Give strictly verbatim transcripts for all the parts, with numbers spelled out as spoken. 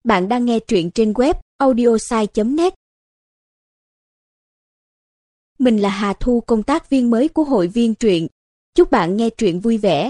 Bạn đang nghe truyện trên web audiosai chấm net. Mình là Hà Thu, công tác viên mới của hội viên truyện. Chúc bạn nghe truyện vui vẻ.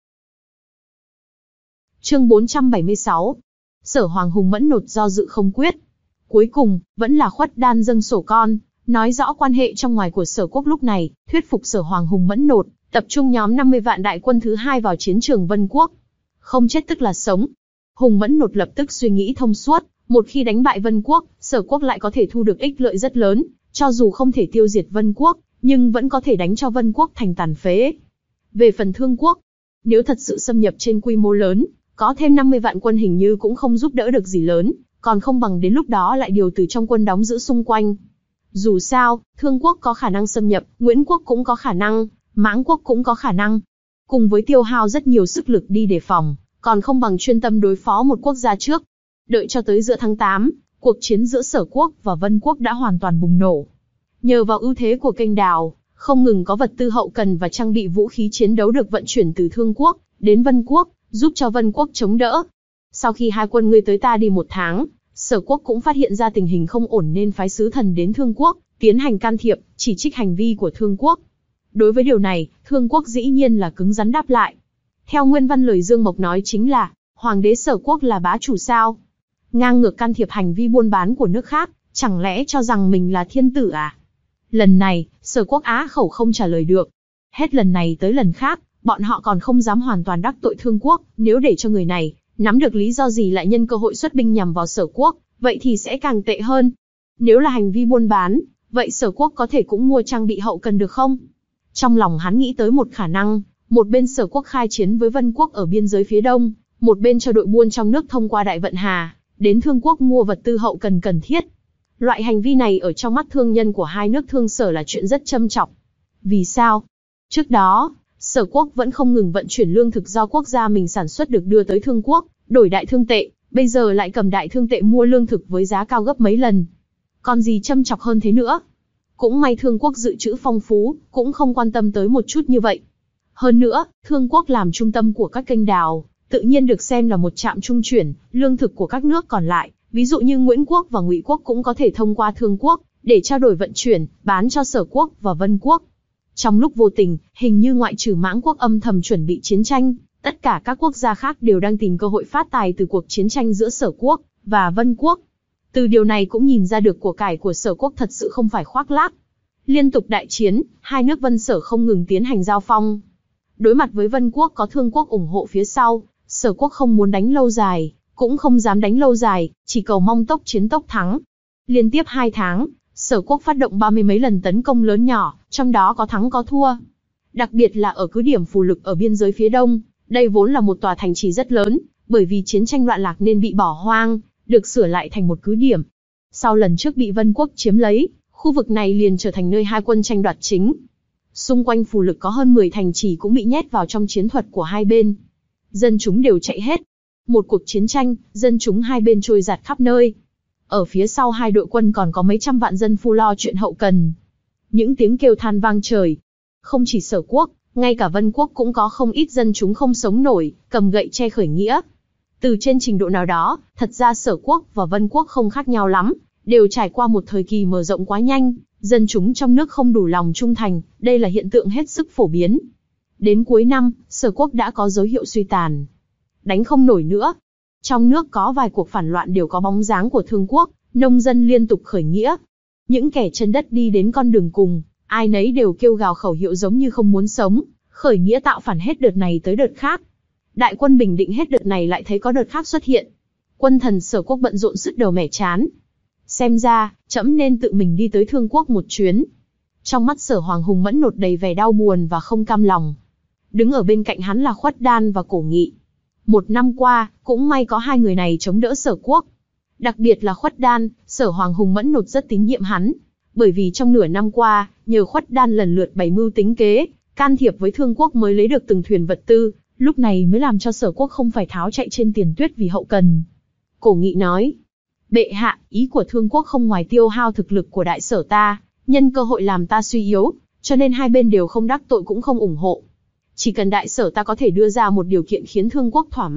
Chương bốn trăm bảy mươi sáu. Sở Hoàng Hùng mẫn nột do dự không quyết. Cuối cùng, vẫn là Khuất Đan dâng sổ con, nói rõ quan hệ trong ngoài của Sở Quốc lúc này, thuyết phục Sở Hoàng Hùng mẫn nột, tập trung nhóm năm mươi vạn đại quân thứ hai vào chiến trường Vân Quốc. Không chết tức là sống. Hùng mẫn nột lập tức suy nghĩ thông suốt, một khi đánh bại Vân Quốc, Sở Quốc lại có thể thu được ích lợi rất lớn, cho dù không thể tiêu diệt Vân Quốc, nhưng vẫn có thể đánh cho Vân Quốc thành tàn phế. Về phần Thương Quốc, nếu thật sự xâm nhập trên quy mô lớn, có thêm năm mươi vạn quân hình như cũng không giúp đỡ được gì lớn, còn không bằng đến lúc đó lại điều từ trong quân đóng giữ xung quanh. Dù sao, Thương Quốc có khả năng xâm nhập, Nguyễn Quốc cũng có khả năng, Mãng Quốc cũng có khả năng. Cùng với tiêu hao rất nhiều sức lực đi đề phòng, còn không bằng chuyên tâm đối phó một quốc gia trước. Đợi cho tới giữa tháng tám, cuộc chiến giữa Sở Quốc và Vân Quốc đã hoàn toàn bùng nổ. Nhờ vào ưu thế của kênh đào, không ngừng có vật tư hậu cần và trang bị vũ khí chiến đấu được vận chuyển từ Thương Quốc đến Vân Quốc, giúp cho Vân Quốc chống đỡ. Sau khi hai quân ngươi tới ta đi một tháng, Sở Quốc cũng phát hiện ra tình hình không ổn nên phái sứ thần đến Thương Quốc, tiến hành can thiệp, chỉ trích hành vi của Thương Quốc. Đối với điều này, Thương Quốc dĩ nhiên là cứng rắn đáp lại. Theo nguyên văn lời Dương Mộc nói chính là, Hoàng đế Sở Quốc là bá chủ sao? Ngang ngược can thiệp hành vi buôn bán của nước khác, chẳng lẽ cho rằng mình là thiên tử à? Lần này, Sở Quốc á khẩu không trả lời được. Hết lần này tới lần khác, bọn họ còn không dám hoàn toàn đắc tội Thương Quốc, nếu để cho người này nắm được lý do gì lại nhân cơ hội xuất binh nhằm vào Sở Quốc, vậy thì sẽ càng tệ hơn. Nếu là hành vi buôn bán, vậy Sở Quốc có thể cũng mua trang bị hậu cần được không? Trong lòng hắn nghĩ tới một khả năng, một bên Sở Quốc khai chiến với Vân Quốc ở biên giới phía đông, một bên cho đội buôn trong nước thông qua Đại Vận Hà, đến Thương Quốc mua vật tư hậu cần cần thiết. Loại hành vi này ở trong mắt thương nhân của hai nước Thương Sở là chuyện rất châm chọc. Vì sao? Trước đó, Sở Quốc vẫn không ngừng vận chuyển lương thực do quốc gia mình sản xuất được đưa tới Thương Quốc, đổi đại thương tệ, bây giờ lại cầm đại thương tệ mua lương thực với giá cao gấp mấy lần. Còn gì châm chọc hơn thế nữa? Cũng may Thương Quốc dự trữ phong phú, cũng không quan tâm tới một chút như vậy. Hơn nữa, Thương Quốc làm trung tâm của các kênh đào, tự nhiên được xem là một trạm trung chuyển lương thực của các nước còn lại, ví dụ như Nguyễn Quốc và Ngụy Quốc cũng có thể thông qua Thương Quốc để trao đổi vận chuyển, bán cho Sở Quốc và Vân Quốc. Trong lúc vô tình, hình như ngoại trừ Mãng Quốc âm thầm chuẩn bị chiến tranh, tất cả các quốc gia khác đều đang tìm cơ hội phát tài từ cuộc chiến tranh giữa Sở Quốc và Vân Quốc. Từ điều này cũng nhìn ra được của cải của Sở Quốc thật sự không phải khoác lác. Liên tục đại chiến, hai nước Vân Sở không ngừng tiến hành giao phong. Đối mặt với Vân Quốc có Thương Quốc ủng hộ phía sau, Sở Quốc không muốn đánh lâu dài, cũng không dám đánh lâu dài, chỉ cầu mong tốc chiến tốc thắng. Liên tiếp hai tháng, Sở Quốc phát động ba mươi mấy lần tấn công lớn nhỏ, trong đó có thắng có thua. Đặc biệt là ở cứ điểm phù lực ở biên giới phía đông, đây vốn là một tòa thành trì rất lớn, bởi vì chiến tranh loạn lạc nên bị bỏ hoang, được sửa lại thành một cứ điểm. Sau lần trước bị Vân Quốc chiếm lấy, khu vực này liền trở thành nơi hai quân tranh đoạt chính. Xung quanh phù lực có hơn mười thành trì cũng bị nhét vào trong chiến thuật của hai bên. Dân chúng đều chạy hết. Một cuộc chiến tranh, dân chúng hai bên trôi giạt khắp nơi. Ở phía sau hai đội quân còn có mấy trăm vạn dân phu lo chuyện hậu cần. Những tiếng kêu than vang trời. Không chỉ Sở Quốc, ngay cả Vân Quốc cũng có không ít dân chúng không sống nổi, cầm gậy che khởi nghĩa. Từ trên trình độ nào đó, thật ra Sở Quốc và Vân Quốc không khác nhau lắm, đều trải qua một thời kỳ mở rộng quá nhanh, dân chúng trong nước không đủ lòng trung thành, đây là hiện tượng hết sức phổ biến. Đến cuối năm, Sở Quốc đã có dấu hiệu suy tàn. Đánh không nổi nữa. Trong nước có vài cuộc phản loạn đều có bóng dáng của Thương Quốc, nông dân liên tục khởi nghĩa. Những kẻ chân đất đi đến con đường cùng, ai nấy đều kêu gào khẩu hiệu giống như không muốn sống, khởi nghĩa tạo phản hết đợt này tới đợt khác. Đại quân bình định hết đợt này lại thấy có đợt khác xuất hiện. Quân thần Sở Quốc bận rộn sứt đầu mẻ chán. Xem ra, trẫm nên tự mình đi tới Thương Quốc một chuyến. Trong mắt Sở Hoàng Hùng mẫn nột đầy vẻ đau buồn và không cam lòng. Đứng ở bên cạnh hắn là Khuất Đan và Cổ Nghị. Một năm qua, cũng may có hai người này chống đỡ Sở Quốc. Đặc biệt là Khuất Đan, Sở Hoàng Hùng mẫn nột rất tín nhiệm hắn. Bởi vì trong nửa năm qua, nhờ Khuất Đan lần lượt bày mưu tính kế, can thiệp với Thương Quốc mới lấy được từng thuyền vật tư, lúc này mới làm cho Sở Quốc không phải tháo chạy trên tiền tuyết vì hậu cần. Cổ Nghị nói, bệ hạ, ý của Thương Quốc không ngoài tiêu hao thực lực của đại sở ta, nhân cơ hội làm ta suy yếu, cho nên hai bên đều không đắc tội cũng không ủng hộ. Chỉ cần đại sở ta có thể đưa ra một điều kiện khiến Thương Quốc thỏa mãn,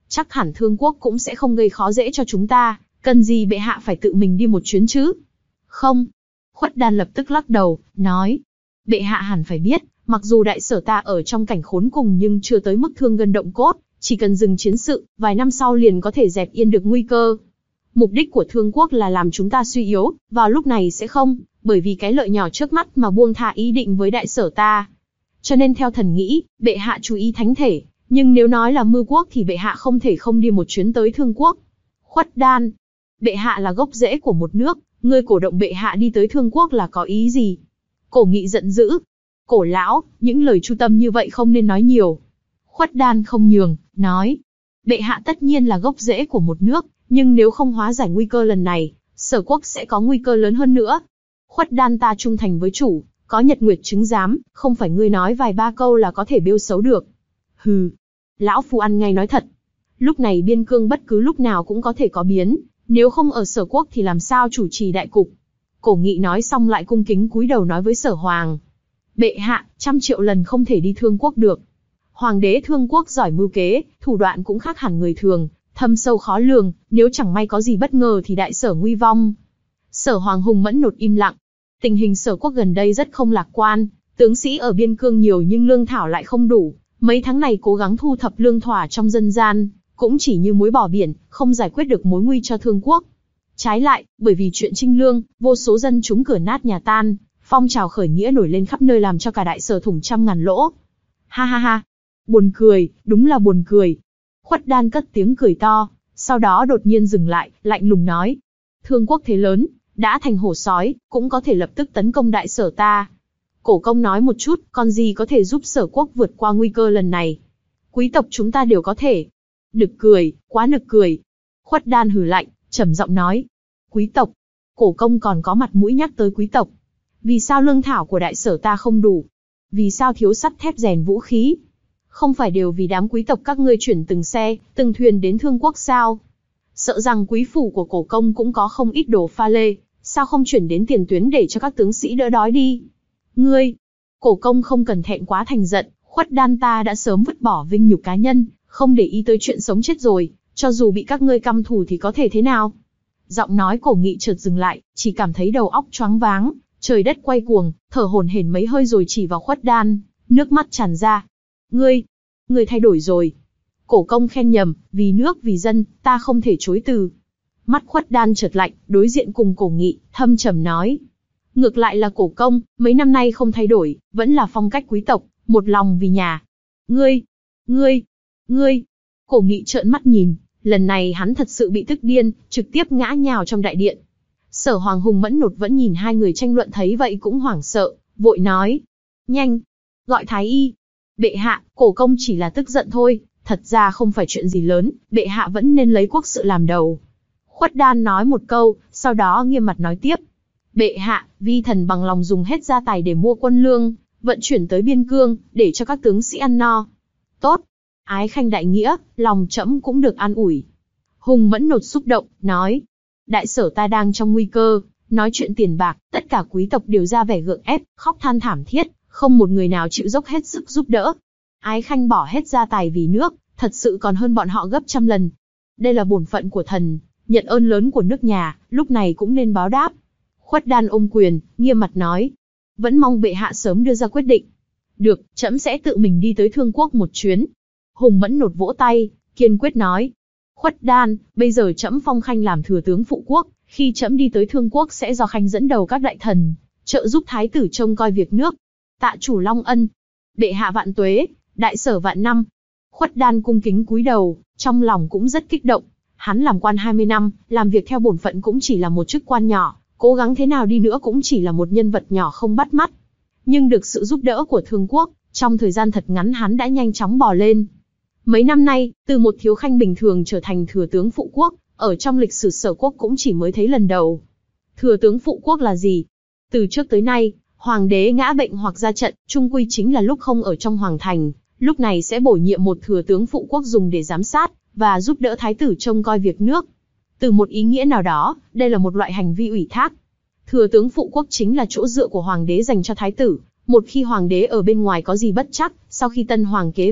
chắc hẳn Thương Quốc cũng sẽ không gây khó dễ cho chúng ta, cần gì bệ hạ phải tự mình đi một chuyến chứ? Không. Khuất Đan lập tức lắc đầu, nói. Bệ hạ hẳn phải biết, mặc dù đại sở ta ở trong cảnh khốn cùng nhưng chưa tới mức thương gân động cốt, chỉ cần dừng chiến sự, vài năm sau liền có thể dẹp yên được nguy cơ. Mục đích của Thương Quốc là làm chúng ta suy yếu, vào lúc này sẽ không, bởi vì cái lợi nhỏ trước mắt mà buông tha ý định với đại sở ta. Cho nên theo thần nghĩ, bệ hạ chú ý thánh thể, nhưng nếu nói là mưu quốc thì bệ hạ không thể không đi một chuyến tới Thương Quốc. Khuất Đan, bệ hạ là gốc rễ của một nước, ngươi cổ động bệ hạ đi tới Thương Quốc là có ý gì? Cổ Nghị giận dữ. Cổ lão, những lời chu tâm như vậy không nên nói nhiều. Khuất Đan không nhường, nói. Bệ hạ tất nhiên là gốc rễ của một nước, nhưng nếu không hóa giải nguy cơ lần này, Sở Quốc sẽ có nguy cơ lớn hơn nữa. Khuất Đan ta trung thành với chủ, có nhật nguyệt chứng giám, không phải ngươi nói vài ba câu là có thể bêu xấu được. Hừ, lão phu ăn ngay nói thật. Lúc này biên cương bất cứ lúc nào cũng có thể có biến, nếu không ở Sở Quốc thì làm sao chủ trì đại cục. Cổ Nghị nói xong lại cung kính cúi đầu nói với Sở Hoàng. Bệ hạ, trăm triệu lần không thể đi Thương Quốc được. Hoàng đế Thương Quốc giỏi mưu kế, thủ đoạn cũng khác hẳn người thường, thâm sâu khó lường, nếu chẳng may có gì bất ngờ thì đại sở nguy vong. Sở Hoàng Hùng Mẫn Nột im lặng. Tình hình Sở Quốc gần đây rất không lạc quan, tướng sĩ ở biên cương nhiều nhưng lương thảo lại không đủ. Mấy tháng này cố gắng thu thập lương thỏa trong dân gian, cũng chỉ như muối bỏ biển, không giải quyết được mối nguy cho Thương Quốc. Trái lại, bởi vì chuyện trinh lương, vô số dân chúng cửa nát nhà tan, phong trào khởi nghĩa nổi lên khắp nơi làm cho cả đại sở thủng trăm ngàn lỗ. Ha ha ha, buồn cười, đúng là buồn cười. Khuất Đan cất tiếng cười to, sau đó đột nhiên dừng lại, lạnh lùng nói. Thương Quốc thế lớn, đã thành hổ sói, cũng có thể lập tức tấn công đại sở ta. Cổ công nói một chút, còn gì có thể giúp Sở Quốc vượt qua nguy cơ lần này? Quý tộc chúng ta đều có thể. Nực cười, quá nực cười. Khuất Đan hừ lạnh, trầm giọng nói. Quý tộc. Cổ công còn có mặt mũi nhắc tới quý tộc. Vì sao lương thảo của đại sở ta không đủ? Vì sao thiếu sắt thép rèn vũ khí? Không phải đều vì đám quý tộc các ngươi chuyển từng xe, từng thuyền đến Thương Quốc sao? Sợ rằng quý phủ của cổ công cũng có không ít đồ pha lê, sao không chuyển đến tiền tuyến để cho các tướng sĩ đỡ đói đi? Ngươi, cổ công không cần thẹn quá thành giận, Khuất Đan ta đã sớm vứt bỏ vinh nhục cá nhân, không để ý tới chuyện sống chết rồi, cho dù bị các ngươi căm thù thì có thể thế nào? Giọng nói Cổ Nghị chợt dừng lại, chỉ cảm thấy đầu óc choáng váng, trời đất quay cuồng, thở hổn hển mấy hơi rồi chỉ vào Khuất Đan, nước mắt tràn ra. Ngươi, ngươi thay đổi rồi. Cổ công khen nhầm, vì nước vì dân, ta không thể chối từ. Mắt Khuất Đan chợt lạnh, đối diện cùng Cổ Nghị, thâm trầm nói. Ngược lại là cổ công, mấy năm nay không thay đổi, vẫn là phong cách quý tộc, một lòng vì nhà. Ngươi, ngươi, ngươi. Cổ Nghị trợn mắt nhìn, lần này hắn thật sự bị tức điên, trực tiếp ngã nhào trong đại điện. Sở Hoàng Hùng Mẫn Nột vẫn nhìn hai người tranh luận thấy vậy cũng hoảng sợ, vội nói. Nhanh, gọi thái y. Bệ hạ, cổ công chỉ là tức giận thôi, thật ra không phải chuyện gì lớn, bệ hạ vẫn nên lấy quốc sự làm đầu. Khuất Đan nói một câu, sau đó nghiêm mặt nói tiếp. Bệ hạ, vi thần bằng lòng dùng hết gia tài để mua quân lương, vận chuyển tới biên cương, để cho các tướng sĩ ăn no. Tốt, ái khanh đại nghĩa, lòng trẫm cũng được an ủi. Hùng Mẫn Nột xúc động, nói. Đại sở ta đang trong nguy cơ, nói chuyện tiền bạc, tất cả quý tộc đều ra vẻ gượng ép, khóc than thảm thiết, không một người nào chịu dốc hết sức giúp đỡ. Ái khanh bỏ hết gia tài vì nước, thật sự còn hơn bọn họ gấp trăm lần. Đây là bổn phận của thần, nhận ơn lớn của nước nhà, lúc này cũng nên báo đáp. Khuất Đan ôm quyền, nghiêm mặt nói. Vẫn mong bệ hạ sớm đưa ra quyết định. Được, trẫm sẽ tự mình đi tới Thương Quốc một chuyến. Hùng Mẫn Nột vỗ tay, kiên quyết nói. Khuất Đan, bây giờ trẫm phong khanh làm thừa tướng phụ quốc, khi trẫm đi tới Thương Quốc sẽ do khanh dẫn đầu các đại thần, trợ giúp thái tử trông coi việc nước. Tạ chủ long ân. Bệ hạ vạn tuế, đại sở vạn năm. Khuất Đan cung kính cúi đầu, trong lòng cũng rất kích động. Hắn làm quan hai mươi năm, làm việc theo bổn phận cũng chỉ là một chức quan nhỏ, cố gắng thế nào đi nữa cũng chỉ là một nhân vật nhỏ không bắt mắt. Nhưng được sự giúp đỡ của Thương Quốc, trong thời gian thật ngắn hắn đã nhanh chóng bò lên. Mấy năm nay, từ một thiếu khanh bình thường trở thành thừa tướng phụ quốc, ở trong lịch sử Sở Quốc cũng chỉ mới thấy lần đầu. Thừa tướng phụ quốc là gì? Từ trước tới nay, hoàng đế ngã bệnh hoặc ra trận, chung quy chính là lúc không ở trong hoàng thành, lúc này sẽ bổ nhiệm một thừa tướng phụ quốc dùng để giám sát và giúp đỡ thái tử trông coi việc nước. Từ một ý nghĩa nào đó, đây là một loại hành vi ủy thác. Thừa tướng phụ quốc chính là chỗ dựa của hoàng đế dành cho thái tử. Một khi hoàng đế ở bên ngoài có gì bất trắc, sau khi tân hoàng kế vị,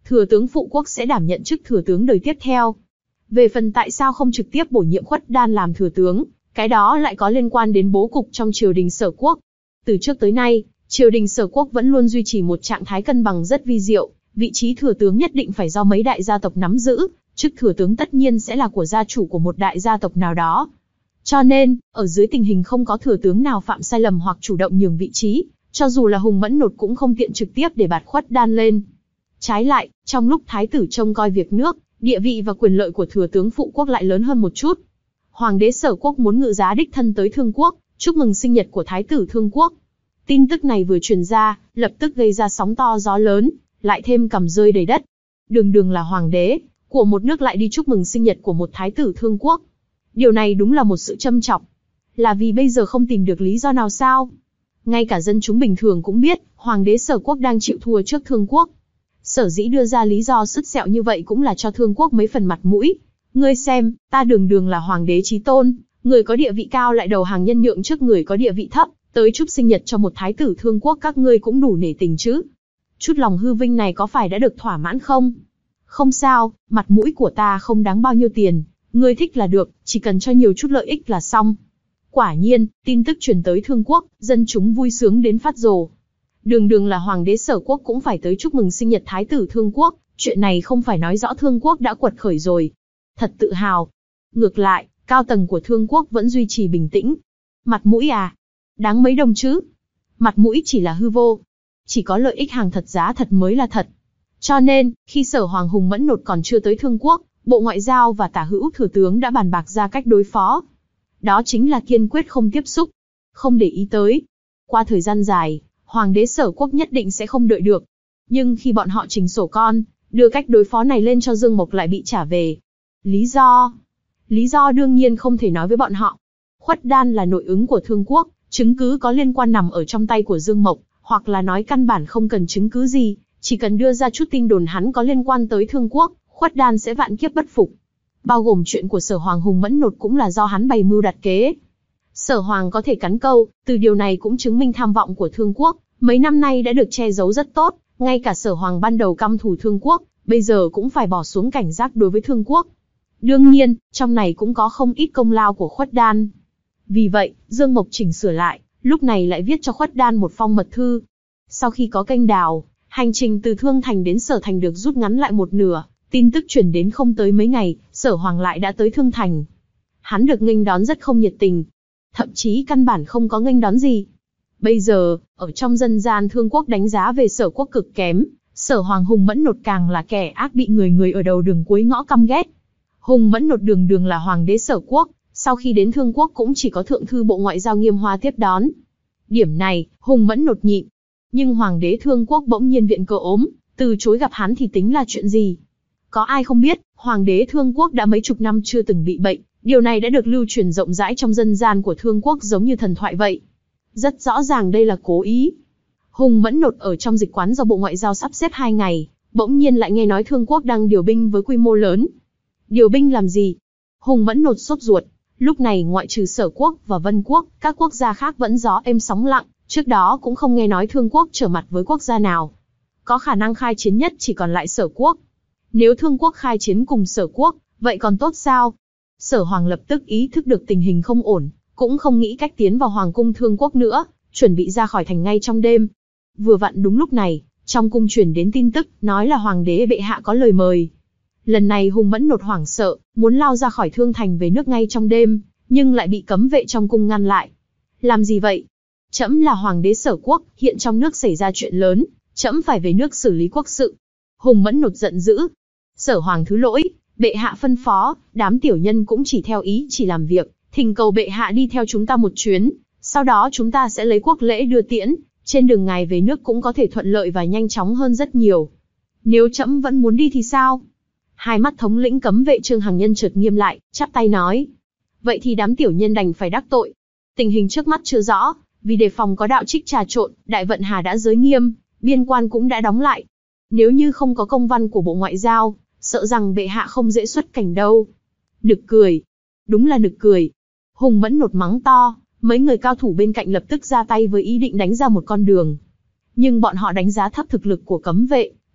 thừa tướng phụ quốc sẽ đảm nhận chức thừa tướng đời tiếp theo. Về phần tại sao không trực tiếp bổ nhiệm Khuất Đan làm thừa tướng, cái đó lại có liên quan đến bố cục trong triều đình Sở Quốc. Từ trước tới nay, triều đình Sở Quốc vẫn luôn duy trì một trạng thái cân bằng rất vi diệu, vị trí thừa tướng nhất định phải do mấy đại gia tộc nắm giữ, chức thừa tướng tất nhiên sẽ là của gia chủ của một đại gia tộc nào đó. Cho nên, ở dưới tình hình không có thừa tướng nào phạm sai lầm hoặc chủ động nhường vị trí, cho dù là Hùng Mẫn Nột cũng không tiện trực tiếp để bạt Khuất Đan lên. Trái lại, trong lúc thái tử trông coi việc nước, địa vị và quyền lợi của thừa tướng phụ quốc lại lớn hơn một chút. Hoàng đế Sở Quốc muốn ngự giá đích thân tới Thương Quốc, chúc mừng sinh nhật của thái tử Thương Quốc. Tin tức này vừa truyền ra, lập tức gây ra sóng to gió lớn, lại thêm cằm rơi đầy đất. Đường đường là hoàng đế của một nước lại đi chúc mừng sinh nhật của một thái tử Thương Quốc. Điều này đúng là một sự châm chọc. Là vì bây giờ không tìm được lý do nào sao? Ngay cả dân chúng bình thường cũng biết, hoàng đế Sở Quốc đang chịu thua trước Thương Quốc. Sở dĩ đưa ra lý do sứt sẹo như vậy cũng là cho Thương Quốc mấy phần mặt mũi. Ngươi xem, ta đường đường là hoàng đế chí tôn, người có địa vị cao lại đầu hàng nhân nhượng trước người có địa vị thấp, tới chúc sinh nhật cho một thái tử Thương Quốc, các ngươi cũng đủ nể tình chứ. Chút lòng hư vinh này có phải đã được thỏa mãn không? Không sao, mặt mũi của ta không đáng bao nhiêu tiền, ngươi thích là được, chỉ cần cho nhiều chút lợi ích là xong. Quả nhiên, tin tức truyền tới Thương Quốc, dân chúng vui sướng đến phát rồ. Đường đường là hoàng đế Sở Quốc cũng phải tới chúc mừng sinh nhật thái tử Thương Quốc, chuyện này không phải nói rõ Thương Quốc đã quật khởi rồi. Thật tự hào. Ngược lại, cao tầng của Thương Quốc vẫn duy trì bình tĩnh. Mặt mũi à? Đáng mấy đồng chứ? Mặt mũi chỉ là hư vô. Chỉ có lợi ích hàng thật giá thật mới là thật. Cho nên, khi Sở Hoàng Hùng Mẫn Nột còn chưa tới Thương Quốc, Bộ Ngoại giao và Tả Hữu Thừa tướng đã bàn bạc ra cách đối phó. Đó chính là kiên quyết không tiếp xúc, không để ý tới. Qua thời gian dài, Hoàng đế Sở Quốc nhất định sẽ không đợi được. Nhưng khi bọn họ chỉnh sổ con, đưa cách đối phó này lên cho Dương Mộc lại bị trả về. Lý do? Lý do đương nhiên không thể nói với bọn họ. Khuất Đan là nội ứng của Thương Quốc, chứng cứ có liên quan nằm ở trong tay của Dương Mộc, hoặc là nói căn bản không cần chứng cứ gì, chỉ cần đưa ra chút tin đồn hắn có liên quan tới Thương Quốc, Khuất Đan sẽ vạn kiếp bất phục. Bao gồm chuyện của Sở Hoàng Hùng Mẫn Nột cũng là do hắn bày mưu đặt kế. Sở Hoàng có thể cắn câu, từ điều này cũng chứng minh tham vọng của Thương Quốc, mấy năm nay đã được che giấu rất tốt, ngay cả Sở Hoàng ban đầu căm thù Thương Quốc, bây giờ cũng phải bỏ xuống cảnh giác đối với Thương Quốc. Đương nhiên, trong này cũng có không ít công lao của Khuất Đan. Vì vậy, Dương Mộc chỉnh sửa lại, lúc này lại viết cho Khuất Đan một phong mật thư. Sau khi có kênh đào, hành trình từ Thương Thành đến Sở Thành được rút ngắn lại một nửa, tin tức chuyển đến không tới mấy ngày, Sở Hoàng lại đã tới Thương Thành. Hắn được nghênh đón rất không nhiệt tình, thậm chí căn bản không có nghênh đón gì. Bây giờ, ở trong dân gian Thương Quốc đánh giá về Sở Quốc cực kém, Sở Hoàng Hùng Mẫn Nột càng là kẻ ác bị người người ở đầu đường cuối ngõ căm ghét. Hùng Mẫn Nột đường đường là hoàng đế Sở Quốc, sau khi đến Thương Quốc cũng chỉ có thượng thư Bộ Ngoại giao Nghiêm Hoa tiếp đón. Điểm này, Hùng Mẫn Nột nhịn. Nhưng hoàng đế Thương Quốc bỗng nhiên viện cớ ốm, từ chối gặp hắn thì tính là chuyện gì? Có ai không biết, hoàng đế Thương Quốc đã mấy chục năm chưa từng bị bệnh, điều này đã được lưu truyền rộng rãi trong dân gian của Thương Quốc giống như thần thoại vậy. Rất rõ ràng đây là cố ý. Hùng Mẫn Nột ở trong dịch quán do Bộ Ngoại giao sắp xếp hai ngày, bỗng nhiên lại nghe nói Thương Quốc đang điều binh với quy mô lớn. Điều binh làm gì? Hùng Mẫn Nột sốt ruột. Lúc này ngoại trừ Sở Quốc và Vân Quốc, các quốc gia khác vẫn gió êm sóng lặng, trước đó cũng không nghe nói Thương Quốc trở mặt với quốc gia nào. Có khả năng khai chiến nhất chỉ còn lại Sở Quốc. Nếu Thương Quốc khai chiến cùng Sở Quốc, vậy còn tốt sao? Sở Hoàng lập tức ý thức được tình hình không ổn, cũng không nghĩ cách tiến vào Hoàng cung Thương Quốc nữa, chuẩn bị ra khỏi thành ngay trong đêm. Vừa vặn đúng lúc này, trong cung truyền đến tin tức, nói là Hoàng đế bệ hạ có lời mời. Lần này Hùng Mẫn Nột hoảng sợ, muốn lao ra khỏi Thương Thành về nước ngay trong đêm, nhưng lại bị cấm vệ trong cung ngăn lại. Làm gì vậy? Trẫm là Hoàng đế Sở Quốc, hiện trong nước xảy ra chuyện lớn, trẫm phải về nước xử lý quốc sự. Hùng Mẫn Nột giận dữ. Sở Hoàng thứ lỗi, bệ hạ phân phó, đám tiểu nhân cũng chỉ theo ý chỉ làm việc, thỉnh cầu bệ hạ đi theo chúng ta một chuyến, sau đó chúng ta sẽ lấy quốc lễ đưa tiễn, trên đường ngài về nước cũng có thể thuận lợi và nhanh chóng hơn rất nhiều. Nếu trẫm vẫn muốn đi thì sao? Hai mắt thống lĩnh cấm vệ Trương Hằng Nhân chợt nghiêm lại, chắp tay nói. Vậy thì đám tiểu nhân đành phải đắc tội. Tình hình trước mắt chưa rõ, vì đề phòng có đạo trích trà trộn, Đại Vận Hà đã giới nghiêm, biên quan cũng đã đóng lại. Nếu như không có công văn của Bộ Ngoại giao, sợ rằng bệ hạ không dễ xuất cảnh đâu. Nực cười. Đúng là nực cười. Hùng Mẫn Nột mắng to, mấy người cao thủ bên cạnh lập tức ra tay với ý định đánh ra một con đường. Nhưng bọn họ đánh giá thấp thực lực của cấm vệ,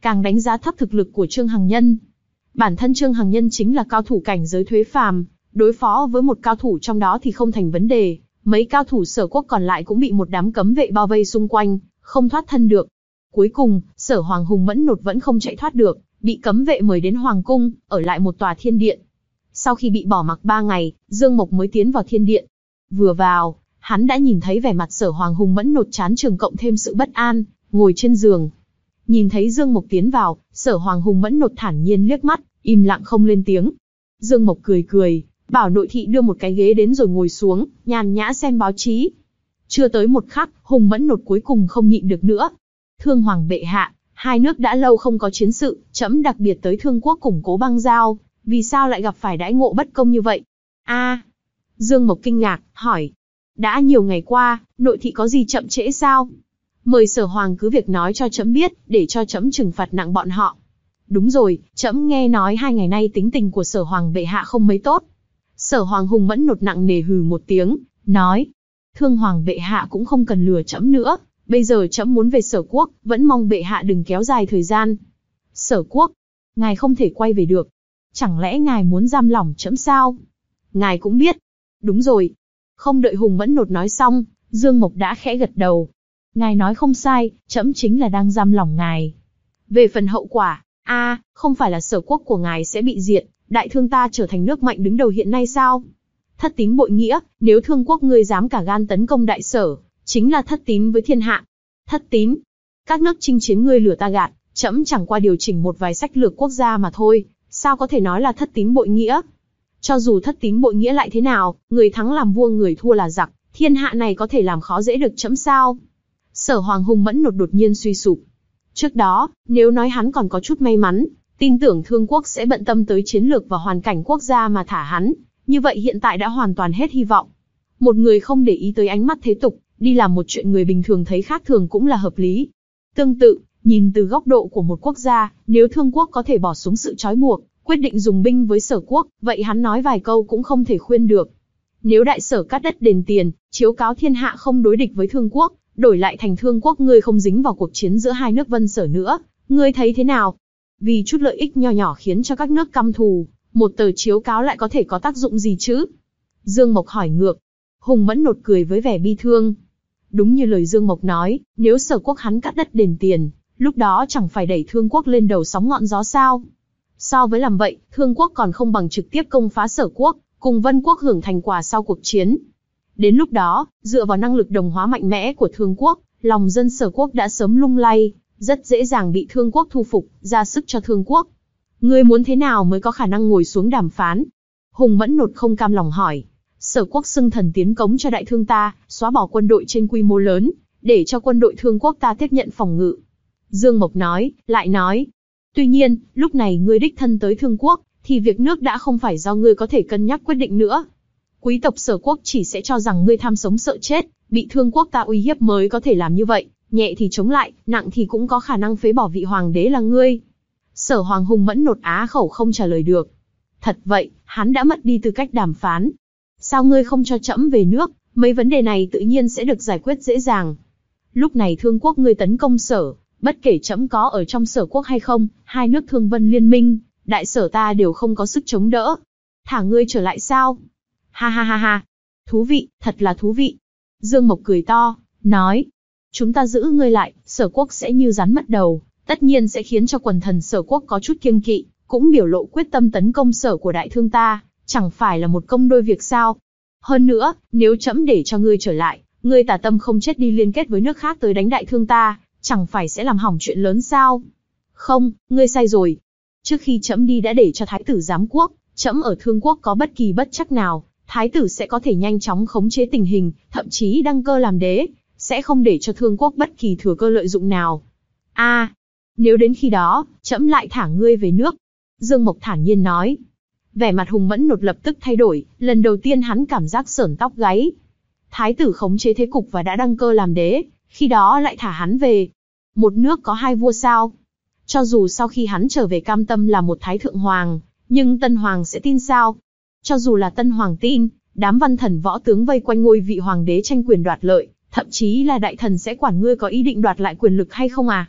càng đánh giá thấp thực lực của Trương Hằng Nhân. Bản thân Trương Hằng Nhân chính là cao thủ cảnh giới thuế phàm, đối phó với một cao thủ trong đó thì không thành vấn đề, mấy cao thủ Sở Quốc còn lại cũng bị một đám cấm vệ bao vây xung quanh, không thoát thân được. Cuối cùng, Sở Hoàng Hùng Mẫn Nột vẫn không chạy thoát được, bị cấm vệ mời đến Hoàng Cung, ở lại một tòa thiên điện. Sau khi bị bỏ mặc ba ngày, Dương Mộc mới tiến vào thiên điện. Vừa vào, hắn đã nhìn thấy vẻ mặt Sở Hoàng Hùng Mẫn Nột chán trường cộng thêm sự bất an, ngồi trên giường. Nhìn thấy Dương Mộc tiến vào, Sở Hoàng Hùng Mẫn Nột thản nhiên liếc mắt, im lặng không lên tiếng. Dương Mộc cười cười, bảo nội thị đưa một cái ghế đến rồi ngồi xuống, nhàn nhã xem báo chí. Chưa tới một khắc, Hùng Mẫn Nột cuối cùng không nhịn được nữa. Thương Hoàng bệ hạ, hai nước đã lâu không có chiến sự, trẫm đặc biệt tới Thương Quốc củng cố băng giao, vì sao lại gặp phải đãi ngộ bất công như vậy? A, à, Dương Mộc kinh ngạc, hỏi. Đã nhiều ngày qua, nội thị có gì chậm trễ sao? Mời Sở Hoàng cứ việc nói cho trẫm biết, để cho trẫm trừng phạt nặng bọn họ. Đúng rồi, trẫm nghe nói hai ngày nay tính tình của Sở Hoàng bệ hạ không mấy tốt. Sở Hoàng Hùng Mẫn Nột nặng nề hừ một tiếng, nói. Thương Hoàng bệ hạ cũng không cần lừa trẫm nữa, bây giờ trẫm muốn về Sở Quốc, vẫn mong bệ hạ đừng kéo dài thời gian. Sở Quốc, ngài không thể quay về được. Chẳng lẽ ngài muốn giam lỏng trẫm sao? Ngài cũng biết. Đúng rồi. Không đợi Hùng Mẫn Nột nói xong, Dương Mộc đã khẽ gật đầu. Ngài nói không sai, trẫm chính là đang giam lỏng ngài. Về phần hậu quả, a, à, không phải là Sở Quốc của ngài sẽ bị diệt, Đại Thương ta trở thành nước mạnh đứng đầu hiện nay sao? Thất tín bội nghĩa, nếu Thương Quốc ngươi dám cả gan tấn công Đại Sở, chính là thất tín với thiên hạ. Thất tín? Các nước chinh chiến ngươi lừa ta gạt, trẫm chẳng qua điều chỉnh một vài sách lược quốc gia mà thôi, sao có thể nói là thất tín bội nghĩa? Cho dù thất tín bội nghĩa lại thế nào, người thắng làm vua người thua là giặc, thiên hạ này có thể làm khó dễ được trẫm sao? Sở Hoàng Hùng Mẫn Nột đột nhiên suy sụp. Trước đó, nếu nói hắn còn có chút may mắn, tin tưởng Thương Quốc sẽ bận tâm tới chiến lược và hoàn cảnh quốc gia mà thả hắn, như vậy hiện tại đã hoàn toàn hết hy vọng. Một người không để ý tới ánh mắt thế tục, đi làm một chuyện người bình thường thấy khác thường cũng là hợp lý. Tương tự, nhìn từ góc độ của một quốc gia, nếu Thương Quốc có thể bỏ xuống sự trói buộc, quyết định dùng binh với Sở Quốc, vậy hắn nói vài câu cũng không thể khuyên được. Nếu Đại Sở cắt đất đền tiền, chiếu cáo thiên hạ không đối địch với Thương Quốc, đổi lại thành Thương Quốc ngươi không dính vào cuộc chiến giữa hai nước Vân Sở nữa, ngươi thấy thế nào? Vì chút lợi ích nho nhỏ khiến cho các nước căm thù, một tờ chiếu cáo lại có thể có tác dụng gì chứ? Dương Mộc hỏi ngược. Hùng Mẫn Nột cười với vẻ bi thương. Đúng như lời Dương Mộc nói, nếu Sở Quốc hắn cắt đất đền tiền, lúc đó chẳng phải đẩy Thương Quốc lên đầu sóng ngọn gió sao? So với làm vậy, Thương Quốc còn không bằng trực tiếp công phá Sở Quốc, cùng Vân Quốc hưởng thành quả sau cuộc chiến. Đến lúc đó, dựa vào năng lực đồng hóa mạnh mẽ của Thương Quốc, lòng dân Sở Quốc đã sớm lung lay, rất dễ dàng bị Thương Quốc thu phục, ra sức cho Thương Quốc. Ngươi muốn thế nào mới có khả năng ngồi xuống đàm phán? Hùng Mẫn Nột không cam lòng hỏi. Sở Quốc xưng thần tiến cống cho Đại Thương ta, xóa bỏ quân đội trên quy mô lớn, để cho quân đội Thương Quốc ta tiếp nhận phòng ngự. Dương Mộc nói, lại nói. Tuy nhiên, lúc này ngươi đích thân tới Thương Quốc, thì việc nước đã không phải do ngươi có thể cân nhắc quyết định nữa. Quý tộc Sở Quốc chỉ sẽ cho rằng ngươi tham sống sợ chết, bị Thương Quốc ta uy hiếp mới có thể làm như vậy, nhẹ thì chống lại, nặng thì cũng có khả năng phế bỏ vị hoàng đế là ngươi. Sở Hoàng Hùng Mẫn Nột á khẩu không trả lời được. Thật vậy, hắn đã mất đi tư cách đàm phán. Sao ngươi không cho trẫm về nước, mấy vấn đề này tự nhiên sẽ được giải quyết dễ dàng. Lúc này Thương Quốc ngươi tấn công Sở, bất kể trẫm có ở trong Sở Quốc hay không, hai nước Thương Vân liên minh, Đại Sở ta đều không có sức chống đỡ. Thả ngươi trở lại sao? Ha ha ha ha. Thú vị, thật là thú vị. Dương Mộc cười to, nói. Chúng ta giữ ngươi lại, Sở Quốc sẽ như rắn mất đầu, tất nhiên sẽ khiến cho quần thần Sở Quốc có chút kiêng kỵ, cũng biểu lộ quyết tâm tấn công Sở của Đại Thương ta, chẳng phải là một công đôi việc sao? Hơn nữa, nếu trẫm để cho ngươi trở lại, ngươi tà tâm không chết đi liên kết với nước khác tới đánh Đại Thương ta, chẳng phải sẽ làm hỏng chuyện lớn sao? Không, ngươi sai rồi. Trước khi trẫm đi đã để cho Thái tử giám quốc, trẫm ở Thương Quốc có bất kỳ bất trắc nào, Thái tử sẽ có thể nhanh chóng khống chế tình hình, thậm chí đăng cơ làm đế, sẽ không để cho Thương Quốc bất kỳ thừa cơ lợi dụng nào. A, à, nếu đến khi đó, trẫm lại thả ngươi về nước. Dương Mộc thản nhiên nói. Vẻ mặt Hùng Mẫn Nột lập tức thay đổi, lần đầu tiên hắn cảm giác sởn tóc gáy. Thái tử khống chế thế cục và đã đăng cơ làm đế, khi đó lại thả hắn về. Một nước có hai vua sao? Cho dù sau khi hắn trở về cam tâm là một thái thượng hoàng, nhưng Tân Hoàng sẽ tin sao? Cho dù là Tân Hoàng tin, đám văn thần võ tướng vây quanh ngôi vị hoàng đế tranh quyền đoạt lợi, thậm chí là đại thần sẽ quản ngươi có ý định đoạt lại quyền lực hay không à?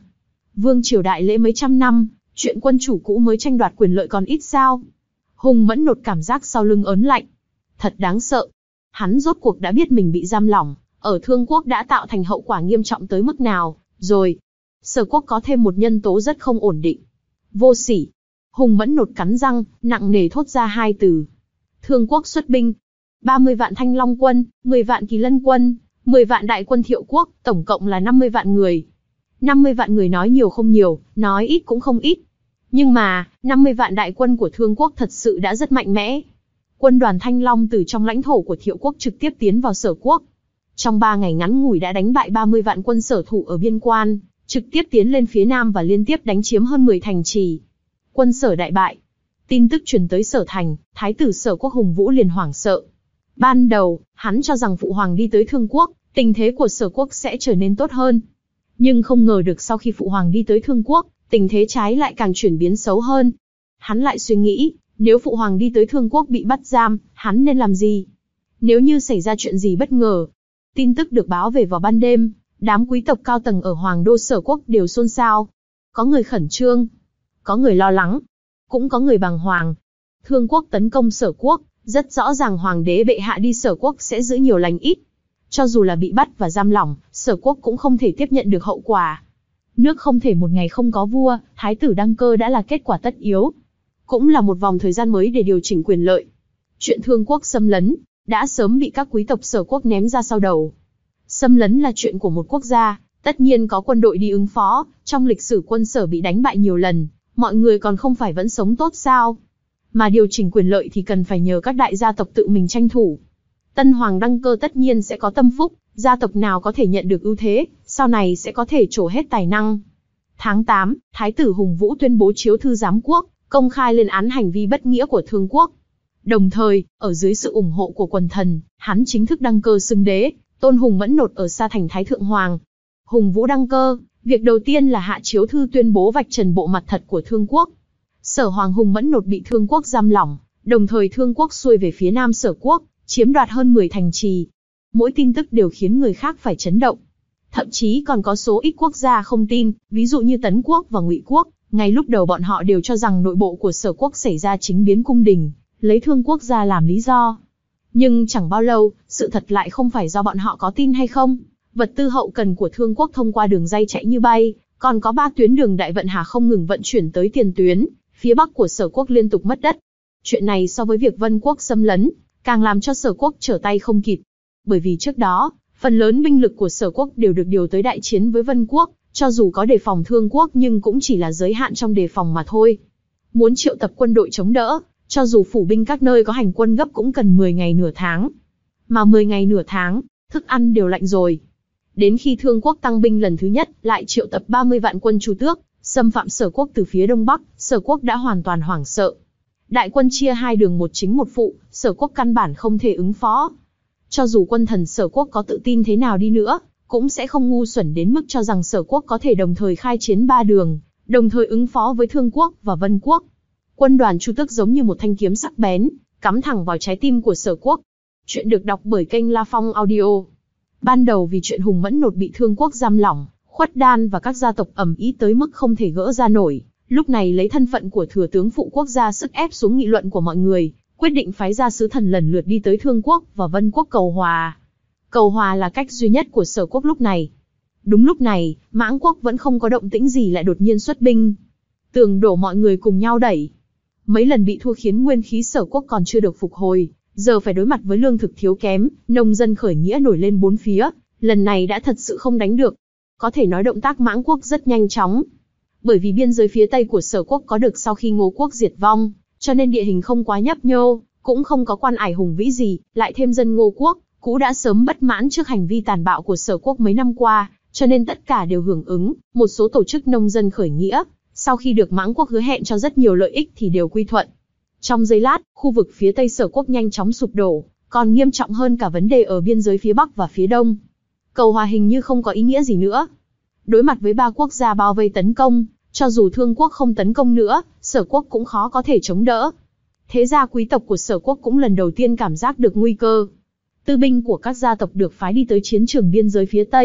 Vương triều đại lễ mấy trăm năm, chuyện quân chủ cũ mới tranh đoạt quyền lợi còn ít sao? Hùng Mẫn Nột cảm giác sau lưng ớn lạnh. Thật đáng sợ. Hắn rốt cuộc đã biết mình bị giam lỏng, ở Thương Quốc đã tạo thành hậu quả nghiêm trọng tới mức nào, rồi. Sở Quốc có thêm một nhân tố rất không ổn định. Vô sỉ. Hùng Mẫn Nột cắn răng, nặng nề thốt ra hai từ. Thương Quốc xuất binh. ba mươi vạn Thanh Long quân, mười vạn Kỳ Lân quân, mười vạn đại quân Thiệu Quốc, tổng cộng là năm mươi vạn người. năm mươi vạn người nói nhiều không nhiều, nói ít cũng không ít. Nhưng mà, năm mươi vạn đại quân của Thương Quốc thật sự đã rất mạnh mẽ. Quân đoàn Thanh Long từ trong lãnh thổ của Thiệu Quốc trực tiếp tiến vào Sở Quốc. Trong ba ngày ngắn ngủi đã đánh bại ba mươi vạn quân Sở thủ ở biên quan, trực tiếp tiến lên phía nam và liên tiếp đánh chiếm hơn mười thành trì. Quân Sở đại bại. Tin tức truyền tới Sở thành, thái tử Sở Quốc Hùng Vũ liền hoảng sợ. Ban đầu, hắn cho rằng phụ hoàng đi tới Thương Quốc, tình thế của Sở Quốc sẽ trở nên tốt hơn. Nhưng không ngờ được sau khi phụ hoàng đi tới Thương Quốc, tình thế trái lại càng chuyển biến xấu hơn. Hắn lại suy nghĩ, nếu phụ hoàng đi tới Thương Quốc bị bắt giam, hắn nên làm gì? Nếu như xảy ra chuyện gì bất ngờ. Tin tức được báo về vào ban đêm, đám quý tộc cao tầng ở Hoàng đô Sở Quốc đều xôn xao. Có người khẩn trương, có người lo lắng, cũng có người bàng hoàng. Thương Quốc tấn công Sở Quốc, rất rõ ràng hoàng đế bệ hạ đi Sở Quốc sẽ giữ nhiều lành ít. Cho dù là bị bắt và giam lỏng, Sở Quốc cũng không thể tiếp nhận được hậu quả. Nước không thể một ngày không có vua, thái tử đăng cơ đã là kết quả tất yếu. Cũng là một vòng thời gian mới để điều chỉnh quyền lợi. Chuyện Thương Quốc xâm lấn, đã sớm bị các quý tộc Sở Quốc ném ra sau đầu. Xâm lấn là chuyện của một quốc gia, tất nhiên có quân đội đi ứng phó, trong lịch sử quân Sở bị đánh bại nhiều lần, mọi người còn không phải vẫn sống tốt sao? Mà điều chỉnh quyền lợi thì cần phải nhờ các đại gia tộc tự mình tranh thủ. Tân hoàng đăng cơ tất nhiên sẽ có tâm phúc, gia tộc nào có thể nhận được ưu thế, sau này sẽ có thể trổ hết tài năng. Tháng tám, Thái tử Hùng Vũ tuyên bố chiếu thư giám quốc, công khai lên án hành vi bất nghĩa của Thương Quốc. Đồng thời, ở dưới sự ủng hộ của quần thần, hắn chính thức đăng cơ xưng đế, tôn Hùng Mẫn Nột ở Sa thành Thái Thượng Hoàng. Hùng Vũ đăng cơ, việc đầu tiên là hạ chiếu thư tuyên bố vạch trần bộ mặt thật của Thương Quốc. Sở Hoàng Hùng Mẫn Nột bị Thương Quốc giam lỏng, đồng thời Thương Quốc xuôi về phía nam Sở Quốc, chiếm đoạt hơn mười thành trì. Mỗi tin tức đều khiến người khác phải chấn động. Thậm chí còn có số ít quốc gia không tin, ví dụ như Tấn Quốc và Ngụy Quốc. Ngay lúc đầu bọn họ đều cho rằng nội bộ của Sở Quốc xảy ra chính biến cung đình, lấy Thương Quốc ra làm lý do. Nhưng chẳng bao lâu, sự thật lại không phải do bọn họ có tin hay không. Vật tư hậu cần của Thương Quốc thông qua đường dây chạy như bay, còn có ba tuyến đường đại vận hà không ngừng vận chuyển tới tiền tuyến, phía bắc của Sở Quốc liên tục mất đất. Chuyện này so với việc Vân Quốc xâm lấn, càng làm cho Sở Quốc trở tay không kịp. Bởi vì trước đó, phần lớn binh lực của Sở Quốc đều được điều tới đại chiến với Vân Quốc, cho dù có đề phòng Thương Quốc nhưng cũng chỉ là giới hạn trong đề phòng mà thôi. Muốn triệu tập quân đội chống đỡ, cho dù phủ binh các nơi có hành quân gấp cũng cần mười ngày nửa tháng. Mà mười ngày nửa tháng, thức ăn đều lạnh rồi. Đến khi Thương Quốc tăng binh lần thứ nhất, lại triệu tập ba mươi vạn quân Chu Tước, xâm phạm Sở Quốc từ phía đông bắc, Sở Quốc đã hoàn toàn hoảng sợ. Đại quân chia hai đường một chính một phụ, Sở Quốc căn bản không thể ứng phó. Cho dù quân thần Sở Quốc có tự tin thế nào đi nữa, cũng sẽ không ngu xuẩn đến mức cho rằng Sở Quốc có thể đồng thời khai chiến ba đường, đồng thời ứng phó với Thương Quốc và Vân Quốc. Quân đoàn Chu Tước giống như một thanh kiếm sắc bén, cắm thẳng vào trái tim của Sở Quốc. Chuyện được đọc bởi kênh La Phong Audio. Ban đầu vì chuyện Hùng Mẫn Nột bị Thương Quốc giam lỏng, Khuất Đan và các gia tộc ầm ĩ tới mức không thể gỡ ra nổi, lúc này lấy thân phận của thừa tướng phụ quốc gia sức ép xuống nghị luận của mọi người, quyết định phái ra sứ thần lần lượt đi tới Thương Quốc và Vân Quốc cầu hòa. Cầu hòa là cách duy nhất của Sở Quốc lúc này. Đúng lúc này, Mãng Quốc vẫn không có động tĩnh gì lại đột nhiên xuất binh. Tường đổ mọi người cùng nhau đẩy. Mấy lần bị thua khiến nguyên khí Sở Quốc còn chưa được phục hồi, giờ phải đối mặt với lương thực thiếu kém, nông dân khởi nghĩa nổi lên bốn phía, lần này đã thật sự không đánh được. Có thể nói động tác Mãng Quốc rất nhanh chóng. Bởi vì biên giới phía tây của Sở Quốc có được sau khi Ngô Quốc diệt vong, cho nên địa hình không quá nhấp nhô, cũng không có quan ải hùng vĩ gì, lại thêm dân Ngô Quốc cũ đã sớm bất mãn trước hành vi tàn bạo của Sở Quốc mấy năm qua, cho nên tất cả đều hưởng ứng. Một số tổ chức nông dân khởi nghĩa, sau khi được Mãng Quốc hứa hẹn cho rất nhiều lợi ích thì đều quy thuận. Trong giây lát, khu vực phía tây Sở Quốc nhanh chóng sụp đổ, còn nghiêm trọng hơn cả vấn đề ở biên giới phía bắc và phía đông. Cầu hòa hình như không có ý nghĩa gì nữa. Đối mặt với ba quốc gia bao vây tấn công, cho dù Thương Quốc không tấn công nữa, Sở Quốc cũng khó có thể chống đỡ. Thế gia quý tộc của Sở Quốc cũng lần đầu tiên cảm giác được nguy cơ. Tư binh của các gia tộc được phái đi tới chiến trường biên giới phía Tây,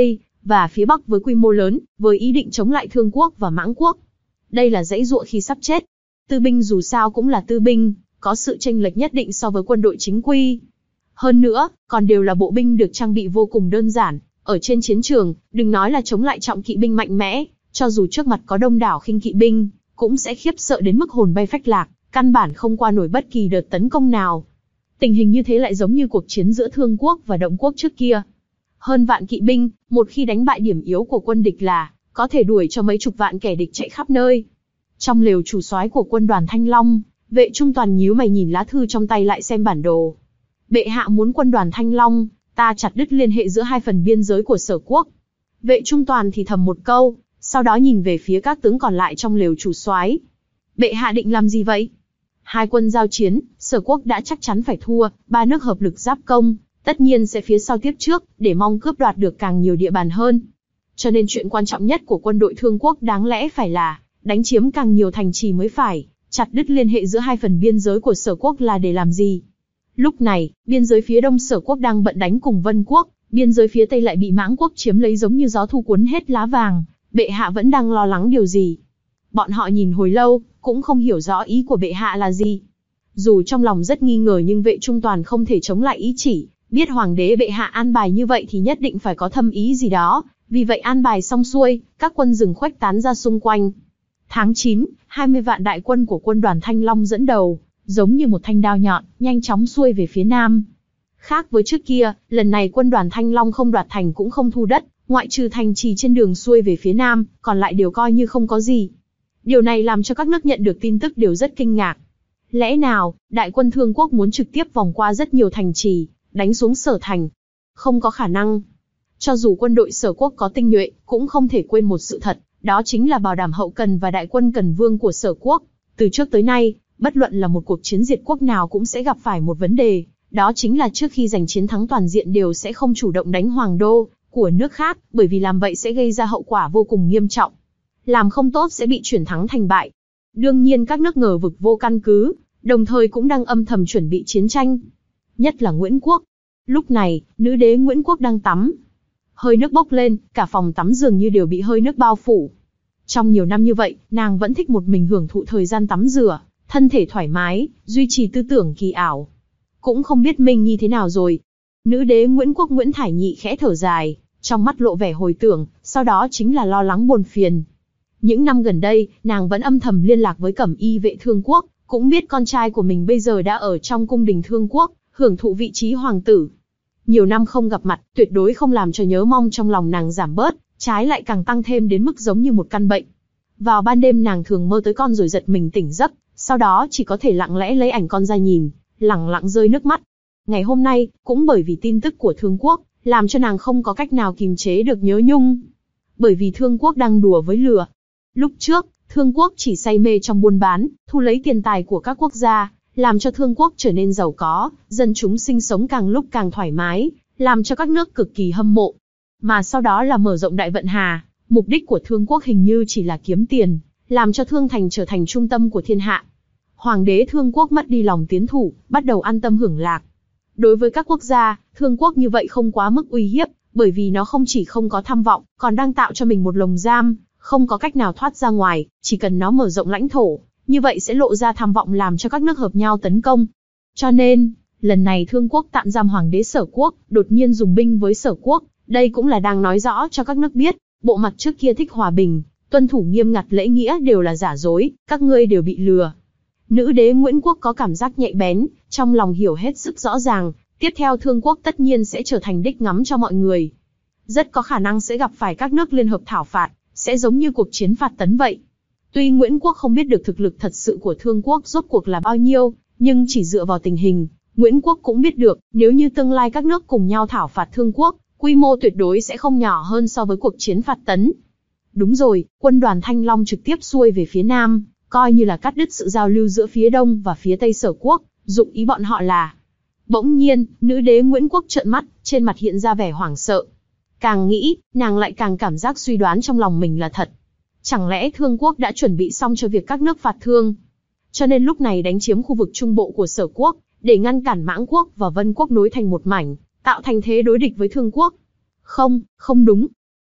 và phía Bắc với quy mô lớn, với ý định chống lại Thương quốc và Mãng quốc. Đây là giãy giụa khi sắp chết. Tư binh dù sao cũng là tư binh, có sự chênh lệch nhất định so với quân đội chính quy. Hơn nữa, còn đều là bộ binh được trang bị vô cùng đơn giản. Ở trên chiến trường, đừng nói là chống lại trọng kỵ binh mạnh mẽ, cho dù trước mặt có đông đảo khinh kỵ binh, cũng sẽ khiếp sợ đến mức hồn bay phách lạc, căn bản không qua nổi bất kỳ đợt tấn công nào. Tình hình như thế lại giống như cuộc chiến giữa Thương quốc và Động quốc trước kia. Hơn vạn kỵ binh, một khi đánh bại điểm yếu của quân địch là có thể đuổi cho mấy chục vạn kẻ địch chạy khắp nơi. Trong lều chủ soái của quân đoàn Thanh Long, Vệ Trung Toàn nhíu mày nhìn lá thư trong tay lại xem bản đồ. Bệ hạ muốn quân đoàn Thanh Long, ta chặt đứt liên hệ giữa hai phần biên giới của Sở quốc. Vệ Trung Toàn thì thầm một câu, sau đó nhìn về phía các tướng còn lại trong lều chủ soái. Bệ hạ định làm gì vậy? Hai quân giao chiến, Sở quốc đã chắc chắn phải thua, ba nước hợp lực giáp công, tất nhiên sẽ phía sau tiếp trước, để mong cướp đoạt được càng nhiều địa bàn hơn. Cho nên chuyện quan trọng nhất của quân đội Thương quốc đáng lẽ phải là đánh chiếm càng nhiều thành trì mới phải. Chặt đứt liên hệ giữa hai phần biên giới của Sở quốc là để làm gì? Lúc này, biên giới phía đông Sở quốc đang bận đánh cùng Vân quốc, biên giới phía tây lại bị Mãng quốc chiếm lấy giống như gió thu cuốn hết lá vàng. Bệ hạ vẫn đang lo lắng điều gì? Bọn họ nhìn hồi lâu, cũng không hiểu rõ ý của bệ hạ là gì. Dù trong lòng rất nghi ngờ nhưng Vệ Trung Toàn không thể chống lại ý chỉ, biết hoàng đế bệ hạ an bài như vậy thì nhất định phải có thâm ý gì đó, vì vậy an bài xong xuôi, các quân rừng khuếch tán ra xung quanh. Tháng chín, hai mươi vạn đại quân của quân đoàn Thanh Long dẫn đầu, giống như một thanh đao nhọn, nhanh chóng xuôi về phía nam. Khác với trước kia, lần này quân đoàn Thanh Long không đoạt thành cũng không thu đất, ngoại trừ thành trì trên đường xuôi về phía nam, còn lại đều coi như không có gì. Điều này làm cho các nước nhận được tin tức đều rất kinh ngạc. Lẽ nào, đại quân Thương quốc muốn trực tiếp vòng qua rất nhiều thành trì, đánh xuống Sở thành? Không có khả năng. Cho dù quân đội Sở quốc có tinh nhuệ, cũng không thể quên một sự thật, đó chính là bảo đảm hậu cần và đại quân cần vương của Sở quốc. Từ trước tới nay, bất luận là một cuộc chiến diệt quốc nào cũng sẽ gặp phải một vấn đề, đó chính là trước khi giành chiến thắng toàn diện đều sẽ không chủ động đánh hoàng đô của nước khác, bởi vì làm vậy sẽ gây ra hậu quả vô cùng nghiêm trọng. Làm không tốt sẽ bị chuyển thắng thành bại. Đương nhiên các nước ngờ vực vô căn cứ, đồng thời cũng đang âm thầm chuẩn bị chiến tranh. Nhất là Nguyễn Quốc. Lúc này, nữ đế Nguyễn Quốc đang tắm. Hơi nước bốc lên, cả phòng tắm dường như đều bị hơi nước bao phủ. Trong nhiều năm như vậy, nàng vẫn thích một mình hưởng thụ thời gian tắm rửa, thân thể thoải mái, duy trì tư tưởng kỳ ảo. Cũng không biết Minh Nhi thế nào rồi. Nữ đế Nguyễn Quốc Nguyễn Thải Nhị khẽ thở dài, trong mắt lộ vẻ hồi tưởng, sau đó chính là lo lắng buồn phiền. Những năm gần đây, nàng vẫn âm thầm liên lạc với Cẩm Y vệ Thương quốc, cũng biết con trai của mình bây giờ đã ở trong cung đình Thương quốc, hưởng thụ vị trí hoàng tử. Nhiều năm không gặp mặt, tuyệt đối không làm cho nhớ mong trong lòng nàng giảm bớt, trái lại càng tăng thêm đến mức giống như một căn bệnh. Vào ban đêm nàng thường mơ tới con rồi giật mình tỉnh giấc, sau đó chỉ có thể lặng lẽ lấy ảnh con ra nhìn, lẳng lặng rơi nước mắt. Ngày hôm nay, cũng bởi vì tin tức của Thương quốc, làm cho nàng không có cách nào kìm chế được nhớ nhung. Bởi vì Thương quốc đang đùa với lửa. Lúc trước, Thương quốc chỉ say mê trong buôn bán, thu lấy tiền tài của các quốc gia, làm cho Thương quốc trở nên giàu có, dân chúng sinh sống càng lúc càng thoải mái, làm cho các nước cực kỳ hâm mộ. Mà sau đó là mở rộng Đại Vận Hà, mục đích của Thương quốc hình như chỉ là kiếm tiền, làm cho Thương thành trở thành trung tâm của thiên hạ. Hoàng đế Thương quốc mất đi lòng tiến thủ, bắt đầu an tâm hưởng lạc. Đối với các quốc gia, Thương quốc như vậy không quá mức uy hiếp, bởi vì nó không chỉ không có tham vọng, còn đang tạo cho mình một lồng giam, không có cách nào thoát ra ngoài, chỉ cần nó mở rộng lãnh thổ, như vậy sẽ lộ ra tham vọng làm cho các nước hợp nhau tấn công. Cho nên, lần này Thương quốc tạm giam hoàng đế Sở quốc, đột nhiên dùng binh với Sở quốc, đây cũng là đang nói rõ cho các nước biết, bộ mặt trước kia thích hòa bình, tuân thủ nghiêm ngặt lễ nghĩa đều là giả dối, các ngươi đều bị lừa. Nữ đế Nguyễn Quốc có cảm giác nhạy bén, trong lòng hiểu hết sức rõ ràng, tiếp theo Thương quốc tất nhiên sẽ trở thành đích ngắm cho mọi người. Rất có khả năng sẽ gặp phải các nước liên hợp thảo phạt, sẽ giống như cuộc chiến phạt tấn vậy. Tuy Nguyễn Quốc không biết được thực lực thật sự của Thương quốc rốt cuộc là bao nhiêu, nhưng chỉ dựa vào tình hình, Nguyễn Quốc cũng biết được, nếu như tương lai các nước cùng nhau thảo phạt Thương quốc, quy mô tuyệt đối sẽ không nhỏ hơn so với cuộc chiến phạt tấn. Đúng rồi, quân đoàn Thanh Long trực tiếp xuôi về phía nam, coi như là cắt đứt sự giao lưu giữa phía đông và phía tây Sở quốc, dụng ý bọn họ là. Bỗng nhiên, nữ đế Nguyễn Quốc trợn mắt, trên mặt hiện ra vẻ hoảng sợ. Càng nghĩ, nàng lại càng cảm giác suy đoán trong lòng mình là thật. Chẳng lẽ Thương quốc đã chuẩn bị xong cho việc các nước phạt Thương? Cho nên lúc này đánh chiếm khu vực trung bộ của Sở quốc, để ngăn cản Mãng quốc và Vân quốc nối thành một mảnh, tạo thành thế đối địch với Thương quốc. Không, không đúng.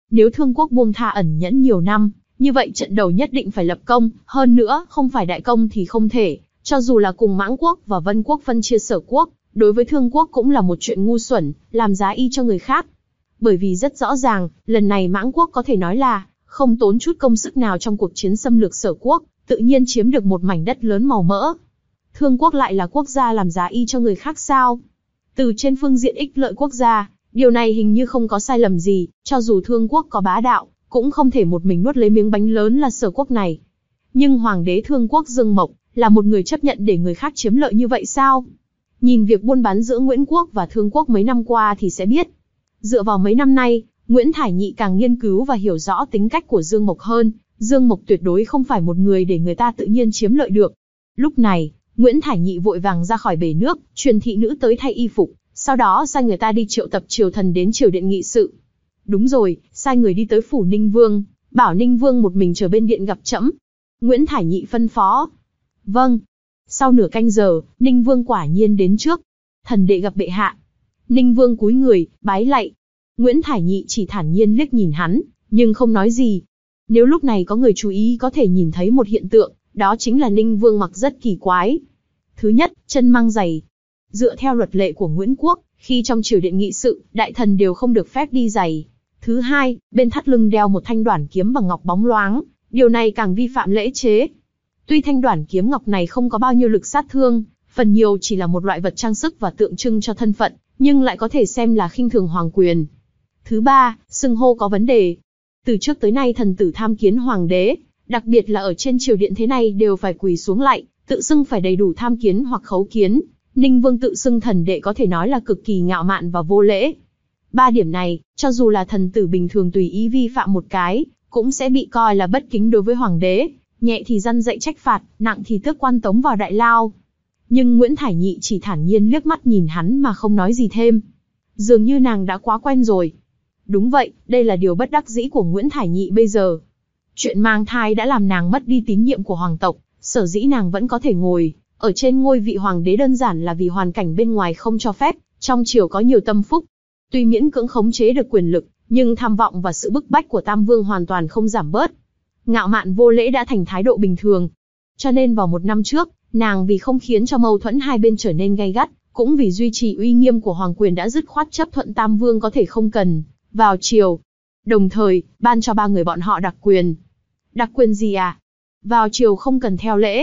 Nếu Thương quốc buông tha ẩn nhẫn nhiều năm, như vậy trận đầu nhất định phải lập công, hơn nữa, không phải đại công thì không thể, cho dù là cùng Mãng quốc và Vân quốc phân chia Sở quốc, đối với Thương quốc cũng là một chuyện ngu xuẩn, làm giá y cho người khác. Bởi vì rất rõ ràng, lần này Mãng quốc có thể nói là không tốn chút công sức nào trong cuộc chiến xâm lược Sở quốc, tự nhiên chiếm được một mảnh đất lớn màu mỡ. Thương quốc lại là quốc gia làm giá y cho người khác sao? Từ trên phương diện ích lợi quốc gia, điều này hình như không có sai lầm gì, cho dù Thương quốc có bá đạo, cũng không thể một mình nuốt lấy miếng bánh lớn là Sở quốc này. Nhưng Hoàng đế Thương quốc Dương Mộc, là một người chấp nhận để người khác chiếm lợi như vậy sao? Nhìn việc buôn bán giữa Nguyễn quốc và Thương quốc mấy năm qua thì sẽ biết. Dựa vào mấy năm nay, Nguyễn Thải Nhị càng nghiên cứu và hiểu rõ tính cách của Dương Mộc hơn, Dương Mộc tuyệt đối không phải một người để người ta tự nhiên chiếm lợi được. Lúc này, Nguyễn Thải Nhị vội vàng ra khỏi bể nước, truyền thị nữ tới thay y phục, sau đó sai người ta đi triệu tập triều thần đến triều điện nghị sự. Đúng rồi, sai người đi tới phủ Ninh Vương, bảo Ninh Vương một mình chờ bên điện gặp trẫm. Nguyễn Thải Nhị phân phó. Vâng. Sau nửa canh giờ, Ninh Vương quả nhiên đến trước. Thần đệ gặp bệ hạ. Ninh Vương cúi người, bái lạy. Nguyễn Thải Nhị chỉ thản nhiên liếc nhìn hắn, nhưng không nói gì. Nếu lúc này có người chú ý có thể nhìn thấy một hiện tượng, đó chính là Ninh Vương mặc rất kỳ quái. Thứ nhất, chân mang giày. Dựa theo luật lệ của Nguyễn quốc, khi trong triều điện nghị sự, đại thần đều không được phép đi giày. Thứ hai, bên thắt lưng đeo một thanh đoản kiếm bằng ngọc bóng loáng, điều này càng vi phạm lễ chế. Tuy thanh đoản kiếm ngọc này không có bao nhiêu lực sát thương, phần nhiều chỉ là một loại vật trang sức và tượng trưng cho thân phận, nhưng lại có thể xem là khinh thường hoàng quyền. Thứ ba, xưng hô có vấn đề. Từ trước tới nay thần tử tham kiến hoàng đế, đặc biệt là ở trên triều điện thế này đều phải quỳ xuống lạy, tự xưng phải đầy đủ tham kiến hoặc khấu kiến. Ninh Vương tự xưng thần đệ có thể nói là cực kỳ ngạo mạn và vô lễ. Ba điểm này, cho dù là thần tử bình thường tùy ý vi phạm một cái, cũng sẽ bị coi là bất kính đối với hoàng đế, nhẹ thì răn dạy trách phạt, nặng thì tước quan tống vào đại lao. Nhưng Nguyễn Thải Nhị chỉ thản nhiên liếc mắt nhìn hắn mà không nói gì thêm. Dường như nàng đã quá quen rồi. Đúng vậy, đây là điều bất đắc dĩ của Nguyễn Thải Nhị bây giờ. Chuyện mang thai đã làm nàng mất đi tín nhiệm của hoàng tộc, sở dĩ nàng vẫn có thể ngồi ở trên ngôi vị hoàng đế đơn giản là vì hoàn cảnh bên ngoài không cho phép, trong triều có nhiều tâm phúc. Tuy miễn cưỡng khống chế được quyền lực, nhưng tham vọng và sự bức bách của Tam Vương hoàn toàn không giảm bớt. Ngạo mạn vô lễ đã thành thái độ bình thường. Cho nên vào một năm trước, nàng vì không khiến cho mâu thuẫn hai bên trở nên gay gắt, cũng vì duy trì uy nghiêm của hoàng quyền đã dứt khoát chấp thuận Tam Vương có thể không cần vào triều. Đồng thời, ban cho ba người bọn họ đặc quyền. Đặc quyền gì à? Vào triều không cần theo lễ.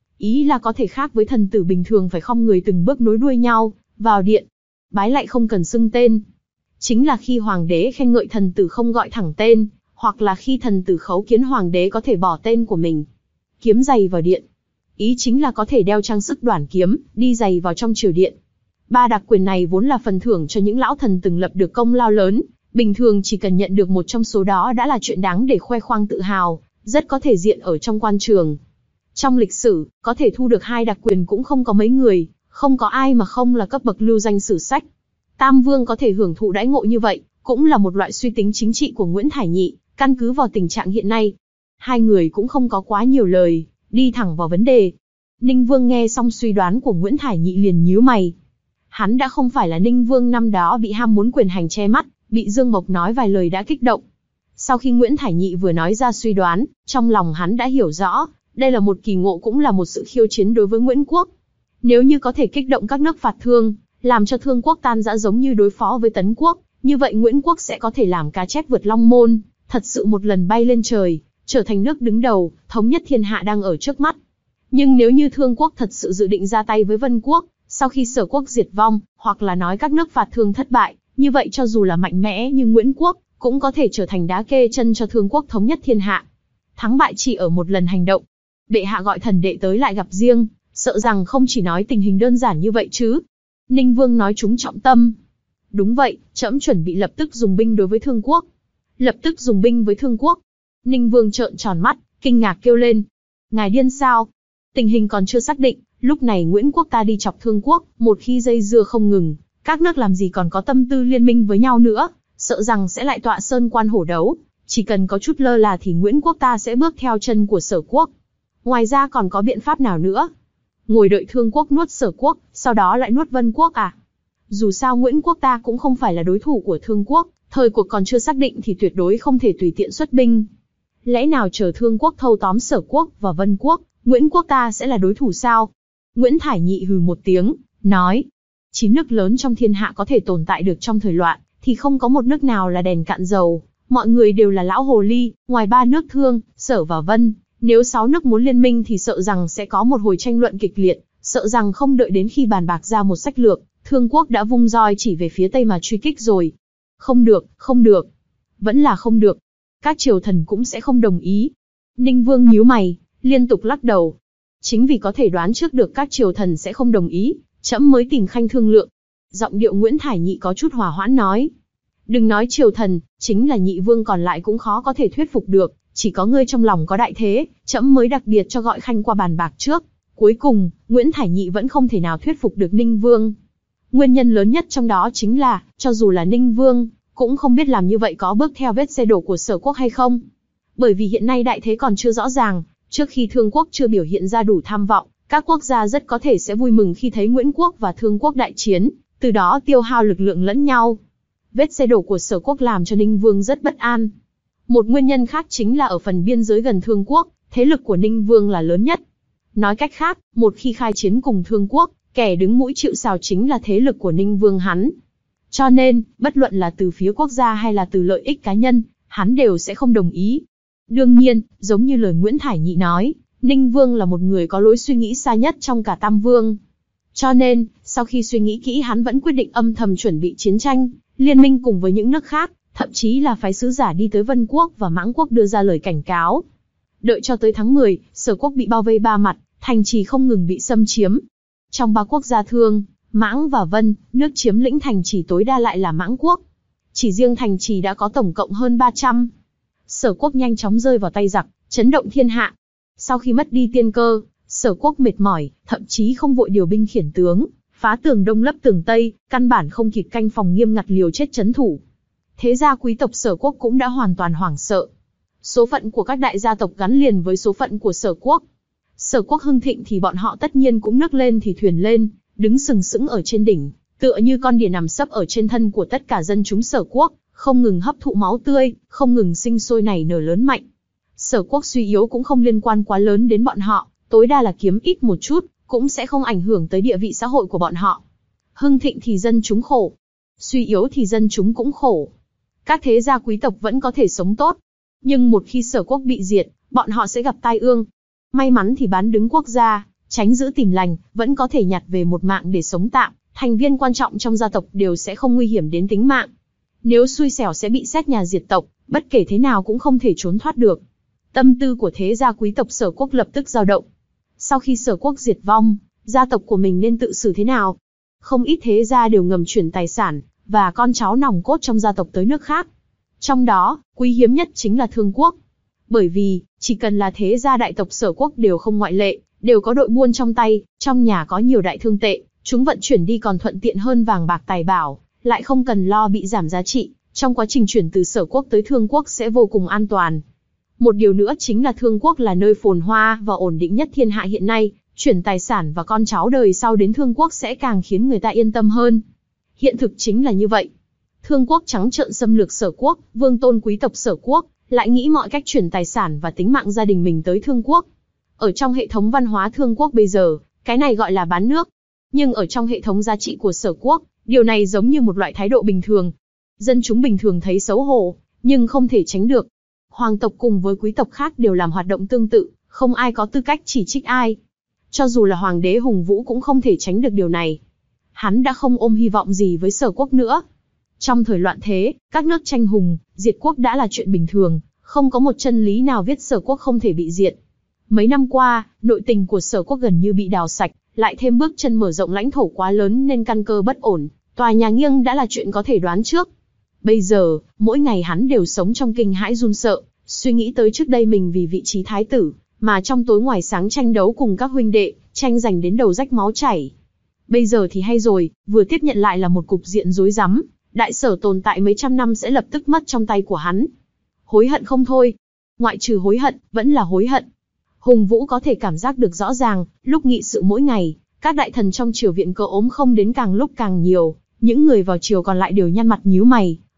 Ý là có thể khác với thần tử bình thường phải khom người từng bước nối đuôi nhau, vào điện. Bái lạy không cần xưng tên. Chính là khi hoàng đế khen ngợi thần tử không gọi thẳng tên, hoặc là khi thần tử khấu kiến hoàng đế có thể bỏ tên của mình. Kiếm giày vào điện. Ý chính là có thể đeo trang sức đoản kiếm, đi giày vào trong triều điện. Ba đặc quyền này vốn là phần thưởng cho những lão thần từng lập được công lao lớn, bình thường chỉ cần nhận được một trong số đó đã là chuyện đáng để khoe khoang tự hào, rất có thể diện ở trong quan trường. Trong lịch sử, có thể thu được hai đặc quyền cũng không có mấy người, không có ai mà không là cấp bậc lưu danh sử sách. Tam Vương có thể hưởng thụ đãi ngộ như vậy, cũng là một loại suy tính chính trị của Nguyễn Thải Nhị, căn cứ vào tình trạng hiện nay. Hai người cũng không có quá nhiều lời, đi thẳng vào vấn đề. Ninh Vương nghe xong suy đoán của Nguyễn Thải Nhị liền nhíu mày. Hắn đã không phải là Ninh Vương năm đó bị ham muốn quyền hành che mắt, bị Dương Mộc nói vài lời đã kích động. Sau khi Nguyễn Thải Nhị vừa nói ra suy đoán, trong lòng hắn đã hiểu rõ, đây là một kỳ ngộ cũng là một sự khiêu chiến đối với Nguyễn quốc. Nếu như có thể kích động các nước phạt Thương, làm cho Thương quốc tan rã giống như đối phó với Tấn quốc, như vậy Nguyễn quốc sẽ có thể làm cá chép vượt long môn, thật sự một lần bay lên trời, trở thành nước đứng đầu, thống nhất thiên hạ đang ở trước mắt. Nhưng nếu như Thương quốc thật sự dự định ra tay với Vân quốc, sau khi Sở quốc diệt vong, hoặc là nói các nước phạt Thương thất bại, như vậy cho dù là mạnh mẽ như Nguyễn quốc, cũng có thể trở thành đá kê chân cho Thương quốc thống nhất thiên hạ. Thắng bại chỉ ở một lần hành động. Bệ hạ gọi thần đệ tới lại gặp riêng, sợ rằng không chỉ nói tình hình đơn giản như vậy chứ. Ninh Vương nói trúng trọng tâm. Đúng vậy, trẫm chuẩn bị lập tức dùng binh đối với Thương quốc. Lập tức dùng binh với Thương quốc. Ninh Vương trợn tròn mắt, kinh ngạc kêu lên. Ngài điên sao? Tình hình còn chưa xác định, lúc này Nguyễn quốc ta đi chọc Thương quốc, một khi dây dưa không ngừng, các nước làm gì còn có tâm tư liên minh với nhau nữa, sợ rằng sẽ lại tọa sơn quan hổ đấu. Chỉ cần có chút lơ là thì Nguyễn quốc ta sẽ bước theo chân của Sở quốc. Ngoài ra còn có biện pháp nào nữa? Ngồi đợi Thương quốc nuốt Sở quốc, sau đó lại nuốt Vân quốc à? Dù sao Nguyễn quốc ta cũng không phải là đối thủ của Thương quốc, Thời cuộc còn chưa xác định thì tuyệt đối không thể tùy tiện xuất binh. Lẽ nào chờ Thương quốc thâu tóm Sở quốc và Vân quốc, Nguyễn quốc ta sẽ là đối thủ sao? Nguyễn Thải Nhị hừ một tiếng, nói, chín nước lớn trong thiên hạ có thể tồn tại được trong thời loạn, thì không có một nước nào là đèn cạn dầu. Mọi người đều là lão hồ ly, ngoài ba nước Thương, Sở và Vân, nếu sáu nước muốn liên minh thì sợ rằng sẽ có một hồi tranh luận kịch liệt, sợ rằng không đợi đến khi bàn bạc ra một sách lược, Thương quốc đã vung roi chỉ về phía Tây mà truy kích rồi. Không được, không được. Vẫn là không được. Các triều thần cũng sẽ không đồng ý. Ninh Vương nhíu mày, liên tục lắc đầu. Chính vì có thể đoán trước được các triều thần sẽ không đồng ý, trẫm mới tìm Khanh thương lượng. Giọng điệu Nguyễn Thải Nhị có chút hòa hoãn nói. Đừng nói triều thần, chính là Nhị Vương còn lại cũng khó có thể thuyết phục được, chỉ có ngươi trong lòng có đại thế, trẫm mới đặc biệt cho gọi Khanh qua bàn bạc trước. Cuối cùng, Nguyễn Thải Nhị vẫn không thể nào thuyết phục được Ninh Vương. Nguyên nhân lớn nhất trong đó chính là, cho dù là Ninh Vương, cũng không biết làm như vậy có bước theo vết xe đổ của Sở quốc hay không. Bởi vì hiện nay đại thế còn chưa rõ ràng, trước khi Thương quốc chưa biểu hiện ra đủ tham vọng, các quốc gia rất có thể sẽ vui mừng khi thấy Nguyễn quốc và Thương quốc đại chiến, từ đó tiêu hao lực lượng lẫn nhau. Vết xe đổ của Sở quốc làm cho Ninh Vương rất bất an. Một nguyên nhân khác chính là ở phần biên giới gần Thương quốc, thế lực của Ninh Vương là lớn nhất. Nói cách khác, một khi khai chiến cùng Thương quốc, kẻ đứng mũi chịu sào chính là thế lực của Ninh Vương hắn. Cho nên, bất luận là từ phía quốc gia hay là từ lợi ích cá nhân, hắn đều sẽ không đồng ý. Đương nhiên, giống như lời Nguyễn Thải Nhị nói, Ninh Vương là một người có lối suy nghĩ xa nhất trong cả Tam Vương. Cho nên, sau khi suy nghĩ kỹ hắn vẫn quyết định âm thầm chuẩn bị chiến tranh, liên minh cùng với những nước khác, thậm chí là phái sứ giả đi tới Vân quốc và Mãng quốc đưa ra lời cảnh cáo. Đợi cho tới tháng mười, Sở quốc bị bao vây ba mặt, thành trì không ngừng bị xâm chiếm. Trong ba quốc gia Thương, Mãng và Vân, nước chiếm lĩnh thành trì tối đa lại là Mãng quốc. Chỉ riêng thành trì đã có tổng cộng hơn ba trăm. Sở quốc nhanh chóng rơi vào tay giặc, chấn động thiên hạ. Sau khi mất đi tiên cơ, Sở quốc mệt mỏi, thậm chí không vội điều binh khiển tướng, phá tường đông lấp tường tây, căn bản không kịp canh phòng nghiêm ngặt liều chết trấn thủ. Thế gia quý tộc Sở quốc cũng đã hoàn toàn hoảng sợ. Số phận của các đại gia tộc gắn liền với số phận của Sở quốc. Sở quốc hưng thịnh thì bọn họ tất nhiên cũng nước lên thì thuyền lên, đứng sừng sững ở trên đỉnh, tựa như con đỉa nằm sấp ở trên thân của tất cả dân chúng Sở quốc, không ngừng hấp thụ máu tươi, không ngừng sinh sôi nảy nở lớn mạnh. Sở quốc suy yếu cũng không liên quan quá lớn đến bọn họ, tối đa là kiếm ít một chút, cũng sẽ không ảnh hưởng tới địa vị xã hội của bọn họ. Hưng thịnh thì dân chúng khổ, suy yếu thì dân chúng cũng khổ. Các thế gia quý tộc vẫn có thể sống tốt, nhưng một khi Sở quốc bị diệt, bọn họ sẽ gặp tai ương. May mắn thì bán đứng quốc gia, tránh giữ tìm lành, vẫn có thể nhặt về một mạng để sống tạm, thành viên quan trọng trong gia tộc đều sẽ không nguy hiểm đến tính mạng. Nếu xui xẻo sẽ bị xét nhà diệt tộc, bất kể thế nào cũng không thể trốn thoát được. Tâm tư của thế gia quý tộc Sở quốc lập tức dao động. Sau khi Sở quốc diệt vong, gia tộc của mình nên tự xử thế nào? Không ít thế gia đều ngầm chuyển tài sản và con cháu nòng cốt trong gia tộc tới nước khác. Trong đó, quý hiếm nhất chính là Thương quốc. Bởi vì, chỉ cần là thế gia đại tộc Sở quốc đều không ngoại lệ, đều có đội buôn trong tay, trong nhà có nhiều đại thương tệ, chúng vận chuyển đi còn thuận tiện hơn vàng bạc tài bảo, lại không cần lo bị giảm giá trị, trong quá trình chuyển từ Sở quốc tới Thương quốc sẽ vô cùng an toàn. Một điều nữa chính là Thương quốc là nơi phồn hoa và ổn định nhất thiên hạ hiện nay, chuyển tài sản và con cháu đời sau đến Thương quốc sẽ càng khiến người ta yên tâm hơn. Hiện thực chính là như vậy. Thương quốc trắng trợn xâm lược Sở quốc, vương tôn quý tộc Sở quốc lại nghĩ mọi cách chuyển tài sản và tính mạng gia đình mình tới Thương quốc. Ở trong hệ thống văn hóa Thương quốc bây giờ, cái này gọi là bán nước. Nhưng ở trong hệ thống giá trị của Sở quốc, điều này giống như một loại thái độ bình thường. Dân chúng bình thường thấy xấu hổ, nhưng không thể tránh được. Hoàng tộc cùng với quý tộc khác đều làm hoạt động tương tự, không ai có tư cách chỉ trích ai. Cho dù là Hoàng đế Hùng Vũ cũng không thể tránh được điều này. Hắn đã không ôm hy vọng gì với Sở quốc nữa. Trong thời loạn thế, các nước tranh hùng, diệt quốc đã là chuyện bình thường, không có một chân lý nào viết Sở quốc không thể bị diệt. Mấy năm qua, nội tình của Sở quốc gần như bị đào sạch, lại thêm bước chân mở rộng lãnh thổ quá lớn nên căn cơ bất ổn, tòa nhà nghiêng đã là chuyện có thể đoán trước. Bây giờ, mỗi ngày hắn đều sống trong kinh hãi run sợ, suy nghĩ tới trước đây mình vì vị trí thái tử, mà trong tối ngoài sáng tranh đấu cùng các huynh đệ, tranh giành đến đầu rách máu chảy. Bây giờ thì hay rồi, vừa tiếp nhận lại là một cục diện rối rắm, đại Sở tồn tại mấy trăm năm sẽ lập tức mất trong tay của hắn. Hối hận không thôi. Ngoại trừ hối hận, vẫn là hối hận. Hùng Vũ có thể cảm giác được rõ ràng, lúc nghị sự mỗi ngày, các đại thần trong triều viện cỡ ốm không đến càng lúc càng nhiều, những người vào triều còn lại đều nhăn mặt nhíu mày,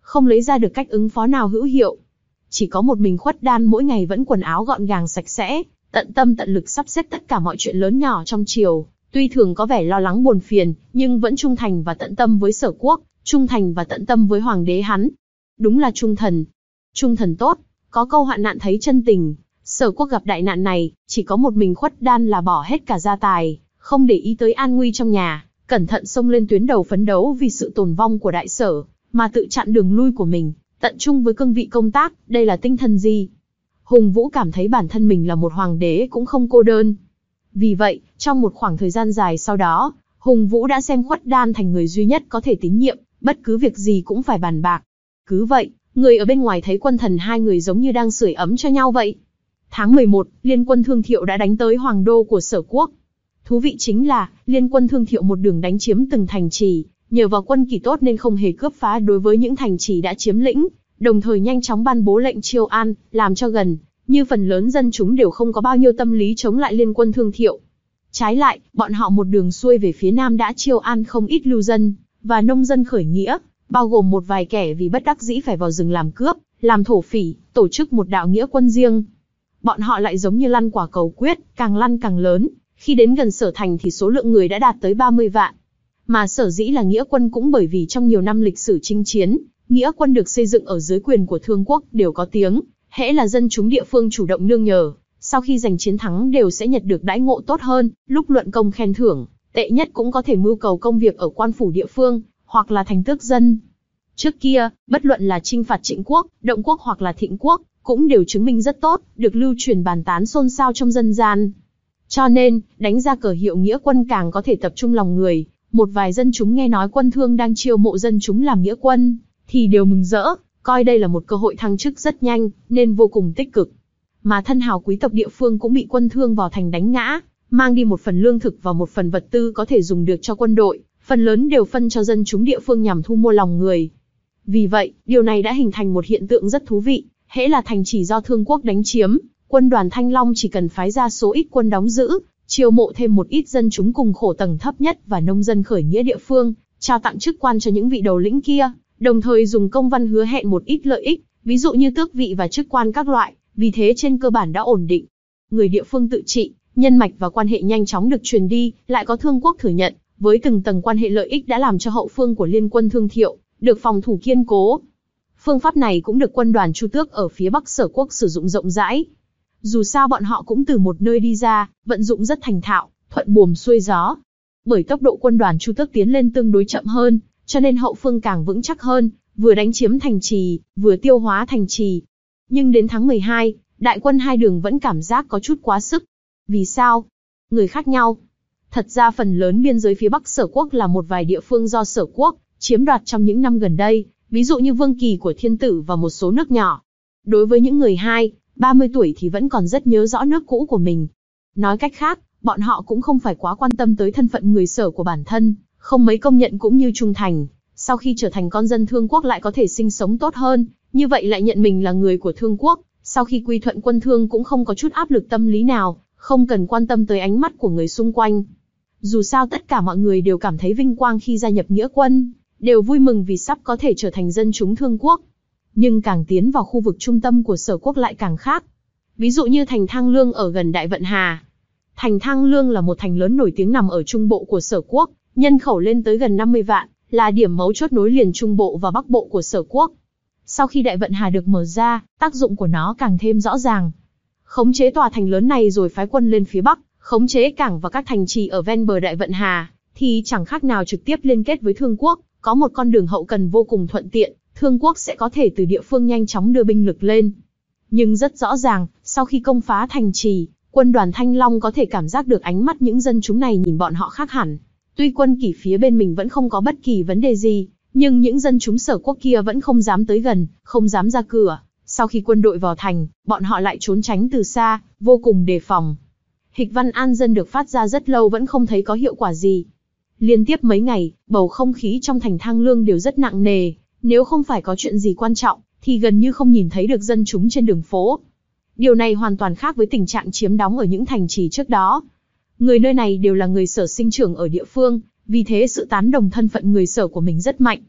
không lấy ra được cách ứng phó nào hữu hiệu. Chỉ có một mình Khuất Đan mỗi ngày vẫn quần áo gọn gàng sạch sẽ, tận tâm tận lực sắp xếp tất cả mọi chuyện lớn nhỏ trong triều, tuy thường có vẻ lo lắng buồn phiền, nhưng vẫn trung thành và tận tâm với Sở Quốc, trung thành và tận tâm với hoàng đế hắn. Đúng là trung thần. Trung thần tốt, có câu hoạn nạn thấy chân tình. Sở Quốc gặp đại nạn này, chỉ có một mình Khuất Đan là bỏ hết cả gia tài, không để ý tới an nguy trong nhà, cẩn thận xông lên tuyến đầu phấn đấu vì sự tồn vong của đại sở, mà tự chặn đường lui của mình, tận trung với cương vị công tác. Đây là tinh thần gì? Hùng Vũ cảm thấy bản thân mình là một hoàng đế cũng không cô đơn. Vì vậy, trong một khoảng thời gian dài sau đó, Hùng Vũ đã xem Khuất Đan thành người duy nhất có thể tín nhiệm, bất cứ việc gì cũng phải bàn bạc. Cứ vậy, người ở bên ngoài thấy quân thần hai người giống như đang sưởi ấm cho nhau vậy. Tháng mười một, liên quân Thương Thiệu đã đánh tới hoàng đô của Sở Quốc. Thú vị chính là, liên quân Thương Thiệu một đường đánh chiếm từng thành trì, nhờ vào quân kỳ tốt nên không hề cướp phá đối với những thành trì đã chiếm lĩnh, đồng thời nhanh chóng ban bố lệnh chiêu an, làm cho gần như phần lớn dân chúng đều không có bao nhiêu tâm lý chống lại liên quân Thương Thiệu. Trái lại, bọn họ một đường xuôi về phía nam đã chiêu an không ít lưu dân và nông dân khởi nghĩa, bao gồm một vài kẻ vì bất đắc dĩ phải vào rừng làm cướp, làm thổ phỉ, tổ chức một đạo nghĩa quân riêng. Bọn họ lại giống như lăn quả cầu quyết, càng lăn càng lớn, khi đến gần Sở Thành thì số lượng người đã đạt tới ba mươi vạn. Mà sở dĩ là nghĩa quân cũng bởi vì trong nhiều năm lịch sử chinh chiến, nghĩa quân được xây dựng ở dưới quyền của Thương Quốc đều có tiếng, hễ là dân chúng địa phương chủ động nương nhờ, sau khi giành chiến thắng đều sẽ nhận được đãi ngộ tốt hơn, lúc luận công khen thưởng, tệ nhất cũng có thể mưu cầu công việc ở quan phủ địa phương, hoặc là thành tước dân. Trước kia, bất luận là chinh phạt Trịnh Quốc, Động Quốc hoặc là Thịnh Quốc, cũng đều chứng minh rất tốt, được lưu truyền bàn tán xôn xao trong dân gian. Cho nên, đánh ra cờ hiệu nghĩa quân càng có thể tập trung lòng người. Một vài dân chúng nghe nói quân Thương đang chiêu mộ dân chúng làm nghĩa quân, thì đều mừng rỡ, coi đây là một cơ hội thăng chức rất nhanh, nên vô cùng tích cực. Mà thân hào quý tộc địa phương cũng bị quân Thương vào thành đánh ngã, mang đi một phần lương thực và một phần vật tư có thể dùng được cho quân đội, phần lớn đều phân cho dân chúng địa phương nhằm thu mua lòng người. Vì vậy, điều này đã hình thành một hiện tượng rất thú vị, hễ là thành trì do Thương Quốc đánh chiếm, quân đoàn Thanh Long chỉ cần phái ra số ít quân đóng giữ, chiêu mộ thêm một ít dân chúng cùng khổ tầng thấp nhất và nông dân khởi nghĩa địa phương, trao tặng chức quan cho những vị đầu lĩnh kia, đồng thời dùng công văn hứa hẹn một ít lợi ích, ví dụ như tước vị và chức quan các loại, vì thế trên cơ bản đã ổn định. Người địa phương tự trị, nhân mạch và quan hệ nhanh chóng được truyền đi, lại có Thương Quốc thừa nhận, với từng tầng quan hệ lợi ích đã làm cho hậu phương của liên quân Thương Thiệu được phòng thủ kiên cố. Phương pháp này cũng được quân đoàn Chu Tước ở phía Bắc Sở Quốc sử dụng rộng rãi. Dù sao bọn họ cũng từ một nơi đi ra, vận dụng rất thành thạo, thuận buồm xuôi gió. Bởi tốc độ quân đoàn Chu Tước tiến lên tương đối chậm hơn, cho nên hậu phương càng vững chắc hơn, vừa đánh chiếm thành trì, vừa tiêu hóa thành trì. Nhưng đến tháng mười hai, đại quân hai đường vẫn cảm giác có chút quá sức. Vì sao? Người khác nhau. Thật ra phần lớn biên giới phía Bắc Sở Quốc là một vài địa phương do Sở Quốc chiếm đoạt trong những năm gần đây, ví dụ như Vương Kỳ của Thiên Tử và một số nước nhỏ. Đối với những người hai, ba mươi tuổi thì vẫn còn rất nhớ rõ nước cũ của mình. Nói cách khác, bọn họ cũng không phải quá quan tâm tới thân phận người Sở của bản thân, không mấy công nhận cũng như trung thành. Sau khi trở thành con dân Thương Quốc lại có thể sinh sống tốt hơn, như vậy lại nhận mình là người của Thương Quốc. Sau khi quy thuận quân Thương cũng không có chút áp lực tâm lý nào, không cần quan tâm tới ánh mắt của người xung quanh. Dù sao tất cả mọi người đều cảm thấy vinh quang khi gia nhập nghĩa quân, đều vui mừng vì sắp có thể trở thành dân chúng Thương Quốc. Nhưng càng tiến vào khu vực trung tâm của Sở Quốc lại càng khác. Ví dụ như thành Thang Lương ở gần Đại Vận Hà. Thành Thang Lương là một thành lớn nổi tiếng nằm ở trung bộ của Sở Quốc, nhân khẩu lên tới gần năm mươi vạn, là điểm mấu chốt nối liền trung bộ và bắc bộ của Sở Quốc. Sau khi Đại Vận Hà được mở ra, tác dụng của nó càng thêm rõ ràng. Khống chế tòa thành lớn này rồi phái quân lên phía Bắc, khống chế cảng và các thành trì ở ven bờ Đại Vận Hà, thì chẳng khác nào trực tiếp liên kết với Thương Quốc, có một con đường hậu cần vô cùng thuận tiện, Thương Quốc sẽ có thể từ địa phương nhanh chóng đưa binh lực lên. Nhưng rất rõ ràng, sau khi công phá thành trì, quân đoàn Thanh Long có thể cảm giác được ánh mắt những dân chúng này nhìn bọn họ khác hẳn. Tuy quân kỷ phía bên mình vẫn không có bất kỳ vấn đề gì, nhưng những dân chúng Sở Quốc kia vẫn không dám tới gần, không dám ra cửa. Sau khi quân đội vào thành, bọn họ lại trốn tránh từ xa, vô cùng đề phòng. Hịch văn an dân được phát ra rất lâu vẫn không thấy có hiệu quả gì. Liên tiếp mấy ngày, bầu không khí trong thành Thang Lương đều rất nặng nề, nếu không phải có chuyện gì quan trọng, thì gần như không nhìn thấy được dân chúng trên đường phố. Điều này hoàn toàn khác với tình trạng chiếm đóng ở những thành trì trước đó. Người nơi này đều là người Sở sinh trưởng ở địa phương, vì thế sự tán đồng thân phận người Sở của mình rất mạnh.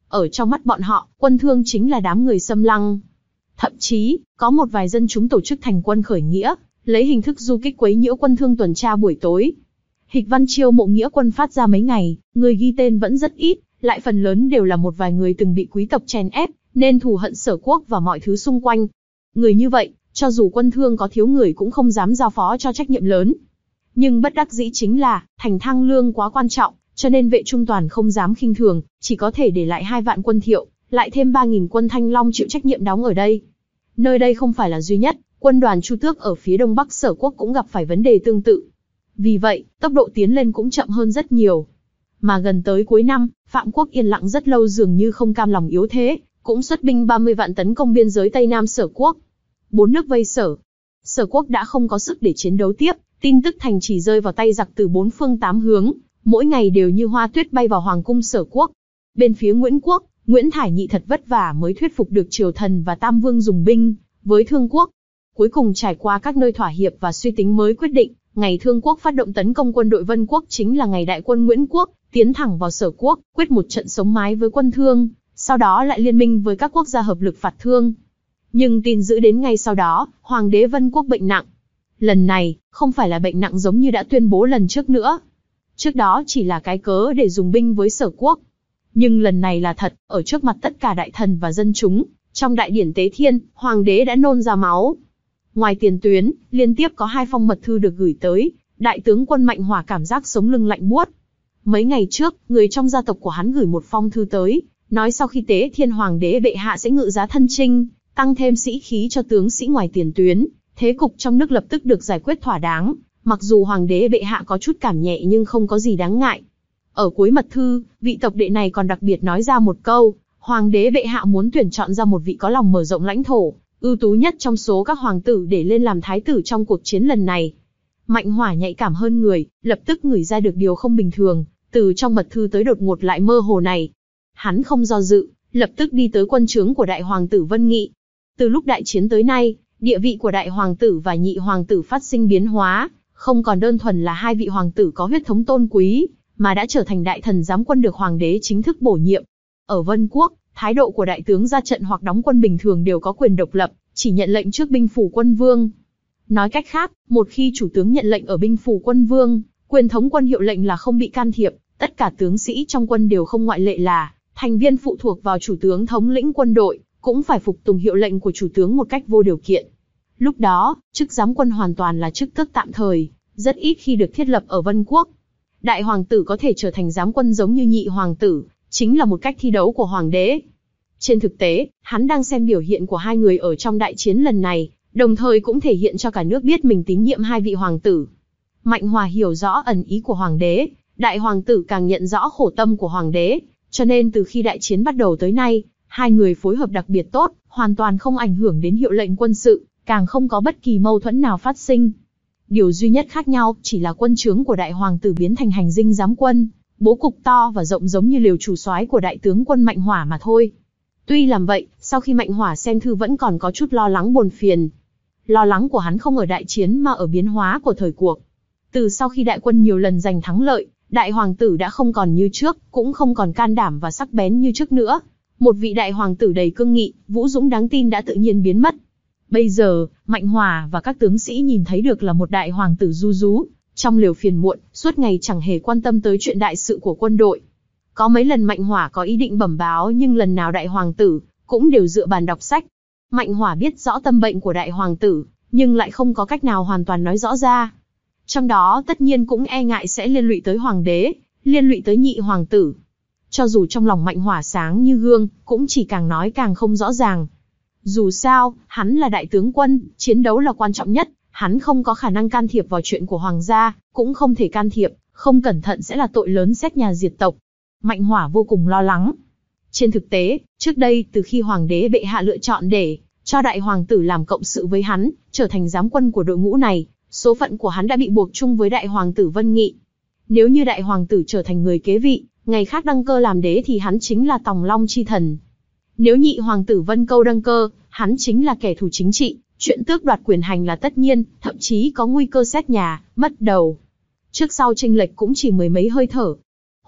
ở trong mắt bọn họ, Quân Thương chính là đám người xâm lăng. Thậm chí, có một vài dân chúng tổ chức thành quân khởi nghĩa, lấy hình thức du kích quấy nhiễu Quân Thương tuần tra buổi tối. Hịch văn chiêu mộ nghĩa quân phát ra mấy ngày, người ghi tên vẫn rất ít, lại phần lớn đều là một vài người từng bị quý tộc chèn ép, nên thù hận Sở Quốc và mọi thứ xung quanh. Người như vậy, cho dù Quân Thương có thiếu người cũng không dám giao phó cho trách nhiệm lớn. Nhưng bất đắc dĩ chính là, thành thang lương quá quan trọng, cho nên vệ trung toàn không dám khinh thường, chỉ có thể để lại hai vạn quân Thiệu, lại thêm ba nghìn quân Thanh Long chịu trách nhiệm đóng ở đây. Nơi đây không phải là duy nhất, quân đoàn Chu Tước ở phía đông bắc Sở Quốc cũng gặp phải vấn đề tương tự. Vì vậy, tốc độ tiến lên cũng chậm hơn rất nhiều. Mà gần tới cuối năm, Phạm Quốc yên lặng rất lâu dường như không cam lòng yếu thế, cũng xuất binh ba mươi vạn tấn công biên giới Tây Nam Sở Quốc. Bốn nước vây Sở. Sở Quốc đã không có sức để chiến đấu tiếp, tin tức thành trì rơi vào tay giặc từ bốn phương tám hướng, mỗi ngày đều như hoa tuyết bay vào hoàng cung Sở Quốc. Bên phía Nguyễn Quốc, Nguyễn Thải Nhị thật vất vả mới thuyết phục được Triều Thần và Tam Vương dùng binh với Thương Quốc. Cuối cùng trải qua các nơi thỏa hiệp và suy tính mới quyết định, ngày Thương Quốc phát động tấn công quân đội Vân Quốc chính là ngày đại quân Nguyễn Quốc tiến thẳng vào Sở Quốc, quyết một trận sống mái với quân Thương, sau đó lại liên minh với các quốc gia hợp lực phạt Thương. Nhưng tin dữ đến ngay sau đó, Hoàng đế Vân Quốc bệnh nặng. Lần này, không phải là bệnh nặng giống như đã tuyên bố lần trước nữa. Trước đó chỉ là cái cớ để dùng binh với Sở Quốc. Nhưng lần này là thật, ở trước mặt tất cả đại thần và dân chúng, trong đại điển tế thiên, Hoàng đế đã nôn ra máu. Ngoài tiền tuyến, liên tiếp có hai phong mật thư được gửi tới, đại tướng quân Mạnh Hỏa cảm giác sống lưng lạnh buốt. Mấy ngày trước, người trong gia tộc của hắn gửi một phong thư tới, nói sau khi tế thiên Hoàng đế bệ hạ sẽ ngự giá thân chinh, tăng thêm sĩ khí cho tướng sĩ ngoài tiền tuyến, thế cục trong nước lập tức được giải quyết thỏa đáng. Mặc dù Hoàng đế bệ hạ có chút cảm nhẹ nhưng không có gì đáng ngại. Ở cuối mật thư, vị tộc đệ này còn đặc biệt nói ra một câu, Hoàng đế bệ hạ muốn tuyển chọn ra một vị có lòng mở rộng lãnh thổ, ưu tú nhất trong số các hoàng tử để lên làm thái tử trong cuộc chiến lần này. Mạnh Hỏa nhạy cảm hơn người, lập tức ngửi ra được điều không bình thường, từ trong mật thư tới đột ngột lại mơ hồ này. Hắn không do dự, lập tức đi tới quân trướng của đại hoàng tử Vân Nghị. Từ lúc đại chiến tới nay, địa vị của đại hoàng tử và nhị hoàng tử phát sinh biến hóa, không còn đơn thuần là hai vị hoàng tử có huyết thống tôn quý, mà đã trở thành đại thần giám quân được hoàng đế chính thức bổ nhiệm. Ở Vân Quốc, thái độ của đại tướng ra trận hoặc đóng quân bình thường đều có quyền độc lập, chỉ nhận lệnh trước binh phủ quân vương. Nói cách khác, một khi chủ tướng nhận lệnh ở binh phủ quân vương, quyền thống quân hiệu lệnh là không bị can thiệp, tất cả tướng sĩ trong quân đều không ngoại lệ là thành viên phụ thuộc vào chủ tướng thống lĩnh quân đội, cũng phải phục tùng hiệu lệnh của chủ tướng một cách vô điều kiện. Lúc đó, chức giám quân hoàn toàn là chức tước tạm thời, rất ít khi được thiết lập ở Vân Quốc. Đại hoàng tử có thể trở thành giám quân giống như nhị hoàng tử, chính là một cách thi đấu của hoàng đế. Trên thực tế, hắn đang xem biểu hiện của hai người ở trong đại chiến lần này, đồng thời cũng thể hiện cho cả nước biết mình tín nhiệm hai vị hoàng tử. Mạnh Hỏa hiểu rõ ẩn ý của hoàng đế, đại hoàng tử càng nhận rõ khổ tâm của hoàng đế, cho nên từ khi đại chiến bắt đầu tới nay, hai người phối hợp đặc biệt tốt, hoàn toàn không ảnh hưởng đến hiệu lệnh quân sự, càng không có bất kỳ mâu thuẫn nào phát sinh. Điều duy nhất khác nhau chỉ là quân trướng của đại hoàng tử biến thành hành dinh giám quân, bố cục to và rộng giống như liều chủ soái của đại tướng quân Mạnh Hỏa mà thôi. Tuy làm vậy, sau khi Mạnh Hỏa xem thư vẫn còn có chút lo lắng buồn phiền. Lo lắng của hắn không ở đại chiến mà ở biến hóa của thời cuộc. Từ sau khi đại quân nhiều lần giành thắng lợi, đại hoàng tử đã không còn như trước, cũng không còn can đảm và sắc bén như trước nữa. Một vị đại hoàng tử đầy cương nghị, vũ dũng đáng tin đã tự nhiên biến mất. Bây giờ, Mạnh Hỏa và các tướng sĩ nhìn thấy được là một đại hoàng tử ru rú, trong liều phiền muộn, suốt ngày chẳng hề quan tâm tới chuyện đại sự của quân đội. Có mấy lần Mạnh Hỏa có ý định bẩm báo nhưng lần nào đại hoàng tử cũng đều dựa bàn đọc sách. Mạnh Hỏa biết rõ tâm bệnh của đại hoàng tử, nhưng lại không có cách nào hoàn toàn nói rõ ra. Trong đó tất nhiên cũng e ngại sẽ liên lụy tới hoàng đế, liên lụy tới nhị hoàng tử. Cho dù trong lòng Mạnh Hỏa sáng như gương, cũng chỉ càng nói càng không rõ ràng. Dù sao, hắn là đại tướng quân, chiến đấu là quan trọng nhất, hắn không có khả năng can thiệp vào chuyện của hoàng gia, cũng không thể can thiệp, không cẩn thận sẽ là tội lớn xét nhà diệt tộc. Mạnh Hỏa vô cùng lo lắng. Trên thực tế, trước đây từ khi hoàng đế bệ hạ lựa chọn để cho đại hoàng tử làm cộng sự với hắn, trở thành giám quân của đội ngũ này, số phận của hắn đã bị buộc chung với đại hoàng tử Vân Nghị. Nếu như đại hoàng tử trở thành người kế vị, ngày khác đăng cơ làm đế thì hắn chính là Tòng Long chi thần. Nếu nhị hoàng tử Vân Câu đăng cơ, hắn chính là kẻ thù chính trị, chuyện tước đoạt quyền hành là tất nhiên, thậm chí có nguy cơ xét nhà, mất đầu. Trước sau chênh lệch cũng chỉ mười mấy hơi thở.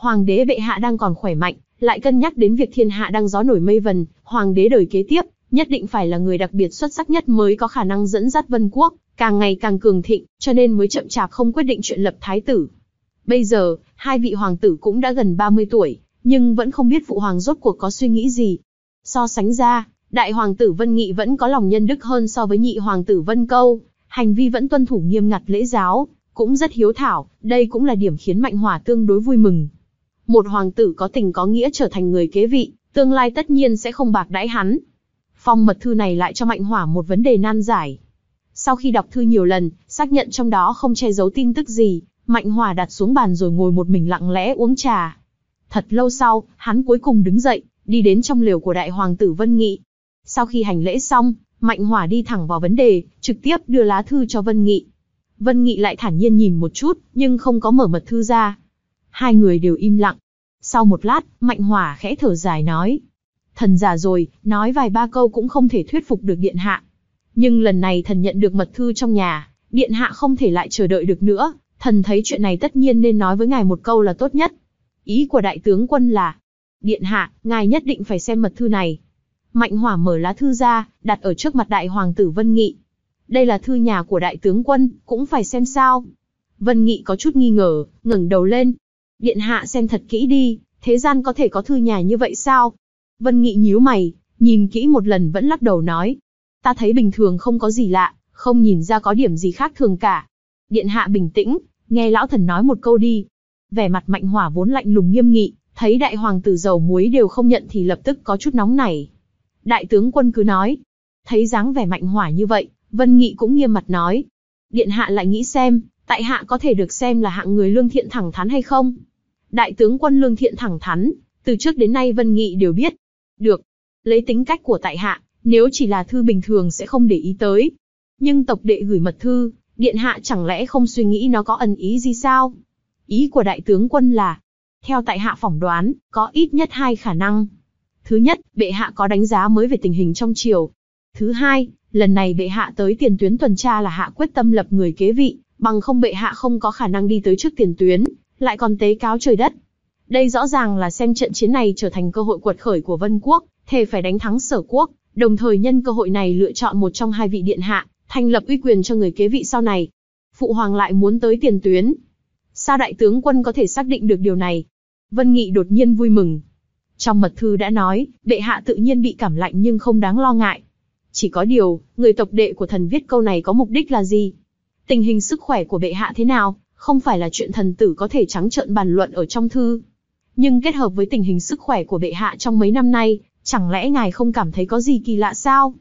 Hoàng đế bệ hạ đang còn khỏe mạnh, lại cân nhắc đến việc thiên hạ đang gió nổi mây vần, hoàng đế đời kế tiếp nhất định phải là người đặc biệt xuất sắc nhất mới có khả năng dẫn dắt Vân quốc càng ngày càng cường thịnh, cho nên mới chậm chạp không quyết định chuyện lập thái tử. Bây giờ, hai vị hoàng tử cũng đã gần ba mươi tuổi, nhưng vẫn không biết phụ hoàng rốt cuộc có suy nghĩ gì. So sánh ra, đại hoàng tử Vân Nghị vẫn có lòng nhân đức hơn so với nhị hoàng tử Vân Câu, hành vi vẫn tuân thủ nghiêm ngặt lễ giáo, cũng rất hiếu thảo, đây cũng là điểm khiến Mạnh Hỏa tương đối vui mừng. Một hoàng tử có tình có nghĩa trở thành người kế vị, tương lai tất nhiên sẽ không bạc đãi hắn. Phong mật thư này lại cho Mạnh Hỏa một vấn đề nan giải. Sau khi đọc thư nhiều lần, xác nhận trong đó không che giấu tin tức gì, Mạnh Hỏa đặt xuống bàn rồi ngồi một mình lặng lẽ uống trà. Thật lâu sau, hắn cuối cùng đứng dậy, đi đến trong lều của đại hoàng tử Vân Nghị. Sau khi hành lễ xong, Mạnh Hỏa đi thẳng vào vấn đề, trực tiếp đưa lá thư cho Vân Nghị. Vân Nghị lại thản nhiên nhìn một chút, nhưng không có mở mật thư ra. Hai người đều im lặng. Sau một lát, Mạnh Hỏa khẽ thở dài nói. Thần già rồi, nói vài ba câu cũng không thể thuyết phục được điện hạ. Nhưng lần này thần nhận được mật thư trong nhà, điện hạ không thể lại chờ đợi được nữa. Thần thấy chuyện này tất nhiên nên nói với ngài một câu là tốt nhất. Ý của đại tướng quân là, điện hạ, ngài nhất định phải xem mật thư này. Mạnh Hỏa mở lá thư ra, đặt ở trước mặt đại hoàng tử Vân Nghị. Đây là thư nhà của đại tướng quân, cũng phải xem sao. Vân Nghị có chút nghi ngờ, ngẩng đầu lên. Điện hạ xem thật kỹ đi, thế gian có thể có thư nhà như vậy sao? Vân Nghị nhíu mày, nhìn kỹ một lần vẫn lắc đầu nói. Ta thấy bình thường không có gì lạ, không nhìn ra có điểm gì khác thường cả. Điện hạ bình tĩnh, nghe lão thần nói một câu đi. Vẻ mặt Mạnh Hỏa vốn lạnh lùng nghiêm nghị, thấy đại hoàng tử dầu muối đều không nhận thì lập tức có chút nóng nảy. Đại tướng quân cứ nói. Thấy dáng vẻ Mạnh Hỏa như vậy, Vân Nghị cũng nghiêm mặt nói. Điện hạ lại nghĩ xem, tại hạ có thể được xem là hạng người lương thiện thẳng thắn hay không? Đại tướng quân lương thiện thẳng thắn, từ trước đến nay Vân Nghị đều biết. Được, lấy tính cách của tại hạ, nếu chỉ là thư bình thường sẽ không để ý tới. Nhưng tộc đệ gửi mật thư, điện hạ chẳng lẽ không suy nghĩ nó có ẩn ý gì sao? Ý của đại tướng quân là, theo tại hạ phỏng đoán, có ít nhất hai khả năng. Thứ nhất, bệ hạ có đánh giá mới về tình hình trong triều. Thứ hai, lần này bệ hạ tới tiền tuyến tuần tra là hạ quyết tâm lập người kế vị, bằng không bệ hạ không có khả năng đi tới trước tiền tuyến, lại còn tế cáo trời đất. Đây rõ ràng là xem trận chiến này trở thành cơ hội quật khởi của Vân quốc, thề phải đánh thắng Sở quốc, đồng thời nhân cơ hội này lựa chọn một trong hai vị điện hạ, thành lập uy quyền cho người kế vị sau này. Phụ hoàng lại muốn tới tiền tuyến. Sao đại tướng quân có thể xác định được điều này? Vân Nghị đột nhiên vui mừng. Trong mật thư đã nói, bệ hạ tự nhiên bị cảm lạnh nhưng không đáng lo ngại. Chỉ có điều, người tộc đệ của thần viết câu này có mục đích là gì? Tình hình sức khỏe của bệ hạ thế nào, không phải là chuyện thần tử có thể trắng trợn bàn luận ở trong thư. Nhưng kết hợp với tình hình sức khỏe của bệ hạ trong mấy năm nay, chẳng lẽ ngài không cảm thấy có gì kỳ lạ sao?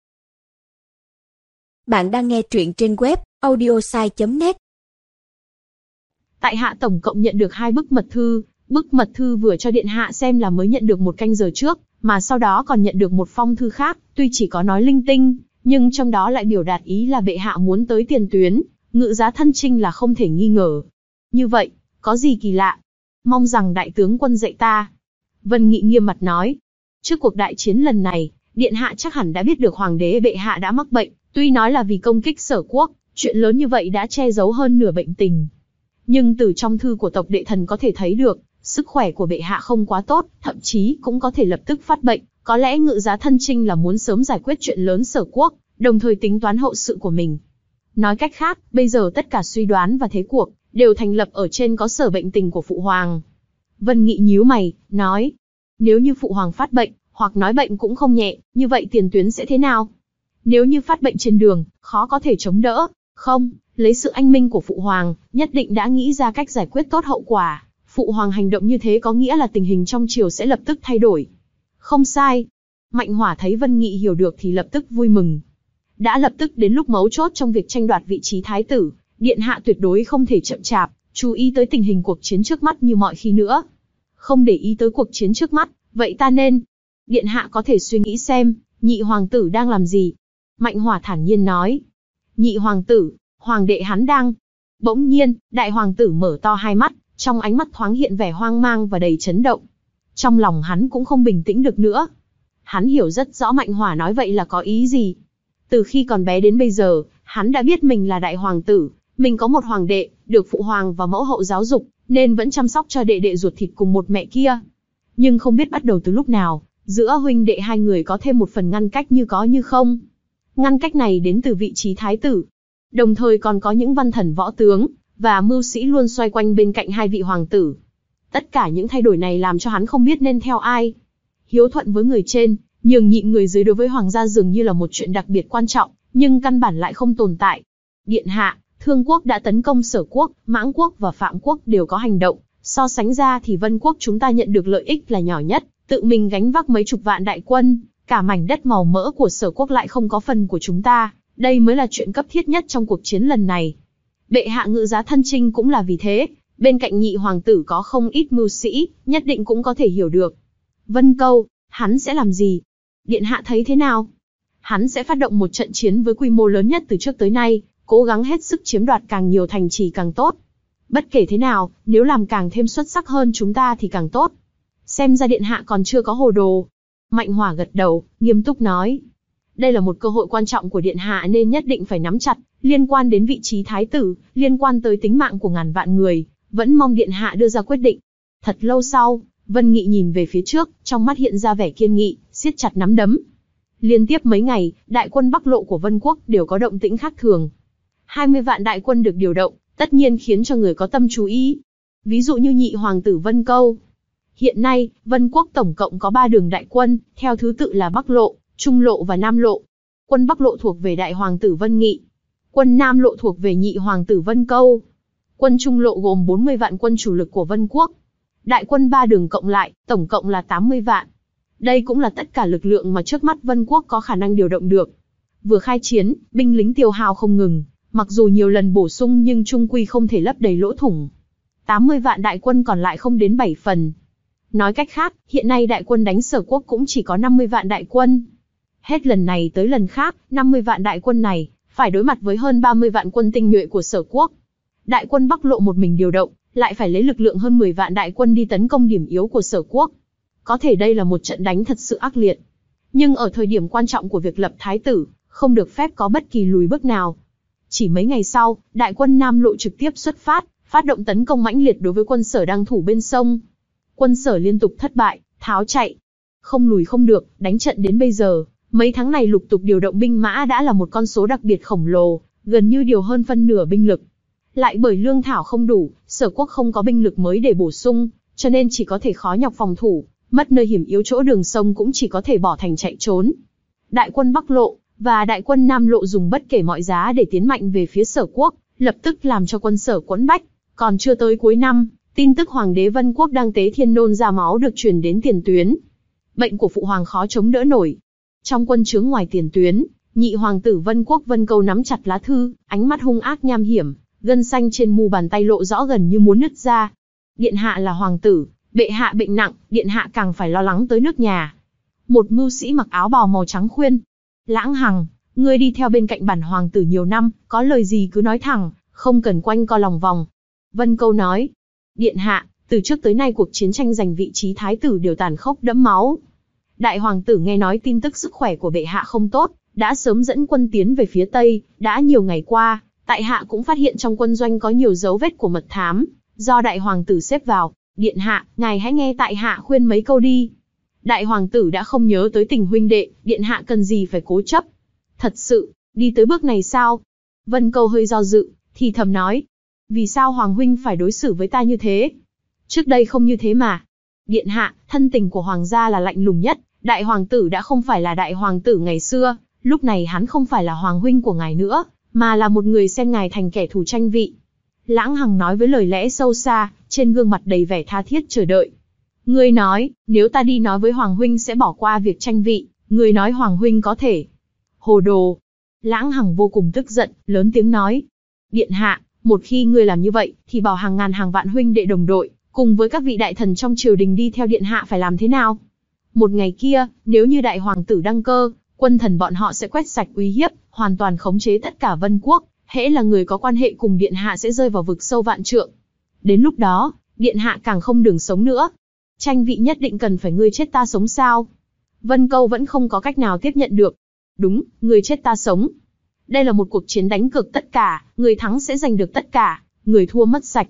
Bạn đang nghe truyện trên web audiosai chấm net. Tại hạ tổng cộng nhận được hai bức mật thư, bức mật thư vừa cho điện hạ xem là mới nhận được một canh giờ trước, mà sau đó còn nhận được một phong thư khác, tuy chỉ có nói linh tinh, nhưng trong đó lại biểu đạt ý là bệ hạ muốn tới tiền tuyến, ngự giá thân chinh là không thể nghi ngờ. Như vậy, có gì kỳ lạ? Mong rằng đại tướng quân dạy ta. Vân Nghị nghiêm mặt nói. Trước cuộc đại chiến lần này, điện hạ chắc hẳn đã biết được hoàng đế bệ hạ đã mắc bệnh, tuy nói là vì công kích Sở quốc, chuyện lớn như vậy đã che giấu hơn nửa bệnh tình. Nhưng từ trong thư của tộc đệ thần có thể thấy được, sức khỏe của bệ hạ không quá tốt, thậm chí cũng có thể lập tức phát bệnh, có lẽ ngự giá thân chinh là muốn sớm giải quyết chuyện lớn Sở quốc, đồng thời tính toán hậu sự của mình. Nói cách khác, bây giờ tất cả suy đoán và thế cuộc, đều thành lập ở trên có sở bệnh tình của phụ hoàng. Vân Nghị nhíu mày, nói, nếu như phụ hoàng phát bệnh, hoặc nói bệnh cũng không nhẹ, như vậy tiền tuyến sẽ thế nào? Nếu như phát bệnh trên đường, khó có thể chống đỡ, không, lấy sự anh minh của phụ hoàng, nhất định đã nghĩ ra cách giải quyết tốt hậu quả. Phụ hoàng hành động như thế có nghĩa là tình hình trong triều sẽ lập tức thay đổi. Không sai. Mạnh Hỏa thấy Vân Nghị hiểu được thì lập tức vui mừng. Đã lập tức đến lúc mấu chốt trong việc tranh đoạt vị trí thái tử, điện hạ tuyệt đối không thể chậm chạp, chú ý tới tình hình cuộc chiến trước mắt như mọi khi nữa. Không để ý tới cuộc chiến trước mắt, vậy ta nên... Điện hạ có thể suy nghĩ xem, nhị hoàng tử đang làm gì? Mạnh Hỏa thản nhiên nói. Nhị hoàng tử, hoàng đệ hắn đang... Bỗng nhiên, đại hoàng tử mở to hai mắt, trong ánh mắt thoáng hiện vẻ hoang mang và đầy chấn động. Trong lòng hắn cũng không bình tĩnh được nữa. Hắn hiểu rất rõ Mạnh Hỏa nói vậy là có ý gì. Từ khi còn bé đến bây giờ, hắn đã biết mình là đại hoàng tử, mình có một hoàng đệ, được phụ hoàng và mẫu hậu giáo dục, nên vẫn chăm sóc cho đệ đệ ruột thịt cùng một mẹ kia. Nhưng không biết bắt đầu từ lúc nào, giữa huynh đệ hai người có thêm một phần ngăn cách như có như không. Ngăn cách này đến từ vị trí thái tử. Đồng thời còn có những văn thần võ tướng, và mưu sĩ luôn xoay quanh bên cạnh hai vị hoàng tử. Tất cả những thay đổi này làm cho hắn không biết nên theo ai. Hiếu thuận với người trên, nhường nhịn người dưới đối với hoàng gia dường như là một chuyện đặc biệt quan trọng, nhưng căn bản lại không tồn tại. Điện hạ, Thương quốc đã tấn công Sở quốc, Mãng quốc và Phạm quốc đều có hành động. So sánh ra thì Vân quốc chúng ta nhận được lợi ích là nhỏ nhất, tự mình gánh vác mấy chục vạn đại quân, cả mảnh đất màu mỡ của Sở quốc lại không có phần của chúng ta, đây mới là chuyện cấp thiết nhất trong cuộc chiến lần này. Bệ hạ ngự giá thân chinh cũng là vì thế, bên cạnh nhị hoàng tử có không ít mưu sĩ, nhất định cũng có thể hiểu được. Vân Câu, hắn sẽ làm gì? Điện hạ thấy thế nào? Hắn sẽ phát động một trận chiến với quy mô lớn nhất từ trước tới nay, cố gắng hết sức chiếm đoạt càng nhiều thành trì càng tốt. Bất kể thế nào, nếu làm càng thêm xuất sắc hơn chúng ta thì càng tốt. Xem ra điện hạ còn chưa có hồ đồ. Mạnh Hỏa gật đầu, nghiêm túc nói. Đây là một cơ hội quan trọng của điện hạ nên nhất định phải nắm chặt, liên quan đến vị trí thái tử, liên quan tới tính mạng của ngàn vạn người, vẫn mong điện hạ đưa ra quyết định. Thật lâu sau, Vân Nghị nhìn về phía trước, trong mắt hiện ra vẻ kiên nghị, siết chặt nắm đấm. Liên tiếp mấy ngày, đại quân Bắc Lộ của Vân quốc đều có động tĩnh khác thường. hai mươi vạn đại quân được điều động, tất nhiên khiến cho người có tâm chú ý. Ví dụ như nhị hoàng tử Vân Câu. Hiện nay, Vân quốc tổng cộng có ba đường đại quân, theo thứ tự là Bắc Lộ, Trung Lộ và Nam Lộ. Quân Bắc Lộ thuộc về đại hoàng tử Vân Nghị. Quân Nam Lộ thuộc về nhị hoàng tử Vân Câu. Quân Trung Lộ gồm bốn mươi vạn quân chủ lực của Vân quốc. Đại quân ba đường cộng lại, tổng cộng là tám mươi vạn. Đây cũng là tất cả lực lượng mà trước mắt Vân quốc có khả năng điều động được. Vừa khai chiến, binh lính tiêu hao không ngừng, mặc dù nhiều lần bổ sung nhưng chung quy không thể lấp đầy lỗ thủng. tám mươi vạn đại quân còn lại không đến bảy phần. Nói cách khác, hiện nay đại quân đánh Sở quốc cũng chỉ có năm mươi vạn đại quân. Hết lần này tới lần khác, năm mươi vạn đại quân này, phải đối mặt với hơn ba mươi vạn quân tinh nhuệ của Sở quốc. Đại quân Bắc Lộ một mình điều động, lại phải lấy lực lượng hơn mười vạn đại quân đi tấn công điểm yếu của Sở quốc. Có thể đây là một trận đánh thật sự ác liệt. Nhưng ở thời điểm quan trọng của việc lập thái tử, không được phép có bất kỳ lùi bước nào. Chỉ mấy ngày sau, đại quân Nam Lộ trực tiếp xuất phát, phát động tấn công mãnh liệt đối với quân Sở đang thủ bên sông. Quân Sở liên tục thất bại, tháo chạy. Không lùi không được, đánh trận đến bây giờ, mấy tháng này lục tục điều động binh mã đã là một con số đặc biệt khổng lồ, gần như điều hơn phân nửa binh lực. Lại bởi lương thảo không đủ, Sở quốc không có binh lực mới để bổ sung, cho nên chỉ có thể khó nhọc phòng thủ, mất nơi hiểm yếu chỗ đường sông cũng chỉ có thể bỏ thành chạy trốn. Đại quân Bắc Lộ và đại quân Nam Lộ dùng bất kể mọi giá để tiến mạnh về phía Sở quốc, lập tức làm cho quân Sở quẫn bách. Còn chưa tới cuối năm, tin tức Hoàng đế Vân quốc đang tế thiên nôn ra máu được truyền đến tiền tuyến. Bệnh của phụ hoàng khó chống đỡ nổi. Trong quân trướng ngoài tiền tuyến, nhị hoàng tử Vân quốc Vân Câu nắm chặt lá thư, ánh mắt hung ác nham hiểm, gân xanh trên mu bàn tay lộ rõ gần như muốn nứt ra. Điện hạ là hoàng tử, bệ hạ bệnh nặng, điện hạ càng phải lo lắng tới nước nhà. Một mưu sĩ mặc áo bào màu trắng khuyên. Lãng Hằng, ngươi đi theo bên cạnh bản hoàng tử nhiều năm, có lời gì cứ nói thẳng, không cần quanh co lòng vòng. Vân Câu nói, điện hạ, từ trước tới nay cuộc chiến tranh giành vị trí thái tử đều tàn khốc đẫm máu. Đại hoàng tử nghe nói tin tức sức khỏe của bệ hạ không tốt, đã sớm dẫn quân tiến về phía tây, đã nhiều ngày qua, tại hạ cũng phát hiện trong quân doanh có nhiều dấu vết của mật thám, do đại hoàng tử xếp vào. Điện hạ, ngài hãy nghe tại hạ khuyên mấy câu đi. Đại hoàng tử đã không nhớ tới tình huynh đệ, điện hạ cần gì phải cố chấp. Thật sự, đi tới bước này sao? Vân Câu hơi do dự, thì thầm nói. Vì sao hoàng huynh phải đối xử với ta như thế? Trước đây không như thế mà. Điện hạ, thân tình của hoàng gia là lạnh lùng nhất, đại hoàng tử đã không phải là đại hoàng tử ngày xưa, lúc này hắn không phải là hoàng huynh của ngài nữa, mà là một người xem ngài thành kẻ thù tranh vị. Lãng Hằng nói với lời lẽ sâu xa, trên gương mặt đầy vẻ tha thiết chờ đợi. Ngươi nói, nếu ta đi nói với Hoàng huynh sẽ bỏ qua việc tranh vị, ngươi nói Hoàng huynh có thể. Hồ đồ. Lãng Hằng vô cùng tức giận, lớn tiếng nói. Điện hạ, một khi ngươi làm như vậy, thì bảo hàng ngàn hàng vạn huynh đệ đồng đội, cùng với các vị đại thần trong triều đình đi theo điện hạ phải làm thế nào? Một ngày kia, nếu như đại hoàng tử đăng cơ, quân thần bọn họ sẽ quét sạch uy hiếp, hoàn toàn khống chế tất cả Vân quốc. Hễ là người có quan hệ cùng điện hạ sẽ rơi vào vực sâu vạn trượng. Đến lúc đó, điện hạ càng không đường sống nữa. Tranh vị nhất định cần phải ngươi chết ta sống sao? Vân Câu vẫn không có cách nào tiếp nhận được. Đúng, ngươi chết ta sống. Đây là một cuộc chiến đánh cược tất cả, người thắng sẽ giành được tất cả, người thua mất sạch.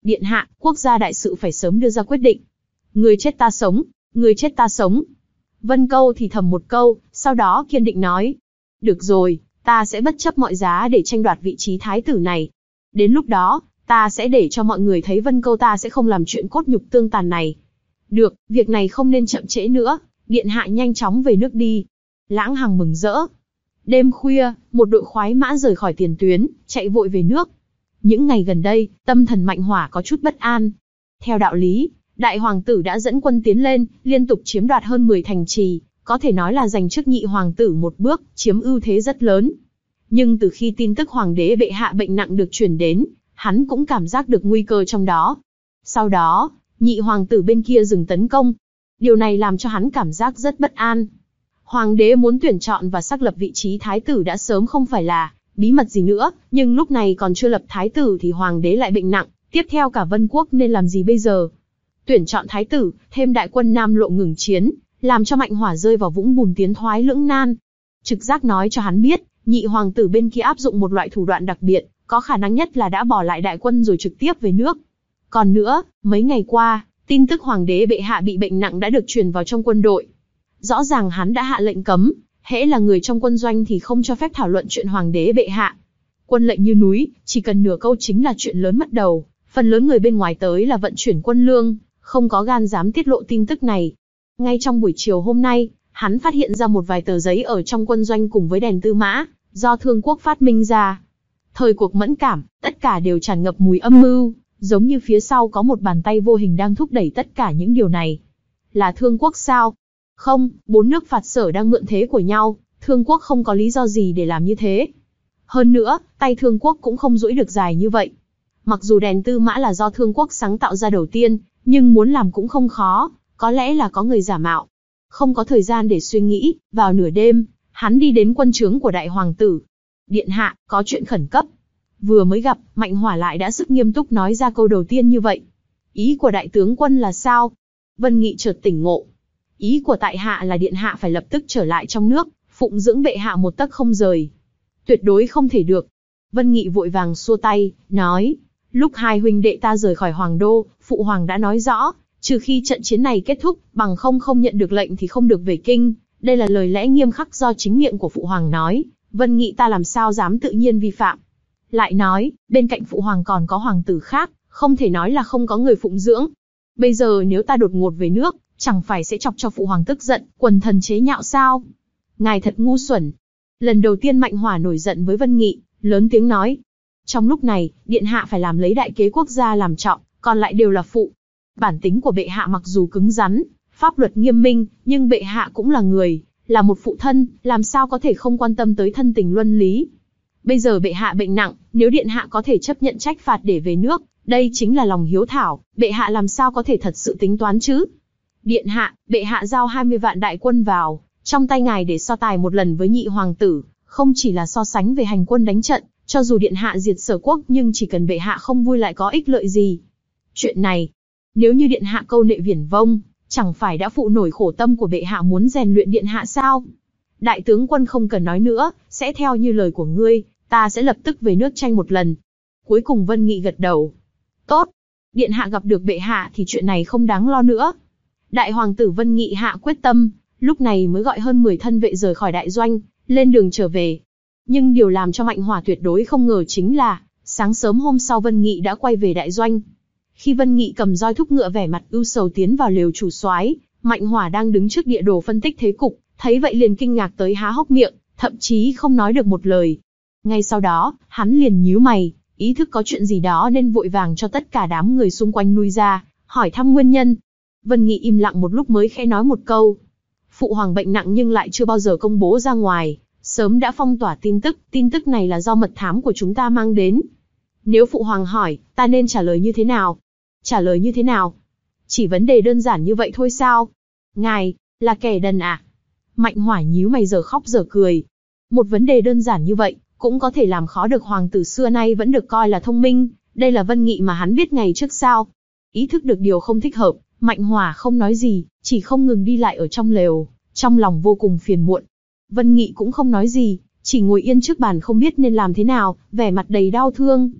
Điện hạ, quốc gia đại sự phải sớm đưa ra quyết định. Người chết ta sống, người chết ta sống. Vân Câu thì thầm một câu, sau đó kiên định nói. Được rồi, ta sẽ bất chấp mọi giá để tranh đoạt vị trí thái tử này. Đến lúc đó, ta sẽ để cho mọi người thấy Vân Câu ta sẽ không làm chuyện cốt nhục tương tàn này. Được, việc này không nên chậm trễ nữa, điện hạ nhanh chóng về nước đi. Lãng Hằng mừng rỡ. Đêm khuya, một đội khoái mã rời khỏi tiền tuyến, chạy vội về nước. Những ngày gần đây, tâm thần Mạnh Hỏa có chút bất an. Theo đạo lý, đại hoàng tử đã dẫn quân tiến lên, liên tục chiếm đoạt hơn mười thành trì, có thể nói là giành trước nhị hoàng tử một bước, chiếm ưu thế rất lớn. Nhưng từ khi tin tức hoàng đế bệ hạ bệnh nặng được truyền đến, hắn cũng cảm giác được nguy cơ trong đó. Sau đó, nhị hoàng tử bên kia dừng tấn công. Điều này làm cho hắn cảm giác rất bất an. Hoàng đế muốn tuyển chọn và xác lập vị trí thái tử đã sớm không phải là bí mật gì nữa, nhưng lúc này còn chưa lập thái tử thì hoàng đế lại bệnh nặng, tiếp theo cả Vân Quốc nên làm gì bây giờ? Tuyển chọn thái tử, thêm đại quân Nam Lộ ngừng chiến, làm cho Mạnh Hỏa rơi vào vũng bùn tiến thoái lưỡng nan. Trực giác nói cho hắn biết, nhị hoàng tử bên kia áp dụng một loại thủ đoạn đặc biệt, có khả năng nhất là đã bỏ lại đại quân rồi trực tiếp về nước. Còn nữa, mấy ngày qua, tin tức hoàng đế bệ hạ bị bệnh nặng đã được truyền vào trong quân đội. Rõ ràng hắn đã hạ lệnh cấm, hễ là người trong quân doanh thì không cho phép thảo luận chuyện hoàng đế bệ hạ. Quân lệnh như núi, chỉ cần nửa câu chính là chuyện lớn mất đầu. Phần lớn người bên ngoài tới là vận chuyển quân lương, không có gan dám tiết lộ tin tức này. Ngay trong buổi chiều hôm nay, hắn phát hiện ra một vài tờ giấy ở trong quân doanh cùng với đèn tư mã, do Thương Quốc phát minh ra. Thời cuộc mẫn cảm, tất cả đều tràn ngập mùi âm mưu, giống như phía sau có một bàn tay vô hình đang thúc đẩy tất cả những điều này. Là Thương Quốc sao? Không, bốn nước phạt sở đang mượn thế của nhau, Thương Quốc không có lý do gì để làm như thế. Hơn nữa, tay Thương Quốc cũng không duỗi được dài như vậy. Mặc dù đèn tư mã là do Thương Quốc sáng tạo ra đầu tiên, nhưng muốn làm cũng không khó, có lẽ là có người giả mạo. Không có thời gian để suy nghĩ, vào nửa đêm, hắn đi đến quân trướng của đại hoàng tử. Điện hạ, có chuyện khẩn cấp. Vừa mới gặp, Mạnh Hỏa lại đã sức nghiêm túc nói ra câu đầu tiên như vậy. Ý của đại tướng quân là sao? Vân Nghị chợt tỉnh ngộ. Ý của tại hạ là điện hạ phải lập tức trở lại trong nước, phụng dưỡng bệ hạ một tấc không rời. Tuyệt đối không thể được. Vân Nghị vội vàng xua tay, nói. Lúc hai huynh đệ ta rời khỏi hoàng đô, phụ hoàng đã nói rõ, trừ khi trận chiến này kết thúc, bằng không không nhận được lệnh thì không được về kinh. Đây là lời lẽ nghiêm khắc do chính miệng của phụ hoàng nói, Vân Nghị ta làm sao dám tự nhiên vi phạm. Lại nói, bên cạnh phụ hoàng còn có hoàng tử khác, không thể nói là không có người phụng dưỡng. Bây giờ nếu ta đột ngột về nước, chẳng phải sẽ chọc cho phụ hoàng tức giận, quần thần chế nhạo sao? Ngài thật ngu xuẩn. Lần đầu tiên Mạnh Hỏa nổi giận với Vân Nghị, lớn tiếng nói. Trong lúc này, điện hạ phải làm lấy đại kế quốc gia làm trọng, còn lại đều là phụ. Bản tính của bệ hạ mặc dù cứng rắn, pháp luật nghiêm minh, nhưng bệ hạ cũng là người, là một phụ thân, làm sao có thể không quan tâm tới thân tình luân lý. Bây giờ bệ hạ bệnh nặng, nếu điện hạ có thể chấp nhận trách phạt để về nước, đây chính là lòng hiếu thảo, bệ hạ làm sao có thể thật sự tính toán chứ? Điện hạ, bệ hạ giao hai mươi vạn đại quân vào, trong tay ngài để so tài một lần với nhị hoàng tử, không chỉ là so sánh về hành quân đánh trận, cho dù điện hạ diệt Sở Quốc nhưng chỉ cần bệ hạ không vui lại có ích lợi gì. Chuyện này, nếu như điện hạ câu nệ viển vông, chẳng phải đã phụ nổi khổ tâm của bệ hạ muốn rèn luyện điện hạ sao? Đại tướng quân không cần nói nữa, sẽ theo như lời của ngươi, ta sẽ lập tức về nước tranh một lần. Cuối cùng Vân Nghị gật đầu. Tốt, điện hạ gặp được bệ hạ thì chuyện này không đáng lo nữa. Đại hoàng tử Vân Nghị hạ quyết tâm, lúc này mới gọi hơn mười thân vệ rời khỏi đại doanh, lên đường trở về. Nhưng điều làm cho Mạnh Hỏa tuyệt đối không ngờ chính là, sáng sớm hôm sau Vân Nghị đã quay về đại doanh. Khi Vân Nghị cầm roi thúc ngựa vẻ mặt ưu sầu tiến vào lều chủ soái, Mạnh Hỏa đang đứng trước địa đồ phân tích thế cục, thấy vậy liền kinh ngạc tới há hốc miệng, thậm chí không nói được một lời. Ngay sau đó, hắn liền nhíu mày, ý thức có chuyện gì đó nên vội vàng cho tất cả đám người xung quanh lui ra, hỏi thăm nguyên nhân. Vân Nghị im lặng một lúc mới khẽ nói một câu. Phụ hoàng bệnh nặng nhưng lại chưa bao giờ công bố ra ngoài, sớm đã phong tỏa tin tức, tin tức này là do mật thám của chúng ta mang đến. Nếu phụ hoàng hỏi, ta nên trả lời như thế nào? Trả lời như thế nào? Chỉ vấn đề đơn giản như vậy thôi sao? Ngài, là kẻ đần à? Mạnh Hỏa nhíu mày giờ khóc giờ cười. Một vấn đề đơn giản như vậy, cũng có thể làm khó được hoàng tử xưa nay vẫn được coi là thông minh, đây là Vân Nghị mà hắn biết ngày trước sao? Ý thức được điều không thích hợp, Mạnh Hỏa không nói gì, chỉ không ngừng đi lại ở trong lều, trong lòng vô cùng phiền muộn. Vân Nghị cũng không nói gì, chỉ ngồi yên trước bàn không biết nên làm thế nào, vẻ mặt đầy đau thương.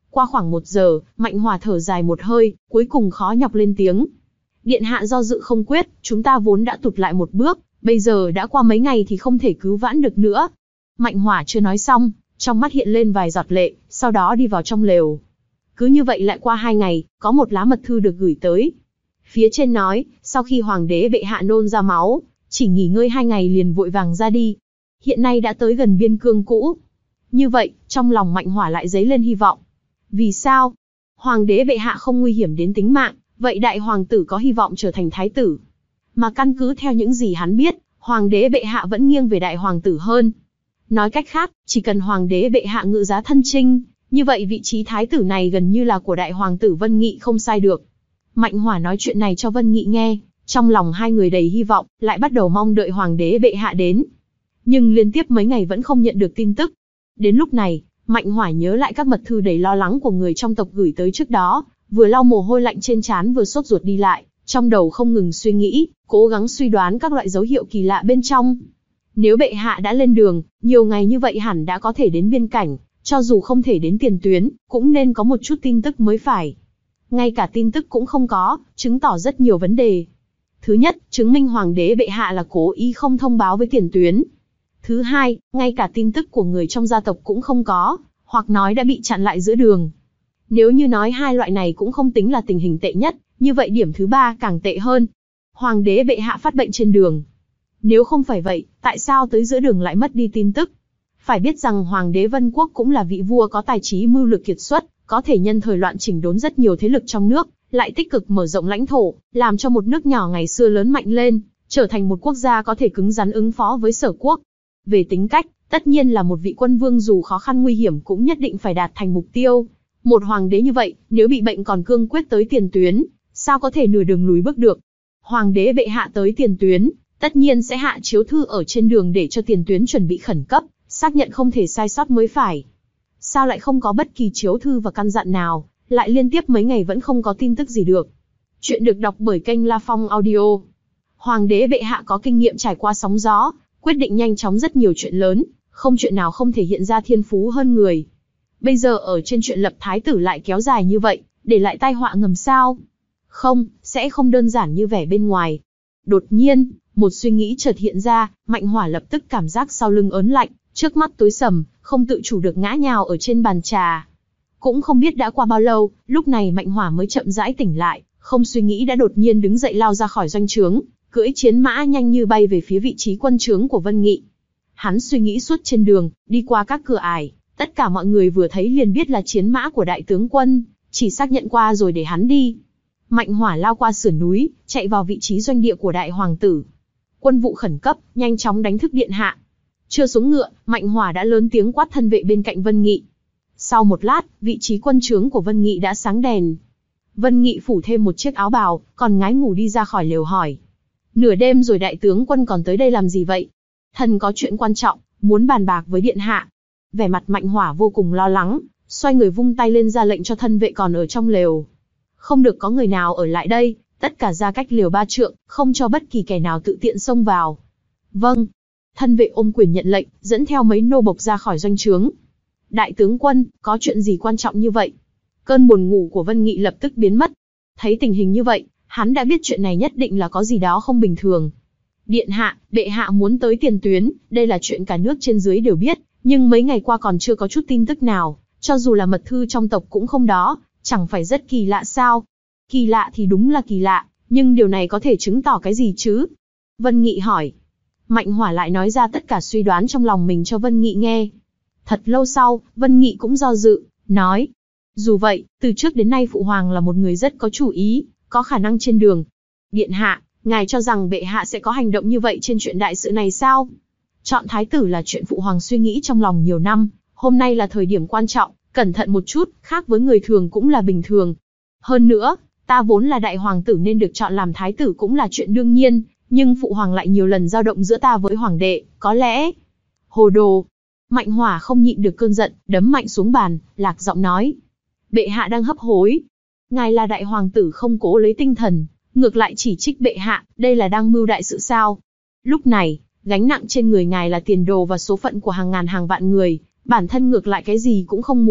Qua khoảng một giờ, Mạnh Hỏa thở dài một hơi, cuối cùng khó nhọc lên tiếng. Điện hạ do dự không quyết, chúng ta vốn đã tụt lại một bước, bây giờ đã qua mấy ngày thì không thể cứu vãn được nữa. Mạnh Hỏa chưa nói xong, trong mắt hiện lên vài giọt lệ, sau đó đi vào trong lều. Cứ như vậy lại qua hai ngày, có một lá mật thư được gửi tới. Phía trên nói, sau khi hoàng đế bệ hạ nôn ra máu, chỉ nghỉ ngơi hai ngày liền vội vàng ra đi. Hiện nay đã tới gần biên cương cũ. Như vậy, trong lòng Mạnh Hỏa lại dấy lên hy vọng. Vì sao? Hoàng đế bệ hạ không nguy hiểm đến tính mạng, vậy đại hoàng tử có hy vọng trở thành thái tử. Mà căn cứ theo những gì hắn biết, hoàng đế bệ hạ vẫn nghiêng về đại hoàng tử hơn. Nói cách khác, chỉ cần hoàng đế bệ hạ ngự giá thân chinh, như vậy vị trí thái tử này gần như là của đại hoàng tử Vân Nghị không sai được. Mạnh Hỏa nói chuyện này cho Vân Nghị nghe, trong lòng hai người đầy hy vọng, lại bắt đầu mong đợi hoàng đế bệ hạ đến. Nhưng liên tiếp mấy ngày vẫn không nhận được tin tức. Đến lúc này, Mạnh Hỏa nhớ lại các mật thư đầy lo lắng của người trong tộc gửi tới trước đó, vừa lau mồ hôi lạnh trên trán vừa sốt ruột đi lại, trong đầu không ngừng suy nghĩ, cố gắng suy đoán các loại dấu hiệu kỳ lạ bên trong. Nếu bệ hạ đã lên đường, nhiều ngày như vậy hẳn đã có thể đến biên cảnh, cho dù không thể đến tiền tuyến, cũng nên có một chút tin tức mới phải. Ngay cả tin tức cũng không có, chứng tỏ rất nhiều vấn đề. Thứ nhất, chứng minh hoàng đế bệ hạ là cố ý không thông báo với tiền tuyến. Thứ hai, ngay cả tin tức của người trong gia tộc cũng không có, hoặc nói đã bị chặn lại giữa đường. Nếu như nói hai loại này cũng không tính là tình hình tệ nhất, như vậy điểm thứ ba càng tệ hơn. Hoàng đế bệ hạ phát bệnh trên đường. Nếu không phải vậy, tại sao tới giữa đường lại mất đi tin tức? Phải biết rằng Hoàng đế Vân Quốc cũng là vị vua có tài trí mưu lược kiệt xuất, có thể nhân thời loạn chỉnh đốn rất nhiều thế lực trong nước, lại tích cực mở rộng lãnh thổ, làm cho một nước nhỏ ngày xưa lớn mạnh lên, trở thành một quốc gia có thể cứng rắn ứng phó với Sở quốc. Về tính cách, tất nhiên là một vị quân vương dù khó khăn nguy hiểm cũng nhất định phải đạt thành mục tiêu. Một hoàng đế như vậy, nếu bị bệnh còn cương quyết tới tiền tuyến, sao có thể nửa đường lùi bước được? Hoàng đế bệ hạ tới tiền tuyến, tất nhiên sẽ hạ chiếu thư ở trên đường để cho tiền tuyến chuẩn bị khẩn cấp, xác nhận không thể sai sót mới phải. Sao lại không có bất kỳ chiếu thư và căn dặn nào, lại liên tiếp mấy ngày vẫn không có tin tức gì được? Chuyện được đọc bởi kênh La Phong Audio. Hoàng đế bệ hạ có kinh nghiệm trải qua sóng gió, quyết định nhanh chóng rất nhiều chuyện lớn, không chuyện nào không thể hiện ra thiên phú hơn người. Bây giờ ở trên chuyện lập thái tử lại kéo dài như vậy, để lại tai họa ngầm sao? Không, sẽ không đơn giản như vẻ bên ngoài. Đột nhiên, một suy nghĩ chợt hiện ra, Mạnh Hỏa lập tức cảm giác sau lưng ớn lạnh, trước mắt tối sầm, không tự chủ được ngã nhào ở trên bàn trà. Cũng không biết đã qua bao lâu, lúc này Mạnh Hỏa mới chậm rãi tỉnh lại, không suy nghĩ đã đột nhiên đứng dậy lao ra khỏi doanh trướng, cưỡi chiến mã nhanh như bay về phía vị trí quân trướng của Vân Nghị. Hắn suy nghĩ suốt trên đường, đi qua các cửa ải, tất cả mọi người vừa thấy liền biết là chiến mã của đại tướng quân, chỉ xác nhận qua rồi để hắn đi. Mạnh Hỏa lao qua sườn núi, chạy vào vị trí doanh địa của đại hoàng tử. Quân vụ khẩn cấp, nhanh chóng đánh thức điện hạ. Chưa xuống ngựa, Mạnh Hỏa đã lớn tiếng quát thân vệ bên cạnh Vân Nghị. Sau một lát, vị trí quân trướng của Vân Nghị đã sáng đèn. Vân Nghị phủ thêm một chiếc áo bào, còn ngái ngủ đi ra khỏi lều hỏi. Nửa đêm rồi đại tướng quân còn tới đây làm gì vậy? Thần có chuyện quan trọng, muốn bàn bạc với điện hạ. Vẻ mặt Mạnh Hỏa vô cùng lo lắng, xoay người vung tay lên ra lệnh cho thân vệ còn ở trong lều. Không được có người nào ở lại đây, tất cả ra cách lều ba trượng, không cho bất kỳ kẻ nào tự tiện xông vào. Vâng. Thân vệ ôm quyền nhận lệnh, dẫn theo mấy nô bộc ra khỏi doanh trướng. Đại tướng quân, có chuyện gì quan trọng như vậy? Cơn buồn ngủ của Vân Nghị lập tức biến mất. Thấy tình hình như vậy, hắn đã biết chuyện này nhất định là có gì đó không bình thường. Điện hạ, bệ hạ muốn tới tiền tuyến, đây là chuyện cả nước trên dưới đều biết, nhưng mấy ngày qua còn chưa có chút tin tức nào, cho dù là mật thư trong tộc cũng không đó, chẳng phải rất kỳ lạ sao? Kỳ lạ thì đúng là kỳ lạ, nhưng điều này có thể chứng tỏ cái gì chứ? Vân Nghị hỏi. Mạnh Hỏa lại nói ra tất cả suy đoán trong lòng mình cho Vân Nghị nghe. Thật lâu sau, Vân Nghị cũng do dự, nói. Dù vậy, từ trước đến nay Phụ Hoàng là một người rất có chủ ý, có khả năng trên đường. Điện hạ, ngài cho rằng bệ hạ sẽ có hành động như vậy trên chuyện đại sự này sao? Chọn thái tử là chuyện Phụ Hoàng suy nghĩ trong lòng nhiều năm, hôm nay là thời điểm quan trọng, cẩn thận một chút, khác với người thường cũng là bình thường. Hơn nữa, ta vốn là đại hoàng tử nên được chọn làm thái tử cũng là chuyện đương nhiên, nhưng Phụ Hoàng lại nhiều lần dao động giữa ta với hoàng đệ, có lẽ... Hồ đồ! Mạnh Hỏa không nhịn được cơn giận, đấm mạnh xuống bàn, lạc giọng nói. Bệ hạ đang hấp hối. Ngài là đại hoàng tử không cố lấy tinh thần, ngược lại chỉ trích bệ hạ, đây là đang mưu đại sự sao? Lúc này, gánh nặng trên người ngài là tiền đồ và số phận của hàng ngàn hàng vạn người, bản thân ngược lại cái gì cũng không muốn,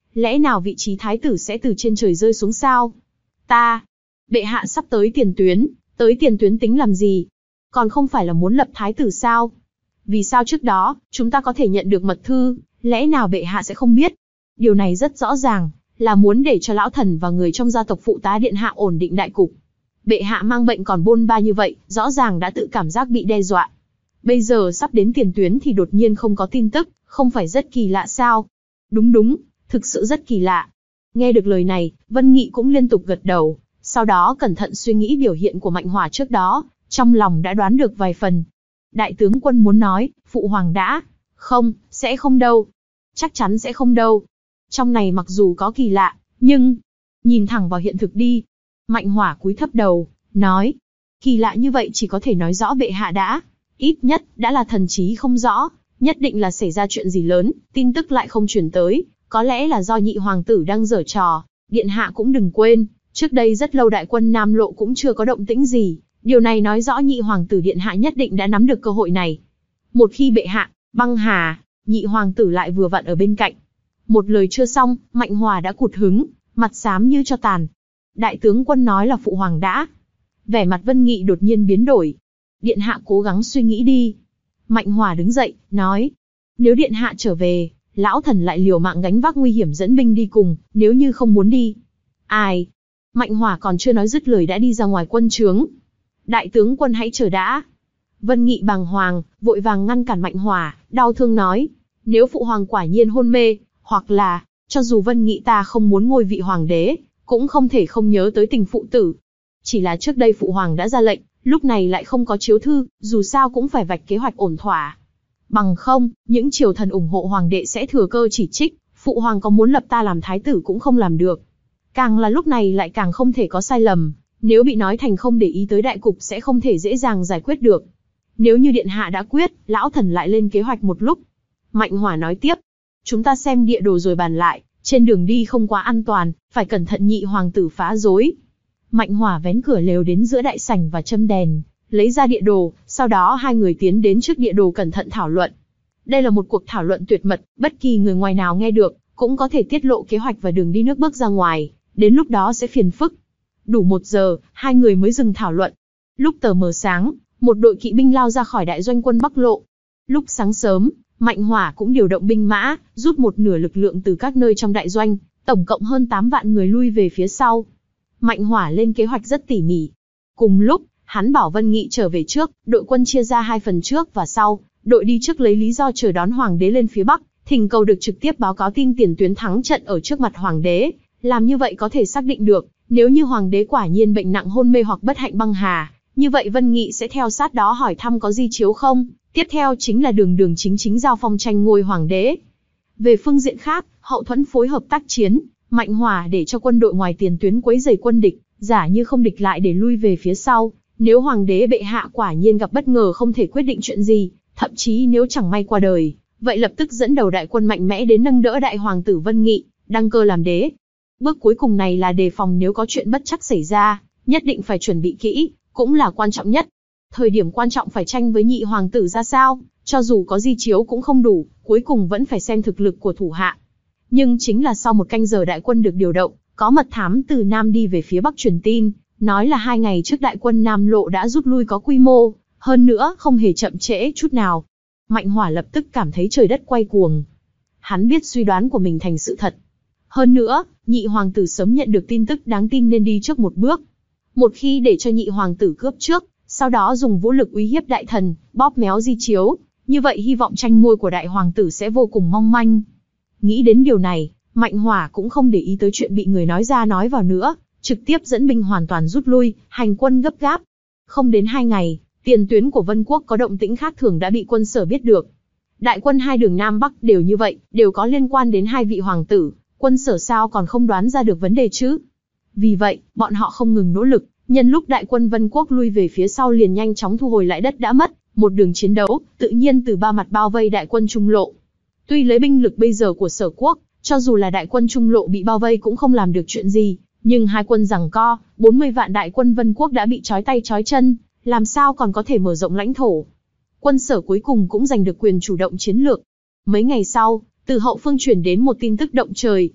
Lẽ nào vị trí thái tử sẽ từ trên trời rơi xuống sao? Ta, bệ hạ sắp tới tiền tuyến, tới tiền tuyến tính làm gì? Còn không phải là muốn lập thái tử sao? Vì sao trước đó, chúng ta có thể nhận được mật thư, lẽ nào bệ hạ sẽ không biết? Điều này rất rõ ràng, là muốn để cho lão thần và người trong gia tộc phụ tá điện hạ ổn định đại cục. Bệ hạ mang bệnh còn bôn ba như vậy, rõ ràng đã tự cảm giác bị đe dọa. Bây giờ sắp đến tiền tuyến thì đột nhiên không có tin tức, không phải rất kỳ lạ sao? Đúng đúng, thực sự rất kỳ lạ. Nghe được lời này, Vân Nghị cũng liên tục gật đầu, sau đó cẩn thận suy nghĩ biểu hiện của Mạnh Hỏa trước đó, trong lòng đã đoán được vài phần. Đại tướng quân muốn nói, phụ hoàng đã, không, sẽ không đâu. Chắc chắn sẽ không đâu. Trong này mặc dù có kỳ lạ, nhưng, nhìn thẳng vào hiện thực đi. Mạnh Hỏa cúi thấp đầu, nói, kỳ lạ như vậy chỉ có thể nói rõ bệ hạ đã, ít nhất, đã là thần trí không rõ, nhất định là xảy ra chuyện gì lớn, tin tức lại không truyền tới, có lẽ là do nhị hoàng tử đang giở trò. Điện hạ cũng đừng quên, trước đây rất lâu đại quân Nam Lộ cũng chưa có động tĩnh gì, điều này nói rõ nhị hoàng tử điện hạ nhất định đã nắm được cơ hội này. Một khi bệ hạ, băng hà, nhị hoàng tử lại vừa vặn ở bên cạnh. Một lời chưa xong, Mạnh Hỏa đã cụt hứng, mặt xám như cho tàn. Đại tướng quân nói là phụ hoàng đã. Vẻ mặt Vân Nghị đột nhiên biến đổi. Điện hạ cố gắng suy nghĩ đi. Mạnh Hỏa đứng dậy, nói. Nếu điện hạ trở về, lão thần lại liều mạng gánh vác nguy hiểm dẫn binh đi cùng, nếu như không muốn đi. Ai? Mạnh Hỏa còn chưa nói dứt lời đã đi ra ngoài quân trướng. Đại tướng quân hãy chờ đã. Vân Nghị bàng hoàng, vội vàng ngăn cản Mạnh Hỏa, đau thương nói. Nếu phụ hoàng quả nhiên hôn mê, hoặc là, cho dù Vân Nghị ta không muốn ngôi vị hoàng đế, cũng không thể không nhớ tới tình phụ tử. Chỉ là trước đây phụ hoàng đã ra lệnh, lúc này lại không có chiếu thư, dù sao cũng phải vạch kế hoạch ổn thỏa. Bằng không, những triều thần ủng hộ hoàng đệ sẽ thừa cơ chỉ trích, phụ hoàng có muốn lập ta làm thái tử cũng không làm được. Càng là lúc này lại càng không thể có sai lầm, nếu bị nói thành không để ý tới đại cục sẽ không thể dễ dàng giải quyết được. Nếu như điện hạ đã quyết, lão thần lại lên kế hoạch một lúc. Mạnh Hỏa nói tiếp, chúng ta xem địa đồ rồi bàn lại, trên đường đi không quá an toàn, phải cẩn thận nhị hoàng tử phá rối. Mạnh Hỏa vén cửa lều đến giữa đại sảnh và châm đèn, lấy ra địa đồ, sau đó hai người tiến đến trước địa đồ cẩn thận thảo luận. Đây là một cuộc thảo luận tuyệt mật, bất kỳ người ngoài nào nghe được, cũng có thể tiết lộ kế hoạch và đường đi nước bước ra ngoài, đến lúc đó sẽ phiền phức. Đủ một giờ, hai người mới dừng thảo luận. Lúc tờ mờ sáng, một đội kỵ binh lao ra khỏi đại doanh quân Bắc Lộ. Lúc sáng sớm, Mạnh Hỏa cũng điều động binh mã, rút một nửa lực lượng từ các nơi trong đại doanh, tổng cộng hơn tám vạn người lui về phía sau. Mạnh Hỏa lên kế hoạch rất tỉ mỉ. Cùng lúc, hắn bảo Vân Nghị trở về trước, đội quân chia ra hai phần trước và sau, đội đi trước lấy lý do chờ đón hoàng đế lên phía Bắc, thỉnh cầu được trực tiếp báo cáo tin tiền tuyến thắng trận ở trước mặt hoàng đế. Làm như vậy có thể xác định được, nếu như hoàng đế quả nhiên bệnh nặng hôn mê hoặc bất hạnh băng hà, như vậy Vân Nghị sẽ theo sát đó hỏi thăm có di chiếu không, tiếp theo chính là đường đường chính chính giao phong tranh ngôi hoàng đế. Về phương diện khác, hậu thuẫn phối hợp tác chiến, Mạnh Hỏa để cho quân đội ngoài tiền tuyến quấy rầy quân địch, giả như không địch lại để lui về phía sau. Nếu hoàng đế bệ hạ quả nhiên gặp bất ngờ không thể quyết định chuyện gì, thậm chí nếu chẳng may qua đời, vậy lập tức dẫn đầu đại quân mạnh mẽ đến nâng đỡ đại hoàng tử Vân Nghị, đăng cơ làm đế. Bước cuối cùng này là đề phòng nếu có chuyện bất trắc xảy ra, nhất định phải chuẩn bị kỹ, cũng là quan trọng nhất. Thời điểm quan trọng phải tranh với nhị hoàng tử ra sao, cho dù có di chiếu cũng không đủ, cuối cùng vẫn phải xem thực lực của thủ hạ. Nhưng chính là sau một canh giờ đại quân được điều động, có mật thám từ Nam đi về phía Bắc truyền tin, nói là hai ngày trước đại quân Nam Lộ đã rút lui có quy mô, hơn nữa không hề chậm trễ chút nào. Mạnh Hỏa lập tức cảm thấy trời đất quay cuồng. Hắn biết suy đoán của mình thành sự thật. Hơn nữa, nhị hoàng tử sớm nhận được tin tức đáng tin nên đi trước một bước. Một khi để cho nhị hoàng tử cướp trước, sau đó dùng vũ lực uy hiếp đại thần, bóp méo di chiếu, như vậy hy vọng tranh ngôi của đại hoàng tử sẽ vô cùng mong manh. Nghĩ đến điều này, Mạnh Hỏa cũng không để ý tới chuyện bị người nói ra nói vào nữa, trực tiếp dẫn binh hoàn toàn rút lui, hành quân gấp gáp. Không đến hai ngày, tiền tuyến của Vân Quốc có động tĩnh khác thường đã bị quân Sở biết được. Đại quân hai đường Nam Bắc đều như vậy, đều có liên quan đến hai vị hoàng tử, quân Sở sao còn không đoán ra được vấn đề chứ? Vì vậy, bọn họ không ngừng nỗ lực, nhân lúc đại quân Vân Quốc lui về phía sau liền nhanh chóng thu hồi lại đất đã mất, một đường chiến đấu, tự nhiên từ ba mặt bao vây đại quân Trung Lộ. Tuy lấy binh lực bây giờ của Sở Quốc, cho dù là đại quân Trung Lộ bị bao vây cũng không làm được chuyện gì, nhưng hai quân giằng co, bốn mươi vạn đại quân Vân Quốc đã bị trói tay trói chân, làm sao còn có thể mở rộng lãnh thổ. Quân Sở cuối cùng cũng giành được quyền chủ động chiến lược. Mấy ngày sau, từ hậu phương truyền đến một tin tức động trời.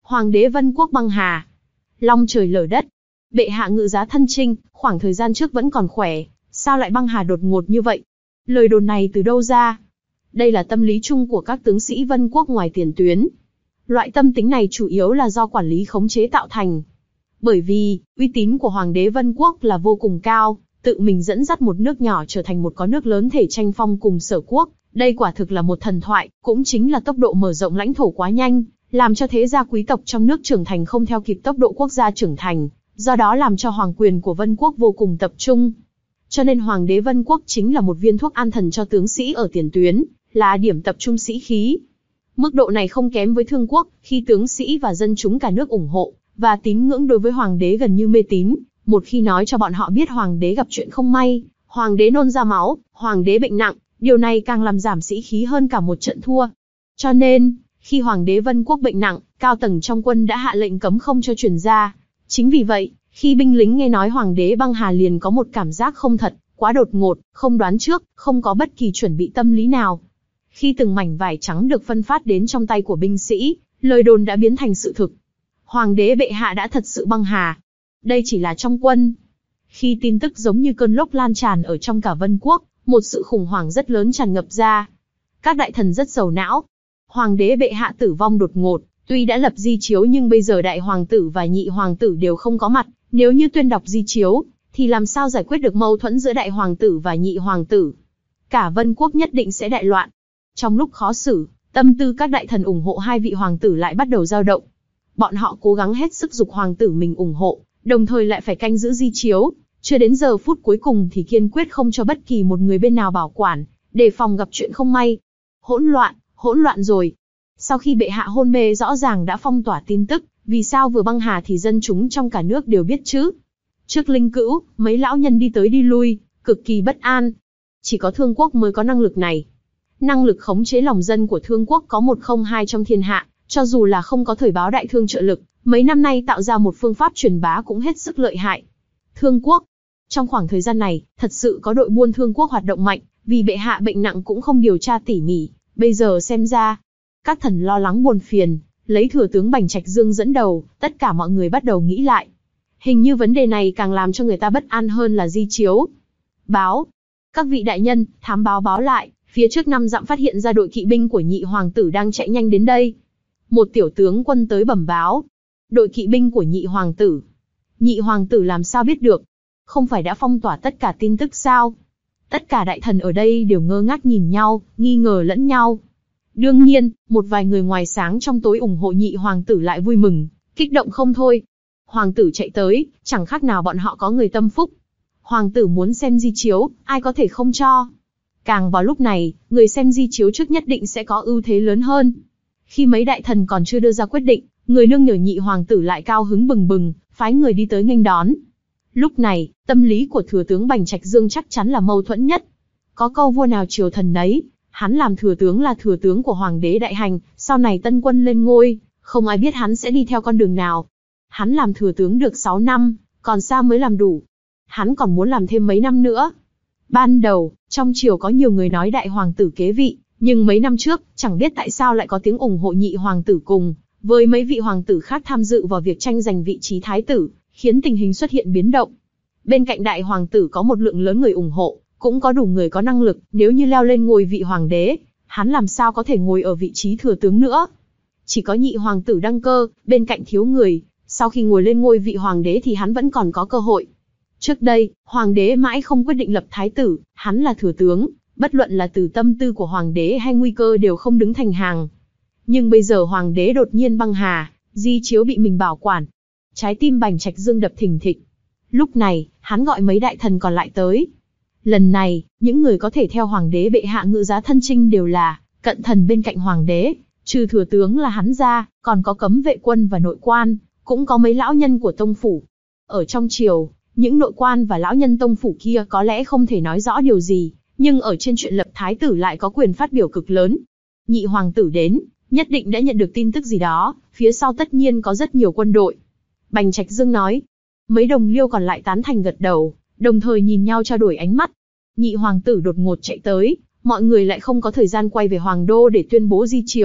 Hoàng đế Vân Quốc băng hà. Long trời lở đất. Bệ hạ ngự giá thân chinh, khoảng thời gian trước vẫn còn khỏe, sao lại băng hà đột ngột như vậy? Lời đồn này từ đâu ra? Đây là tâm lý chung của các tướng sĩ Vân Quốc ngoài tiền tuyến. Loại tâm tính này chủ yếu là do quản lý khống chế tạo thành. Bởi vì, uy tín của Hoàng đế Vân Quốc là vô cùng cao, tự mình dẫn dắt một nước nhỏ trở thành một có nước lớn thể tranh phong cùng Sở quốc, đây quả thực là một thần thoại, cũng chính là tốc độ mở rộng lãnh thổ quá nhanh, làm cho thế gia quý tộc trong nước trưởng thành không theo kịp tốc độ quốc gia trưởng thành, do đó làm cho hoàng quyền của Vân Quốc vô cùng tập trung. Cho nên Hoàng đế Vân Quốc chính là một viên thuốc an thần cho tướng sĩ ở tiền tuyến, là điểm tập trung sĩ khí. Mức độ này không kém với Thương Quốc, khi tướng sĩ và dân chúng cả nước ủng hộ, và tín ngưỡng đối với Hoàng đế gần như mê tín. Một khi nói cho bọn họ biết Hoàng đế gặp chuyện không may, Hoàng đế nôn ra máu, Hoàng đế bệnh nặng, điều này càng làm giảm sĩ khí hơn cả một trận thua. Cho nên, khi Hoàng đế Vân Quốc bệnh nặng, cao tầng trong quân đã hạ lệnh cấm không cho truyền ra. Chính vì vậy, khi binh lính nghe nói Hoàng đế băng hà liền có một cảm giác không thật, quá đột ngột, không đoán trước, không có bất kỳ chuẩn bị tâm lý nào. Khi từng mảnh vải trắng được phân phát đến trong tay của binh sĩ, lời đồn đã biến thành sự thực. Hoàng đế bệ hạ đã thật sự băng hà. Đây chỉ là trong quân. Khi tin tức giống như cơn lốc lan tràn ở trong cả Vân Quốc, một sự khủng hoảng rất lớn tràn ngập ra. Các đại thần rất sầu não. Hoàng đế bệ hạ tử vong đột ngột, tuy đã lập di chiếu nhưng bây giờ đại hoàng tử và nhị hoàng tử đều không có mặt. Nếu như tuyên đọc di chiếu, thì làm sao giải quyết được mâu thuẫn giữa đại hoàng tử và nhị hoàng tử? Cả Vân Quốc nhất định sẽ đại loạn. Trong lúc khó xử, tâm tư các đại thần ủng hộ hai vị hoàng tử lại bắt đầu dao động. Bọn họ cố gắng hết sức giục hoàng tử mình ủng hộ, đồng thời lại phải canh giữ di chiếu. Chưa đến giờ phút cuối cùng thì kiên quyết không cho bất kỳ một người bên nào bảo quản, đề phòng gặp chuyện không may. Hỗn loạn, hỗn loạn rồi. Sau khi bệ hạ hôn mê rõ ràng đã phong tỏa tin tức, vì sao vừa băng hà thì dân chúng trong cả nước đều biết chứ? Trước Linh Cữu, mấy lão nhân đi tới đi lui, cực kỳ bất an. Chỉ có Thương Quốc mới có năng lực này. Năng lực khống chế lòng dân của Thương Quốc có một không hai trong thiên hạ, cho dù là không có thời báo đại thương trợ lực, mấy năm nay tạo ra một phương pháp truyền bá cũng hết sức lợi hại. Thương Quốc. Trong khoảng thời gian này, thật sự có đội buôn Thương Quốc hoạt động mạnh, vì bệ hạ bệnh nặng cũng không điều tra tỉ mỉ, bây giờ xem ra, các thần lo lắng buồn phiền, lấy thừa tướng Bành Trạch Dương dẫn đầu, tất cả mọi người bắt đầu nghĩ lại. Hình như vấn đề này càng làm cho người ta bất an hơn là di chiếu. Báo. Các vị đại nhân, thám báo báo lại, phía trước năm dặm phát hiện ra đội kỵ binh của nhị hoàng tử đang chạy nhanh đến đây. Một tiểu tướng quân tới bẩm báo. Đội kỵ binh của nhị hoàng tử. Nhị hoàng tử làm sao biết được? Không phải đã phong tỏa tất cả tin tức sao? Tất cả đại thần ở đây đều ngơ ngác nhìn nhau, nghi ngờ lẫn nhau. Đương nhiên, một vài người ngoài sáng trong tối ủng hộ nhị hoàng tử lại vui mừng, kích động không thôi. Hoàng tử chạy tới, chẳng khác nào bọn họ có người tâm phúc. Hoàng tử muốn xem di chiếu, ai có thể không cho. Càng vào lúc này, người xem di chiếu trước nhất định sẽ có ưu thế lớn hơn. Khi mấy đại thần còn chưa đưa ra quyết định, người nương nhờ nhị hoàng tử lại cao hứng bừng bừng, phái người đi tới nghênh đón. Lúc này, tâm lý của thừa tướng Bành Trạch Dương chắc chắn là mâu thuẫn nhất. Có câu vua nào triều thần nấy, hắn làm thừa tướng là thừa tướng của hoàng đế đại hành, sau này tân quân lên ngôi, không ai biết hắn sẽ đi theo con đường nào. Hắn làm thừa tướng được sáu năm, còn xa mới làm đủ. Hắn còn muốn làm thêm mấy năm nữa. Ban đầu, trong triều có nhiều người nói đại hoàng tử kế vị, nhưng mấy năm trước, chẳng biết tại sao lại có tiếng ủng hộ nhị hoàng tử cùng với mấy vị hoàng tử khác tham dự vào việc tranh giành vị trí thái tử, khiến tình hình xuất hiện biến động. Bên cạnh đại hoàng tử có một lượng lớn người ủng hộ, cũng có đủ người có năng lực, nếu như leo lên ngôi vị hoàng đế, hắn làm sao có thể ngồi ở vị trí thừa tướng nữa. Chỉ có nhị hoàng tử đăng cơ, bên cạnh thiếu người, sau khi ngồi lên ngôi vị hoàng đế thì hắn vẫn còn có cơ hội. Trước đây, hoàng đế mãi không quyết định lập thái tử, hắn là thừa tướng, bất luận là từ tâm tư của hoàng đế hay nguy cơ đều không đứng thành hàng. Nhưng bây giờ hoàng đế đột nhiên băng hà, di chiếu bị mình bảo quản. Trái tim Bành Trạch Dương đập thình thịch. Lúc này, hắn gọi mấy đại thần còn lại tới. Lần này, những người có thể theo hoàng đế bệ hạ ngự giá thân chinh đều là cận thần bên cạnh hoàng đế, trừ thừa tướng là hắn ra, còn có cấm vệ quân và nội quan, cũng có mấy lão nhân của tông phủ. Ở trong triều, những nội quan và lão nhân tông phủ kia có lẽ không thể nói rõ điều gì, nhưng ở trên chuyện lập thái tử lại có quyền phát biểu cực lớn. Nhị hoàng tử đến, nhất định đã nhận được tin tức gì đó, phía sau tất nhiên có rất nhiều quân đội. Bành Trạch Dương nói. Mấy đồng liêu còn lại tán thành gật đầu, đồng thời nhìn nhau trao đổi ánh mắt. Nhị hoàng tử đột ngột chạy tới, mọi người lại không có thời gian quay về hoàng đô để tuyên bố di chiếu,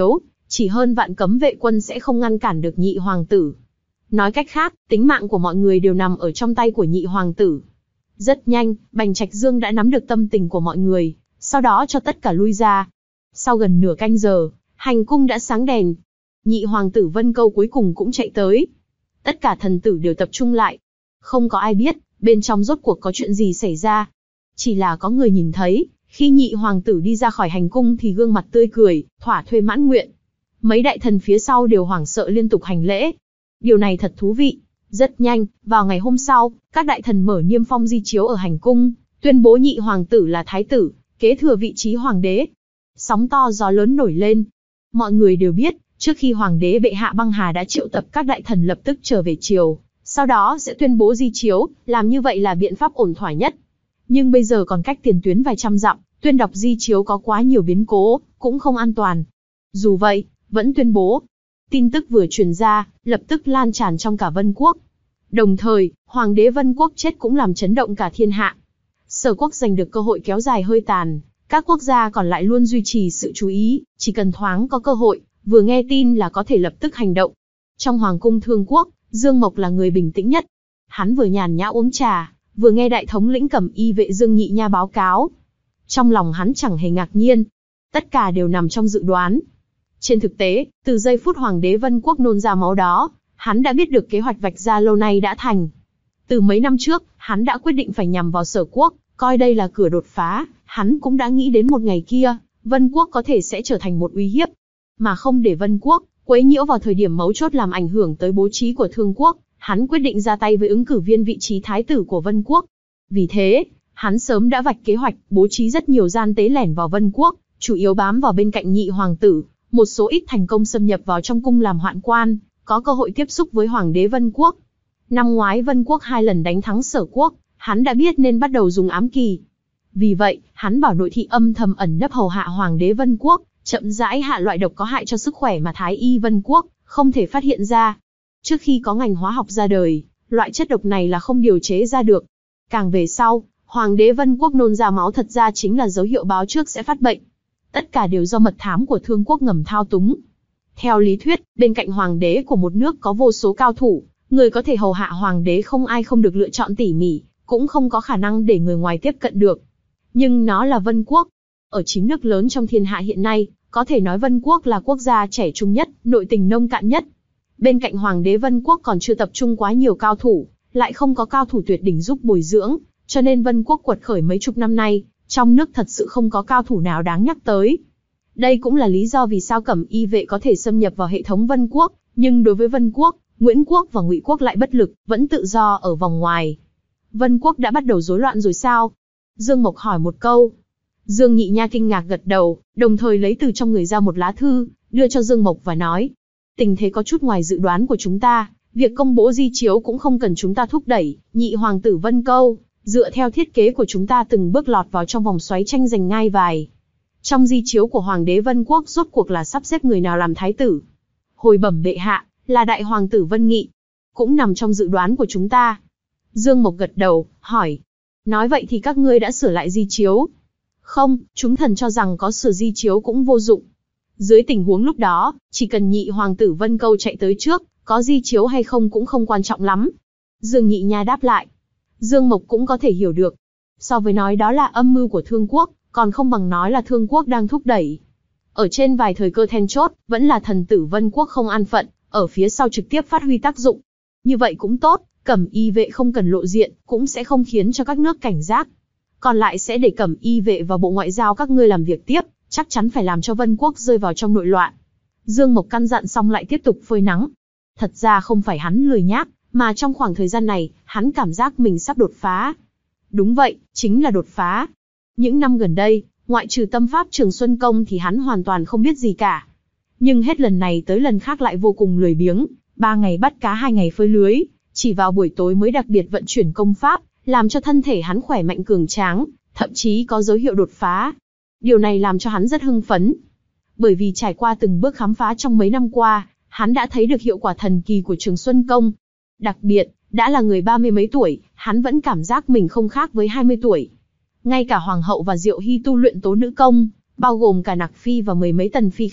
chỉ hơn vạn cấm vệ quân sẽ không ngăn cản được nhị hoàng tử. Nói cách khác, tính mạng của mọi người đều nằm ở trong tay của nhị hoàng tử. Rất nhanh, Bành Trạch Dương đã nắm được tâm tình của mọi người, sau đó cho tất cả lui ra. Sau gần nửa canh giờ, hành cung đã sáng đèn. Nhị hoàng tử Vân Câu cuối cùng cũng chạy tới. Tất cả thần tử đều tập trung lại. Không có ai biết, bên trong rốt cuộc có chuyện gì xảy ra. Chỉ là có người nhìn thấy, khi nhị hoàng tử đi ra khỏi hành cung thì gương mặt tươi cười, thỏa thuê mãn nguyện. Mấy đại thần phía sau đều hoảng sợ liên tục hành lễ. Điều này thật thú vị. Rất nhanh, vào ngày hôm sau, các đại thần mở niêm phong di chiếu ở hành cung, tuyên bố nhị hoàng tử là thái tử, kế thừa vị trí hoàng đế. Sóng to gió lớn nổi lên. Mọi người đều biết, trước khi hoàng đế bệ hạ băng hà đã triệu tập các đại thần lập tức trở về triều, sau đó sẽ tuyên bố di chiếu, làm như vậy là biện pháp ổn thỏa nhất. Nhưng bây giờ còn cách tiền tuyến vài trăm dặm, tuyên đọc di chiếu có quá nhiều biến cố, cũng không an toàn. Dù vậy, vẫn tuyên bố. Tin tức vừa truyền ra, lập tức lan tràn trong cả Vân Quốc. Đồng thời, hoàng đế Vân Quốc chết cũng làm chấn động cả thiên hạ. Sở Quốc giành được cơ hội kéo dài hơi tàn, các quốc gia còn lại luôn duy trì sự chú ý, chỉ cần thoáng có cơ hội, vừa nghe tin là có thể lập tức hành động. Trong hoàng cung Thương Quốc, Dương Mộc là người bình tĩnh nhất. Hắn vừa nhàn nhã uống trà, vừa nghe đại thống lĩnh Cẩm Y vệ Dương Nhị Nha báo cáo. Trong lòng hắn chẳng hề ngạc nhiên, tất cả đều nằm trong dự đoán. Trên thực tế, từ giây phút hoàng đế Vân Quốc nôn ra máu đó, hắn đã biết được kế hoạch vạch ra lâu nay đã thành. Từ mấy năm trước, hắn đã quyết định phải nhằm vào Sở Quốc, coi đây là cửa đột phá. Hắn cũng đã nghĩ đến một ngày kia, Vân Quốc có thể sẽ trở thành một uy hiếp, mà không để Vân Quốc quấy nhiễu vào thời điểm mấu chốt làm ảnh hưởng tới bố trí của Thương Quốc. Hắn quyết định ra tay với ứng cử viên vị trí thái tử của Vân Quốc. Vì thế, hắn sớm đã vạch kế hoạch, bố trí rất nhiều gian tế lẻn vào Vân Quốc, chủ yếu bám vào bên cạnh nhị hoàng tử, một số ít thành công xâm nhập vào trong cung làm hoạn quan, có cơ hội tiếp xúc với hoàng đế Vân Quốc. Năm ngoái Vân Quốc hai lần đánh thắng Sở Quốc, hắn đã biết nên bắt đầu dùng ám kỳ. Vì vậy, hắn bảo nội thị âm thầm ẩn nấp hầu hạ hoàng đế Vân Quốc, chậm rãi hạ loại độc có hại cho sức khỏe mà Thái y Vân Quốc không thể phát hiện ra. Trước khi có ngành hóa học ra đời, loại chất độc này là không điều chế ra được. Càng về sau, hoàng đế Vân Quốc nôn ra máu thật ra chính là dấu hiệu báo trước sẽ phát bệnh. Tất cả đều do mật thám của Thương Quốc ngầm thao túng. Theo lý thuyết, bên cạnh hoàng đế của một nước có vô số cao thủ, người có thể hầu hạ hoàng đế không ai không được lựa chọn tỉ mỉ, cũng không có khả năng để người ngoài tiếp cận được. Nhưng nó là Vân Quốc. Ở chính nước lớn trong thiên hạ hiện nay, có thể nói Vân Quốc là quốc gia trẻ trung nhất, nội tình nông cạn nhất. Bên cạnh hoàng đế Vân Quốc còn chưa tập trung quá nhiều cao thủ, lại không có cao thủ tuyệt đỉnh giúp bồi dưỡng, cho nên Vân Quốc quật khởi mấy chục năm nay, trong nước thật sự không có cao thủ nào đáng nhắc tới. Đây cũng là lý do vì sao Cẩm Y vệ có thể xâm nhập vào hệ thống Vân Quốc, nhưng đối với Vân Quốc, Nguyễn Quốc và Ngụy Quốc lại bất lực, vẫn tự do ở vòng ngoài. Vân Quốc đã bắt đầu rối loạn rồi sao? Dương Mộc hỏi một câu. Dương Nhị Nha kinh ngạc gật đầu, đồng thời lấy từ trong người ra một lá thư, đưa cho Dương Mộc và nói. Tình thế có chút ngoài dự đoán của chúng ta, việc công bố di chiếu cũng không cần chúng ta thúc đẩy, nhị hoàng tử Vân Câu, dựa theo thiết kế của chúng ta từng bước lọt vào trong vòng xoáy tranh giành ngai vàng. Trong di chiếu của hoàng đế Vân Quốc rốt cuộc là sắp xếp người nào làm thái tử? Hồi bẩm bệ hạ, là đại hoàng tử Vân Nghị. Cũng nằm trong dự đoán của chúng ta. Dương Mộc gật đầu, hỏi. Nói vậy thì các ngươi đã sửa lại di chiếu? Không, chúng thần cho rằng có sửa di chiếu cũng vô dụng. Dưới tình huống lúc đó, chỉ cần nhị hoàng tử Vân Câu chạy tới trước, có di chiếu hay không cũng không quan trọng lắm. Dương Nhị Nha đáp lại. Dương Mộc cũng có thể hiểu được. So với nói đó là âm mưu của Thương Quốc, còn không bằng nói là Thương Quốc đang thúc đẩy. Ở trên vài thời cơ then chốt, vẫn là thần tử Vân Quốc không an phận, ở phía sau trực tiếp phát huy tác dụng. Như vậy cũng tốt, Cẩm Y vệ không cần lộ diện, cũng sẽ không khiến cho các nước cảnh giác. Còn lại sẽ để Cẩm Y vệ và Bộ Ngoại giao các ngươi làm việc tiếp, chắc chắn phải làm cho Vân Quốc rơi vào trong nội loạn. Dương Mộc căn dặn xong lại tiếp tục phơi nắng. Thật ra không phải hắn lười nhác, mà trong khoảng thời gian này, hắn cảm giác mình sắp đột phá. Đúng vậy, chính là đột phá. Những năm gần đây, ngoại trừ tâm pháp Trường Xuân Công thì hắn hoàn toàn không biết gì cả. Nhưng hết lần này tới lần khác lại vô cùng lười biếng, ba ngày bắt cá hai ngày phơi lưới, chỉ vào buổi tối mới đặc biệt vận chuyển công pháp, làm cho thân thể hắn khỏe mạnh cường tráng, thậm chí có dấu hiệu đột phá. Điều này làm cho hắn rất hưng phấn. Bởi vì trải qua từng bước khám phá trong mấy năm qua, hắn đã thấy được hiệu quả thần kỳ của Trường Xuân Công. Đặc biệt, đã là người ba mươi mấy tuổi, hắn vẫn cảm giác mình không khác với hai mươi tuổi. Ngay cả Hoàng hậu và Diệu Hy tu luyện Tố Nữ Công, bao gồm cả Nặc Phi và mười mấy tần phi khác,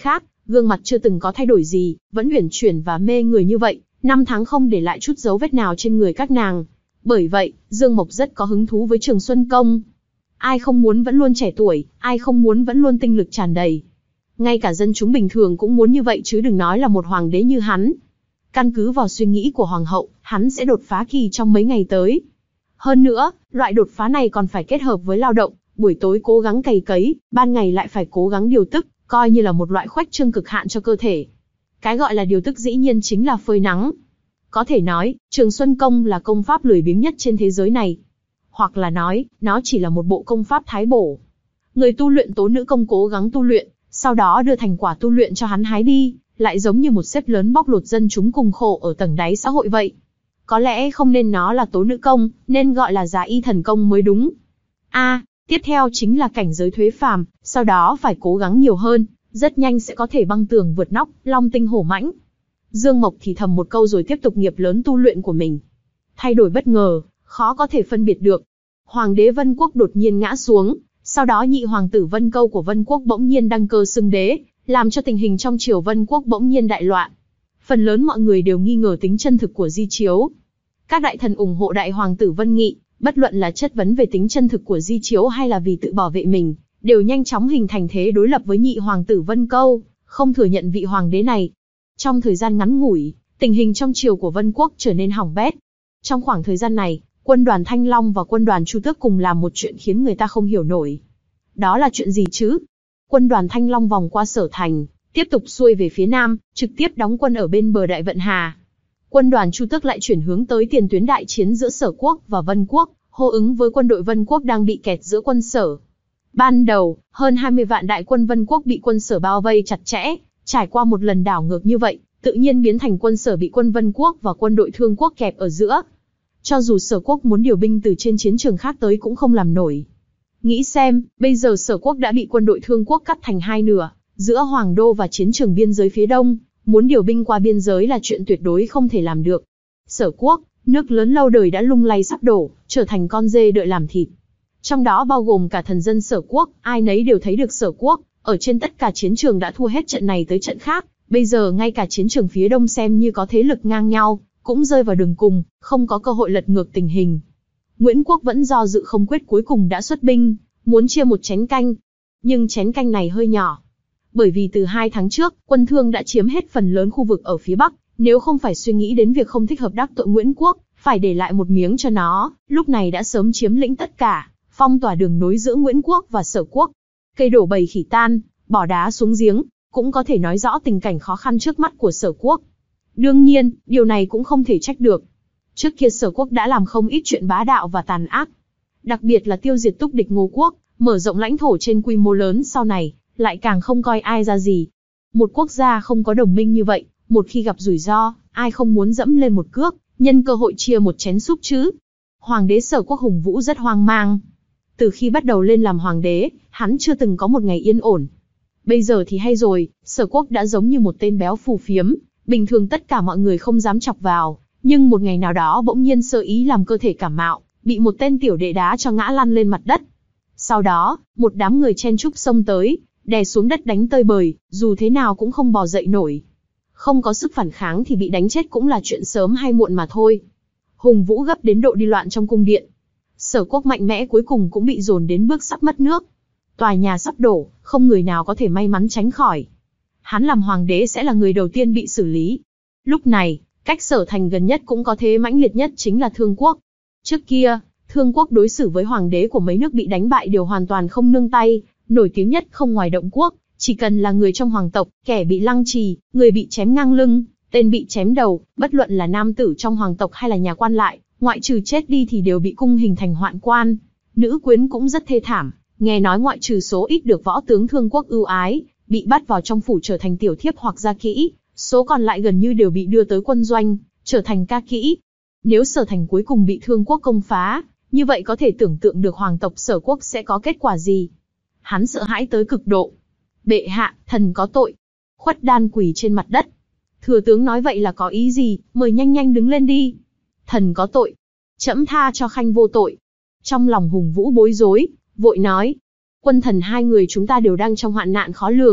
Gương mặt chưa từng có thay đổi gì, vẫn uyển chuyển và mê người như vậy, năm tháng không để lại chút dấu vết nào trên người các nàng. Bởi vậy, Dương Mộc rất có hứng thú với Trường Xuân Công. Ai không muốn vẫn luôn trẻ tuổi, ai không muốn vẫn luôn tinh lực tràn đầy. Ngay cả dân chúng bình thường cũng muốn như vậy chứ đừng nói là một hoàng đế như hắn. Căn cứ vào suy nghĩ của hoàng hậu, hắn sẽ đột phá kỳ trong mấy ngày tới. Hơn nữa, loại đột phá này còn phải kết hợp với lao động, buổi tối cố gắng cày cấy, ban ngày lại phải cố gắng điều tức, coi như là một loại khuếch trương cực hạn cho cơ thể. Cái gọi là điều tức dĩ nhiên chính là phơi nắng. Có thể nói, Trường Xuân Công là công pháp lười biếng nhất trên thế giới này. Hoặc là nói, nó chỉ là một bộ công pháp thái bổ. Người tu luyện tố nữ công cố gắng tu luyện, sau đó đưa thành quả tu luyện cho hắn hái đi, lại giống như một xếp lớn bóc lột dân chúng cùng khổ ở tầng đáy xã hội vậy. Có lẽ không nên nó là tố nữ công, nên gọi là giá y thần công mới đúng. A, à, tiếp theo chính là cảnh giới thuế phàm, sau đó phải cố gắng nhiều hơn, rất nhanh sẽ có thể băng tường vượt nóc, long tinh hổ mãnh. Dương Mộc thì thầm một câu rồi tiếp tục nghiệp lớn tu luyện của mình. Thay đổi bất ngờ, khó có thể phân biệt được. Hoàng đế Vân Quốc đột nhiên ngã xuống, sau đó nhị hoàng tử Vân Câu của Vân Quốc bỗng nhiên đăng cơ xưng đế, làm cho tình hình trong triều Vân Quốc bỗng nhiên đại loạn. Phần lớn mọi người đều nghi ngờ tính chân thực của di chiếu. Các đại thần ủng hộ đại hoàng tử Vân Nghị, bất luận là chất vấn về tính chân thực của di chiếu hay là vì tự bảo vệ mình, đều nhanh chóng hình thành thế đối lập với nhị hoàng tử Vân Câu, không thừa nhận vị hoàng đế này. Trong thời gian ngắn ngủi, tình hình trong triều của Vân Quốc trở nên hỏng bét. Trong khoảng thời gian này, quân đoàn Thanh Long và quân đoàn Chu Tước cùng làm một chuyện khiến người ta không hiểu nổi. Đó là chuyện gì chứ? Quân đoàn Thanh Long vòng qua Sở Thành, tiếp tục xuôi về phía nam, trực tiếp đóng quân ở bên bờ Đại Vận Hà. Quân đoàn Chu Tước lại chuyển hướng tới tiền tuyến đại chiến giữa Sở Quốc và Vân Quốc, hô ứng với quân đội Vân Quốc đang bị kẹt giữa quân Sở. Ban đầu, hơn hai mươi vạn đại quân Vân Quốc bị quân Sở bao vây chặt chẽ, trải qua một lần đảo ngược như vậy, tự nhiên biến thành quân Sở bị quân Vân Quốc và quân đội Thương Quốc kẹp ở giữa. Cho dù Sở Quốc muốn điều binh từ trên chiến trường khác tới cũng không làm nổi. Nghĩ xem, bây giờ Sở Quốc đã bị quân đội Thương Quốc cắt thành hai nửa, giữa Hoàng Đô và chiến trường biên giới phía đông, muốn điều binh qua biên giới là chuyện tuyệt đối không thể làm được. Sở Quốc, nước lớn lâu đời đã lung lay sắp đổ, trở thành con dê đợi làm thịt. Trong đó bao gồm cả thần dân Sở Quốc, ai nấy đều thấy được Sở Quốc, ở trên tất cả chiến trường đã thua hết trận này tới trận khác, bây giờ ngay cả chiến trường phía đông xem như có thế lực ngang nhau, cũng rơi vào đường cùng, không có cơ hội lật ngược tình hình. Nguyễn Quốc vẫn do dự không quyết, cuối cùng đã xuất binh, muốn chia một chén canh. Nhưng chén canh này hơi nhỏ. Bởi vì từ hai tháng trước, quân Thương đã chiếm hết phần lớn khu vực ở phía Bắc, nếu không phải suy nghĩ đến việc không thích hợp đắc tội Nguyễn Quốc, phải để lại một miếng cho nó, lúc này đã sớm chiếm lĩnh tất cả, phong tỏa đường nối giữa Nguyễn Quốc và Sở Quốc. Cây đổ bầy khỉ tan, bỏ đá xuống giếng, cũng có thể nói rõ tình cảnh khó khăn trước mắt của Sở Quốc. Đương nhiên, điều này cũng không thể trách được. Trước kia Sở Quốc đã làm không ít chuyện bá đạo và tàn ác. Đặc biệt là tiêu diệt túc địch Ngô Quốc, mở rộng lãnh thổ trên quy mô lớn, sau này, lại càng không coi ai ra gì. Một quốc gia không có đồng minh như vậy, một khi gặp rủi ro, ai không muốn dẫm lên một cước, nhân cơ hội chia một chén súp chứ. Hoàng đế Sở Quốc Hùng Vũ rất hoang mang. Từ khi bắt đầu lên làm hoàng đế, hắn chưa từng có một ngày yên ổn. Bây giờ thì hay rồi, Sở Quốc đã giống như một tên béo phù phiếm, bình thường tất cả mọi người không dám chọc vào, nhưng một ngày nào đó bỗng nhiên sơ ý làm cơ thể cảm mạo, bị một tên tiểu đệ đá cho ngã lăn lên mặt đất. Sau đó, một đám người chen chúc xông tới, đè xuống đất đánh tơi bời, dù thế nào cũng không bò dậy nổi. Không có sức phản kháng thì bị đánh chết cũng là chuyện sớm hay muộn mà thôi. Hùng Vũ gấp đến độ đi loạn trong cung điện. Sở Quốc mạnh mẽ cuối cùng cũng bị dồn đến bước sắp mất nước. Tòa nhà sắp đổ, không người nào có thể may mắn tránh khỏi. Hắn làm hoàng đế sẽ là người đầu tiên bị xử lý. Lúc này, cách Sở Thành gần nhất cũng có thế mãnh liệt nhất chính là Thương Quốc. Trước kia, Thương Quốc đối xử với hoàng đế của mấy nước bị đánh bại đều hoàn toàn không nương tay, nổi tiếng nhất không ngoài Động Quốc, chỉ cần là người trong hoàng tộc, kẻ bị lăng trì, người bị chém ngang lưng, tên bị chém đầu, bất luận là nam tử trong hoàng tộc hay là nhà quan lại, ngoại trừ chết đi thì đều bị cung hình thành hoạn quan. Nữ quyến cũng rất thê thảm, nghe nói ngoại trừ số ít được võ tướng Thương Quốc ưu ái, bị bắt vào trong phủ trở thành tiểu thiếp hoặc gia kỹ, số còn lại gần như đều bị đưa tới quân doanh, trở thành ca kỹ. Nếu Sở Thành cuối cùng bị Thương Quốc công phá, như vậy có thể tưởng tượng được hoàng tộc Sở Quốc sẽ có kết quả gì. Hắn sợ hãi tới cực độ. Bệ hạ, thần có tội. Khuất Đan quỳ trên mặt đất. Thừa tướng nói vậy là có ý gì, mời nhanh nhanh đứng lên đi. Thần có tội. Trẫm tha cho khanh vô tội. Trong lòng Hùng Vũ bối rối, vội nói. Quân thần hai người chúng ta đều đang trong hoạn nạn khó lường,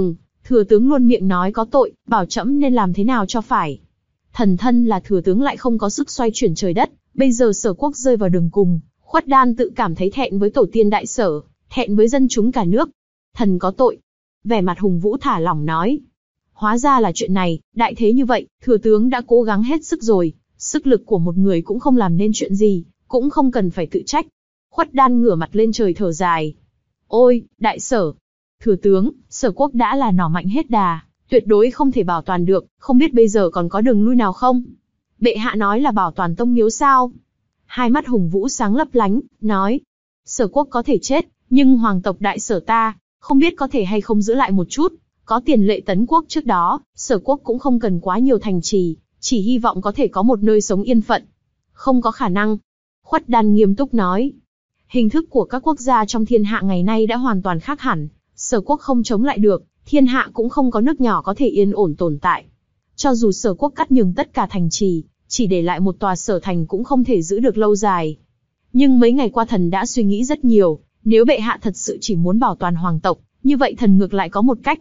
Thừa tướng luôn miệng nói có tội, bảo trẫm nên làm thế nào cho phải. Thần thân là thừa tướng lại không có sức xoay chuyển trời đất, bây giờ Sở quốc rơi vào đường cùng, Khuất Đan tự cảm thấy thẹn với tổ tiên đại Sở, thẹn với dân chúng cả nước. Thần có tội. Vẻ mặt Hùng Vũ thả lỏng nói. Hóa ra là chuyện này, đại thế như vậy, thừa tướng đã cố gắng hết sức rồi, sức lực của một người cũng không làm nên chuyện gì, cũng không cần phải tự trách. Khuất Đan ngửa mặt lên trời thở dài. Ôi, đại Sở, thừa tướng, Sở quốc đã là nỏ mạnh hết đà, tuyệt đối không thể bảo toàn được, không biết bây giờ còn có đường lui nào không? Bệ hạ nói là bảo toàn tông miếu sao? Hai mắt Hùng Vũ sáng lấp lánh, nói. Sở quốc có thể chết, nhưng hoàng tộc đại Sở ta, không biết có thể hay không giữ lại một chút. Có tiền lệ tấn quốc trước đó, Sở quốc cũng không cần quá nhiều thành trì, chỉ hy vọng có thể có một nơi sống yên phận. Không có khả năng. Khuất Đan nghiêm túc nói. Hình thức của các quốc gia trong thiên hạ ngày nay đã hoàn toàn khác hẳn. Sở quốc không chống lại được, thiên hạ cũng không có nước nhỏ có thể yên ổn tồn tại. Cho dù Sở quốc cắt nhường tất cả thành trì, chỉ để lại một tòa Sở thành cũng không thể giữ được lâu dài. Nhưng mấy ngày qua thần đã suy nghĩ rất nhiều, nếu bệ hạ thật sự chỉ muốn bảo toàn hoàng tộc, như vậy thần ngược lại có một cách.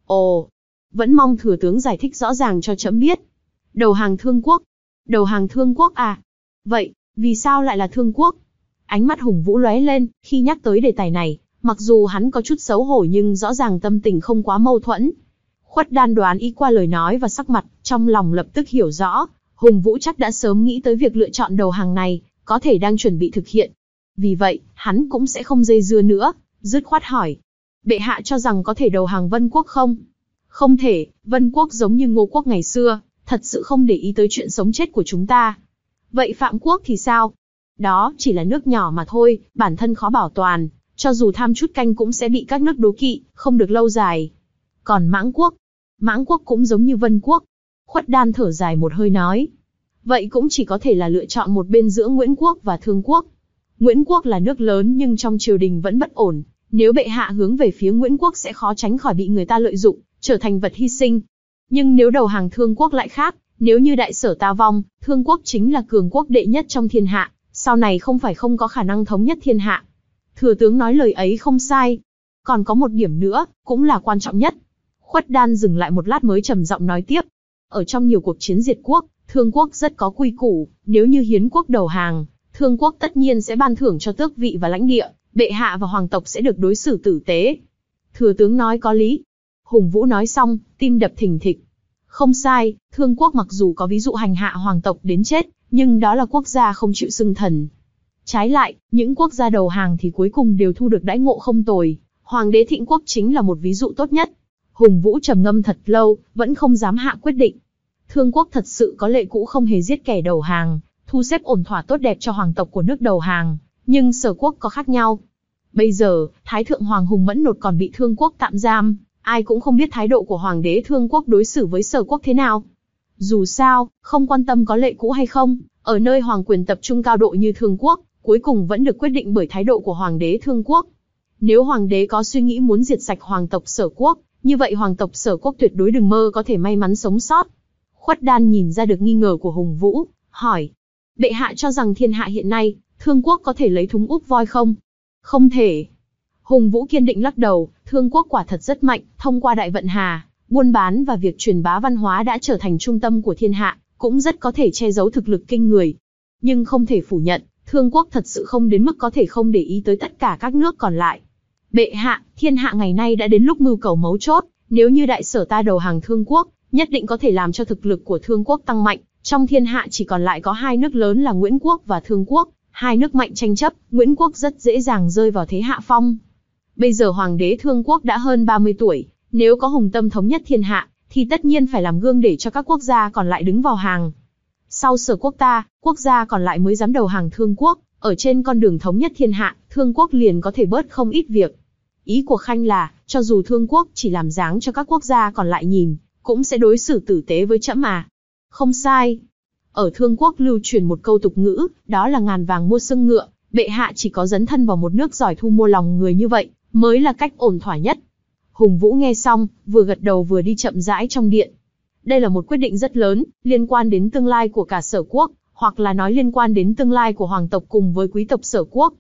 Ồ, vẫn mong thừa tướng giải thích rõ ràng cho trẫm biết. Đầu hàng Thương quốc. Đầu hàng Thương quốc à? Vậy, vì sao lại là Thương quốc? Ánh mắt Hùng Vũ lóe lên, khi nhắc tới đề tài này, mặc dù hắn có chút xấu hổ nhưng rõ ràng tâm tình không quá mâu thuẫn. Khuất Đan đoán ý qua lời nói và sắc mặt, trong lòng lập tức hiểu rõ, Hùng Vũ chắc đã sớm nghĩ tới việc lựa chọn đầu hàng này, có thể đang chuẩn bị thực hiện. Vì vậy, hắn cũng sẽ không dây dưa nữa, dứt khoát hỏi. Bệ hạ cho rằng có thể đầu hàng Vân quốc không? Không thể, Vân quốc giống như Ngô quốc ngày xưa, thật sự không để ý tới chuyện sống chết của chúng ta. Vậy Phạm quốc thì sao? Đó chỉ là nước nhỏ mà thôi, bản thân khó bảo toàn, cho dù tham chút canh cũng sẽ bị các nước đố kỵ, không được lâu dài. Còn Mãng quốc? Mãng quốc cũng giống như Vân quốc. Khuất Đan thở dài một hơi nói. Vậy cũng chỉ có thể là lựa chọn một bên giữa Nguyễn quốc và Thương quốc. Nguyễn quốc là nước lớn nhưng trong triều đình vẫn bất ổn. Nếu bệ hạ hướng về phía Nguyễn quốc sẽ khó tránh khỏi bị người ta lợi dụng, trở thành vật hy sinh. Nhưng nếu đầu hàng Thương quốc lại khác, nếu như đại Sở ta vong, Thương quốc chính là cường quốc đệ nhất trong thiên hạ, sau này không phải không có khả năng thống nhất thiên hạ. Thừa tướng nói lời ấy không sai. Còn có một điểm nữa, cũng là quan trọng nhất. Khuất Đan dừng lại một lát mới trầm giọng nói tiếp. Ở trong nhiều cuộc chiến diệt quốc, Thương quốc rất có quy củ, nếu như Hiến quốc đầu hàng, Thương quốc tất nhiên sẽ ban thưởng cho tước vị và lãnh địa, bệ hạ và hoàng tộc sẽ được đối xử tử tế. Thừa tướng nói có lý. Hùng Vũ nói xong, tim đập thình thịch. Không sai, Thương quốc mặc dù có ví dụ hành hạ hoàng tộc đến chết, nhưng đó là quốc gia không chịu xưng thần. Trái lại, những quốc gia đầu hàng thì cuối cùng đều thu được đãi ngộ không tồi. Hoàng đế Thịnh quốc chính là một ví dụ tốt nhất. Hùng Vũ trầm ngâm thật lâu, vẫn không dám hạ quyết định. Thương quốc thật sự có lệ cũ không hề giết kẻ đầu hàng, thu xếp ổn thỏa tốt đẹp cho hoàng tộc của nước đầu hàng, nhưng Sở quốc có khác nhau. Bây giờ, Thái thượng hoàng Hùng Mẫn Nột còn bị Thương quốc tạm giam, ai cũng không biết thái độ của hoàng đế Thương quốc đối xử với Sở quốc thế nào. Dù sao, không quan tâm có lệ cũ hay không, ở nơi hoàng quyền tập trung cao độ như Thương quốc, cuối cùng vẫn được quyết định bởi thái độ của hoàng đế Thương quốc. Nếu hoàng đế có suy nghĩ muốn diệt sạch hoàng tộc Sở quốc, như vậy hoàng tộc Sở quốc tuyệt đối đừng mơ có thể may mắn sống sót. Khuất Đan nhìn ra được nghi ngờ của Hùng Vũ, hỏi. Bệ hạ cho rằng thiên hạ hiện nay, Thương quốc có thể lấy thúng úp voi không? Không thể. Hùng Vũ kiên định lắc đầu, Thương quốc quả thật rất mạnh, thông qua Đại Vận Hà, buôn bán và việc truyền bá văn hóa đã trở thành trung tâm của thiên hạ, cũng rất có thể che giấu thực lực kinh người. Nhưng không thể phủ nhận, Thương quốc thật sự không đến mức có thể không để ý tới tất cả các nước còn lại. Bệ hạ, thiên hạ ngày nay đã đến lúc mưu cầu mấu chốt, nếu như đại Sở ta đầu hàng Thương quốc, nhất định có thể làm cho thực lực của Thương quốc tăng mạnh. Trong thiên hạ chỉ còn lại có hai nước lớn là Nguyễn quốc và Thương quốc, hai nước mạnh tranh chấp, Nguyễn quốc rất dễ dàng rơi vào thế hạ phong. Bây giờ hoàng đế Thương quốc đã hơn ba mươi tuổi, nếu có hùng tâm thống nhất thiên hạ, thì tất nhiên phải làm gương để cho các quốc gia còn lại đứng vào hàng. Sau Sở quốc ta, quốc gia còn lại mới dám đầu hàng Thương quốc, ở trên con đường thống nhất thiên hạ, Thương quốc liền có thể bớt không ít việc. Ý của Khanh là, cho dù Thương quốc chỉ làm dáng cho các quốc gia còn lại nhìn, cũng sẽ đối xử tử tế với trẫm mà. Không sai. Ở Thương quốc lưu truyền một câu tục ngữ, đó là ngàn vàng mua xương ngựa, bệ hạ chỉ có dấn thân vào một nước giỏi thu mua lòng người như vậy, mới là cách ổn thỏa nhất. Hùng Vũ nghe xong, vừa gật đầu vừa đi chậm rãi trong điện. Đây là một quyết định rất lớn, liên quan đến tương lai của cả Sở quốc, hoặc là nói liên quan đến tương lai của hoàng tộc cùng với quý tộc Sở quốc.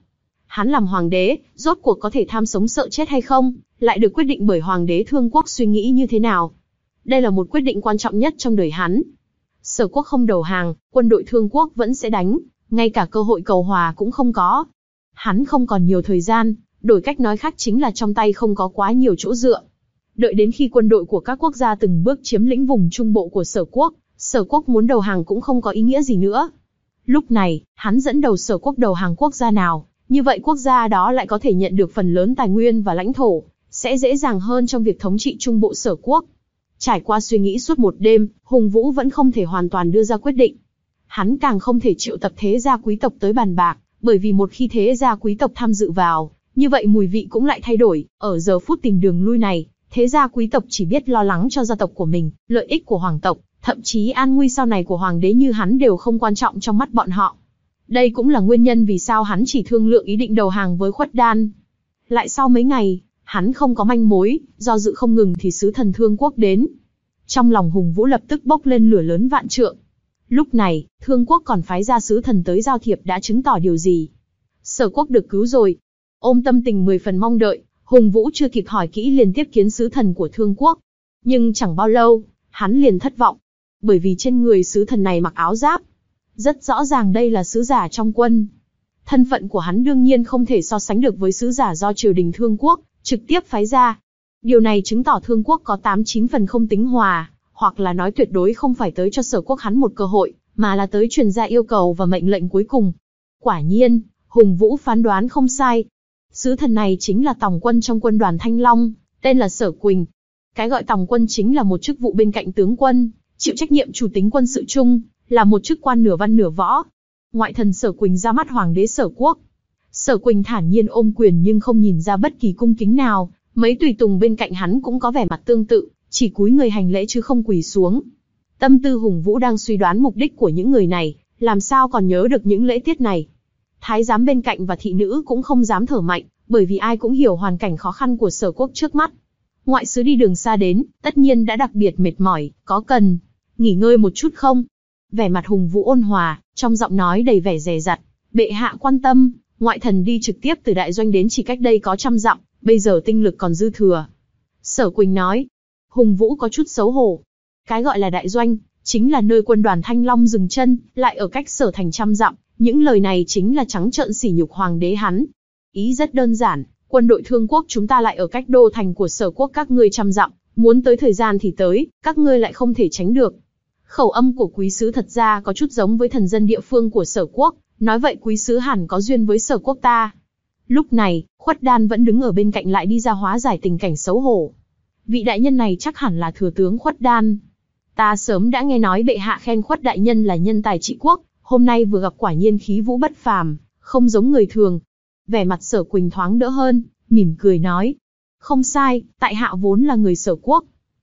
Hắn làm hoàng đế, rốt cuộc có thể tham sống sợ chết hay không, lại được quyết định bởi hoàng đế Thương Quốc suy nghĩ như thế nào. Đây là một quyết định quan trọng nhất trong đời hắn. Sở Quốc không đầu hàng, quân đội Thương Quốc vẫn sẽ đánh, ngay cả cơ hội cầu hòa cũng không có. Hắn không còn nhiều thời gian, đổi cách nói khác chính là trong tay không có quá nhiều chỗ dựa. Đợi đến khi quân đội của các quốc gia từng bước chiếm lĩnh vùng trung bộ của Sở Quốc, Sở Quốc muốn đầu hàng cũng không có ý nghĩa gì nữa. Lúc này, hắn dẫn đầu Sở Quốc đầu hàng quốc gia nào, như vậy quốc gia đó lại có thể nhận được phần lớn tài nguyên và lãnh thổ, sẽ dễ dàng hơn trong việc thống trị trung bộ Sở Quốc. Trải qua suy nghĩ suốt một đêm, Hùng Vũ vẫn không thể hoàn toàn đưa ra quyết định. Hắn càng không thể triệu tập thế gia quý tộc tới bàn bạc, bởi vì một khi thế gia quý tộc tham dự vào, như vậy mùi vị cũng lại thay đổi. Ở giờ phút tìm đường lui này, thế gia quý tộc chỉ biết lo lắng cho gia tộc của mình, lợi ích của hoàng tộc, thậm chí an nguy sau này của hoàng đế như hắn đều không quan trọng trong mắt bọn họ. Đây cũng là nguyên nhân vì sao hắn chỉ thương lượng ý định đầu hàng với Khuất Đan. Lại sau mấy ngày, hắn không có manh mối, do dự không ngừng thì sứ thần Thương Quốc đến. Trong lòng Hùng Vũ lập tức bốc lên lửa lớn vạn trượng. Lúc này, Thương Quốc còn phái ra sứ thần tới giao thiệp đã chứng tỏ điều gì? Sở Quốc được cứu rồi. Ôm tâm tình mười phần mong đợi, Hùng Vũ chưa kịp hỏi kỹ liền tiếp kiến sứ thần của Thương Quốc. Nhưng chẳng bao lâu, hắn liền thất vọng. Bởi vì trên người sứ thần này mặc áo giáp. Rất rõ ràng đây là sứ giả trong quân. Thân phận của hắn đương nhiên không thể so sánh được với sứ giả do triều đình Thương Quốc trực tiếp phái ra. Điều này chứng tỏ Thương Quốc có tám chín phần không tính hòa, hoặc là nói tuyệt đối không phải tới cho Sở Quốc hắn một cơ hội, mà là tới truyền ra yêu cầu và mệnh lệnh cuối cùng. Quả nhiên, Hùng Vũ phán đoán không sai. Sứ thần này chính là tòng quân trong quân đoàn Thanh Long, tên là Sở Quỳnh. Cái gọi tòng quân chính là một chức vụ bên cạnh tướng quân, chịu trách nhiệm chủ tính quân sự chung, là một chức quan nửa văn nửa võ. Ngoại thần Sở Quỳnh ra mắt hoàng đế Sở Quốc. Sở Quỳnh thản nhiên ôm quyền nhưng không nhìn ra bất kỳ cung kính nào, mấy tùy tùng bên cạnh hắn cũng có vẻ mặt tương tự, chỉ cúi người hành lễ chứ không quỳ xuống. Tâm tư Hùng Vũ đang suy đoán mục đích của những người này, làm sao còn nhớ được những lễ tiết này. Thái giám bên cạnh và thị nữ cũng không dám thở mạnh, bởi vì ai cũng hiểu hoàn cảnh khó khăn của Sở Quốc trước mắt. Ngoại sứ đi đường xa đến, tất nhiên đã đặc biệt mệt mỏi, có cần nghỉ ngơi một chút không? Vẻ mặt Hùng Vũ ôn hòa, trong giọng nói đầy vẻ dè dặt. Bệ hạ quan tâm, ngoại thần đi trực tiếp từ đại doanh đến chỉ cách đây có trăm dặm, bây giờ tinh lực còn dư thừa. Sở Quỳnh nói. Hùng Vũ có chút xấu hổ. Cái gọi là đại doanh, chính là nơi quân đoàn Thanh Long dừng chân, lại ở cách Sở thành trăm dặm. Những lời này chính là trắng trợn sỉ nhục hoàng đế hắn. Ý rất đơn giản, quân đội Thương Quốc chúng ta lại ở cách đô thành của Sở Quốc các ngươi trăm dặm, muốn tới thời gian thì tới, các ngươi lại không thể tránh được. Khẩu âm của quý sứ thật ra có chút giống với thần dân địa phương của Sở Quốc, nói vậy quý sứ hẳn có duyên với Sở Quốc ta. Lúc này, Khuất Đan vẫn đứng ở bên cạnh lại đi ra hóa giải tình cảnh xấu hổ. Vị đại nhân này chắc hẳn là thừa tướng Khuất Đan. Ta sớm đã nghe nói bệ hạ khen Khuất đại nhân là nhân tài trị quốc, hôm nay vừa gặp quả nhiên khí vũ bất phàm, không giống người thường. Vẻ mặt Sở Quỳnh thoáng đỡ hơn, mỉm cười nói. Không sai, tại hạ vốn là người Sở Quốc.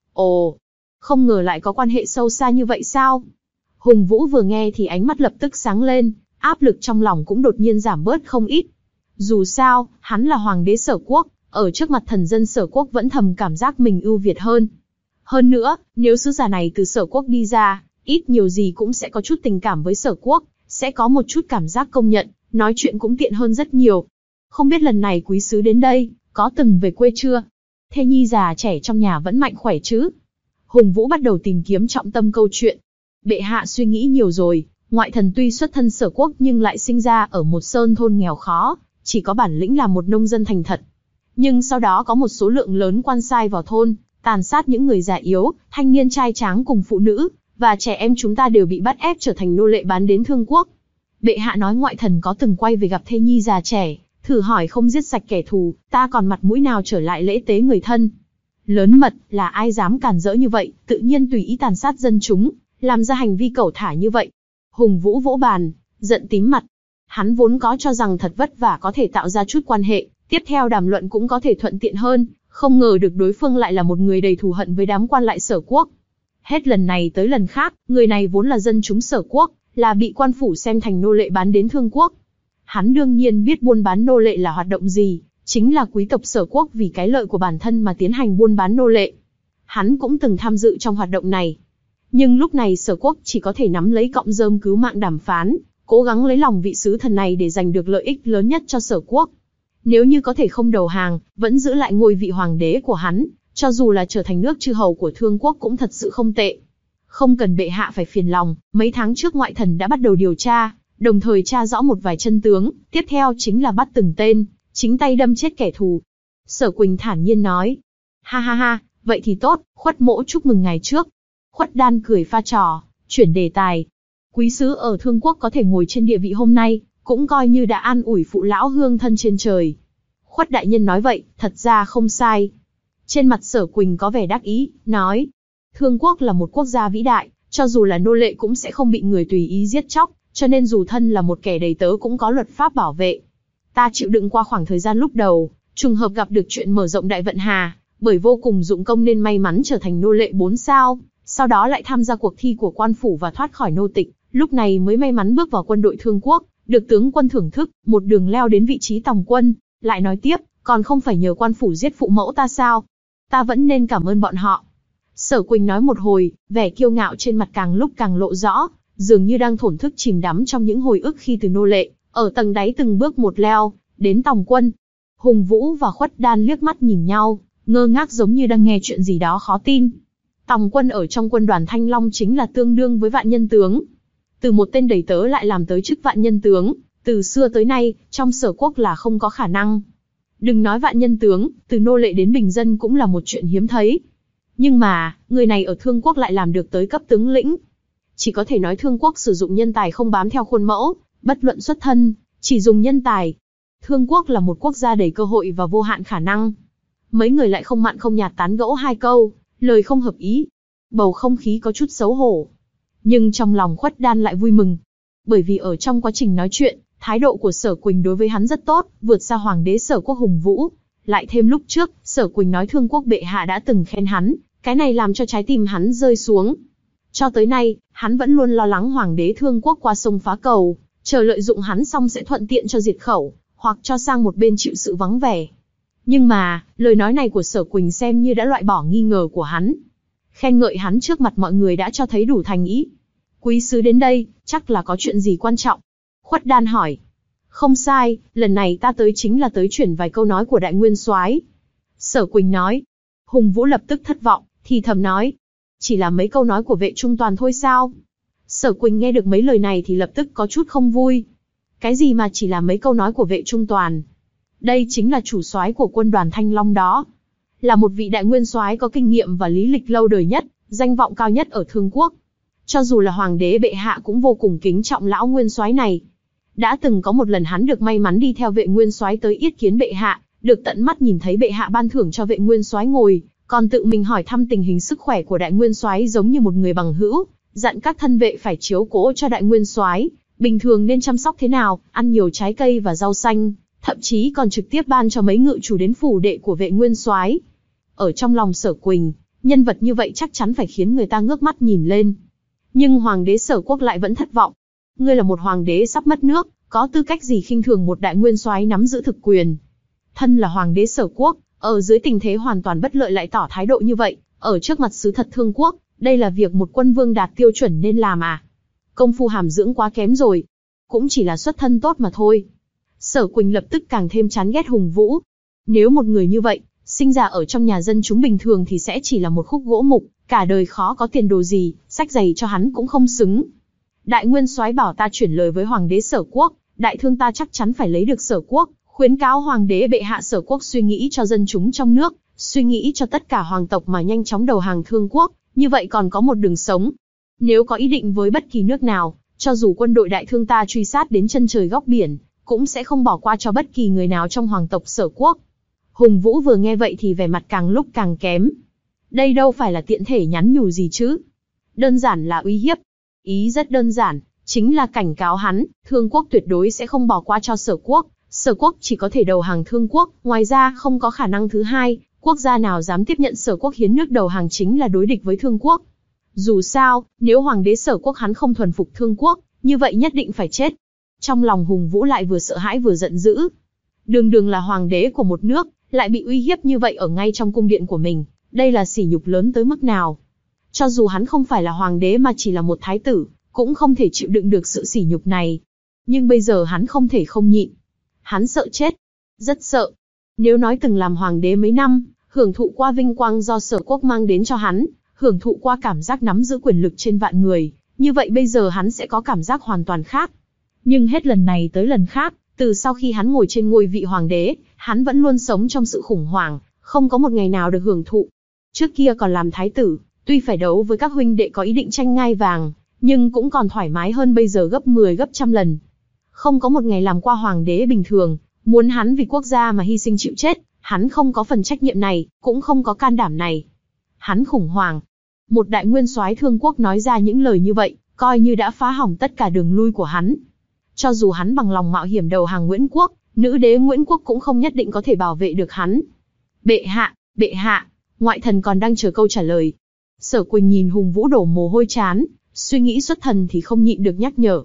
Ồ, không ngờ lại có quan hệ sâu xa như vậy sao? Hùng Vũ vừa nghe thì ánh mắt lập tức sáng lên, áp lực trong lòng cũng đột nhiên giảm bớt không ít. Dù sao, hắn là hoàng đế Sở Quốc, ở trước mặt thần dân Sở Quốc vẫn thầm cảm giác mình ưu việt hơn. Hơn nữa, nếu sứ giả này từ Sở Quốc đi ra, ít nhiều gì cũng sẽ có chút tình cảm với Sở Quốc, sẽ có một chút cảm giác công nhận, nói chuyện cũng tiện hơn rất nhiều. Không biết lần này quý sứ đến đây, có từng về quê chưa? Thê nhi già trẻ trong nhà vẫn mạnh khỏe chứ? Hùng Vũ bắt đầu tìm kiếm trọng tâm câu chuyện. Bệ hạ suy nghĩ nhiều rồi, ngoại thần tuy xuất thân Sở Quốc nhưng lại sinh ra ở một sơn thôn nghèo khó, chỉ có bản lĩnh làm một nông dân thành thật. Nhưng sau đó có một số lượng lớn quan sai vào thôn, tàn sát những người già yếu, thanh niên trai tráng cùng phụ nữ, và trẻ em chúng ta đều bị bắt ép trở thành nô lệ bán đến Thương Quốc. Bệ hạ nói ngoại thần có từng quay về gặp thê nhi già trẻ, thử hỏi không giết sạch kẻ thù, ta còn mặt mũi nào trở lại lễ tế người thân. Lớn mật, là ai dám cản rỡ như vậy, tự nhiên tùy ý tàn sát dân chúng, làm ra hành vi cẩu thả như vậy. Hùng Vũ vỗ bàn, giận tím mặt. Hắn vốn có cho rằng thật vất vả có thể tạo ra chút quan hệ, tiếp theo đàm luận cũng có thể thuận tiện hơn, không ngờ được đối phương lại là một người đầy thù hận với đám quan lại Sở Quốc. Hết lần này tới lần khác, người này vốn là dân chúng Sở Quốc, là bị quan phủ xem thành nô lệ bán đến Thương Quốc. Hắn đương nhiên biết buôn bán nô lệ là hoạt động gì, chính là quý tộc Sở Quốc vì cái lợi của bản thân mà tiến hành buôn bán nô lệ. Hắn cũng từng tham dự trong hoạt động này. Nhưng lúc này Sở Quốc chỉ có thể nắm lấy cọng rơm cứu mạng đàm phán, cố gắng lấy lòng vị sứ thần này để giành được lợi ích lớn nhất cho Sở quốc. Nếu như có thể không đầu hàng, vẫn giữ lại ngôi vị hoàng đế của hắn, cho dù là trở thành nước chư hầu của Thương quốc cũng thật sự không tệ. Không cần bệ hạ phải phiền lòng, mấy tháng trước ngoại thần đã bắt đầu điều tra, đồng thời tra rõ một vài chân tướng, tiếp theo chính là bắt từng tên, chính tay đâm chết kẻ thù. Sở Quỳnh thản nhiên nói. Ha ha ha, vậy thì tốt, Khuất mỗ chúc mừng ngài trước. Khuất Đan cười pha trò, chuyển đề tài. Quý sứ ở Thương quốc có thể ngồi trên địa vị hôm nay, cũng coi như đã an ủi phụ lão hương thân trên trời. Khuất đại nhân nói vậy, thật ra không sai. Trên mặt Sở Quỳnh có vẻ đắc ý, nói. Thương quốc là một quốc gia vĩ đại, cho dù là nô lệ cũng sẽ không bị người tùy ý giết chóc, cho nên dù thân là một kẻ đầy tớ cũng có luật pháp bảo vệ. Ta chịu đựng qua khoảng thời gian lúc đầu, trùng hợp gặp được chuyện mở rộng Đại Vận Hà, bởi vô cùng dụng công nên may mắn trở thành nô lệ bốn sao, sau đó lại tham gia cuộc thi của quan phủ và thoát khỏi nô tịch, lúc này mới may mắn bước vào quân đội Thương quốc, được tướng quân thưởng thức, một đường leo đến vị trí tòng quân. Lại nói tiếp, còn không phải nhờ quan phủ giết phụ mẫu ta sao? Ta vẫn nên cảm ơn bọn họ. Sở Quỳnh nói một hồi, vẻ kiêu ngạo trên mặt càng lúc càng lộ rõ, dường như đang thổn thức chìm đắm trong những hồi ức khi từ nô lệ, ở tầng đáy từng bước một leo, đến tòng quân. Hùng Vũ và Khuất Đan liếc mắt nhìn nhau, ngơ ngác giống như đang nghe chuyện gì đó khó tin. Tòng quân ở trong quân đoàn Thanh Long chính là tương đương với vạn nhân tướng. Từ một tên đầy tớ lại làm tới chức vạn nhân tướng, từ xưa tới nay, trong Sở quốc là không có khả năng. Đừng nói vạn nhân tướng, từ nô lệ đến bình dân cũng là một chuyện hiếm thấy. Nhưng mà, người này ở Thương quốc lại làm được tới cấp tướng lĩnh. Chỉ có thể nói Thương quốc sử dụng nhân tài không bám theo khuôn mẫu, bất luận xuất thân, chỉ dùng nhân tài. Thương quốc là một quốc gia đầy cơ hội và vô hạn khả năng. Mấy người lại không mặn không nhạt tán gẫu hai câu, lời không hợp ý. Bầu không khí có chút xấu hổ. Nhưng trong lòng Khuất Đan lại vui mừng. Bởi vì ở trong quá trình nói chuyện, thái độ của Sở Quỳnh đối với hắn rất tốt, vượt xa hoàng đế Sở quốc Hùng Vũ. Lại thêm lúc trước, Sở Quỳnh nói Thương quốc bệ hạ đã từng khen hắn, cái này làm cho trái tim hắn rơi xuống. Cho tới nay, hắn vẫn luôn lo lắng hoàng đế Thương quốc qua sông phá cầu, chờ lợi dụng hắn xong sẽ thuận tiện cho diệt khẩu, hoặc cho sang một bên chịu sự vắng vẻ. Nhưng mà, lời nói này của Sở Quỳnh xem như đã loại bỏ nghi ngờ của hắn. Khen ngợi hắn trước mặt mọi người đã cho thấy đủ thành ý. Quý sứ đến đây, chắc là có chuyện gì quan trọng? Khuất Đan hỏi. Không sai, lần này ta tới chính là tới chuyển vài câu nói của Đại Nguyên Soái. Sở Quỳnh nói. Hùng Vũ lập tức thất vọng, thì thầm nói. Chỉ là mấy câu nói của Vệ Trung Toàn thôi sao? Sở Quỳnh nghe được mấy lời này thì lập tức có chút không vui. Cái gì mà chỉ là mấy câu nói của Vệ Trung Toàn? Đây chính là chủ soái của quân đoàn Thanh Long đó. Là một vị đại nguyên soái có kinh nghiệm và lý lịch lâu đời nhất, danh vọng cao nhất ở Thương quốc. Cho dù là hoàng đế bệ hạ cũng vô cùng kính trọng lão nguyên soái này. Đã từng có một lần hắn được may mắn đi theo Vệ nguyên soái tới yết kiến bệ hạ, được tận mắt nhìn thấy bệ hạ ban thưởng cho Vệ nguyên soái ngồi, còn tự mình hỏi thăm tình hình sức khỏe của đại nguyên soái giống như một người bằng hữu, dặn các thân vệ phải chiếu cố cho đại nguyên soái, bình thường nên chăm sóc thế nào, ăn nhiều trái cây và rau xanh, thậm chí còn trực tiếp ban cho mấy ngự chủ đến phủ đệ của Vệ nguyên soái. Ở trong lòng Sở Quỳnh, nhân vật như vậy chắc chắn phải khiến người ta ngước mắt nhìn lên. Nhưng hoàng đế Sở quốc lại vẫn thất vọng. Ngươi là một hoàng đế sắp mất nước, có tư cách gì khinh thường một đại nguyên soái nắm giữ thực quyền? Thân là hoàng đế Sở quốc, ở dưới tình thế hoàn toàn bất lợi lại tỏ thái độ như vậy, ở trước mặt sứ thật Thương quốc, đây là việc một quân vương đạt tiêu chuẩn nên làm à? Công phu hàm dưỡng quá kém rồi, cũng chỉ là xuất thân tốt mà thôi. Sở Quỳnh lập tức càng thêm chán ghét Hùng Vũ. Nếu một người như vậy, sinh ra ở trong nhà dân chúng bình thường thì sẽ chỉ là một khúc gỗ mục, cả đời khó có tiền đồ gì, sách giày cho hắn cũng không xứng. Đại nguyên soái bảo ta chuyển lời với hoàng đế Sở quốc, đại thương ta chắc chắn phải lấy được Sở quốc, khuyến cáo hoàng đế bệ hạ Sở quốc suy nghĩ cho dân chúng trong nước, suy nghĩ cho tất cả hoàng tộc mà nhanh chóng đầu hàng Thương quốc, như vậy còn có một đường sống. Nếu có ý định với bất kỳ nước nào, cho dù quân đội đại thương ta truy sát đến chân trời góc biển, cũng sẽ không bỏ qua cho bất kỳ người nào trong hoàng tộc Sở quốc. Hùng Vũ vừa nghe vậy thì vẻ mặt càng lúc càng kém. Đây đâu phải là tiện thể nhắn nhủ gì chứ? Đơn giản là uy hiếp. Ý rất đơn giản, chính là cảnh cáo hắn, Thương quốc tuyệt đối sẽ không bỏ qua cho Sở quốc. Sở quốc chỉ có thể đầu hàng Thương quốc, ngoài ra không có khả năng thứ hai, quốc gia nào dám tiếp nhận Sở quốc hiến nước đầu hàng chính là đối địch với Thương quốc. Dù sao, nếu hoàng đế Sở quốc hắn không thuần phục Thương quốc, như vậy nhất định phải chết. Trong lòng Hùng Vũ lại vừa sợ hãi vừa giận dữ. Đường đường là hoàng đế của một nước, lại bị uy hiếp như vậy ở ngay trong cung điện của mình, đây là sỉ nhục lớn tới mức nào? Cho dù hắn không phải là hoàng đế mà chỉ là một thái tử, cũng không thể chịu đựng được sự sỉ nhục này. Nhưng bây giờ hắn không thể không nhịn. Hắn sợ chết. Rất sợ. Nếu nói từng làm hoàng đế mấy năm, hưởng thụ qua vinh quang do Sở Quốc mang đến cho hắn, hưởng thụ qua cảm giác nắm giữ quyền lực trên vạn người, như vậy bây giờ hắn sẽ có cảm giác hoàn toàn khác. Nhưng hết lần này tới lần khác, từ sau khi hắn ngồi trên ngôi vị hoàng đế, hắn vẫn luôn sống trong sự khủng hoảng, không có một ngày nào được hưởng thụ. Trước kia còn làm thái tử, tuy phải đấu với các huynh đệ có ý định tranh ngai vàng, nhưng cũng còn thoải mái hơn bây giờ gấp mười gấp trăm lần. Không có một ngày làm qua hoàng đế bình thường, muốn hắn vì quốc gia mà hy sinh chịu chết, hắn không có phần trách nhiệm này, cũng không có can đảm này. Hắn khủng hoảng. Một đại nguyên soái Thương Quốc nói ra những lời như vậy, coi như đã phá hỏng tất cả đường lui của hắn. Cho dù hắn bằng lòng mạo hiểm đầu hàng Nguyễn Quốc, nữ đế Nguyễn Quốc cũng không nhất định có thể bảo vệ được hắn. Bệ hạ, bệ hạ, ngoại thần còn đang chờ câu trả lời. Sở Quỳnh nhìn Hùng Vũ đổ mồ hôi trán, suy nghĩ xuất thần thì không nhịn được nhắc nhở.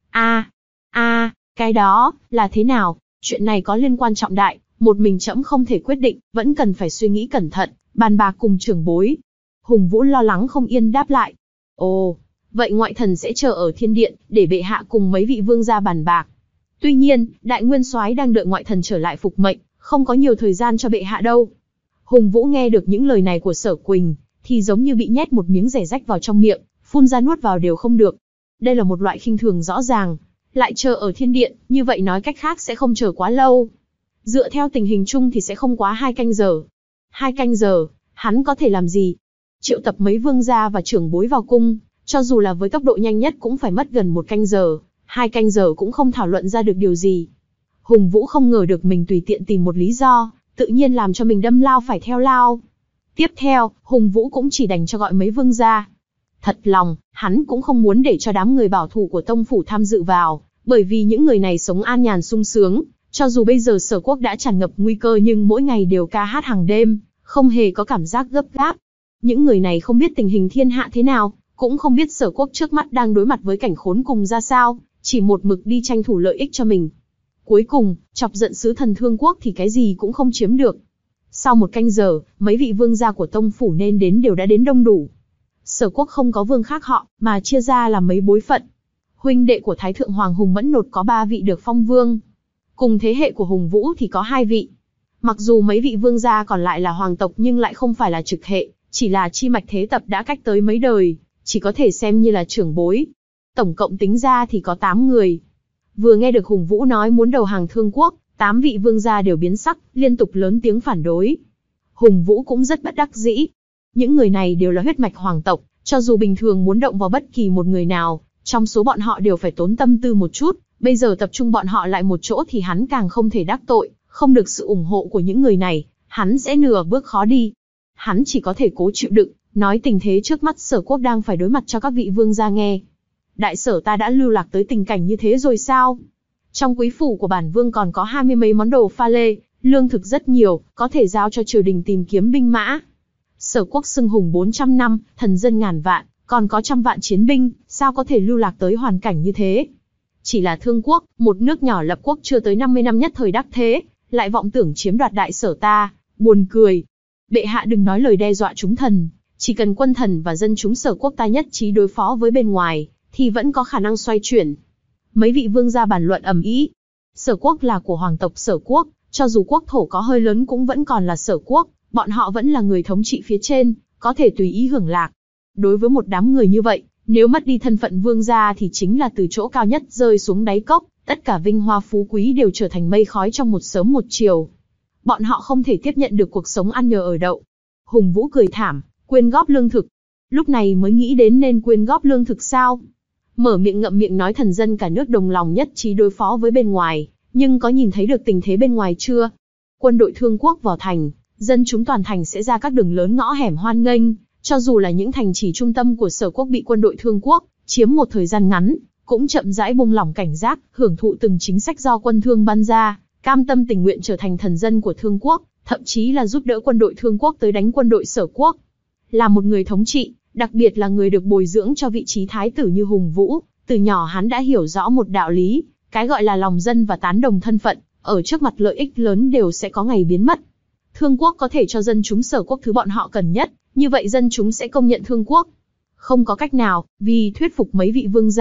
A, a, cái đó, là thế nào? Chuyện này có liên quan trọng đại, một mình trẫm không thể quyết định, vẫn cần phải suy nghĩ cẩn thận, bàn bạc cùng trưởng bối. Hùng Vũ lo lắng không yên đáp lại. Ồ, vậy ngoại thần sẽ chờ ở thiên điện, để bệ hạ cùng mấy vị vương gia bàn bạc. Tuy nhiên, đại nguyên soái đang đợi ngoại thần trở lại phục mệnh, không có nhiều thời gian cho bệ hạ đâu. Hùng Vũ nghe được những lời này của Sở Quỳnh, thì giống như bị nhét một miếng rẻ rách vào trong miệng, phun ra nuốt vào đều không được. Đây là một loại khinh thường rõ ràng. Lại chờ ở thiên điện, như vậy nói cách khác sẽ không chờ quá lâu. Dựa theo tình hình chung thì sẽ không quá hai canh giờ. Hai canh giờ, hắn có thể làm gì? Triệu tập mấy vương gia và trưởng bối vào cung, cho dù là với tốc độ nhanh nhất cũng phải mất gần một canh giờ, hai canh giờ cũng không thảo luận ra được điều gì. Hùng Vũ không ngờ được mình tùy tiện tìm một lý do, tự nhiên làm cho mình đâm lao phải theo lao. Tiếp theo, Hùng Vũ cũng chỉ đành cho gọi mấy vương gia. Thật lòng, hắn cũng không muốn để cho đám người bảo thủ của tông phủ tham dự vào, bởi vì những người này sống an nhàn sung sướng, cho dù bây giờ Sở Quốc đã tràn ngập nguy cơ nhưng mỗi ngày đều ca hát hàng đêm, không hề có cảm giác gấp gáp. Những người này không biết tình hình thiên hạ thế nào, cũng không biết Sở Quốc trước mắt đang đối mặt với cảnh khốn cùng ra sao, chỉ một mực đi tranh thủ lợi ích cho mình. Cuối cùng, chọc giận sứ thần Thương Quốc thì cái gì cũng không chiếm được. Sau một canh giờ, mấy vị vương gia của tông phủ nên đến đều đã đến đông đủ. Sở Quốc không có vương khác họ, mà chia ra làm mấy bối phận. Huynh đệ của Thái Thượng Hoàng Hùng Mẫn Nột có ba vị được phong vương. Cùng thế hệ của Hùng Vũ thì có hai vị. Mặc dù mấy vị vương gia còn lại là hoàng tộc nhưng lại không phải là trực hệ, chỉ là chi mạch thế tập đã cách tới mấy đời, chỉ có thể xem như là trưởng bối. Tổng cộng tính ra thì có tám người. Vừa nghe được Hùng Vũ nói muốn đầu hàng Thương Quốc, tám vị vương gia đều biến sắc, liên tục lớn tiếng phản đối. Hùng Vũ cũng rất bất đắc dĩ. Những người này đều là huyết mạch hoàng tộc, cho dù bình thường muốn động vào bất kỳ một người nào, trong số bọn họ đều phải tốn tâm tư một chút, bây giờ tập trung bọn họ lại một chỗ thì hắn càng không thể đắc tội, không được sự ủng hộ của những người này, hắn sẽ nửa bước khó đi. Hắn chỉ có thể cố chịu đựng, nói tình thế trước mắt Sở Quốc đang phải đối mặt cho các vị vương gia nghe. Đại sở ta đã lưu lạc tới tình cảnh như thế rồi sao? Trong quý phủ của bản vương còn có hai mươi mấy món đồ pha lê, lương thực rất nhiều, có thể giao cho triều đình tìm kiếm binh mã. Sở Quốc xưng hùng bốn trăm năm, thần dân ngàn vạn, còn có trăm vạn chiến binh, sao có thể lưu lạc tới hoàn cảnh như thế? Chỉ là Thương Quốc, một nước nhỏ lập quốc chưa tới năm mươi năm nhất thời đắc thế, lại vọng tưởng chiếm đoạt đại sở ta, buồn cười. Bệ hạ đừng nói lời đe dọa chúng thần, chỉ cần quân thần và dân chúng Sở Quốc ta nhất trí đối phó với bên ngoài, thì vẫn có khả năng xoay chuyển. Mấy vị vương gia bàn luận ầm ĩ. Sở Quốc là của hoàng tộc Sở Quốc, cho dù quốc thổ có hơi lớn cũng vẫn còn là Sở Quốc, bọn họ vẫn là người thống trị phía trên, có thể tùy ý hưởng lạc. Đối với một đám người như vậy, nếu mất đi thân phận vương gia thì chính là từ chỗ cao nhất rơi xuống đáy cốc, tất cả vinh hoa phú quý đều trở thành mây khói trong một sớm một chiều. Bọn họ không thể tiếp nhận được cuộc sống ăn nhờ ở đậu. Hùng Vũ cười thảm, quyên góp lương thực. Lúc này mới nghĩ đến nên quyên góp lương thực sao? Mở miệng ngậm miệng nói thần dân cả nước đồng lòng nhất trí đối phó với bên ngoài, nhưng có nhìn thấy được tình thế bên ngoài chưa? Quân đội Thương Quốc vào thành, dân chúng toàn thành sẽ ra các đường lớn ngõ hẻm hoan nghênh, cho dù là những thành trì trung tâm của Sở Quốc bị quân đội Thương Quốc chiếm một thời gian ngắn, cũng chậm rãi buông lỏng cảnh giác, hưởng thụ từng chính sách do quân Thương ban ra, cam tâm tình nguyện trở thành thần dân của Thương Quốc, thậm chí là giúp đỡ quân đội Thương Quốc tới đánh quân đội Sở Quốc. Là một người thống trị, đặc biệt là người được bồi dưỡng cho vị trí thái tử như Hùng Vũ, từ nhỏ hắn đã hiểu rõ một đạo lý, cái gọi là lòng dân và tán đồng thân phận, ở trước mặt lợi ích lớn đều sẽ có ngày biến mất. Thương Quốc có thể cho dân chúng Sở Quốc thứ bọn họ cần nhất, như vậy dân chúng sẽ công nhận Thương Quốc. Không có cách nào, vì thuyết phục mấy vị vương gia,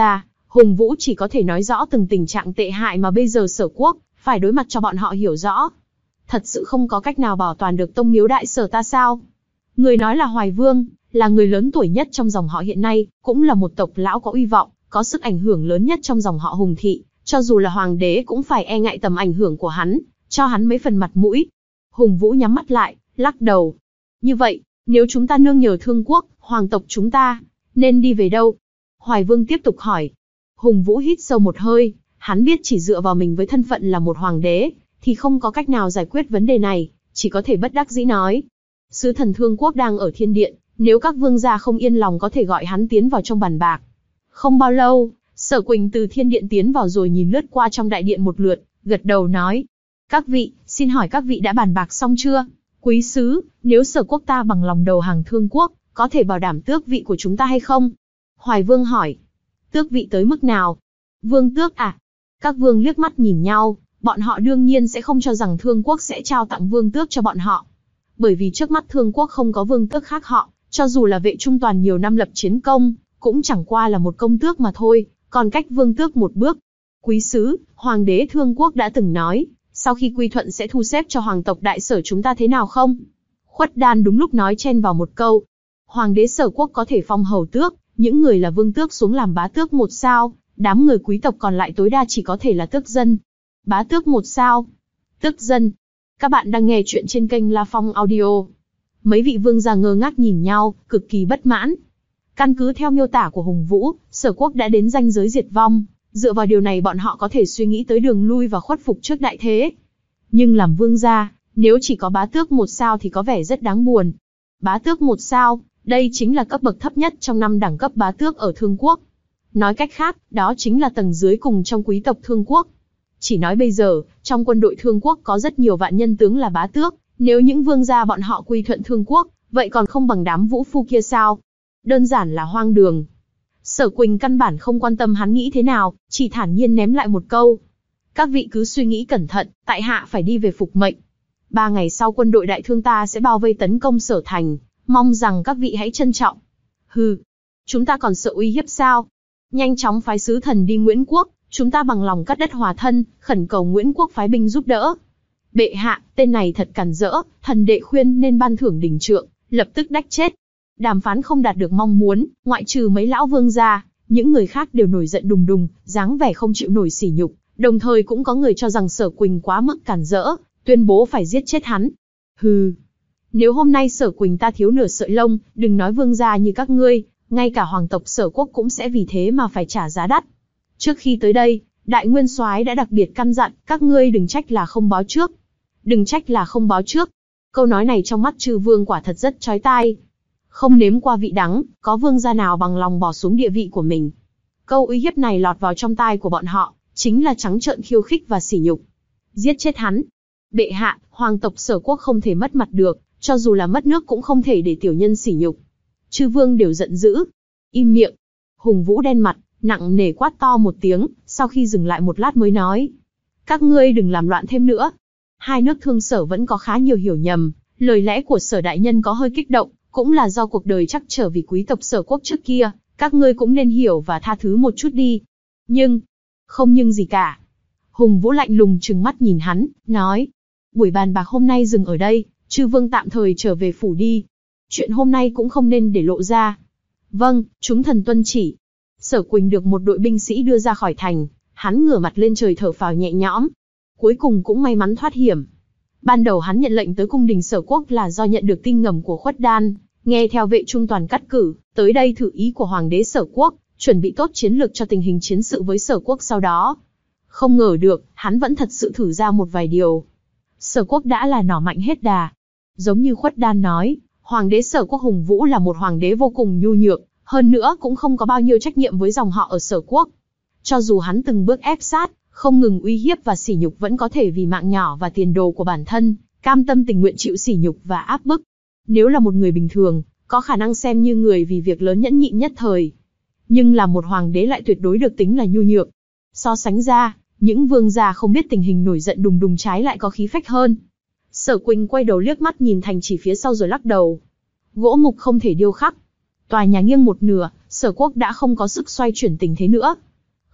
Hùng Vũ chỉ có thể nói rõ từng tình trạng tệ hại mà bây giờ Sở Quốc phải đối mặt cho bọn họ hiểu rõ. Thật sự không có cách nào bảo toàn được tông miếu Đại Sở ta sao? Người nói là Hoài Vương, là người lớn tuổi nhất trong dòng họ hiện nay, cũng là một tộc lão có uy vọng, có sức ảnh hưởng lớn nhất trong dòng họ Hùng thị, cho dù là hoàng đế cũng phải e ngại tầm ảnh hưởng của hắn, cho hắn mấy phần mặt mũi. Hùng Vũ nhắm mắt lại, lắc đầu. Như vậy, nếu chúng ta nương nhờ Thương Quốc, hoàng tộc chúng ta, nên đi về đâu? Hoài Vương tiếp tục hỏi. Hùng Vũ hít sâu một hơi, hắn biết chỉ dựa vào mình với thân phận là một hoàng đế, thì không có cách nào giải quyết vấn đề này, chỉ có thể bất đắc dĩ nói. Sứ thần Thương Quốc đang ở thiên điện, nếu các vương gia không yên lòng có thể gọi hắn tiến vào trong bàn bạc. Không bao lâu, Sở Quỳnh từ thiên điện tiến vào rồi nhìn lướt qua trong đại điện một lượt, gật đầu nói. Các vị, xin hỏi các vị đã bàn bạc xong chưa? Quý sứ, nếu Sở Quốc ta bằng lòng đầu hàng Thương Quốc, có thể bảo đảm tước vị của chúng ta hay không? Hoài Vương hỏi. Tước vị tới mức nào? Vương tước à? Các vương liếc mắt nhìn nhau, bọn họ đương nhiên sẽ không cho rằng Thương Quốc sẽ trao tặng vương tước cho bọn họ. Bởi vì trước mắt Thương Quốc không có vương tước khác họ, cho dù là Vệ Trung Toàn nhiều năm lập chiến công, cũng chẳng qua là một công tước mà thôi, còn cách vương tước một bước. Quý sứ, Hoàng đế Thương Quốc đã từng nói, sau khi quy thuận sẽ thu xếp cho hoàng tộc Đại Sở chúng ta thế nào không? Khuất Đan đúng lúc nói chen vào một câu. Hoàng đế Sở Quốc có thể phong hầu tước, những người là vương tước xuống làm bá tước một sao, đám người quý tộc còn lại tối đa chỉ có thể là tước dân. Bá tước một sao, tước dân. Các bạn đang nghe chuyện trên kênh La Phong Audio. Mấy vị vương gia ngơ ngác nhìn nhau, cực kỳ bất mãn. Căn cứ theo miêu tả của Hùng Vũ, Sở Quốc đã đến ranh giới diệt vong, dựa vào điều này bọn họ có thể suy nghĩ tới đường lui và khuất phục trước đại thế. Nhưng làm vương gia, nếu chỉ có bá tước một sao thì có vẻ rất đáng buồn. Bá tước một sao, đây chính là cấp bậc thấp nhất trong năm đẳng cấp bá tước ở Thương Quốc. Nói cách khác, đó chính là tầng dưới cùng trong quý tộc Thương Quốc. Chỉ nói bây giờ, trong quân đội Thương Quốc có rất nhiều vạn nhân tướng là bá tước, nếu những vương gia bọn họ quy thuận Thương Quốc, vậy còn không bằng đám vũ phu kia sao? Đơn giản là hoang đường. Sở Quỳnh căn bản không quan tâm hắn nghĩ thế nào, chỉ thản nhiên ném lại một câu. Các vị cứ suy nghĩ cẩn thận, tại hạ phải đi về phục mệnh. Ba ngày sau quân đội Đại Thương ta sẽ bao vây tấn công Sở Thành, mong rằng các vị hãy trân trọng. Hừ, chúng ta còn sợ uy hiếp sao? Nhanh chóng phái sứ thần đi Nguyễn Quốc, chúng ta bằng lòng cắt đất hòa thân, khẩn cầu Nguyễn Quốc phái binh giúp đỡ. Bệ hạ, tên này thật càn rỡ, thần đệ khuyên nên ban thưởng đình trượng, lập tức đách chết. Đàm phán không đạt được mong muốn, ngoại trừ mấy lão vương gia, những người khác đều nổi giận đùng đùng, dáng vẻ không chịu nổi sỉ nhục, đồng thời cũng có người cho rằng Sở Quỳnh quá mức càn rỡ, tuyên bố phải giết chết hắn. Hừ, nếu hôm nay Sở Quỳnh ta thiếu nửa sợi lông, đừng nói vương gia như các ngươi, ngay cả hoàng tộc Sở Quốc cũng sẽ vì thế mà phải trả giá đắt. Trước khi tới đây, Đại Nguyên Soái đã đặc biệt căn dặn, các ngươi đừng trách là không báo trước. Đừng trách là không báo trước. Câu nói này trong mắt chư vương quả thật rất chói tai. Không nếm qua vị đắng, có vương gia nào bằng lòng bỏ xuống địa vị của mình. Câu uy hiếp này lọt vào trong tai của bọn họ, chính là trắng trợn khiêu khích và sỉ nhục. Giết chết hắn. Bệ hạ, hoàng tộc Sở Quốc không thể mất mặt được, cho dù là mất nước cũng không thể để tiểu nhân sỉ nhục. Chư vương đều giận dữ. Im miệng. Hùng Vũ đen mặt, nặng nề quát to một tiếng, sau khi dừng lại một lát mới nói. Các ngươi đừng làm loạn thêm nữa. Hai nước Thương Sở vẫn có khá nhiều hiểu nhầm, lời lẽ của Sở đại nhân có hơi kích động, cũng là do cuộc đời trắc trở vì quý tộc Sở Quốc trước kia, các ngươi cũng nên hiểu và tha thứ một chút đi. Nhưng, không nhưng gì cả. Hùng Vũ lạnh lùng trừng mắt nhìn hắn, nói. Buổi bàn bạc hôm nay dừng ở đây, chư vương tạm thời trở về phủ đi. Chuyện hôm nay cũng không nên để lộ ra. Vâng, chúng thần tuân chỉ. Sở Quỳnh được một đội binh sĩ đưa ra khỏi thành, hắn ngửa mặt lên trời thở phào nhẹ nhõm. Cuối cùng cũng may mắn thoát hiểm. Ban đầu hắn nhận lệnh tới cung đình Sở Quốc là do nhận được tin ngầm của Khuất Đan, nghe theo Vệ Trung Toàn cắt cử, tới đây thử ý của Hoàng đế Sở Quốc, chuẩn bị tốt chiến lược cho tình hình chiến sự với Sở Quốc sau đó. Không ngờ được, hắn vẫn thật sự thử ra một vài điều. Sở Quốc đã là nỏ mạnh hết đà. Giống như Khuất Đan nói, Hoàng đế Sở Quốc Hùng Vũ là một hoàng đế vô cùng nhu nhược, hơn nữa cũng không có bao nhiêu trách nhiệm với dòng họ ở Sở Quốc. Cho dù hắn từng bước ép sát, không ngừng uy hiếp và sỉ nhục vẫn có thể vì mạng nhỏ và tiền đồ của bản thân, cam tâm tình nguyện chịu sỉ nhục và áp bức. Nếu là một người bình thường, có khả năng xem như người vì việc lớn nhẫn nhịn nhất thời. Nhưng là một hoàng đế lại tuyệt đối được tính là nhu nhược. So sánh ra, những vương gia không biết tình hình nổi giận đùng đùng trái lại có khí phách hơn. Sở Quỳnh quay đầu liếc mắt nhìn thành trì phía sau rồi lắc đầu. Gỗ mục không thể điêu khắc. Tòa nhà nghiêng một nửa, Sở Quốc đã không có sức xoay chuyển tình thế nữa.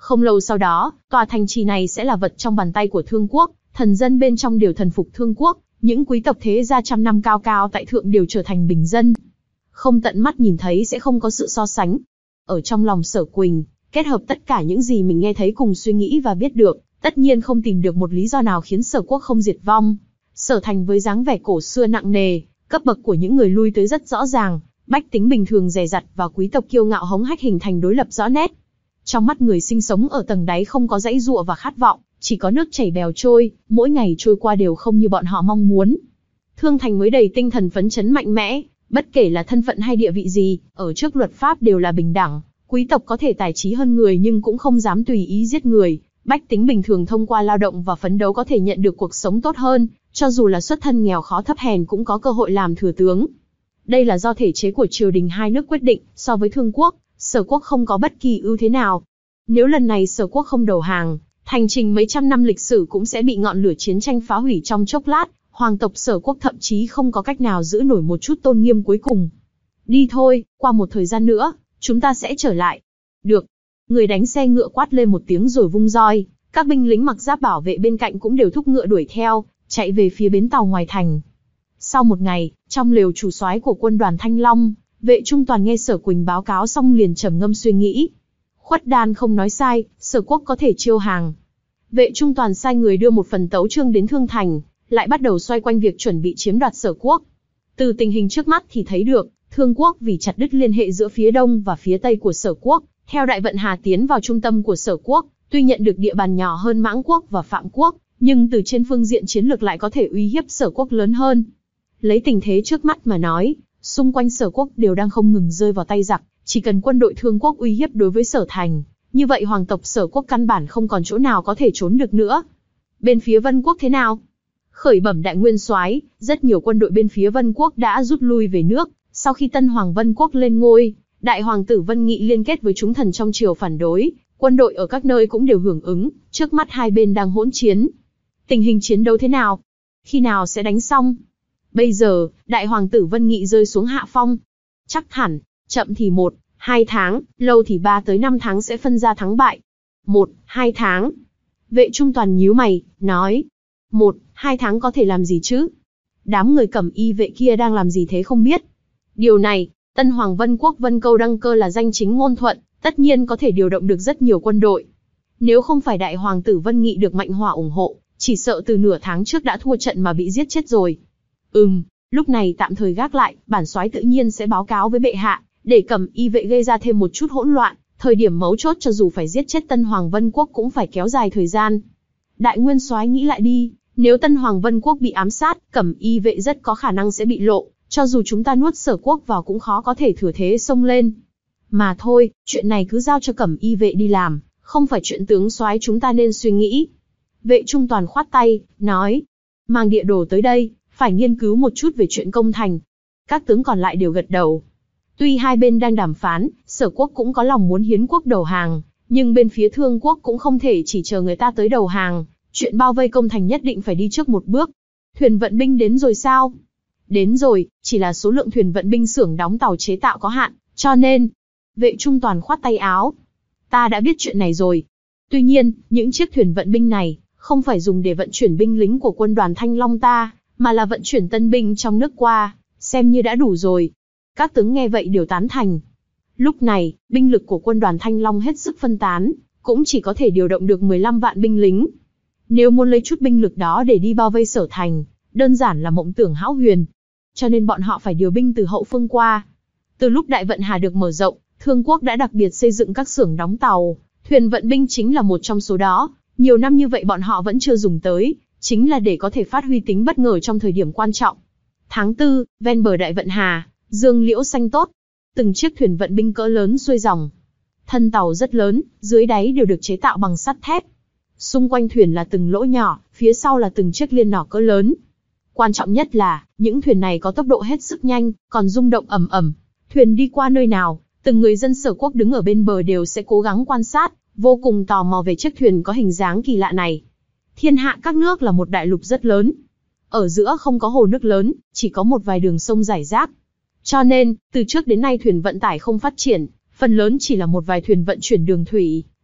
Không lâu sau đó, tòa thành trì này sẽ là vật trong bàn tay của Thương Quốc, thần dân bên trong đều thần phục Thương Quốc, những quý tộc thế gia trăm năm cao cao tại thượng đều trở thành bình dân. Không tận mắt nhìn thấy sẽ không có sự so sánh. Ở trong lòng Sở Quỳnh, kết hợp tất cả những gì mình nghe thấy cùng suy nghĩ và biết được, tất nhiên không tìm được một lý do nào khiến Sở Quốc không diệt vong. Sở thành với dáng vẻ cổ xưa nặng nề, cấp bậc của những người lui tới rất rõ ràng, bách tính bình thường dè dặt và quý tộc kiêu ngạo hống hách hình thành đối lập rõ nét. Trong mắt người sinh sống ở tầng đáy không có dãy dụa và khát vọng, chỉ có nước chảy bèo trôi, mỗi ngày trôi qua đều không như bọn họ mong muốn. Thương Thành mới đầy tinh thần phấn chấn mạnh mẽ, bất kể là thân phận hay địa vị gì, ở trước luật pháp đều là bình đẳng. Quý tộc có thể tài trí hơn người nhưng cũng không dám tùy ý giết người. Bách tính bình thường thông qua lao động và phấn đấu có thể nhận được cuộc sống tốt hơn, cho dù là xuất thân nghèo khó thấp hèn cũng có cơ hội làm thừa tướng. Đây là do thể chế của triều đình hai nước quyết định, so với Thương Quốc, Sở Quốc không có bất kỳ ưu thế nào. Nếu lần này Sở Quốc không đầu hàng, hành trình mấy trăm năm lịch sử cũng sẽ bị ngọn lửa chiến tranh phá hủy trong chốc lát, hoàng tộc Sở Quốc thậm chí không có cách nào giữ nổi một chút tôn nghiêm cuối cùng. Đi thôi, qua một thời gian nữa, chúng ta sẽ trở lại. Được. Người đánh xe ngựa quát lên một tiếng rồi vung roi, các binh lính mặc giáp bảo vệ bên cạnh cũng đều thúc ngựa đuổi theo, chạy về phía bến tàu ngoài thành. Sau một ngày, trong lều chủ soái của quân đoàn Thanh Long, Vệ Trung Toàn nghe Sở Quỳnh báo cáo xong liền trầm ngâm suy nghĩ. Khuất Đan không nói sai, Sở Quốc có thể chiêu hàng. Vệ Trung Toàn sai người đưa một phần tấu chương đến Thương Thành, lại bắt đầu xoay quanh việc chuẩn bị chiếm đoạt Sở Quốc. Từ tình hình trước mắt thì thấy được, Thương Quốc vì chặt đứt liên hệ giữa phía đông và phía tây của Sở Quốc, theo Đại Vận Hà tiến vào trung tâm của Sở Quốc, tuy nhận được địa bàn nhỏ hơn Mãng Quốc và Phạm Quốc, nhưng từ trên phương diện chiến lược lại có thể uy hiếp Sở Quốc lớn hơn. Lấy tình thế trước mắt mà nói, xung quanh Sở Quốc đều đang không ngừng rơi vào tay giặc, chỉ cần quân đội Thương Quốc uy hiếp đối với Sở Thành, như vậy hoàng tộc Sở Quốc căn bản không còn chỗ nào có thể trốn được nữa. Bên phía Vân Quốc thế nào? Khởi bẩm đại nguyên soái, rất nhiều quân đội bên phía Vân Quốc đã rút lui về nước. Sau khi Tân Hoàng Vân Quốc lên ngôi, Đại Hoàng tử Vân Nghị liên kết với chúng thần trong triều phản đối, quân đội ở các nơi cũng đều hưởng ứng. Trước mắt hai bên đang hỗn chiến. Tình hình chiến đấu thế nào? Khi nào sẽ đánh xong? Bây giờ, Đại Hoàng tử Vân Nghị rơi xuống hạ phong. Chắc hẳn, chậm thì một, hai tháng, lâu thì ba tới năm tháng sẽ phân ra thắng bại. Một, hai tháng. Vệ Trung Toàn nhíu mày, nói. Một, hai tháng có thể làm gì chứ? Đám người cẩm y vệ kia đang làm gì thế không biết. Điều này, Tân Hoàng Vân Quốc Vân Câu đăng cơ là danh chính ngôn thuận, tất nhiên có thể điều động được rất nhiều quân đội. Nếu không phải Đại Hoàng tử Vân Nghị được Mạnh Hỏa ủng hộ, chỉ sợ từ nửa tháng trước đã thua trận mà bị giết chết rồi. Ừm, lúc này tạm thời gác lại, bản soái tự nhiên sẽ báo cáo với bệ hạ, để cẩm y vệ gây ra thêm một chút hỗn loạn, thời điểm mấu chốt cho dù phải giết chết Tân Hoàng Vân Quốc cũng phải kéo dài thời gian. Đại nguyên soái nghĩ lại đi, nếu Tân Hoàng Vân Quốc bị ám sát, cẩm y vệ rất có khả năng sẽ bị lộ, cho dù chúng ta nuốt Sở Quốc vào cũng khó có thể thừa thế xông lên. Mà thôi, chuyện này cứ giao cho cẩm y vệ đi làm, không phải chuyện tướng soái chúng ta nên suy nghĩ. Vệ Trung Toàn khoát tay, nói, mang địa đồ tới đây, phải nghiên cứu một chút về chuyện công thành. Các tướng còn lại đều gật đầu. Tuy hai bên đang đàm phán, Sở Quốc cũng có lòng muốn hiến quốc đầu hàng, nhưng bên phía Thương Quốc cũng không thể chỉ chờ người ta tới đầu hàng, chuyện bao vây công thành nhất định phải đi trước một bước. Thuyền vận binh đến rồi sao? Đến rồi, chỉ là số lượng thuyền vận binh xưởng đóng tàu chế tạo có hạn, cho nên... Vệ Trung Toàn khoát tay áo. Ta đã biết chuyện này rồi. Tuy nhiên, những chiếc thuyền vận binh này, không phải dùng để vận chuyển binh lính của quân đoàn Thanh Long ta, mà là vận chuyển tân binh trong nước qua, xem như đã đủ rồi. Các tướng nghe vậy đều tán thành. Lúc này, binh lực của quân đoàn Thanh Long hết sức phân tán, cũng chỉ có thể điều động được mười lăm vạn binh lính. Nếu muốn lấy chút binh lực đó để đi bao vây Sở Thành, đơn giản là mộng tưởng hão huyền. Cho nên bọn họ phải điều binh từ hậu phương qua. Từ lúc Đại Vận Hà được mở rộng, Thương Quốc đã đặc biệt xây dựng các xưởng đóng tàu, thuyền vận binh chính là một trong số đó. Nhiều năm như vậy bọn họ vẫn chưa dùng tới, chính là để có thể phát huy tính bất ngờ trong thời điểm quan trọng. Tháng tư, ven bờ Đại Vận Hà, dương liễu xanh tốt, từng chiếc thuyền vận binh cỡ lớn xuôi dòng. Thân tàu rất lớn, dưới đáy đều được chế tạo bằng sắt thép. Xung quanh thuyền là từng lỗ nhỏ, phía sau là từng chiếc liên nỏ cỡ lớn. Quan trọng nhất là, những thuyền này có tốc độ hết sức nhanh, còn rung động ầm ầm. Thuyền đi qua nơi nào, từng người dân Sở Quốc đứng ở bên bờ đều sẽ cố gắng quan sát, vô cùng tò mò về chiếc thuyền có hình dáng kỳ lạ này. Thiên hạ các nước là một đại lục rất lớn. Ở giữa không có hồ nước lớn, chỉ có một vài đường sông rải rác. Cho nên, từ trước đến nay thuyền vận tải không phát triển, phần lớn chỉ là một vài thuyền vận chuyển đường thủy,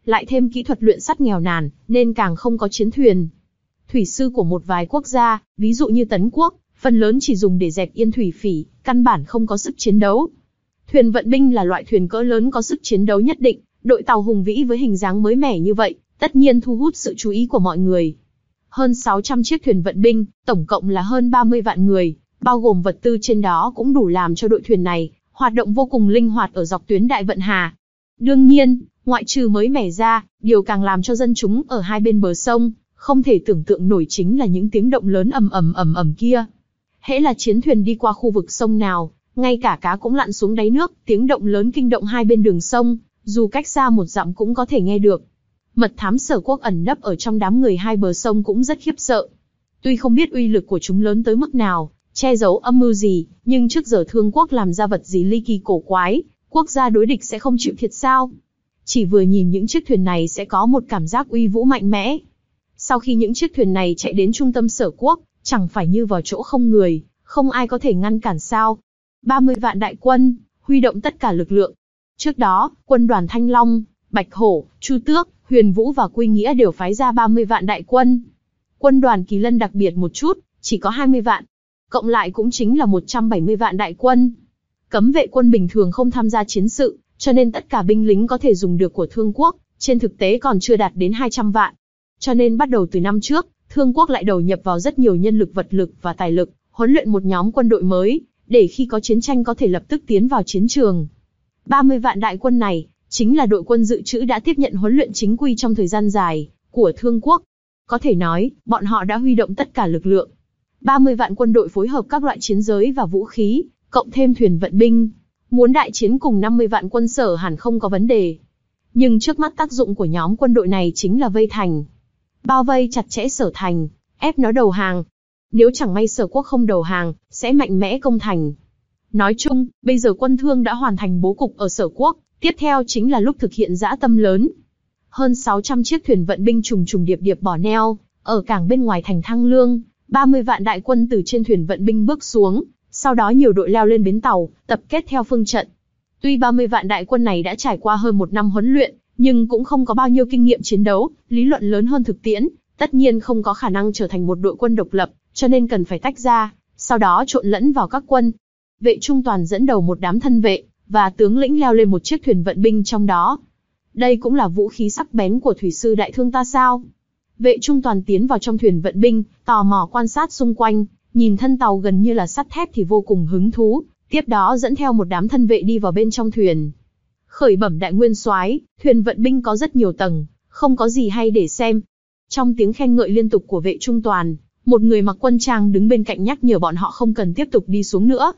lại thêm kỹ thuật luyện sắt nghèo nàn, nên càng không có chiến thuyền. Thủy sư của một vài quốc gia, ví dụ như Tấn Quốc, phần lớn chỉ dùng để dẹp yên thủy phỉ, căn bản không có sức chiến đấu. Thuyền vận binh là loại thuyền cỡ lớn có sức chiến đấu nhất định, đội tàu hùng vĩ với hình dáng mới mẻ như vậy, tất nhiên thu hút sự chú ý của mọi người. Hơn sáu trăm chiếc thuyền vận binh, tổng cộng là hơn ba mươi vạn người, bao gồm vật tư trên đó cũng đủ làm cho đội thuyền này hoạt động vô cùng linh hoạt ở dọc tuyến Đại Vận Hà. Đương nhiên, ngoại trừ mới mẻ ra, điều càng làm cho dân chúng ở hai bên bờ sông không thể tưởng tượng nổi chính là những tiếng động lớn ầm ầm ầm ầm kia. Hễ là chiến thuyền đi qua khu vực sông nào, ngay cả cá cũng lặn xuống đáy nước, tiếng động lớn kinh động hai bên đường sông, dù cách xa một dặm cũng có thể nghe được. Mật thám Sở Quốc ẩn nấp ở trong đám người hai bờ sông cũng rất khiếp sợ. Tuy không biết uy lực của chúng lớn tới mức nào, che giấu âm mưu gì, nhưng trước giờ Thương Quốc làm ra vật gì ly kỳ cổ quái, quốc gia đối địch sẽ không chịu thiệt sao? Chỉ vừa nhìn những chiếc thuyền này sẽ có một cảm giác uy vũ mạnh mẽ. Sau khi những chiếc thuyền này chạy đến trung tâm Sở Quốc, chẳng phải như vào chỗ không người, không ai có thể ngăn cản sao? ba mươi vạn đại quân, huy động tất cả lực lượng. Trước đó, quân đoàn Thanh Long, Bạch Hổ, Chu Tước, Huyền Vũ và Quy Nghĩa đều phái ra ba mươi vạn đại quân. Quân đoàn Kỳ Lân đặc biệt một chút, chỉ có hai mươi vạn. Cộng lại cũng chính là một trăm bảy mươi vạn đại quân. Cấm vệ quân bình thường không tham gia chiến sự, cho nên tất cả binh lính có thể dùng được của Thương Quốc, trên thực tế còn chưa đạt đến hai trăm vạn. Cho nên bắt đầu từ năm trước, Thương Quốc lại đầu nhập vào rất nhiều nhân lực vật lực và tài lực, huấn luyện một nhóm quân đội mới, để khi có chiến tranh có thể lập tức tiến vào chiến trường. ba mươi vạn đại quân này, chính là đội quân dự trữ đã tiếp nhận huấn luyện chính quy trong thời gian dài, của Thương Quốc. Có thể nói, bọn họ đã huy động tất cả lực lượng. ba mươi vạn quân đội phối hợp các loại chiến giới và vũ khí, cộng thêm thuyền vận binh. Muốn đại chiến cùng năm mươi vạn quân Sở hẳn không có vấn đề. Nhưng trước mắt tác dụng của nhóm quân đội này chính là vây thành. Bao vây chặt chẽ Sở thành, ép nó đầu hàng. Nếu chẳng may Sở Quốc không đầu hàng, sẽ mạnh mẽ công thành. Nói chung, bây giờ quân Thương đã hoàn thành bố cục ở Sở Quốc, tiếp theo chính là lúc thực hiện dã tâm lớn. Hơn sáu trăm chiếc thuyền vận binh trùng trùng điệp điệp bỏ neo, ở cảng bên ngoài thành Thăng Lương, ba mươi vạn đại quân từ trên thuyền vận binh bước xuống, sau đó nhiều đội leo lên bến tàu, tập kết theo phương trận. Tuy ba mươi vạn đại quân này đã trải qua hơn một năm huấn luyện, nhưng cũng không có bao nhiêu kinh nghiệm chiến đấu, lý luận lớn hơn thực tiễn, tất nhiên không có khả năng trở thành một đội quân độc lập, cho nên cần phải tách ra, sau đó trộn lẫn vào các quân. Vệ Trung Toàn dẫn đầu một đám thân vệ, và tướng lĩnh leo lên một chiếc thuyền vận binh trong đó. Đây cũng là vũ khí sắc bén của thủy sư đại thương ta sao? Vệ Trung Toàn tiến vào trong thuyền vận binh, tò mò quan sát xung quanh, nhìn thân tàu gần như là sắt thép thì vô cùng hứng thú, tiếp đó dẫn theo một đám thân vệ đi vào bên trong thuyền. Khởi bẩm đại nguyên soái, thuyền vận binh có rất nhiều tầng, không có gì hay để xem. Trong tiếng khen ngợi liên tục của Vệ Trung Toàn, một người mặc quân trang đứng bên cạnh nhắc nhở bọn họ không cần tiếp tục đi xuống nữa.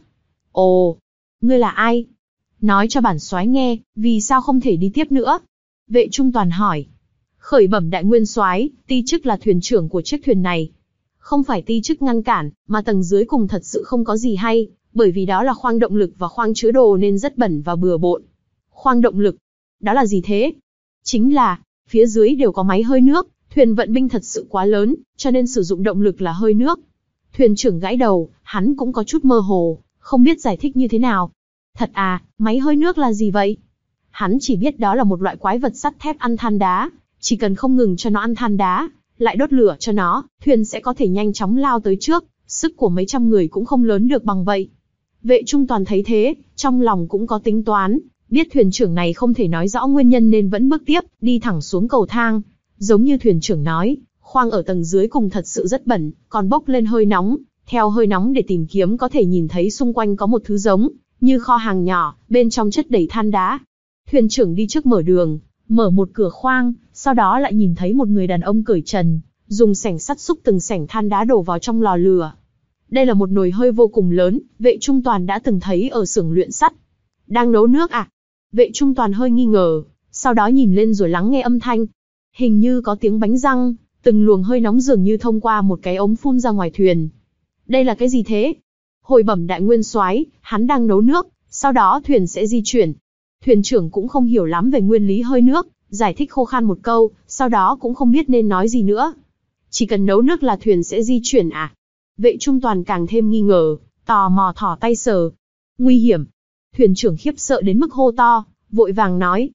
Ồ, ngươi là ai? Nói cho bản soái nghe, vì sao không thể đi tiếp nữa? Vệ Trung Toàn hỏi. Khởi bẩm đại nguyên soái, ti chức là thuyền trưởng của chiếc thuyền này. Không phải ti chức ngăn cản, mà tầng dưới cùng thật sự không có gì hay, bởi vì đó là khoang động lực và khoang chứa đồ nên rất bẩn và bừa bộn. Khoang động lực? Đó là gì thế? Chính là, phía dưới đều có máy hơi nước, thuyền vận binh thật sự quá lớn, cho nên sử dụng động lực là hơi nước. Thuyền trưởng gãi đầu, hắn cũng có chút mơ hồ, không biết giải thích như thế nào. Thật à, máy hơi nước là gì vậy? Hắn chỉ biết đó là một loại quái vật sắt thép ăn than đá, chỉ cần không ngừng cho nó ăn than đá, lại đốt lửa cho nó, thuyền sẽ có thể nhanh chóng lao tới trước, sức của mấy trăm người cũng không lớn được bằng vậy. Vệ Trung Toàn thấy thế, trong lòng cũng có tính toán, biết thuyền trưởng này không thể nói rõ nguyên nhân nên vẫn bước tiếp, đi thẳng xuống cầu thang. Giống như thuyền trưởng nói, khoang ở tầng dưới cùng thật sự rất bẩn, còn bốc lên hơi nóng, theo hơi nóng để tìm kiếm có thể nhìn thấy xung quanh có một thứ giống như kho hàng nhỏ, bên trong chất đầy than đá. Thuyền trưởng đi trước mở đường, mở một cửa khoang, sau đó lại nhìn thấy một người đàn ông cởi trần, dùng xẻng sắt xúc từng xẻng than đá đổ vào trong lò lửa. Đây là một nồi hơi vô cùng lớn, Vệ Trung Toàn đã từng thấy ở xưởng luyện sắt. Đang nấu nước à? Vệ Trung Toàn hơi nghi ngờ, sau đó nhìn lên rồi lắng nghe âm thanh. Hình như có tiếng bánh răng, từng luồng hơi nóng dường như thông qua một cái ống phun ra ngoài thuyền. Đây là cái gì thế? Hồi bẩm đại nguyên soái, hắn đang nấu nước, sau đó thuyền sẽ di chuyển. Thuyền trưởng cũng không hiểu lắm về nguyên lý hơi nước, giải thích khô khan một câu, sau đó cũng không biết nên nói gì nữa. Chỉ cần nấu nước là thuyền sẽ di chuyển à? Vệ Trung Toàn càng thêm nghi ngờ, tò mò thỏ tay sờ. Nguy hiểm. Thuyền trưởng khiếp sợ đến mức hô to, vội vàng nói.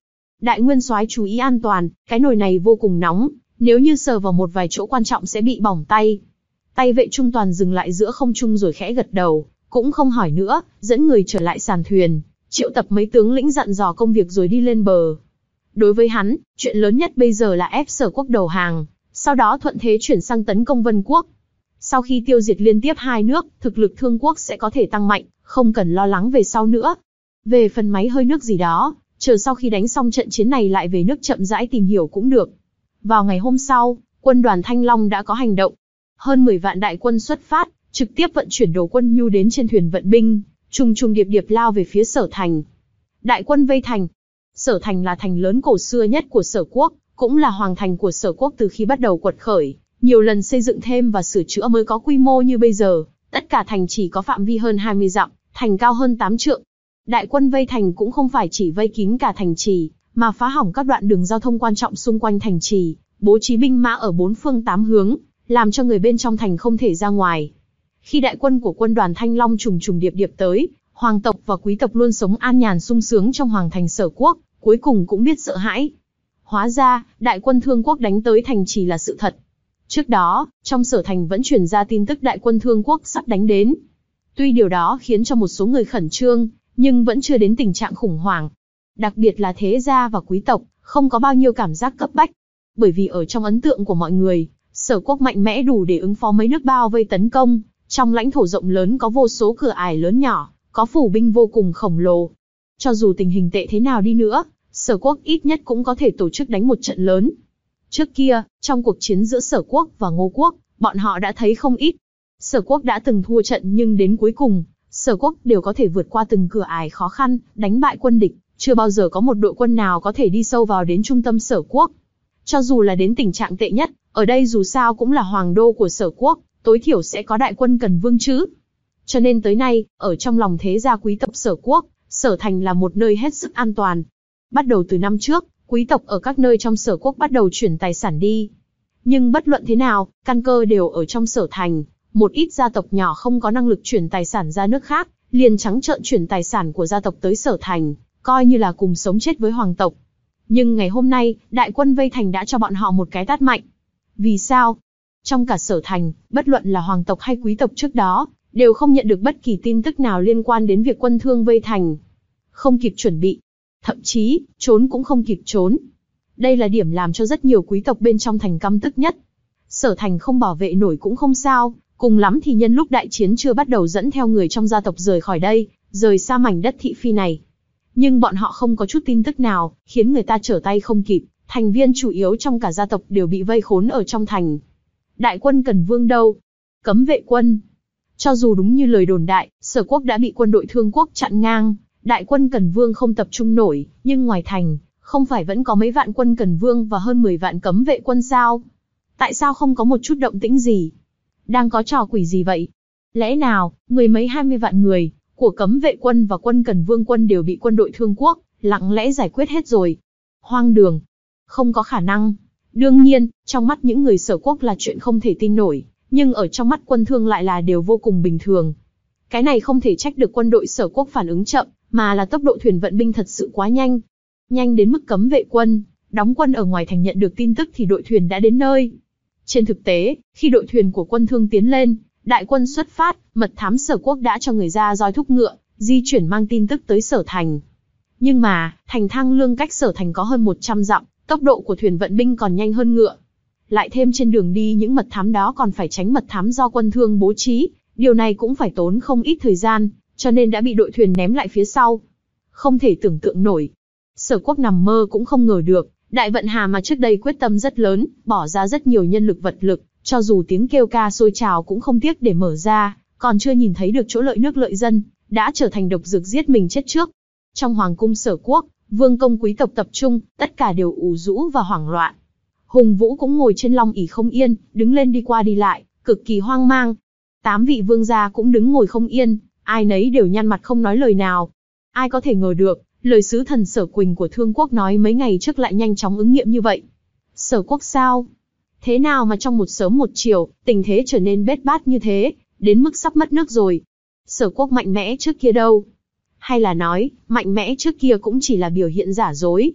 Đại nguyên soái chú ý an toàn, cái nồi này vô cùng nóng, nếu như sờ vào một vài chỗ quan trọng sẽ bị bỏng tay. Tay vệ trung toàn dừng lại giữa không trung rồi khẽ gật đầu, cũng không hỏi nữa, dẫn người trở lại sàn thuyền, triệu tập mấy tướng lĩnh dặn dò công việc rồi đi lên bờ. Đối với hắn, chuyện lớn nhất bây giờ là ép Sở quốc đầu hàng, sau đó thuận thế chuyển sang tấn công Vân quốc. Sau khi tiêu diệt liên tiếp hai nước, thực lực Thương quốc sẽ có thể tăng mạnh, không cần lo lắng về sau nữa. Về phần máy hơi nước gì đó, chờ sau khi đánh xong trận chiến này lại về nước chậm rãi tìm hiểu cũng được. Vào ngày hôm sau, quân đoàn Thanh Long đã có hành động. Hơn mười vạn đại quân xuất phát, trực tiếp vận chuyển đồ quân nhu đến trên thuyền vận binh, trùng trùng điệp điệp lao về phía Sở thành. Đại quân vây thành. Sở thành là thành lớn cổ xưa nhất của Sở quốc, cũng là hoàng thành của Sở quốc từ khi bắt đầu quật khởi, nhiều lần xây dựng thêm và sửa chữa mới có quy mô như bây giờ. Tất cả thành chỉ có phạm vi hơn hai mươi dặm, thành cao hơn tám trượng. Đại quân vây thành cũng không phải chỉ vây kín cả thành trì, mà phá hỏng các đoạn đường giao thông quan trọng xung quanh thành trì, bố trí binh mã ở bốn phương tám hướng, làm cho người bên trong thành không thể ra ngoài. Khi đại quân của quân đoàn Thanh Long trùng trùng điệp điệp tới, hoàng tộc và quý tộc luôn sống an nhàn sung sướng trong hoàng thành Sở quốc, cuối cùng cũng biết sợ hãi. Hóa ra, đại quân Thương quốc đánh tới thành trì là sự thật. Trước đó, trong Sở thành vẫn truyền ra tin tức đại quân Thương quốc sắp đánh đến. Tuy điều đó khiến cho một số người khẩn trương, nhưng vẫn chưa đến tình trạng khủng hoảng. Đặc biệt là thế gia và quý tộc, không có bao nhiêu cảm giác cấp bách. Bởi vì ở trong ấn tượng của mọi người, Sở quốc mạnh mẽ đủ để ứng phó mấy nước bao vây tấn công, trong lãnh thổ rộng lớn có vô số cửa ải lớn nhỏ, có phủ binh vô cùng khổng lồ. Cho dù tình hình tệ thế nào đi nữa, Sở quốc ít nhất cũng có thể tổ chức đánh một trận lớn. Trước kia, trong cuộc chiến giữa Sở quốc và Ngô quốc, bọn họ đã thấy không ít. Sở quốc đã từng thua trận nhưng đến cuối cùng, Sở quốc đều có thể vượt qua từng cửa ải khó khăn, đánh bại quân địch, chưa bao giờ có một đội quân nào có thể đi sâu vào đến trung tâm Sở quốc. Cho dù là đến tình trạng tệ nhất, ở đây dù sao cũng là hoàng đô của Sở quốc, tối thiểu sẽ có đại quân Cần Vương chứ. Cho nên tới nay, ở trong lòng thế gia quý tộc Sở quốc, Sở thành là một nơi hết sức an toàn. Bắt đầu từ năm trước, quý tộc ở các nơi trong Sở quốc bắt đầu chuyển tài sản đi. Nhưng bất luận thế nào, căn cơ đều ở trong Sở thành. Một ít gia tộc nhỏ không có năng lực chuyển tài sản ra nước khác, liền trắng trợn chuyển tài sản của gia tộc tới Sở thành, coi như là cùng sống chết với hoàng tộc. Nhưng ngày hôm nay, đại quân vây thành đã cho bọn họ một cái tát mạnh. Vì sao? Trong cả Sở thành, bất luận là hoàng tộc hay quý tộc trước đó, đều không nhận được bất kỳ tin tức nào liên quan đến việc quân Thương vây thành. Không kịp chuẩn bị. Thậm chí, trốn cũng không kịp trốn. Đây là điểm làm cho rất nhiều quý tộc bên trong thành căm tức nhất. Sở thành không bảo vệ nổi cũng không sao, cùng lắm thì nhân lúc đại chiến chưa bắt đầu dẫn theo người trong gia tộc rời khỏi đây, rời xa mảnh đất thị phi này. Nhưng bọn họ không có chút tin tức nào, khiến người ta trở tay không kịp, thành viên chủ yếu trong cả gia tộc đều bị vây khốn ở trong thành. Đại quân Cần Vương đâu? Cấm vệ quân. Cho dù đúng như lời đồn đại, Sở quốc đã bị quân đội Thương quốc chặn ngang, đại quân Cần Vương không tập trung nổi, nhưng ngoài thành, không phải vẫn có mấy vạn quân Cần Vương và hơn mười vạn cấm vệ quân sao? Tại sao không có một chút động tĩnh gì? Đang có trò quỷ gì vậy? Lẽ nào, mười mấy hai mươi vạn người, của cấm vệ quân và quân Cần Vương quân đều bị quân đội Thương quốc, lặng lẽ giải quyết hết rồi? Hoang đường. Không có khả năng. Đương nhiên, trong mắt những người Sở quốc là chuyện không thể tin nổi, nhưng ở trong mắt quân Thương lại là điều vô cùng bình thường. Cái này không thể trách được quân đội Sở quốc phản ứng chậm, mà là tốc độ thuyền vận binh thật sự quá nhanh. Nhanh đến mức cấm vệ quân, đóng quân ở ngoài thành nhận được tin tức thì đội thuyền đã đến nơi. Trên thực tế, khi đội thuyền của quân Thương tiến lên, đại quân xuất phát, mật thám Sở quốc đã cho người ra roi thúc ngựa, di chuyển mang tin tức tới Sở thành. Nhưng mà, thành Thang Lương cách Sở thành có hơn một trăm dặm, tốc độ của thuyền vận binh còn nhanh hơn ngựa. Lại thêm trên đường đi những mật thám đó còn phải tránh mật thám do quân Thương bố trí, điều này cũng phải tốn không ít thời gian, cho nên đã bị đội thuyền ném lại phía sau. Không thể tưởng tượng nổi. Sở quốc nằm mơ cũng không ngờ được, Đại Vận Hà mà trước đây quyết tâm rất lớn, bỏ ra rất nhiều nhân lực vật lực, cho dù tiếng kêu ca sôi trào cũng không tiếc để mở ra, còn chưa nhìn thấy được chỗ lợi nước lợi dân, đã trở thành độc dược giết mình chết trước. Trong hoàng cung Sở quốc, vương công quý tộc tập trung, tất cả đều ù rũ và hoảng loạn. Hùng Vũ cũng ngồi trên long ỷ không yên, đứng lên đi qua đi lại, cực kỳ hoang mang. Tám vị vương gia cũng đứng ngồi không yên, ai nấy đều nhăn mặt không nói lời nào. Ai có thể ngờ được, lời sứ thần Sở Quỳnh của Thương quốc nói mấy ngày trước lại nhanh chóng ứng nghiệm như vậy. Sở quốc sao? Thế nào mà trong một sớm một chiều, tình thế trở nên bết bát như thế, đến mức sắp mất nước rồi? Sở quốc mạnh mẽ trước kia đâu? Hay là nói, mạnh mẽ trước kia cũng chỉ là biểu hiện giả dối?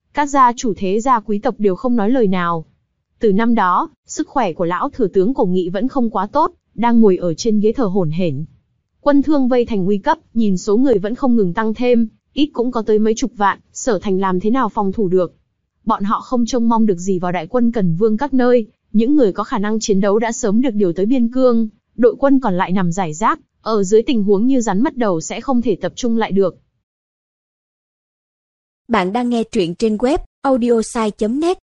Các gia chủ thế gia quý tộc đều không nói lời nào. Từ năm đó, sức khỏe của lão thừa tướng Cổ Nghị vẫn không quá tốt, đang ngồi ở trên ghế thở hổn hển. Quân Thương vây thành nguy cấp, nhìn số người vẫn không ngừng tăng thêm, ít cũng có tới mấy chục vạn, Sở Thành làm thế nào phòng thủ được? Bọn họ không trông mong được gì vào đại quân Cần Vương các nơi, những người có khả năng chiến đấu đã sớm được điều tới biên cương, đội quân còn lại nằm rải rác, ở dưới tình huống như rắn mất đầu sẽ không thể tập trung lại được. Bạn đang nghe truyện trên web audiosai chấm net.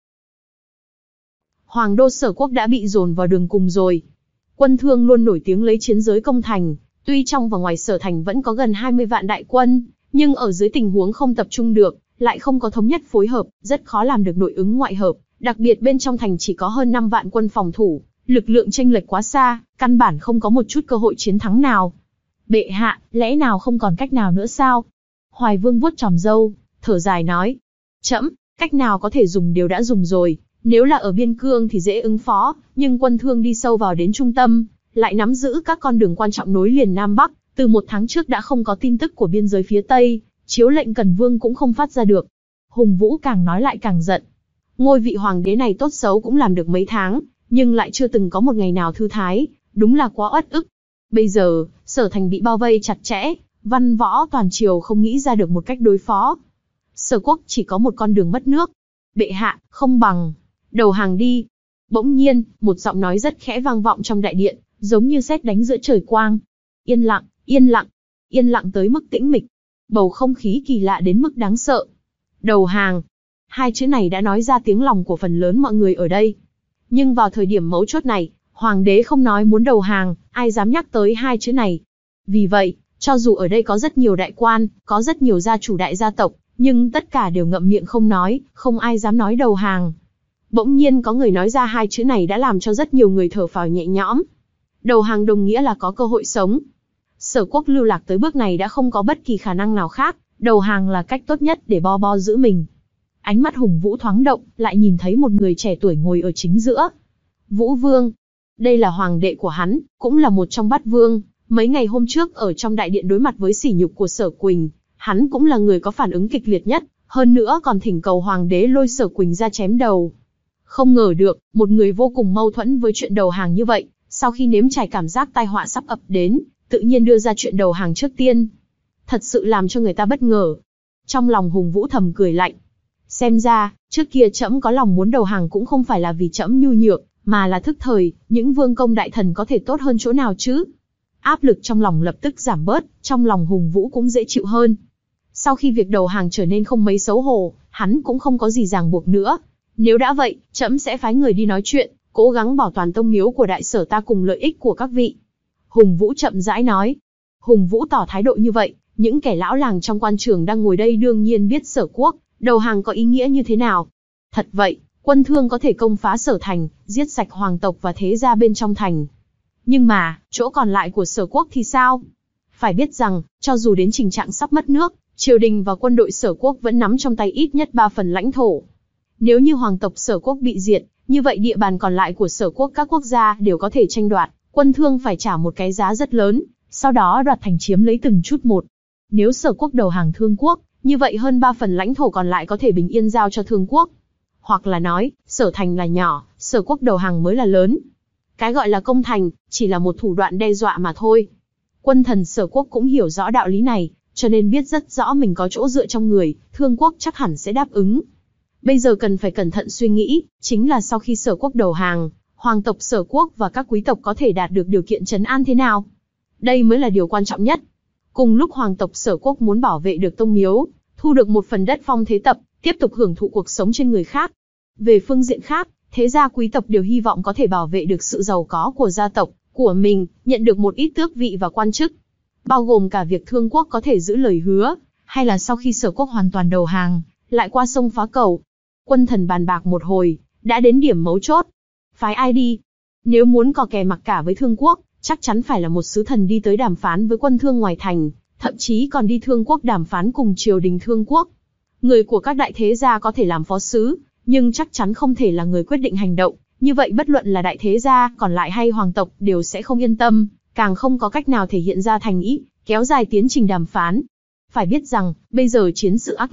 Hoàng đô Sở Quốc đã bị dồn vào đường cùng rồi. Quân Thương luôn nổi tiếng lấy chiến giới công thành, tuy trong và ngoài Sở Thành vẫn có gần hai mươi vạn đại quân, nhưng ở dưới tình huống không tập trung được, lại không có thống nhất phối hợp, rất khó làm được nội ứng ngoại hợp, đặc biệt bên trong thành chỉ có hơn năm vạn quân phòng thủ, lực lượng chênh lệch quá xa, căn bản không có một chút cơ hội chiến thắng nào. Bệ hạ, lẽ nào không còn cách nào nữa sao? Hoài Vương vuốt tròm râu, thở dài nói. Trẫm, cách nào có thể dùng đều đã dùng rồi, nếu là ở biên cương thì dễ ứng phó, nhưng Quân Thương đi sâu vào đến trung tâm, lại nắm giữ các con đường quan trọng nối liền Nam Bắc, từ một tháng trước đã không có tin tức của biên giới phía Tây, chiếu lệnh Cần Vương cũng không phát ra được. Hùng Vũ càng nói lại càng giận. Ngôi vị hoàng đế này tốt xấu cũng làm được mấy tháng, nhưng lại chưa từng có một ngày nào thư thái, đúng là quá uất ức. Bây giờ, Sở Thành bị bao vây chặt chẽ, văn võ toàn triều không nghĩ ra được một cách đối phó. Sở Quốc chỉ có một con đường mất nước. Bệ hạ, không bằng đầu hàng đi. Bỗng nhiên, một giọng nói rất khẽ vang vọng trong đại điện, giống như sét đánh giữa trời quang. Yên lặng, yên lặng, yên lặng tới mức tĩnh mịch. Bầu không khí kỳ lạ đến mức đáng sợ. Đầu hàng. Hai chữ này đã nói ra tiếng lòng của phần lớn mọi người ở đây. Nhưng vào thời điểm mấu chốt này, hoàng đế không nói muốn đầu hàng, ai dám nhắc tới hai chữ này. Vì vậy, cho dù ở đây có rất nhiều đại quan, có rất nhiều gia chủ đại gia tộc, nhưng tất cả đều ngậm miệng không nói, không ai dám nói đầu hàng. Bỗng nhiên có người nói ra hai chữ này đã làm cho rất nhiều người thở phào nhẹ nhõm. Đầu hàng đồng nghĩa là có cơ hội sống. Sở Quốc lưu lạc tới bước này đã không có bất kỳ khả năng nào khác, đầu hàng là cách tốt nhất để bo bo giữ mình. Ánh mắt Hùng Vũ thoáng động, lại nhìn thấy một người trẻ tuổi ngồi ở chính giữa. Vũ Vương. Đây là hoàng đệ của hắn, cũng là một trong bát vương. Mấy ngày hôm trước ở trong đại điện đối mặt với sỉ nhục của Sở Quỳnh, hắn cũng là người có phản ứng kịch liệt nhất, hơn nữa còn thỉnh cầu hoàng đế lôi Sở Quỳnh ra chém đầu. Không ngờ được, một người vô cùng mâu thuẫn với chuyện đầu hàng như vậy, sau khi nếm trải cảm giác tai họa sắp ập đến, tự nhiên đưa ra chuyện đầu hàng trước tiên. Thật sự làm cho người ta bất ngờ. Trong lòng Hùng Vũ thầm cười lạnh. Xem ra, trước kia trẫm có lòng muốn đầu hàng cũng không phải là vì trẫm nhu nhược, mà là thức thời, những vương công đại thần có thể tốt hơn chỗ nào chứ? Áp lực trong lòng lập tức giảm bớt, trong lòng Hùng Vũ cũng dễ chịu hơn. Sau khi việc đầu hàng trở nên không mấy xấu hổ, hắn cũng không có gì ràng buộc nữa. Nếu đã vậy, trẫm sẽ phái người đi nói chuyện, cố gắng bảo toàn tông miếu của đại sở ta cùng lợi ích của các vị. Hùng Vũ chậm rãi nói. Hùng Vũ tỏ thái độ như vậy, những kẻ lão làng trong quan trường đang ngồi đây đương nhiên biết Sở Quốc đầu hàng có ý nghĩa như thế nào. Thật vậy, Quân Thương có thể công phá Sở Thành, giết sạch hoàng tộc và thế gia bên trong thành. Nhưng mà, chỗ còn lại của Sở Quốc thì sao? Phải biết rằng, cho dù đến tình trạng sắp mất nước, triều đình và quân đội Sở Quốc vẫn nắm trong tay ít nhất ba phần lãnh thổ. Nếu như hoàng tộc Sở Quốc bị diệt, như vậy địa bàn còn lại của Sở Quốc các quốc gia đều có thể tranh đoạt, Quân Thương phải trả một cái giá rất lớn, sau đó đoạt thành chiếm lấy từng chút một. Nếu Sở Quốc đầu hàng Thương Quốc, như vậy hơn ba phần lãnh thổ còn lại có thể bình yên giao cho Thương Quốc. Hoặc là nói, Sở Thành là nhỏ, Sở Quốc đầu hàng mới là lớn. Cái gọi là công thành, chỉ là một thủ đoạn đe dọa mà thôi. Quân thần Sở Quốc cũng hiểu rõ đạo lý này, cho nên biết rất rõ mình có chỗ dựa trong người, Thương Quốc chắc hẳn sẽ đáp ứng. Bây giờ cần phải cẩn thận suy nghĩ, chính là sau khi Sở Quốc đầu hàng, hoàng tộc Sở Quốc và các quý tộc có thể đạt được điều kiện trấn an thế nào. Đây mới là điều quan trọng nhất. Cùng lúc hoàng tộc Sở Quốc muốn bảo vệ được tông miếu, thu được một phần đất phong thế tập, tiếp tục hưởng thụ cuộc sống trên người khác. Về phương diện khác, thế gia quý tộc đều hy vọng có thể bảo vệ được sự giàu có của gia tộc, của mình, nhận được một ít tước vị và quan chức. Bao gồm cả việc Thương Quốc có thể giữ lời hứa, hay là sau khi Sở Quốc hoàn toàn đầu hàng, lại qua sông phá cầu. Quân thần bàn bạc một hồi, đã đến điểm mấu chốt. Phái ai đi? Nếu muốn cò kè mặc cả với Thương Quốc, chắc chắn phải là một sứ thần đi tới đàm phán với quân Thương ngoài thành, thậm chí còn đi Thương Quốc đàm phán cùng triều đình Thương Quốc. Người của các đại thế gia có thể làm phó sứ, nhưng chắc chắn không thể là người quyết định hành động, như vậy bất luận là đại thế gia còn lại hay hoàng tộc đều sẽ không yên tâm, càng không có cách nào thể hiện ra thành ý, kéo dài tiến trình đàm phán. Phải biết rằng, bây giờ chiến sự ác liệt,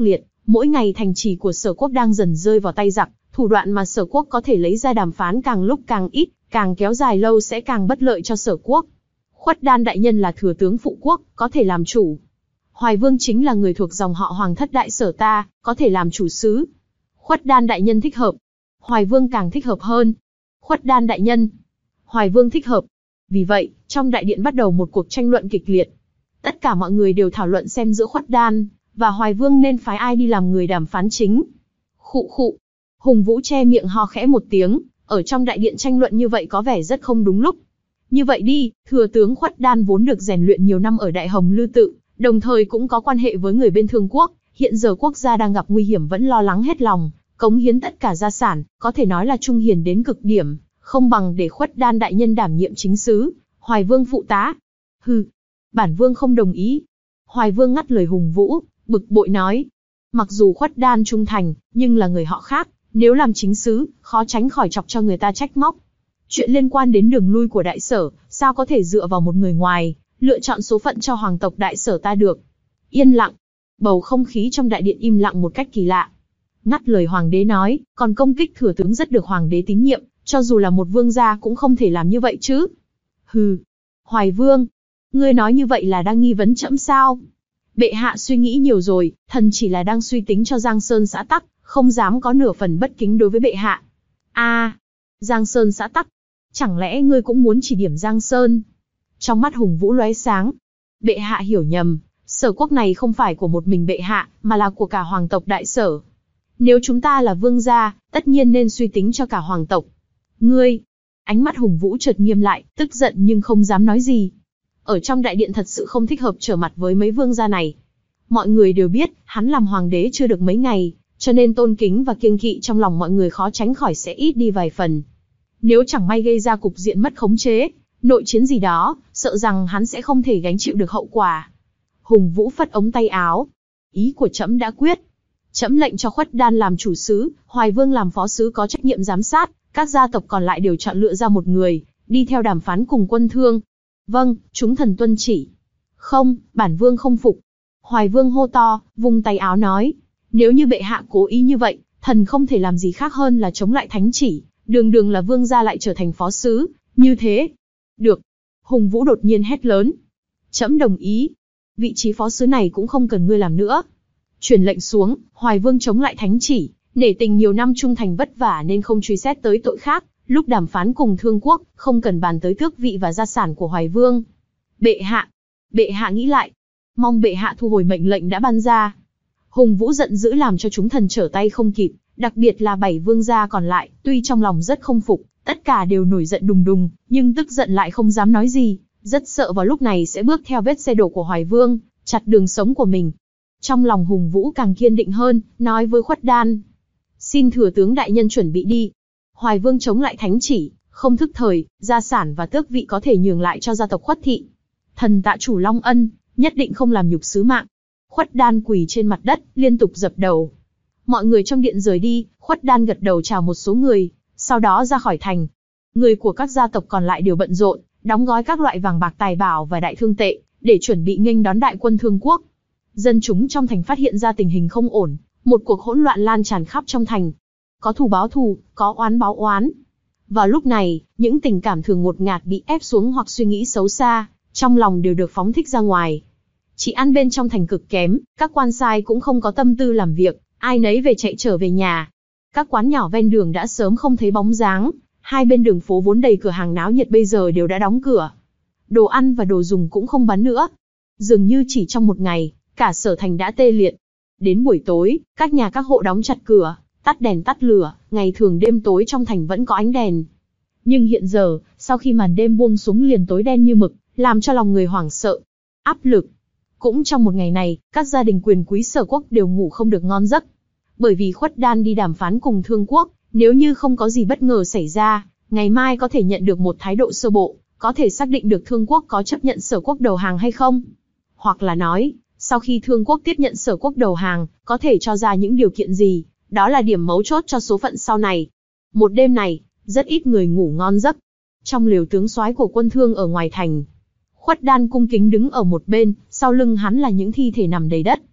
Mỗi ngày thành trì của Sở quốc đang dần rơi vào tay giặc, thủ đoạn mà Sở quốc có thể lấy ra đàm phán càng lúc càng ít, càng kéo dài lâu sẽ càng bất lợi cho Sở quốc. Khuất Đan đại nhân là thừa tướng phụ quốc, có thể làm chủ. Hoài Vương chính là người thuộc dòng họ Hoàng thất đại Sở ta, có thể làm chủ sứ. Khuất Đan đại nhân thích hợp. Hoài Vương càng thích hợp hơn. Khuất Đan đại nhân. Hoài Vương thích hợp. Vì vậy, trong đại điện bắt đầu một cuộc tranh luận kịch liệt. Tất cả mọi người đều thảo luận xem giữa Khuất Đan và Hoài Vương nên phái ai đi làm người đàm phán chính. Khụ khụ. Hùng Vũ che miệng ho khẽ một tiếng, ở trong đại điện tranh luận như vậy có vẻ rất không đúng lúc. Như vậy đi, thừa tướng Khuất Đan vốn được rèn luyện nhiều năm ở Đại Hồng Lư Tự, đồng thời cũng có quan hệ với người bên Thương quốc, hiện giờ quốc gia đang gặp nguy hiểm vẫn lo lắng hết lòng, cống hiến tất cả gia sản, có thể nói là trung hiền đến cực điểm, không bằng để Khuất Đan đại nhân đảm nhiệm chính sứ, Hoài Vương phụ tá. Hừ, bản vương không đồng ý. Hoài Vương ngắt lời Hùng Vũ, bực bội nói. Mặc dù Khuất Đan trung thành, nhưng là người họ khác, nếu làm chính sứ, khó tránh khỏi chọc cho người ta trách móc. Chuyện liên quan đến đường lui của đại Sở, sao có thể dựa vào một người ngoài, lựa chọn số phận cho hoàng tộc đại Sở ta được. Yên lặng. Bầu không khí trong đại điện im lặng một cách kỳ lạ. Ngắt lời hoàng đế nói, còn công kích thừa tướng rất được hoàng đế tín nhiệm, cho dù là một vương gia cũng không thể làm như vậy chứ. Hừ. Hoài Vương, ngươi nói như vậy là đang nghi vấn trẫm sao? Bệ hạ suy nghĩ nhiều rồi, thần chỉ là đang suy tính cho Giang Sơn xã tắc, không dám có nửa phần bất kính đối với bệ hạ. A, à, Giang Sơn xã tắc, chẳng lẽ ngươi cũng muốn chỉ điểm Giang Sơn? Trong mắt Hùng Vũ lóe sáng. Bệ hạ hiểu nhầm, Sở quốc này không phải của một mình bệ hạ, mà là của cả hoàng tộc đại Sở. Nếu chúng ta là vương gia, tất nhiên nên suy tính cho cả hoàng tộc. Ngươi, ánh mắt Hùng Vũ chợt nghiêm lại, tức giận nhưng không dám nói gì. Ở trong đại điện thật sự không thích hợp trở mặt với mấy vương gia này. Mọi người đều biết, hắn làm hoàng đế chưa được mấy ngày, cho nên tôn kính và kiêng kỵ trong lòng mọi người khó tránh khỏi sẽ ít đi vài phần. Nếu chẳng may gây ra cục diện mất khống chế, nội chiến gì đó, sợ rằng hắn sẽ không thể gánh chịu được hậu quả. Hùng Vũ phất ống tay áo. Ý của trẫm đã quyết. Trẫm lệnh cho Khuất Đan làm chủ sứ, Hoài Vương làm phó sứ có trách nhiệm giám sát, các gia tộc còn lại đều chọn lựa ra một người, đi theo đàm phán cùng quân Thương. Vâng, chúng thần tuân chỉ. Không, bản vương không phục. Hoài Vương hô to, vung tay áo nói. Nếu như bệ hạ cố ý như vậy, thần không thể làm gì khác hơn là chống lại thánh chỉ, đường đường là vương gia lại trở thành phó sứ, như thế. Được. Hùng Vũ đột nhiên hét lớn. Trẫm đồng ý. Vị trí phó sứ này cũng không cần ngươi làm nữa. Truyền lệnh xuống, Hoài Vương chống lại thánh chỉ, nể tình nhiều năm trung thành vất vả nên không truy xét tới tội khác, lúc đàm phán cùng Thương quốc, không cần bàn tới tước vị và gia sản của Hoài Vương. Bệ hạ, bệ hạ nghĩ lại, mong bệ hạ thu hồi mệnh lệnh đã ban ra. Hùng Vũ giận dữ làm cho chúng thần trở tay không kịp, đặc biệt là bảy vương gia còn lại, tuy trong lòng rất không phục, tất cả đều nổi giận đùng đùng, nhưng tức giận lại không dám nói gì, rất sợ vào lúc này sẽ bước theo vết xe đổ của Hoài Vương, chặt đường sống của mình. Trong lòng Hùng Vũ càng kiên định hơn, nói với Khuất Đan. Xin thừa tướng đại nhân chuẩn bị đi. Hoài Vương chống lại thánh chỉ, không thức thời, gia sản và tước vị có thể nhường lại cho gia tộc Khuất thị. Thần tạ chủ long ân, nhất định không làm nhục sứ mạng. Khuất Đan quỳ trên mặt đất, liên tục dập đầu. Mọi người trong điện rời đi, Khuất Đan gật đầu chào một số người, sau đó ra khỏi thành. Người của các gia tộc còn lại đều bận rộn, đóng gói các loại vàng bạc tài bảo và đại thương tệ, để chuẩn bị nghênh đón đại quân Thương quốc. Dân chúng trong thành phát hiện ra tình hình không ổn, một cuộc hỗn loạn lan tràn khắp trong thành. Có thù báo thù, có oán báo oán. Vào lúc này, những tình cảm thường ngột ngạt bị ép xuống hoặc suy nghĩ xấu xa, trong lòng đều được phóng thích ra ngoài. Chỉ ăn bên trong thành cực kém, các quan sai cũng không có tâm tư làm việc, ai nấy về chạy trở về nhà. Các quán nhỏ ven đường đã sớm không thấy bóng dáng, hai bên đường phố vốn đầy cửa hàng náo nhiệt bây giờ đều đã đóng cửa. Đồ ăn và đồ dùng cũng không bán nữa. Dường như chỉ trong một ngày, cả Sở thành đã tê liệt. Đến buổi tối, các nhà các hộ đóng chặt cửa, tắt đèn tắt lửa, ngày thường đêm tối trong thành vẫn có ánh đèn. Nhưng hiện giờ, sau khi màn đêm buông xuống liền tối đen như mực, làm cho lòng người hoảng sợ, áp lực. Cũng trong một ngày này, các gia đình quyền quý Sở quốc đều ngủ không được ngon giấc. Bởi vì Khuất Đan đi đàm phán cùng Thương quốc, nếu như không có gì bất ngờ xảy ra, ngày mai có thể nhận được một thái độ sơ bộ, có thể xác định được Thương quốc có chấp nhận Sở quốc đầu hàng hay không. Hoặc là nói, sau khi Thương quốc tiếp nhận Sở quốc đầu hàng, có thể cho ra những điều kiện gì, đó là điểm mấu chốt cho số phận sau này. Một đêm này, rất ít người ngủ ngon giấc. Trong lều tướng soái của quân Thương ở ngoài thành, Khuất Đan cung kính đứng ở một bên, sau lưng hắn là những thi thể nằm đầy đất.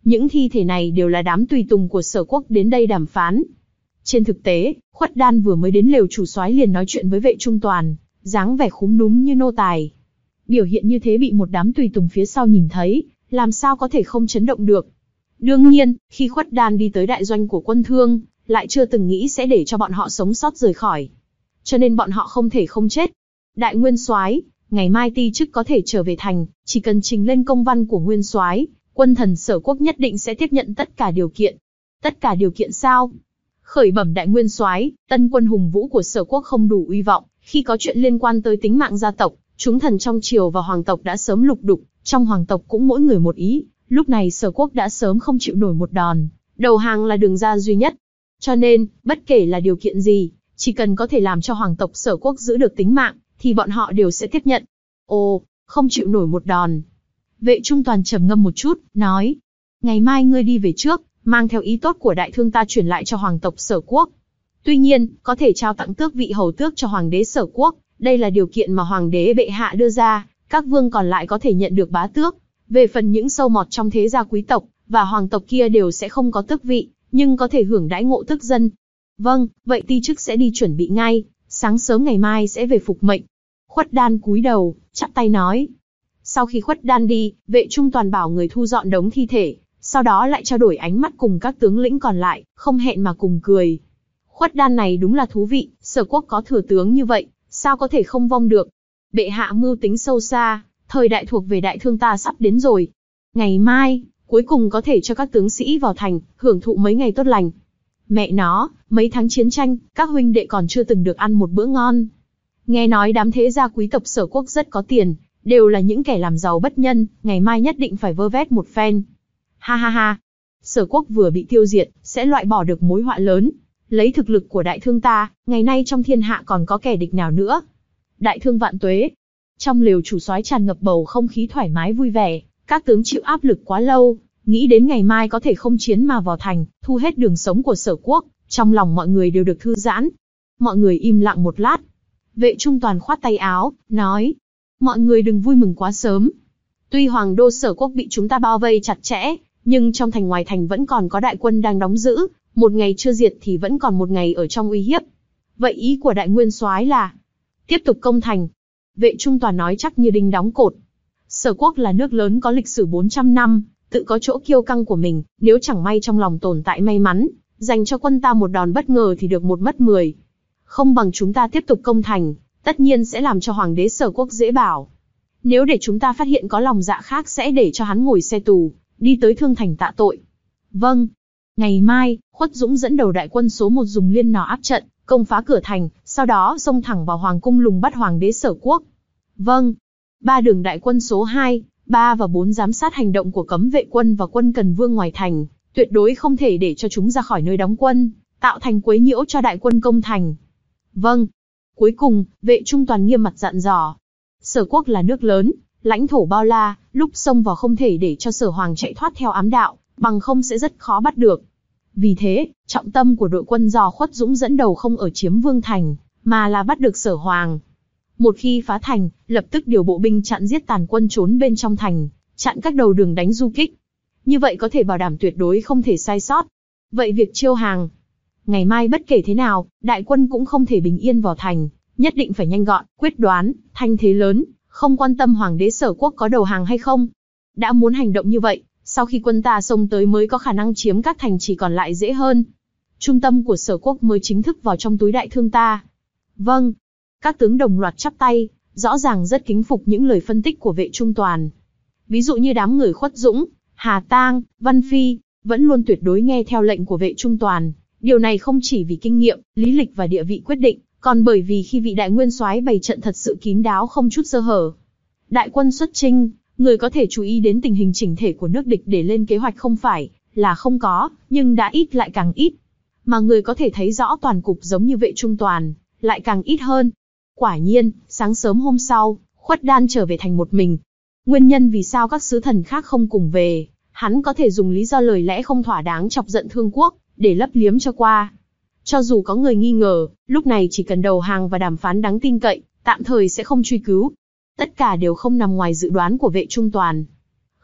Những thi thể này đều là đám tùy tùng của Sở Quốc đến đây đàm phán. Trên thực tế, Khuất Đan vừa mới đến lều chủ soái liền nói chuyện với Vệ Trung Toàn, dáng vẻ khúm núm như nô tài. Biểu hiện như thế bị một đám tùy tùng phía sau nhìn thấy, làm sao có thể không chấn động được. Đương nhiên, khi Khuất Đan đi tới đại doanh của quân Thương, lại chưa từng nghĩ sẽ để cho bọn họ sống sót rời khỏi. Cho nên bọn họ không thể không chết. Đại Nguyên Soái, ngày mai ti chức có thể trở về thành, chỉ cần trình lên công văn của Nguyên Soái, quân thần Sở Quốc nhất định sẽ tiếp nhận tất cả điều kiện. Tất cả điều kiện sao? Khởi bẩm Đại Nguyên Soái, tân quân hùng vũ của Sở Quốc không đủ uy vọng, khi có chuyện liên quan tới tính mạng gia tộc, chúng thần trong triều và hoàng tộc đã sớm lục đục, trong hoàng tộc cũng mỗi người một ý, lúc này Sở Quốc đã sớm không chịu nổi một đòn, đầu hàng là đường ra duy nhất. Cho nên, bất kể là điều kiện gì, chỉ cần có thể làm cho hoàng tộc Sở Quốc giữ được tính mạng, thì bọn họ đều sẽ tiếp nhận. Ồ, không chịu nổi một đòn. Vệ Trung Toàn trầm ngâm một chút, nói, ngày mai ngươi đi về trước, mang theo ý tốt của đại thương ta truyền lại cho hoàng tộc Sở Quốc. Tuy nhiên, có thể trao tặng tước vị hầu tước cho hoàng đế Sở Quốc, đây là điều kiện mà hoàng đế bệ hạ đưa ra, các vương còn lại có thể nhận được bá tước. Về phần những sâu mọt trong thế gia quý tộc và hoàng tộc kia đều sẽ không có tước vị, nhưng có thể hưởng đãi ngộ tước dân. Vâng, vậy ti chức sẽ đi chuẩn bị ngay, sáng sớm ngày mai sẽ về phục mệnh. Khuất Đan cúi đầu, chắp tay nói. Sau khi Khuất Đan đi, Vệ Trung Toàn bảo người thu dọn đống thi thể, sau đó lại trao đổi ánh mắt cùng các tướng lĩnh còn lại, không hẹn mà cùng cười. Khuất Đan này đúng là thú vị, Sở Quốc có thừa tướng như vậy, sao có thể không vong được. Bệ hạ mưu tính sâu xa, thời đại thuộc về đại thương ta sắp đến rồi. Ngày mai, cuối cùng có thể cho các tướng sĩ vào thành, hưởng thụ mấy ngày tốt lành. Mẹ nó, mấy tháng chiến tranh, các huynh đệ còn chưa từng được ăn một bữa ngon. Nghe nói đám thế gia quý tộc Sở Quốc rất có tiền, đều là những kẻ làm giàu bất nhân, ngày mai nhất định phải vơ vét một phen. Ha ha ha, Sở Quốc vừa bị tiêu diệt, sẽ loại bỏ được mối họa lớn. Lấy thực lực của đại thương ta, ngày nay trong thiên hạ còn có kẻ địch nào nữa. Đại thương vạn tuế. Trong lều chủ soái tràn ngập bầu không khí thoải mái vui vẻ, các tướng chịu áp lực quá lâu, nghĩ đến ngày mai có thể không chiến mà vào thành, thu hết đường sống của Sở Quốc, trong lòng mọi người đều được thư giãn. Mọi người im lặng một lát. Vệ Trung Toàn khoát tay áo, nói, mọi người đừng vui mừng quá sớm. Tuy hoàng đô Sở Quốc bị chúng ta bao vây chặt chẽ, nhưng trong thành ngoài thành vẫn còn có đại quân đang đóng giữ, một ngày chưa diệt thì vẫn còn một ngày ở trong uy hiếp. Vậy ý của Đại Nguyên Soái là tiếp tục công thành. Vệ Trung Toàn nói chắc như đinh đóng cột. Sở Quốc là nước lớn có lịch sử bốn trăm năm, tự có chỗ kiêu căng của mình, nếu chẳng may trong lòng tồn tại may mắn, dành cho quân ta một đòn bất ngờ thì được một mất mười. Không bằng chúng ta tiếp tục công thành, tất nhiên sẽ làm cho hoàng đế Sở Quốc dễ bảo. Nếu để chúng ta phát hiện có lòng dạ khác sẽ để cho hắn ngồi xe tù, đi tới Thương Thành tạ tội. Vâng. Ngày mai, Khuất Dũng dẫn đầu đại quân số một dùng liên nỏ áp trận, công phá cửa thành, sau đó xông thẳng vào hoàng cung lùng bắt hoàng đế Sở Quốc. Vâng. Ba đường đại quân số hai, ba và bốn giám sát hành động của cấm vệ quân và quân cần vương ngoài thành, tuyệt đối không thể để cho chúng ra khỏi nơi đóng quân, tạo thành quấy nhiễu cho đại quân công thành. Vâng. Cuối cùng, Vệ Trung Toàn nghiêm mặt dặn dò. Sở Quốc là nước lớn, lãnh thổ bao la, lúc xông vào không thể để cho Sở Hoàng chạy thoát theo ám đạo, bằng không sẽ rất khó bắt được. Vì thế, trọng tâm của đội quân do Khuất Dũng dẫn đầu không ở chiếm Vương Thành, mà là bắt được Sở Hoàng. Một khi phá thành, lập tức điều bộ binh chặn giết tàn quân trốn bên trong thành, chặn các đầu đường đánh du kích. Như vậy có thể bảo đảm tuyệt đối không thể sai sót. Vậy việc chiêu hàng, ngày mai bất kể thế nào, đại quân cũng không thể bình yên vào thành, nhất định phải nhanh gọn, quyết đoán, thanh thế lớn, không quan tâm hoàng đế Sở Quốc có đầu hàng hay không. Đã muốn hành động như vậy, sau khi quân ta xông tới mới có khả năng chiếm các thành trì còn lại dễ hơn. Trung tâm của Sở Quốc mới chính thức vào trong túi đại thương ta. Vâng. Các tướng đồng loạt chắp tay, rõ ràng rất kính phục những lời phân tích của Vệ Trung Toàn. Ví dụ như đám người Khuất Dũng, Hà Tang, Văn Phi, vẫn luôn tuyệt đối nghe theo lệnh của Vệ Trung Toàn. Điều này không chỉ vì kinh nghiệm, lý lịch và địa vị quyết định, còn bởi vì khi vị đại nguyên soái bày trận thật sự kín đáo không chút sơ hở. Đại quân xuất chinh, người có thể chú ý đến tình hình chỉnh thể của nước địch để lên kế hoạch không phải là không có, nhưng đã ít lại càng ít. Mà người có thể thấy rõ toàn cục giống như Vệ Trung Toàn, lại càng ít hơn. Quả nhiên, sáng sớm hôm sau, Khuất Đan trở về thành một mình. Nguyên nhân vì sao các sứ thần khác không cùng về, hắn có thể dùng lý do lời lẽ không thỏa đáng chọc giận Thương Quốc, để lấp liếm cho qua. Cho dù có người nghi ngờ, lúc này chỉ cần đầu hàng và đàm phán đáng tin cậy, tạm thời sẽ không truy cứu. Tất cả đều không nằm ngoài dự đoán của Vệ Trung Toàn.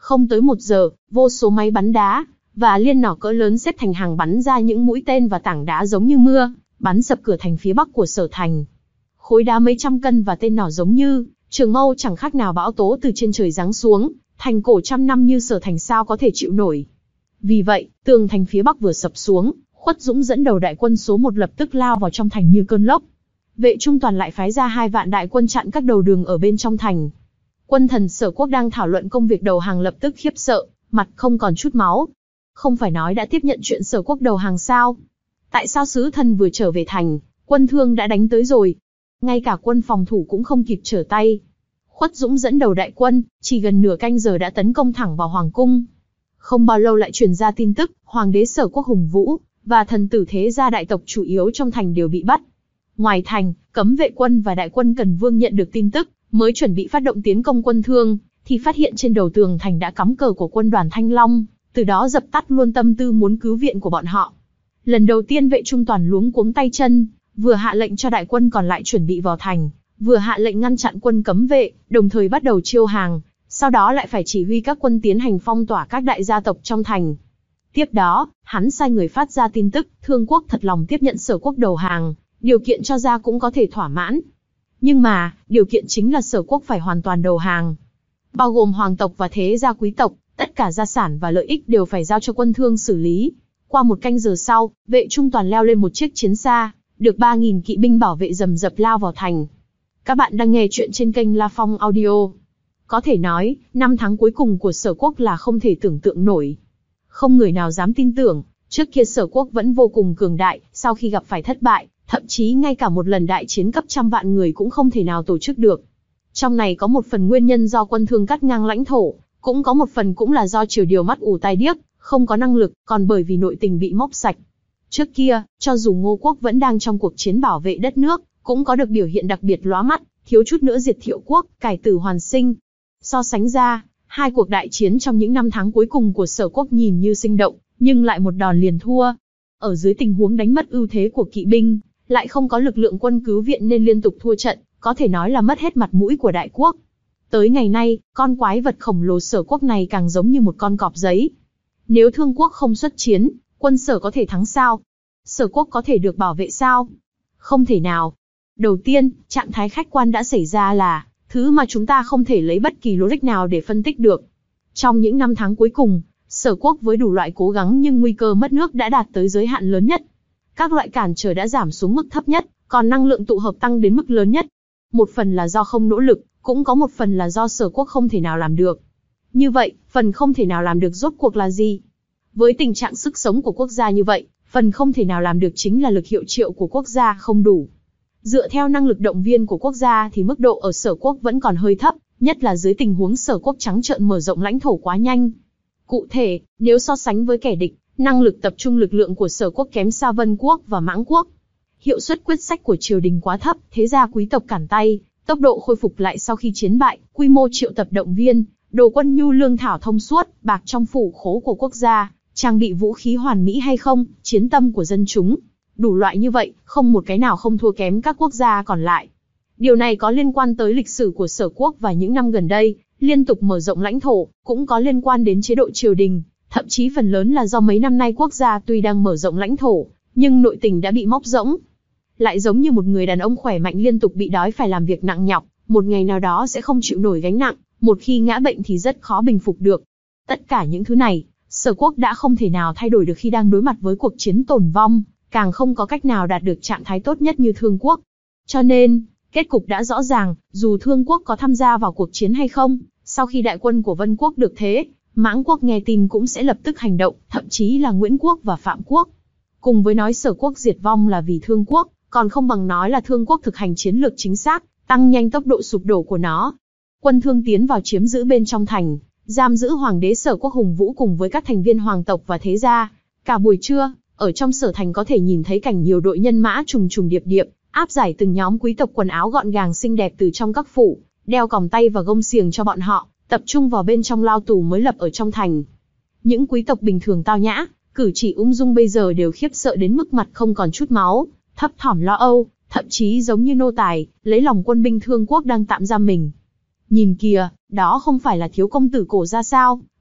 Không tới một giờ, vô số máy bắn đá và liên nỏ cỡ lớn xếp thành hàng bắn ra những mũi tên và tảng đá giống như mưa, bắn sập cửa thành phía bắc của Sở Thành. Khối đá mấy trăm cân và tên nỏ giống như trường mâu chẳng khác nào bão tố từ trên trời giáng xuống, thành cổ trăm năm như Sở Thành sao có thể chịu nổi. Vì vậy, tường thành phía bắc vừa sập xuống, Khuất Dũng dẫn đầu đại quân số một lập tức lao vào trong thành như cơn lốc. Vệ Trung Toàn lại phái ra hai vạn đại quân chặn các đầu đường ở bên trong thành. Quân thần Sở Quốc đang thảo luận công việc đầu hàng lập tức khiếp sợ, mặt không còn chút máu. Không phải nói đã tiếp nhận chuyện Sở Quốc đầu hàng sao? Tại sao sứ thần vừa trở về thành, quân Thương đã đánh tới rồi? Ngay cả quân phòng thủ cũng không kịp trở tay. Khuất Dũng dẫn đầu đại quân, chỉ gần nửa canh giờ đã tấn công thẳng vào hoàng cung. Không bao lâu lại truyền ra tin tức, hoàng đế Sở Quốc Hùng Vũ và thần tử thế gia đại tộc chủ yếu trong thành đều bị bắt. Ngoài thành, cấm vệ quân và đại quân Cần Vương nhận được tin tức, mới chuẩn bị phát động tiến công quân Thương, thì phát hiện trên đầu tường thành đã cắm cờ của quân đoàn Thanh Long, từ đó dập tắt luôn tâm tư muốn cứu viện của bọn họ. Lần đầu tiên Vệ Trung Toàn luống cuống tay chân, vừa hạ lệnh cho đại quân còn lại chuẩn bị vào thành, vừa hạ lệnh ngăn chặn quân cấm vệ, đồng thời bắt đầu chiêu hàng, sau đó lại phải chỉ huy các quân tiến hành phong tỏa các đại gia tộc trong thành. Tiếp đó, hắn sai người phát ra tin tức, Thương Quốc thật lòng tiếp nhận Sở Quốc đầu hàng, điều kiện cho ra cũng có thể thỏa mãn. Nhưng mà, điều kiện chính là Sở Quốc phải hoàn toàn đầu hàng. Bao gồm hoàng tộc và thế gia quý tộc, tất cả gia sản và lợi ích đều phải giao cho quân Thương xử lý. Qua một canh giờ sau, Vệ Trung Toàn leo lên một chiếc chiến xa, được ba nghìn kỵ binh bảo vệ rầm rập lao vào thành. Các bạn đang nghe chuyện trên kênh La Phong Audio. Có thể nói, năm tháng cuối cùng của Sở Quốc là không thể tưởng tượng nổi. Không người nào dám tin tưởng, trước kia Sở Quốc vẫn vô cùng cường đại, sau khi gặp phải thất bại, thậm chí ngay cả một lần đại chiến cấp trăm vạn người cũng không thể nào tổ chức được. Trong này có một phần nguyên nhân do quân Thương cắt ngang lãnh thổ, cũng có một phần cũng là do triều điều mắt ù tai điếc, không có năng lực, còn bởi vì nội tình bị móc sạch. Trước kia, cho dù Ngô Quốc vẫn đang trong cuộc chiến bảo vệ đất nước, cũng có được biểu hiện đặc biệt lóa mắt, thiếu chút nữa diệt Thiệu Quốc, cải tử hoàn sinh. So sánh ra, hai cuộc đại chiến trong những năm tháng cuối cùng của Sở Quốc nhìn như sinh động, nhưng lại một đòn liền thua. Ở dưới tình huống đánh mất ưu thế của kỵ binh, lại không có lực lượng quân cứu viện nên liên tục thua trận, có thể nói là mất hết mặt mũi của đại quốc. Tới ngày nay, con quái vật khổng lồ Sở Quốc này càng giống như một con cọp giấy. Nếu Thương Quốc không xuất chiến, quân Sở có thể thắng sao? Sở Quốc có thể được bảo vệ sao? Không thể nào. Đầu tiên, trạng thái khách quan đã xảy ra là thứ mà chúng ta không thể lấy bất kỳ logic nào để phân tích được. Trong những năm tháng cuối cùng, Sở Quốc với đủ loại cố gắng nhưng nguy cơ mất nước đã đạt tới giới hạn lớn nhất. Các loại cản trở đã giảm xuống mức thấp nhất, còn năng lượng tụ hợp tăng đến mức lớn nhất. Một phần là do không nỗ lực, cũng có một phần là do Sở Quốc không thể nào làm được. Như vậy, phần không thể nào làm được rốt cuộc là gì? Với tình trạng sức sống của quốc gia như vậy, phần không thể nào làm được chính là lực hiệu triệu của quốc gia không đủ. Dựa theo năng lực động viên của quốc gia thì mức độ ở Sở Quốc vẫn còn hơi thấp, nhất là dưới tình huống Sở Quốc trắng trợn mở rộng lãnh thổ quá nhanh. Cụ thể, nếu so sánh với kẻ địch, năng lực tập trung lực lượng của Sở Quốc kém xa Vân Quốc và Mãng Quốc. Hiệu suất quyết sách của triều đình quá thấp, thế gia quý tộc cản tay, tốc độ khôi phục lại sau khi chiến bại, quy mô triệu tập động viên, đồ quân nhu lương thảo thông suốt, bạc trong phủ khố của quốc gia, trang bị vũ khí hoàn mỹ hay không, chiến tâm của dân chúng. Đủ loại như vậy, không một cái nào không thua kém các quốc gia còn lại. Điều này có liên quan tới lịch sử của Sở Quốc và những năm gần đây, liên tục mở rộng lãnh thổ, cũng có liên quan đến chế độ triều đình, thậm chí phần lớn là do mấy năm nay quốc gia tuy đang mở rộng lãnh thổ, nhưng nội tình đã bị móc rỗng. Lại giống như một người đàn ông khỏe mạnh liên tục bị đói phải làm việc nặng nhọc, một ngày nào đó sẽ không chịu nổi gánh nặng, một khi ngã bệnh thì rất khó bình phục được. Tất cả những thứ này, Sở Quốc đã không thể nào thay đổi được khi đang đối mặt với cuộc chiến tồn vong, càng không có cách nào đạt được trạng thái tốt nhất như Thương Quốc. Cho nên, kết cục đã rõ ràng, dù Thương Quốc có tham gia vào cuộc chiến hay không, sau khi đại quân của Vân Quốc được thế, Mãng Quốc nghe tin cũng sẽ lập tức hành động, thậm chí là Nguyễn Quốc và Phạm Quốc. Cùng với nói Sở Quốc diệt vong là vì Thương Quốc, còn không bằng nói là Thương Quốc thực hành chiến lược chính xác, tăng nhanh tốc độ sụp đổ của nó. Quân Thương tiến vào chiếm giữ bên trong thành, giam giữ hoàng đế Sở Quốc Hùng Vũ cùng với các thành viên hoàng tộc và thế gia. Cả buổi trưa, ở trong sở thành có thể nhìn thấy cảnh nhiều đội nhân mã trùng trùng điệp điệp, áp giải từng nhóm quý tộc quần áo gọn gàng xinh đẹp từ trong các phủ, đeo còng tay và gông xiềng cho bọn họ, tập trung vào bên trong lao tù mới lập ở trong thành. Những quý tộc bình thường tao nhã, cử chỉ ung dung bây giờ đều khiếp sợ đến mức mặt không còn chút máu, thấp thỏm lo âu, thậm chí giống như nô tài, lấy lòng quân binh Thương Quốc đang tạm giam mình. Nhìn kìa, đó không phải là thiếu công tử cổ ra sao,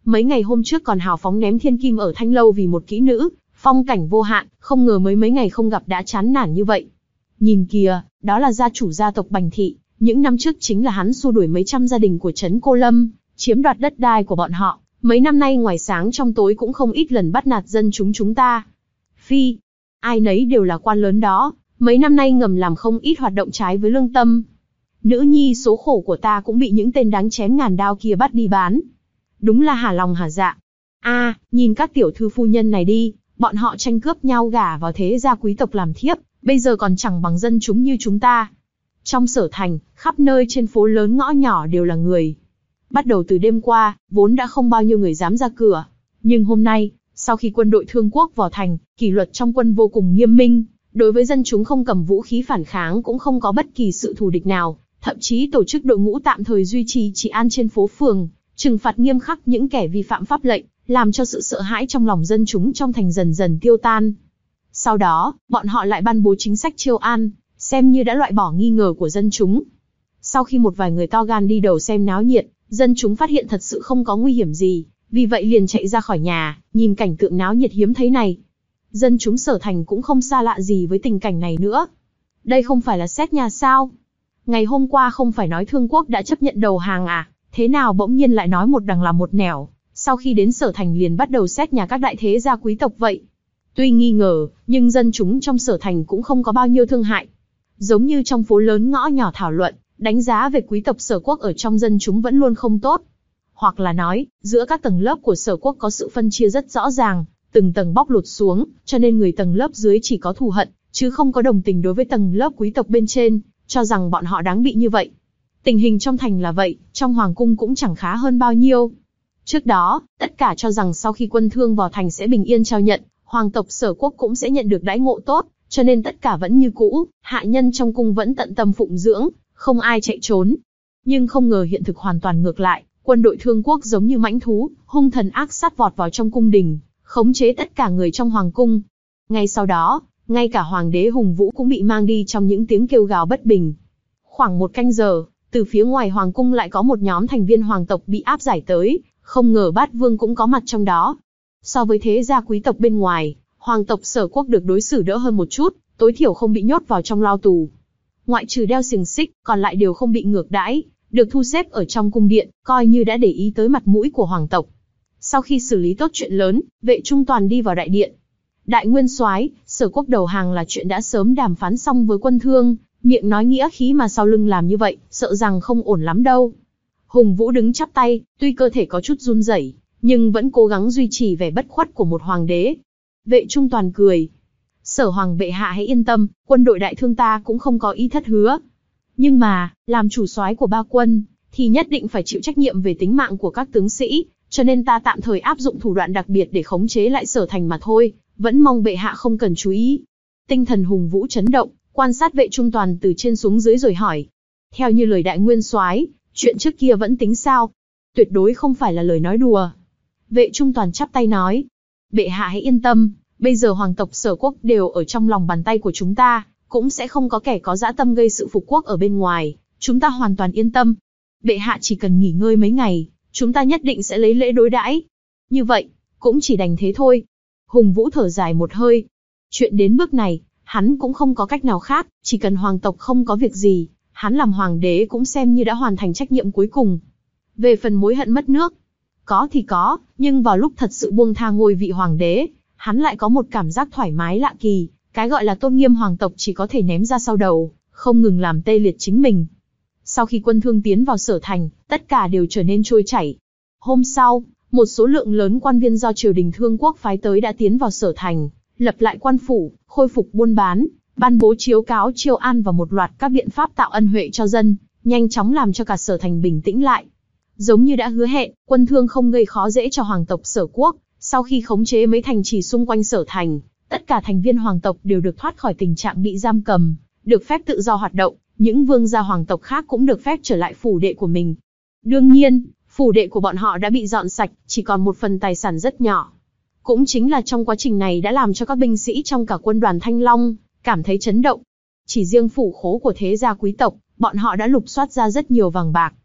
Mấy ngày hôm trước còn hào phóng ném thiên kim ở Thanh Lâu vì một kỹ nữ, phong cảnh vô hạn, không ngờ mới mấy ngày không gặp đã chán nản như vậy. Nhìn kìa, đó là gia chủ gia tộc Bành Thị, những năm trước chính là hắn xua đuổi mấy trăm gia đình của trấn Cô Lâm, chiếm đoạt đất đai của bọn họ, mấy năm nay ngoài sáng trong tối cũng không ít lần bắt nạt dân chúng chúng ta. Phi, ai nấy đều là quan lớn đó, mấy năm nay ngầm làm không ít hoạt động trái với lương tâm. Nữ nhi số khổ của ta cũng bị những tên đáng chém ngàn đao kia bắt đi bán. Đúng là hả lòng hả dạ. A, à, nhìn các tiểu thư phu nhân này đi, bọn họ tranh cướp nhau gả vào thế gia quý tộc làm thiếp, bây giờ còn chẳng bằng dân chúng như chúng ta. Trong Sở Thành, khắp nơi trên phố lớn ngõ nhỏ đều là người. Bắt đầu từ đêm qua, vốn đã không bao nhiêu người dám ra cửa. Nhưng hôm nay, sau khi quân đội Thương Quốc vào thành, kỷ luật trong quân vô cùng nghiêm minh, đối với dân chúng không cầm vũ khí phản kháng cũng không có bất kỳ sự thù địch nào, thậm chí tổ chức đội ngũ tạm thời duy trì trị an trên phố phường, trừng phạt nghiêm khắc những kẻ vi phạm pháp lệnh, làm cho sự sợ hãi trong lòng dân chúng trong thành dần dần tiêu tan. Sau đó, bọn họ lại ban bố chính sách chiêu an, xem như đã loại bỏ nghi ngờ của dân chúng. Sau khi một vài người to gan đi đầu xem náo nhiệt, dân chúng phát hiện thật sự không có nguy hiểm gì, vì vậy liền chạy ra khỏi nhà, nhìn cảnh tượng náo nhiệt hiếm thấy này. Dân chúng Sở Thành cũng không xa lạ gì với tình cảnh này nữa. Đây không phải là xét nhà sao? Ngày hôm qua không phải nói Thương Quốc đã chấp nhận đầu hàng à? Thế nào bỗng nhiên lại nói một đằng làm một nẻo, sau khi đến Sở Thành liền bắt đầu xét nhà các đại thế gia quý tộc vậy? Tuy nghi ngờ, nhưng dân chúng trong Sở Thành cũng không có bao nhiêu thương hại. Giống như trong phố lớn ngõ nhỏ thảo luận, đánh giá về quý tộc Sở Quốc ở trong dân chúng vẫn luôn không tốt. Hoặc là nói, giữa các tầng lớp của Sở Quốc có sự phân chia rất rõ ràng, từng tầng bóc lột xuống, cho nên người tầng lớp dưới chỉ có thù hận, chứ không có đồng tình đối với tầng lớp quý tộc bên trên, cho rằng bọn họ đáng bị như vậy. Tình hình trong thành là vậy, trong hoàng cung cũng chẳng khá hơn bao nhiêu. Trước đó, tất cả cho rằng sau khi quân Thương vào thành sẽ bình yên trao nhận, hoàng tộc Sở Quốc cũng sẽ nhận được đãi ngộ tốt, cho nên tất cả vẫn như cũ, hạ nhân trong cung vẫn tận tâm phụng dưỡng, không ai chạy trốn. Nhưng không ngờ hiện thực hoàn toàn ngược lại, quân đội Thương Quốc giống như mãnh thú, hung thần ác sát vọt vào trong cung đình, khống chế tất cả người trong hoàng cung. Ngay sau đó, ngay cả hoàng đế Hùng Vũ cũng bị mang đi trong những tiếng kêu gào bất bình. Khoảng một canh giờ, từ phía ngoài hoàng cung lại có một nhóm thành viên hoàng tộc bị áp giải tới, không ngờ Bát Vương cũng có mặt trong đó. So với thế gia quý tộc bên ngoài, hoàng tộc Sở Quốc được đối xử đỡ hơn một chút, tối thiểu không bị nhốt vào trong lao tù. Ngoại trừ đeo xiềng xích, còn lại đều không bị ngược đãi, được thu xếp ở trong cung điện, coi như đã để ý tới mặt mũi của hoàng tộc. Sau khi xử lý tốt chuyện lớn, Vệ Trung Toàn đi vào đại điện. Đại nguyên soái, Sở Quốc đầu hàng là chuyện đã sớm đàm phán xong với quân Thương, miệng nói nghĩa khí mà sau lưng làm như vậy, sợ rằng không ổn lắm đâu. Hùng Vũ đứng chắp tay, tuy cơ thể có chút run rẩy, nhưng vẫn cố gắng duy trì vẻ bất khuất của một hoàng đế. Vệ Trung Toàn cười. Sở hoàng bệ hạ hãy yên tâm, quân đội đại thương ta cũng không có ý thất hứa. Nhưng mà, làm chủ soái của ba quân, thì nhất định phải chịu trách nhiệm về tính mạng của các tướng sĩ, cho nên ta tạm thời áp dụng thủ đoạn đặc biệt để khống chế lại Sở Thành mà thôi, vẫn mong bệ hạ không cần chú ý. Tinh thần Hùng Vũ chấn động, quan sát Vệ Trung Toàn từ trên xuống dưới rồi hỏi. Theo như lời đại nguyên soái, chuyện trước kia vẫn tính sao? Tuyệt đối không phải là lời nói đùa. Vệ Trung Toàn chắp tay nói. Bệ hạ hãy yên tâm, bây giờ hoàng tộc Sở Quốc đều ở trong lòng bàn tay của chúng ta, cũng sẽ không có kẻ có dã tâm gây sự phục quốc ở bên ngoài, chúng ta hoàn toàn yên tâm. Bệ hạ chỉ cần nghỉ ngơi mấy ngày, chúng ta nhất định sẽ lấy lễ đối đãi. Như vậy, cũng chỉ đành thế thôi. Hùng Vũ thở dài một hơi. Chuyện đến bước này, hắn cũng không có cách nào khác, chỉ cần hoàng tộc không có việc gì, hắn làm hoàng đế cũng xem như đã hoàn thành trách nhiệm cuối cùng. Về phần mối hận mất nước, có thì có, nhưng vào lúc thật sự buông tha ngôi vị hoàng đế, hắn lại có một cảm giác thoải mái lạ kỳ, cái gọi là tôn nghiêm hoàng tộc chỉ có thể ném ra sau đầu, không ngừng làm tê liệt chính mình. Sau khi quân Thương tiến vào Sở Thành, tất cả đều trở nên trôi chảy. Hôm sau, một số lượng lớn quan viên do triều đình Thương Quốc phái tới đã tiến vào Sở Thành, lập lại quan phủ, khôi phục buôn bán, ban bố chiếu cáo chiêu an và một loạt các biện pháp tạo ân huệ cho dân, nhanh chóng làm cho cả Sở Thành bình tĩnh lại. Giống như đã hứa hẹn, quân Thương không gây khó dễ cho hoàng tộc Sở Quốc, sau khi khống chế mấy thành trì xung quanh Sở Thành, tất cả thành viên hoàng tộc đều được thoát khỏi tình trạng bị giam cầm, được phép tự do hoạt động, những vương gia hoàng tộc khác cũng được phép trở lại phủ đệ của mình. Đương nhiên, phủ đệ của bọn họ đã bị dọn sạch, chỉ còn một phần tài sản rất nhỏ. Cũng chính là trong quá trình này đã làm cho các binh sĩ trong cả quân đoàn Thanh Long cảm thấy chấn động. Chỉ riêng phủ khố của thế gia quý tộc, bọn họ đã lục soát ra rất nhiều vàng bạc.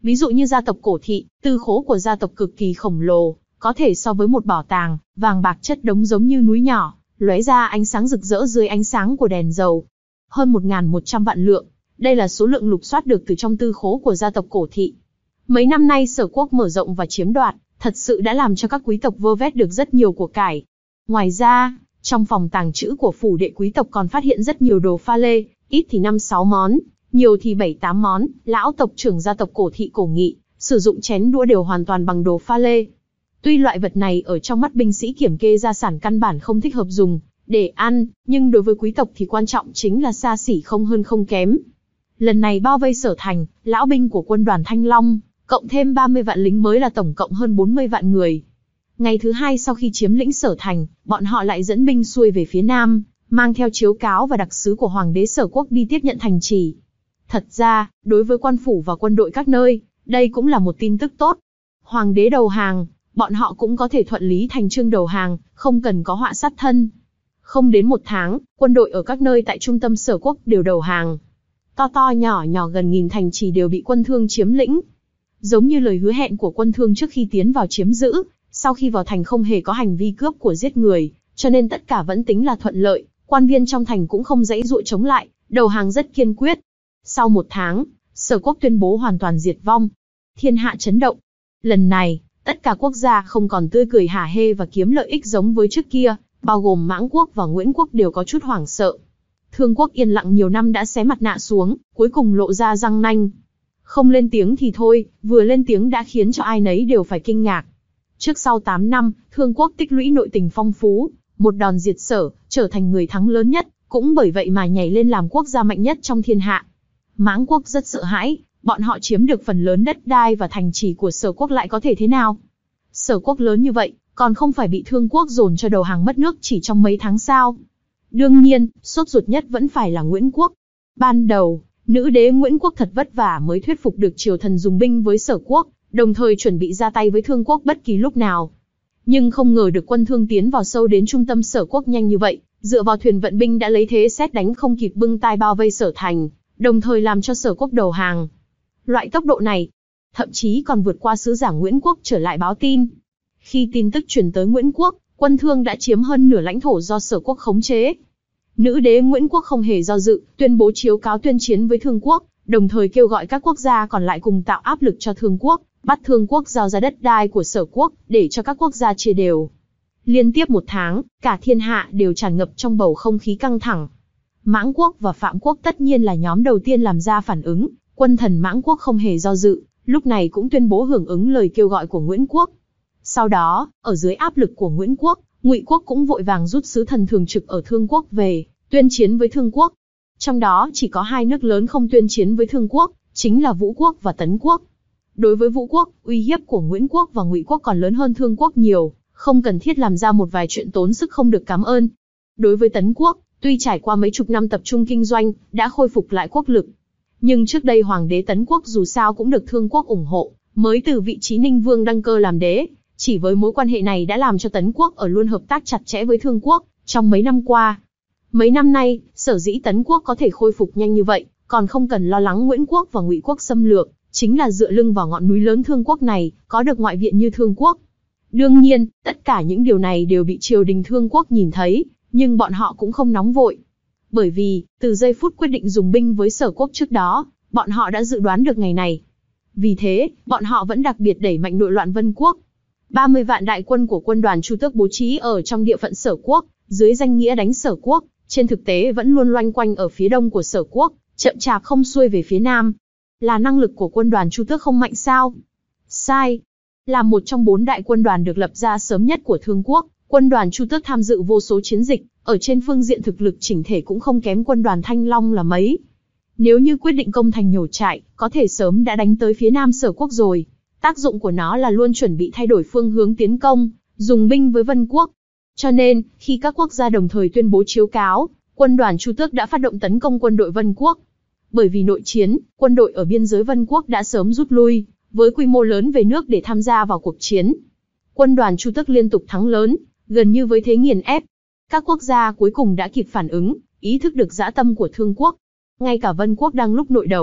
Ví dụ như gia tộc Cổ Thị, tư khố của gia tộc cực kỳ khổng lồ, có thể so với một bảo tàng, vàng bạc chất đống giống như núi nhỏ, lóe ra ánh sáng rực rỡ dưới ánh sáng của đèn dầu. Hơn một nghìn một trăm vạn lượng, đây là số lượng lục soát được từ trong tư khố của gia tộc Cổ Thị. Mấy năm nay Sở Quốc mở rộng và chiếm đoạt, thật sự đã làm cho các quý tộc vơ vét được rất nhiều của cải. Ngoài ra, trong phòng tàng trữ của phủ đệ quý tộc còn phát hiện rất nhiều đồ pha lê, ít thì năm sáu món, nhiều thì bảy tám món. Lão tộc trưởng gia tộc Cổ Thị Cổ Nghị, sử dụng chén đũa đều hoàn toàn bằng đồ pha lê. Tuy loại vật này ở trong mắt binh sĩ kiểm kê gia sản căn bản không thích hợp dùng để ăn, nhưng đối với quý tộc thì quan trọng chính là xa xỉ không hơn không kém. Lần này bao vây Sở Thành, lão binh của quân đoàn Thanh Long, cộng thêm ba mươi vạn lính mới là tổng cộng hơn bốn mươi vạn người. Ngày thứ hai sau khi chiếm lĩnh Sở Thành, bọn họ lại dẫn binh xuôi về phía nam, mang theo chiếu cáo và đặc sứ của Hoàng đế Sở Quốc đi tiếp nhận thành trì. Thật ra, đối với quan phủ và quân đội các nơi, đây cũng là một tin tức tốt. Hoàng đế đầu hàng, bọn họ cũng có thể thuận lý thành chương đầu hàng, không cần có họa sát thân. Không đến một tháng, quân đội ở các nơi tại trung tâm Sở Quốc đều đầu hàng. To to nhỏ nhỏ gần nghìn thành trì đều bị quân Thương chiếm lĩnh. Giống như lời hứa hẹn của quân Thương trước khi tiến vào chiếm giữ, sau khi vào thành không hề có hành vi cướp của giết người, cho nên tất cả vẫn tính là thuận lợi, quan viên trong thành cũng không giãy giụa chống lại, đầu hàng rất kiên quyết. Sau một tháng, Sở Quốc tuyên bố hoàn toàn diệt vong. Thiên hạ chấn động. Lần này, tất cả quốc gia không còn tươi cười hả hê và kiếm lợi ích giống với trước kia, bao gồm Mãng Quốc và Nguyễn Quốc đều có chút hoảng sợ. Thương Quốc yên lặng nhiều năm đã xé mặt nạ xuống, cuối cùng lộ ra răng nanh. Không lên tiếng thì thôi, vừa lên tiếng đã khiến cho ai nấy đều phải kinh ngạc. Trước sau tám năm, Thương Quốc tích lũy nội tình phong phú, một đòn diệt Sở, trở thành người thắng lớn nhất, cũng bởi vậy mà nhảy lên làm quốc gia mạnh nhất trong thiên hạ. Mãng Quốc rất sợ hãi, bọn họ chiếm được phần lớn đất đai và thành trì của Sở Quốc lại có thể thế nào? Sở Quốc lớn như vậy, còn không phải bị Thương Quốc dồn cho đầu hàng mất nước chỉ trong mấy tháng sao? Đương nhiên, sốt ruột nhất vẫn phải là Nguyễn Quốc. Ban đầu, nữ đế Nguyễn Quốc thật vất vả mới thuyết phục được triều thần dùng binh với Sở Quốc, đồng thời chuẩn bị ra tay với Thương Quốc bất kỳ lúc nào. Nhưng không ngờ được quân Thương tiến vào sâu đến trung tâm Sở Quốc nhanh như vậy, dựa vào thuyền vận binh đã lấy thế xét đánh không kịp bưng tai bao vây Sở Thành, đồng thời làm cho Sở Quốc đầu hàng. Loại tốc độ này, thậm chí còn vượt qua sứ giả Nguyễn Quốc trở lại báo tin. Khi tin tức truyền tới Nguyễn Quốc, quân Thương đã chiếm hơn nửa lãnh thổ do Sở Quốc khống chế. Nữ đế Nguyễn Quốc không hề do dự, tuyên bố chiếu cáo tuyên chiến với Thương Quốc, đồng thời kêu gọi các quốc gia còn lại cùng tạo áp lực cho Thương Quốc, bắt Thương Quốc giao ra đất đai của Sở Quốc, để cho các quốc gia chia đều. Liên tiếp một tháng, cả thiên hạ đều tràn ngập trong bầu không khí căng thẳng. Mãng Quốc và Phạm Quốc tất nhiên là nhóm đầu tiên làm ra phản ứng, quân thần Mãng Quốc không hề do dự, lúc này cũng tuyên bố hưởng ứng lời kêu gọi của Nguyễn Quốc. Sau đó, ở dưới áp lực của Nguyễn Quốc, Ngụy Quốc cũng vội vàng rút sứ thần thường trực ở Thương Quốc về, tuyên chiến với Thương Quốc. Trong đó chỉ có hai nước lớn không tuyên chiến với Thương Quốc, chính là Vũ Quốc và Tấn Quốc. Đối với Vũ Quốc, uy hiếp của Nguyễn Quốc và Ngụy Quốc còn lớn hơn Thương Quốc nhiều, không cần thiết làm ra một vài chuyện tốn sức không được cảm ơn. Đối với Tấn Quốc, tuy trải qua mấy chục năm tập trung kinh doanh, đã khôi phục lại quốc lực, nhưng trước đây Hoàng đế Tấn Quốc dù sao cũng được Thương Quốc ủng hộ, mới từ vị trí Ninh Vương đăng cơ làm đế. Chỉ với mối quan hệ này đã làm cho Tấn Quốc ở luôn hợp tác chặt chẽ với Thương Quốc trong mấy năm qua. Mấy năm nay, sở dĩ Tấn Quốc có thể khôi phục nhanh như vậy, còn không cần lo lắng Nguyễn Quốc và Ngụy Quốc xâm lược, chính là dựa lưng vào ngọn núi lớn Thương Quốc này, có được ngoại viện như Thương Quốc. Đương nhiên, tất cả những điều này đều bị triều đình Thương Quốc nhìn thấy, nhưng bọn họ cũng không nóng vội. Bởi vì, từ giây phút quyết định dùng binh với Sở Quốc trước đó, bọn họ đã dự đoán được ngày này. Vì thế, bọn họ vẫn đặc biệt đẩy mạnh nội loạn Vân Quốc. ba mươi vạn đại quân của quân đoàn Chu Tước bố trí ở trong địa phận Sở Quốc, dưới danh nghĩa đánh Sở Quốc, trên thực tế vẫn luôn loanh quanh ở phía đông của Sở Quốc, chậm chạp không xuôi về phía nam. Là năng lực của quân đoàn Chu Tước không mạnh sao? Sai. Là một trong bốn đại quân đoàn được lập ra sớm nhất của Thương Quốc, quân đoàn Chu Tước tham dự vô số chiến dịch, ở trên phương diện thực lực chỉnh thể cũng không kém quân đoàn Thanh Long là mấy. Nếu như quyết định công thành nhổ trại, có thể sớm đã đánh tới phía nam Sở Quốc rồi. Tác dụng của nó là luôn chuẩn bị thay đổi phương hướng tiến công, dùng binh với Vân Quốc. Cho nên, khi các quốc gia đồng thời tuyên bố chiếu cáo, quân đoàn Chu Tước đã phát động tấn công quân đội Vân Quốc. Bởi vì nội chiến, quân đội ở biên giới Vân Quốc đã sớm rút lui, với quy mô lớn về nước để tham gia vào cuộc chiến. Quân đoàn Chu Tước liên tục thắng lớn, gần như với thế nghiền ép. Các quốc gia cuối cùng đã kịp phản ứng, ý thức được dã tâm của Thương Quốc. Ngay cả Vân Quốc đang lúc nội đấu,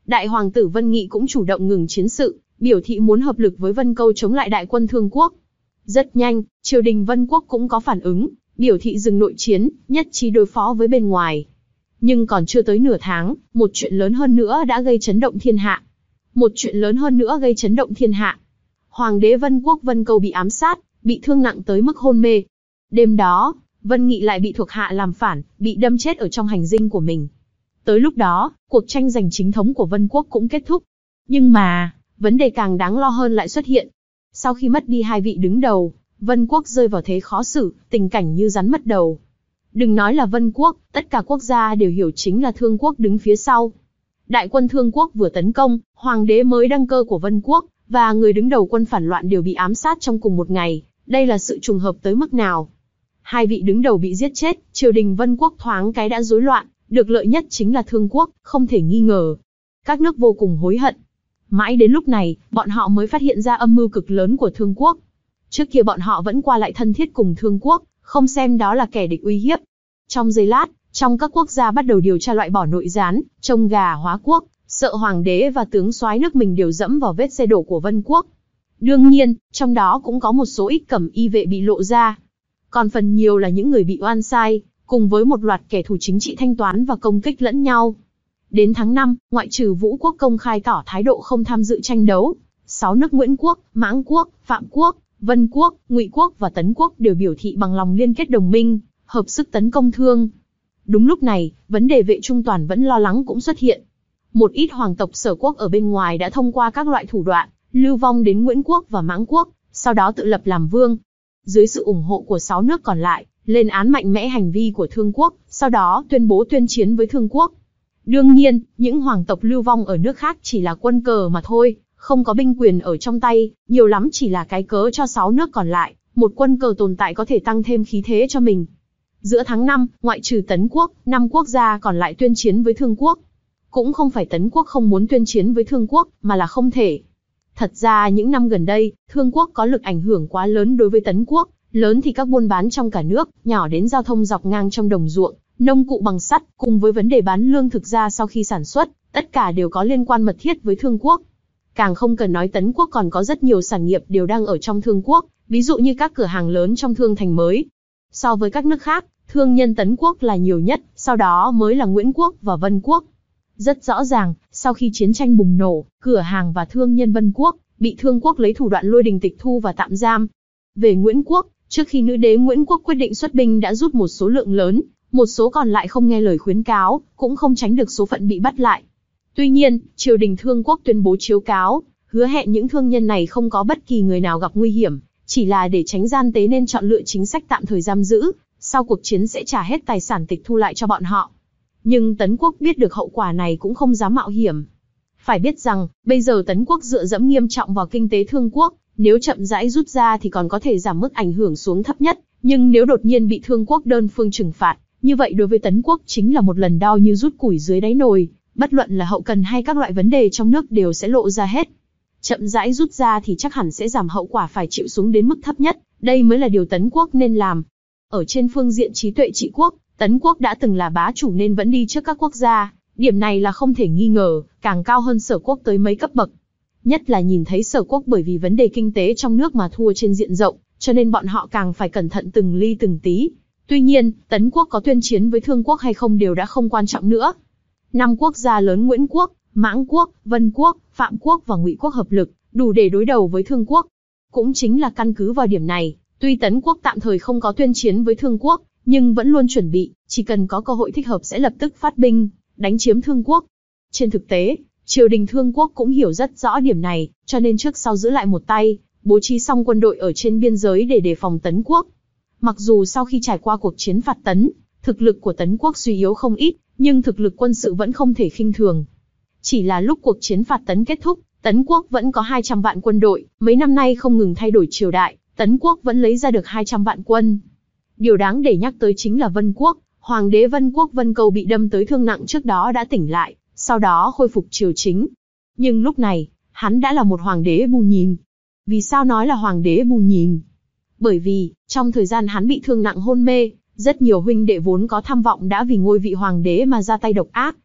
Đại hoàng tử Vân Nghị cũng chủ động ngừng chiến sự, biểu thị muốn hợp lực với Vân Câu chống lại đại quân Thương Quốc. Rất nhanh, triều đình Vân Quốc cũng có phản ứng, biểu thị dừng nội chiến, nhất trí đối phó với bên ngoài. Nhưng còn chưa tới nửa tháng, một chuyện lớn hơn nữa đã gây chấn động thiên hạ. Một chuyện lớn hơn nữa gây chấn động thiên hạ. Hoàng đế Vân Quốc Vân Câu bị ám sát, bị thương nặng tới mức hôn mê. Đêm đó, Vân Nghị lại bị thuộc hạ làm phản, bị đâm chết ở trong hành dinh của mình. Tới lúc đó, cuộc tranh giành chính thống của Vân Quốc cũng kết thúc. Nhưng mà, vấn đề càng đáng lo hơn lại xuất hiện. Sau khi mất đi hai vị đứng đầu, Vân Quốc rơi vào thế khó xử, tình cảnh như rắn mất đầu. Đừng nói là Vân Quốc, tất cả quốc gia đều hiểu chính là Thương Quốc đứng phía sau. Đại quân Thương Quốc vừa tấn công, hoàng đế mới đăng cơ của Vân Quốc, và người đứng đầu quân phản loạn đều bị ám sát trong cùng một ngày. Đây là sự trùng hợp tới mức nào? Hai vị đứng đầu bị giết chết, triều đình Vân Quốc thoáng cái đã rối loạn, được lợi nhất chính là Thương Quốc, không thể nghi ngờ. Các nước vô cùng hối hận. Mãi đến lúc này, bọn họ mới phát hiện ra âm mưu cực lớn của Thương Quốc. Trước kia bọn họ vẫn qua lại thân thiết cùng Thương Quốc, không xem đó là kẻ địch uy hiếp. Trong giây lát, trong các quốc gia bắt đầu điều tra loại bỏ nội gián, trông gà hóa quốc, sợ hoàng đế và tướng soái nước mình đều dẫm vào vết xe đổ của Vân Quốc. Đương nhiên, trong đó cũng có một số ít cẩm y vệ bị lộ ra. Còn phần nhiều là những người bị oan sai, cùng với một loạt kẻ thù chính trị thanh toán và công kích lẫn nhau. Đến tháng năm, ngoại trừ Vũ Quốc công khai tỏ thái độ không tham dự tranh đấu, sáu nước Nguyễn Quốc, Mãng Quốc, Phạm Quốc, Vân Quốc, Ngụy Quốc và Tấn Quốc đều biểu thị bằng lòng liên kết đồng minh, hợp sức tấn công Thương. Đúng lúc này, vấn đề Vệ Trung Toàn vẫn lo lắng cũng xuất hiện. Một ít hoàng tộc Sở Quốc ở bên ngoài đã thông qua các loại thủ đoạn, lưu vong đến Nguyễn Quốc và Mãng Quốc, sau đó tự lập làm vương. Dưới sự ủng hộ của sáu nước còn lại, lên án mạnh mẽ hành vi của Thương Quốc, sau đó tuyên bố tuyên chiến với Thương Quốc. Đương nhiên, những hoàng tộc lưu vong ở nước khác chỉ là quân cờ mà thôi, không có binh quyền ở trong tay, nhiều lắm chỉ là cái cớ cho sáu nước còn lại, một quân cờ tồn tại có thể tăng thêm khí thế cho mình. Giữa tháng năm, ngoại trừ Tấn Quốc, năm quốc gia còn lại tuyên chiến với Thương Quốc. Cũng không phải Tấn Quốc không muốn tuyên chiến với Thương Quốc, mà là không thể. Thật ra những năm gần đây, Thương Quốc có lực ảnh hưởng quá lớn đối với Tấn Quốc, lớn thì các buôn bán trong cả nước, nhỏ đến giao thông dọc ngang trong đồng ruộng, nông cụ bằng sắt, cùng với vấn đề bán lương thực ra sau khi sản xuất, tất cả đều có liên quan mật thiết với Thương Quốc. Càng không cần nói Tấn Quốc còn có rất nhiều sản nghiệp đều đang ở trong Thương Quốc, ví dụ như các cửa hàng lớn trong Thương Thành mới. So với các nước khác, thương nhân Tấn Quốc là nhiều nhất, sau đó mới là Nguyễn Quốc và Vân Quốc. Rất rõ ràng, sau khi chiến tranh bùng nổ, cửa hàng và thương nhân Vân Quốc bị Thương Quốc lấy thủ đoạn lôi đình tịch thu và tạm giam. Về Nguyễn Quốc, trước khi nữ đế Nguyễn Quốc quyết định xuất binh đã rút một số lượng lớn, một số còn lại không nghe lời khuyến cáo, cũng không tránh được số phận bị bắt lại. Tuy nhiên, triều đình Thương Quốc tuyên bố chiếu cáo, hứa hẹn những thương nhân này không có bất kỳ người nào gặp nguy hiểm, chỉ là để tránh gian tế nên chọn lựa chính sách tạm thời giam giữ, sau cuộc chiến sẽ trả hết tài sản tịch thu lại cho bọn họ. Nhưng Tấn Quốc biết được hậu quả này cũng không dám mạo hiểm. Phải biết rằng, bây giờ Tấn Quốc dựa dẫm nghiêm trọng vào kinh tế Thương Quốc, nếu chậm rãi rút ra thì còn có thể giảm mức ảnh hưởng xuống thấp nhất, nhưng nếu đột nhiên bị Thương Quốc đơn phương trừng phạt, như vậy đối với Tấn Quốc chính là một lần đau như rút củi dưới đáy nồi, bất luận là hậu cần hay các loại vấn đề trong nước đều sẽ lộ ra hết. Chậm rãi rút ra thì chắc hẳn sẽ giảm hậu quả phải chịu xuống đến mức thấp nhất, đây mới là điều Tấn Quốc nên làm. Ở trên phương diện trí tuệ trị quốc, Tấn Quốc đã từng là bá chủ nên vẫn đi trước các quốc gia, điểm này là không thể nghi ngờ, càng cao hơn Sở Quốc tới mấy cấp bậc. Nhất là nhìn thấy Sở Quốc bởi vì vấn đề kinh tế trong nước mà thua trên diện rộng, cho nên bọn họ càng phải cẩn thận từng ly từng tí. Tuy nhiên, Tấn Quốc có tuyên chiến với Thương Quốc hay không đều đã không quan trọng nữa. Năm quốc gia lớn Nguyễn Quốc, Mãng Quốc, Vân Quốc, Phạm Quốc và Ngụy Quốc hợp lực, đủ để đối đầu với Thương Quốc. Cũng chính là căn cứ vào điểm này, tuy Tấn Quốc tạm thời không có tuyên chiến với Thương Quốc, nhưng vẫn luôn chuẩn bị, chỉ cần có cơ hội thích hợp sẽ lập tức phát binh, đánh chiếm Thương Quốc. Trên thực tế, triều đình Thương Quốc cũng hiểu rất rõ điểm này, cho nên trước sau giữ lại một tay, bố trí xong quân đội ở trên biên giới để đề phòng Tấn Quốc. Mặc dù sau khi trải qua cuộc chiến phạt Tấn, thực lực của Tấn Quốc suy yếu không ít, nhưng thực lực quân sự vẫn không thể khinh thường. Chỉ là lúc cuộc chiến phạt Tấn kết thúc, Tấn Quốc vẫn có hai trăm vạn quân đội, mấy năm nay không ngừng thay đổi triều đại, Tấn Quốc vẫn lấy ra được hai trăm vạn quân. Điều đáng để nhắc tới chính là Vân Quốc, Hoàng đế Vân Quốc Vân Câu bị đâm tới thương nặng trước đó đã tỉnh lại, sau đó khôi phục triều chính. Nhưng lúc này, hắn đã là một hoàng đế bù nhìn. Vì sao nói là hoàng đế bù nhìn? Bởi vì, trong thời gian hắn bị thương nặng hôn mê, rất nhiều huynh đệ vốn có tham vọng đã vì ngôi vị hoàng đế mà ra tay độc ác,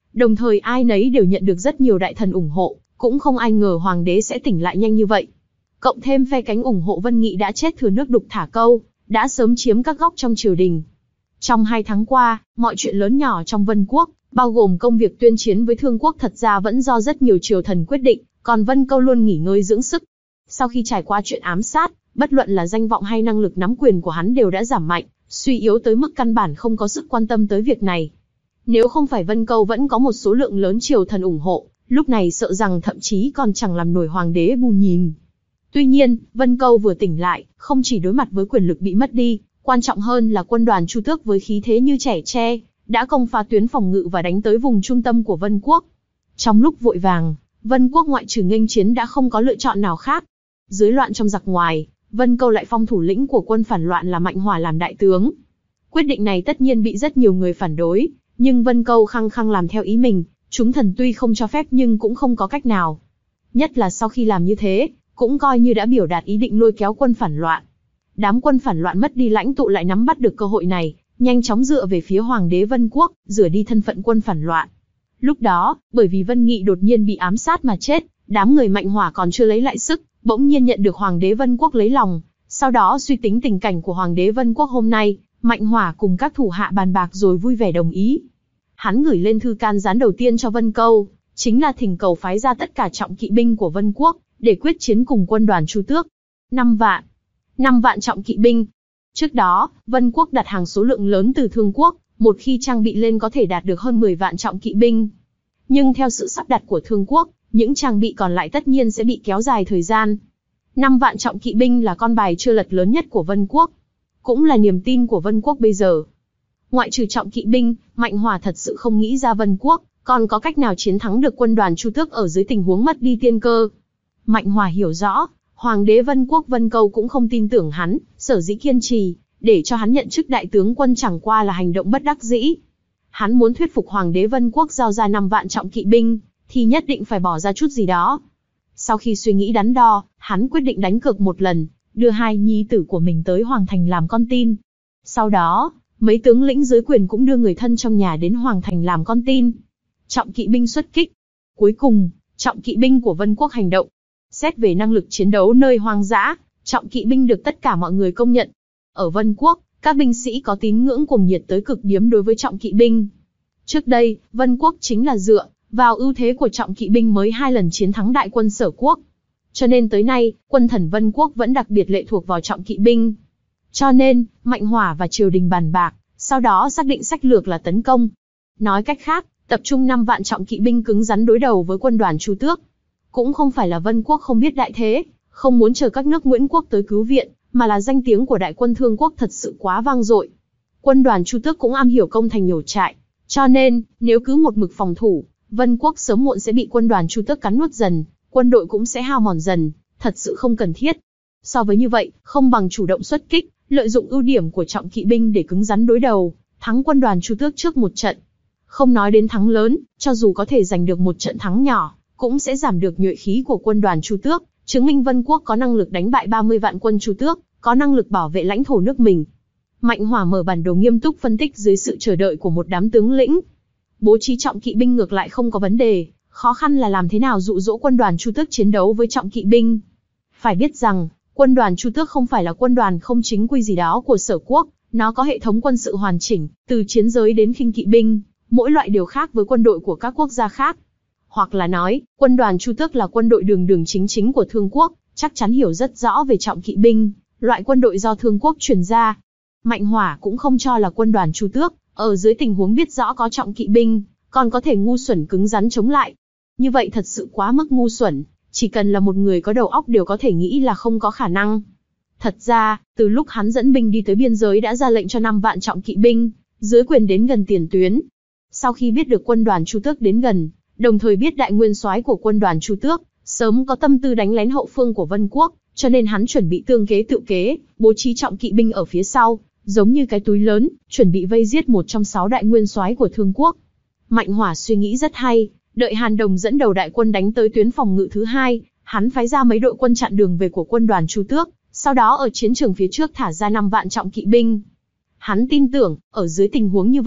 đồng thời ai nấy đều nhận được rất nhiều đại thần ủng hộ, cũng không ai ngờ hoàng đế sẽ tỉnh lại nhanh như vậy. Cộng thêm phe cánh ủng hộ Vân Nghị đã chết thừa nước đục thả câu, đã sớm chiếm các góc trong triều đình. Trong hai tháng qua, mọi chuyện lớn nhỏ trong Vân Quốc, bao gồm công việc tuyên chiến với Thương Quốc thật ra vẫn do rất nhiều triều thần quyết định, còn Vân Câu luôn nghỉ ngơi dưỡng sức. Sau khi trải qua chuyện ám sát, bất luận là danh vọng hay năng lực nắm quyền của hắn đều đã giảm mạnh, suy yếu tới mức căn bản không có sức quan tâm tới việc này. Nếu không phải Vân Câu vẫn có một số lượng lớn triều thần ủng hộ, lúc này sợ rằng thậm chí còn chẳng làm nổi hoàng đế bù nhìn. Tuy nhiên, Vân Câu vừa tỉnh lại, không chỉ đối mặt với quyền lực bị mất đi, quan trọng hơn là quân đoàn Chu Tước với khí thế như trẻ tre, đã công phá tuyến phòng ngự và đánh tới vùng trung tâm của Vân Quốc. Trong lúc vội vàng, Vân Quốc ngoại trừ nghênh chiến đã không có lựa chọn nào khác. Dưới loạn trong giặc ngoài, Vân Câu lại phong thủ lĩnh của quân phản loạn là Mạnh Hỏa làm đại tướng. Quyết định này tất nhiên bị rất nhiều người phản đối, nhưng Vân Câu khăng khăng làm theo ý mình, chúng thần tuy không cho phép nhưng cũng không có cách nào. Nhất là sau khi làm như thế, cũng coi như đã biểu đạt ý định lôi kéo quân phản loạn. Đám quân phản loạn mất đi lãnh tụ lại nắm bắt được cơ hội này, nhanh chóng dựa về phía hoàng đế Vân Quốc, rửa đi thân phận quân phản loạn. Lúc đó, bởi vì Vân Nghị đột nhiên bị ám sát mà chết, đám người Mạnh Hỏa còn chưa lấy lại sức, bỗng nhiên nhận được hoàng đế Vân Quốc lấy lòng. Sau đó suy tính tình cảnh của hoàng đế Vân Quốc hôm nay, Mạnh Hỏa cùng các thủ hạ bàn bạc rồi vui vẻ đồng ý. Hắn gửi lên thư can gián đầu tiên cho Vân Câu, chính là thỉnh cầu phái ra tất cả trọng kỵ binh của Vân Quốc, để quyết chiến cùng quân đoàn Chu Tước. Năm vạn. Năm vạn trọng kỵ binh. Trước đó, Vân Quốc đặt hàng số lượng lớn từ Thương Quốc, một khi trang bị lên có thể đạt được hơn mười vạn trọng kỵ binh. Nhưng theo sự sắp đặt của Thương Quốc, những trang bị còn lại tất nhiên sẽ bị kéo dài thời gian. Năm vạn trọng kỵ binh là con bài chưa lật lớn nhất của Vân Quốc, cũng là niềm tin của Vân Quốc bây giờ. Ngoại trừ trọng kỵ binh, Mạnh Hỏa thật sự không nghĩ ra Vân Quốc còn có cách nào chiến thắng được quân đoàn Chu Tước ở dưới tình huống mất đi tiên cơ. Mạnh Hỏa hiểu rõ, hoàng đế Vân Quốc Vân Câu cũng không tin tưởng hắn, sở dĩ kiên trì, để cho hắn nhận chức đại tướng quân chẳng qua là hành động bất đắc dĩ. Hắn muốn thuyết phục hoàng đế Vân Quốc giao ra năm vạn trọng kỵ binh, thì nhất định phải bỏ ra chút gì đó. Sau khi suy nghĩ đắn đo, hắn quyết định đánh cược một lần, đưa hai nhi tử của mình tới Hoàng Thành làm con tin. Sau đó, mấy tướng lĩnh dưới quyền cũng đưa người thân trong nhà đến Hoàng Thành làm con tin. Trọng kỵ binh xuất kích. Cuối cùng, trọng kỵ binh của Vân Quốc hành động. Xét về năng lực chiến đấu nơi hoang dã, trọng kỵ binh được tất cả mọi người công nhận. Ở Vân Quốc, các binh sĩ có tín ngưỡng cuồng nhiệt tới cực điểm đối với trọng kỵ binh. Trước đây, Vân Quốc chính là dựa vào ưu thế của trọng kỵ binh mới hai lần chiến thắng đại quân Sở Quốc. Cho nên tới nay, quân thần Vân Quốc vẫn đặc biệt lệ thuộc vào trọng kỵ binh. Cho nên, Mạnh Hỏa và triều đình bàn bạc, sau đó xác định sách lược là tấn công. Nói cách khác, tập trung năm vạn trọng kỵ binh cứng rắn đối đầu với quân đoàn Chu Tước. Cũng không phải là Vân Quốc không biết đại thế, không muốn chờ các nước Nguyễn Quốc tới cứu viện, mà là danh tiếng của đại quân Thương Quốc thật sự quá vang dội. Quân đoàn Chu Tước cũng am hiểu công thành nhổ trại, cho nên, nếu cứ một mực phòng thủ, Vân Quốc sớm muộn sẽ bị quân đoàn Chu Tước cắn nuốt dần, quân đội cũng sẽ hao mòn dần, thật sự không cần thiết. So với như vậy, không bằng chủ động xuất kích, lợi dụng ưu điểm của trọng kỵ binh để cứng rắn đối đầu, thắng quân đoàn Chu Tước trước một trận. Không nói đến thắng lớn, cho dù có thể giành được một trận thắng nhỏ, cũng sẽ giảm được nhuệ khí của quân đoàn Chu Tước, chứng minh Vân Quốc có năng lực đánh bại ba mươi vạn quân Chu Tước, có năng lực bảo vệ lãnh thổ nước mình. Mạnh Hỏa mở bản đồ nghiêm túc phân tích dưới sự chờ đợi của một đám tướng lĩnh. Bố trí trọng kỵ binh ngược lại không có vấn đề, khó khăn là làm thế nào dụ dỗ quân đoàn Chu Tước chiến đấu với trọng kỵ binh. Phải biết rằng, quân đoàn Chu Tước không phải là quân đoàn không chính quy gì đó của Sở Quốc, nó có hệ thống quân sự hoàn chỉnh, từ chiến giới đến khinh kỵ binh, mỗi loại đều khác với quân đội của các quốc gia khác. Hoặc là nói, quân đoàn Chu Tước là quân đội đường đường chính chính của Thương Quốc, chắc chắn hiểu rất rõ về trọng kỵ binh, loại quân đội do Thương Quốc truyền ra. Mạnh Hỏa cũng không cho là quân đoàn Chu Tước, ở dưới tình huống biết rõ có trọng kỵ binh, còn có thể ngu xuẩn cứng rắn chống lại. Như vậy thật sự quá mức ngu xuẩn, chỉ cần là một người có đầu óc đều có thể nghĩ là không có khả năng. Thật ra, từ lúc hắn dẫn binh đi tới biên giới đã ra lệnh cho năm vạn trọng kỵ binh, dưới quyền đến gần tiền tuyến. Sau khi biết được quân đoàn Chu Tước đến gần, đồng thời biết đại nguyên soái của quân đoàn Chu Tước sớm có tâm tư đánh lén hậu phương của Vân Quốc, cho nên hắn chuẩn bị tương kế tự kế, bố trí trọng kỵ binh ở phía sau, giống như cái túi lớn, chuẩn bị vây giết một trong sáu đại nguyên soái của Thương Quốc. Mạnh Hỏa suy nghĩ rất hay, đợi Hàn Đồng dẫn đầu đại quân đánh tới tuyến phòng ngự thứ hai, hắn phái ra mấy đội quân chặn đường về của quân đoàn Chu Tước, sau đó ở chiến trường phía trước thả ra năm vạn trọng kỵ binh. Hắn tin tưởng, ở dưới tình huống như vậy,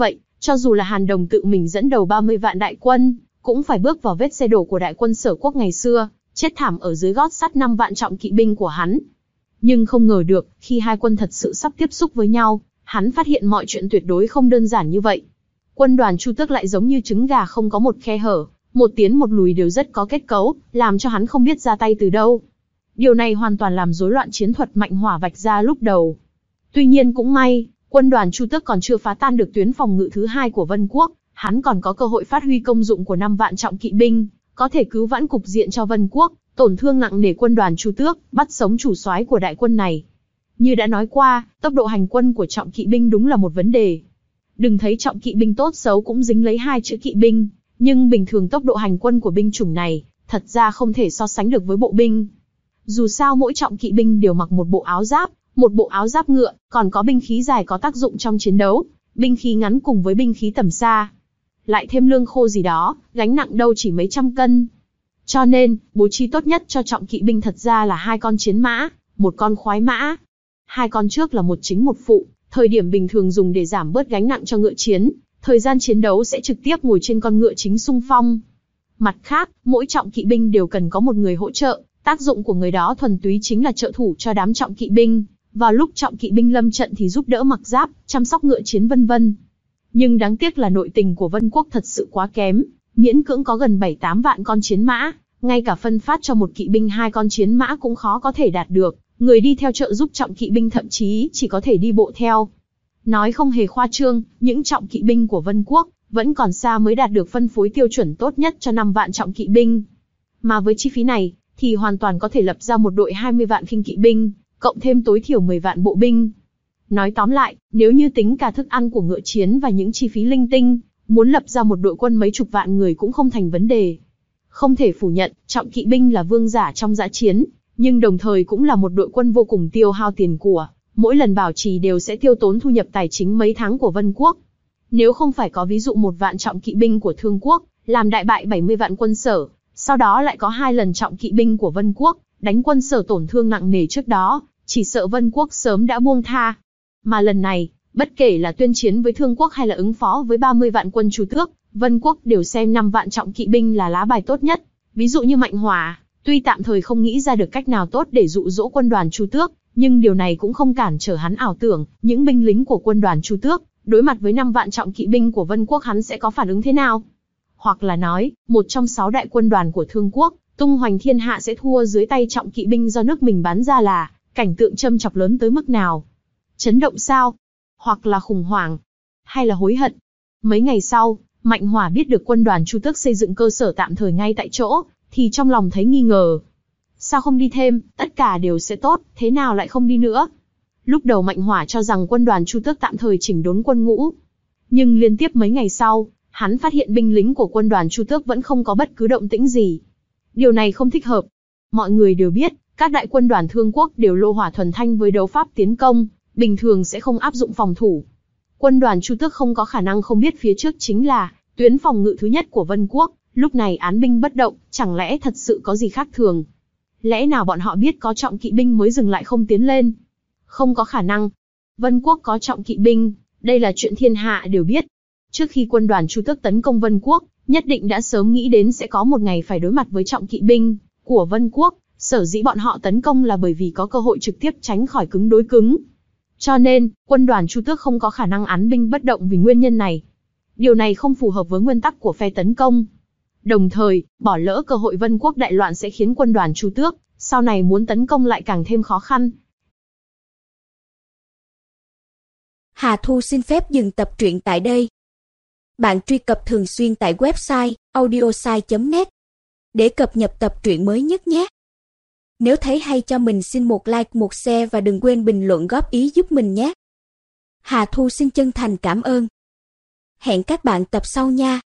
Cho dù là Hàn Đồng tự mình dẫn đầu ba mươi vạn đại quân, cũng phải bước vào vết xe đổ của đại quân Sở Quốc ngày xưa, chết thảm ở dưới gót sắt năm vạn trọng kỵ binh của hắn. Nhưng không ngờ được, khi hai quân thật sự sắp tiếp xúc với nhau, hắn phát hiện mọi chuyện tuyệt đối không đơn giản như vậy. Quân đoàn Chu Tước lại giống như trứng gà không có một khe hở, một tiến một lùi đều rất có kết cấu, làm cho hắn không biết ra tay từ đâu. Điều này hoàn toàn làm rối loạn chiến thuật Mạnh Hỏa vạch ra lúc đầu. Tuy nhiên cũng may, quân đoàn Chu Tước còn chưa phá tan được tuyến phòng ngự thứ hai của Vân Quốc, hắn còn có cơ hội phát huy công dụng của năm vạn trọng kỵ binh, có thể cứu vãn cục diện cho Vân Quốc, tổn thương nặng nề quân đoàn Chu Tước, bắt sống chủ soái của đại quân này. Như đã nói qua, tốc độ hành quân của trọng kỵ binh đúng là một vấn đề. Đừng thấy trọng kỵ binh tốt xấu cũng dính lấy hai chữ kỵ binh, nhưng bình thường tốc độ hành quân của binh chủng này, thật ra không thể so sánh được với bộ binh. Dù sao mỗi trọng kỵ binh đều mặc một bộ áo giáp, một bộ áo giáp ngựa, còn có binh khí dài có tác dụng trong chiến đấu, binh khí ngắn cùng với binh khí tầm xa. Lại thêm lương khô gì đó, gánh nặng đâu chỉ mấy trăm cân. Cho nên, bố trí tốt nhất cho trọng kỵ binh thật ra là hai con chiến mã, một con khoái mã. Hai con trước là một chính một phụ, thời điểm bình thường dùng để giảm bớt gánh nặng cho ngựa chiến, thời gian chiến đấu sẽ trực tiếp ngồi trên con ngựa chính xung phong. Mặt khác, mỗi trọng kỵ binh đều cần có một người hỗ trợ, tác dụng của người đó thuần túy chính là trợ thủ cho đám trọng kỵ binh, vào lúc trọng kỵ binh lâm trận thì giúp đỡ mặc giáp, chăm sóc ngựa chiến vân vân. Nhưng đáng tiếc là nội tình của Vân Quốc thật sự quá kém, miễn cưỡng có gần bảy tám vạn con chiến mã, ngay cả phân phát cho một kỵ binh hai con chiến mã cũng khó có thể đạt được, người đi theo trợ giúp trọng kỵ binh thậm chí chỉ có thể đi bộ theo. Nói không hề khoa trương, những trọng kỵ binh của Vân Quốc vẫn còn xa mới đạt được phân phối tiêu chuẩn tốt nhất cho năm vạn trọng kỵ binh. Mà với chi phí này, thì hoàn toàn có thể lập ra một đội hai mươi vạn khinh kỵ binh, cộng thêm tối thiểu mười vạn bộ binh. Nói tóm lại, nếu như tính cả thức ăn của ngựa chiến và những chi phí linh tinh, muốn lập ra một đội quân mấy chục vạn người cũng không thành vấn đề. Không thể phủ nhận, trọng kỵ binh là vương giả trong dã chiến, nhưng đồng thời cũng là một đội quân vô cùng tiêu hao tiền của, mỗi lần bảo trì đều sẽ tiêu tốn thu nhập tài chính mấy tháng của Vân Quốc. Nếu không phải có ví dụ một vạn trọng kỵ binh của Thương Quốc, làm đại bại bảy mươi vạn quân Sở, sau đó lại có hai lần trọng kỵ binh của Vân Quốc, đánh quân Sở tổn thương nặng nề trước đó, chỉ sợ Vân Quốc sớm đã buông tha. Mà lần này, bất kể là tuyên chiến với Thương Quốc hay là ứng phó với ba mươi vạn quân Chu Tước, Vân Quốc đều xem năm vạn trọng kỵ binh là lá bài tốt nhất. Ví dụ như Mạnh Hỏa, tuy tạm thời không nghĩ ra được cách nào tốt để dụ dỗ quân đoàn Chu Tước, nhưng điều này cũng không cản trở hắn ảo tưởng, những binh lính của quân đoàn Chu Tước, đối mặt với năm vạn trọng kỵ binh của Vân Quốc hắn sẽ có phản ứng thế nào? Hoặc là nói, một trong sáu đại quân đoàn của Thương Quốc, tung hoành thiên hạ sẽ thua dưới tay trọng kỵ binh do nước mình bán ra là, cảnh tượng châm chọc lớn tới mức nào? Chấn động sao? Hoặc là khủng hoảng? Hay là hối hận? Mấy ngày sau, Mạnh Hỏa biết được quân đoàn Chu Tước xây dựng cơ sở tạm thời ngay tại chỗ, thì trong lòng thấy nghi ngờ. Sao không đi thêm, tất cả đều sẽ tốt, thế nào lại không đi nữa? Lúc đầu Mạnh Hỏa cho rằng quân đoàn Chu Tước tạm thời chỉnh đốn quân ngũ. Nhưng liên tiếp mấy ngày sau, hắn phát hiện binh lính của quân đoàn Chu Tước vẫn không có bất cứ động tĩnh gì. Điều này không thích hợp. Mọi người đều biết, các đại quân đoàn Thương Quốc đều lô hỏa thuần thanh với đấu pháp tiến công, bình thường sẽ không áp dụng phòng thủ. Quân đoàn Chu Tước không có khả năng không biết phía trước chính là tuyến phòng ngự thứ nhất của Vân Quốc, lúc này án binh bất động, chẳng lẽ thật sự có gì khác thường? Lẽ nào bọn họ biết có trọng kỵ binh mới dừng lại không tiến lên? Không có khả năng. Vân Quốc có trọng kỵ binh, đây là chuyện thiên hạ đều biết. Trước khi quân đoàn Chu Tước tấn công Vân Quốc, nhất định đã sớm nghĩ đến sẽ có một ngày phải đối mặt với trọng kỵ binh của Vân Quốc, sở dĩ bọn họ tấn công là bởi vì có cơ hội trực tiếp tránh khỏi cứng đối cứng. Cho nên, quân đoàn Chu Tước không có khả năng án binh bất động vì nguyên nhân này. Điều này không phù hợp với nguyên tắc của phe tấn công. Đồng thời, bỏ lỡ cơ hội Vân Quốc đại loạn sẽ khiến quân đoàn Chu Tước sau này muốn tấn công lại càng thêm khó khăn. Hà Thu xin phép dừng tập truyện tại đây. Bạn truy cập thường xuyên tại website audiosai chấm net để cập nhật tập truyện mới nhất nhé. Nếu thấy hay cho mình xin một like, một share và đừng quên bình luận góp ý giúp mình nhé. Hà Thu xin chân thành cảm ơn. Hẹn các bạn tập sau nha.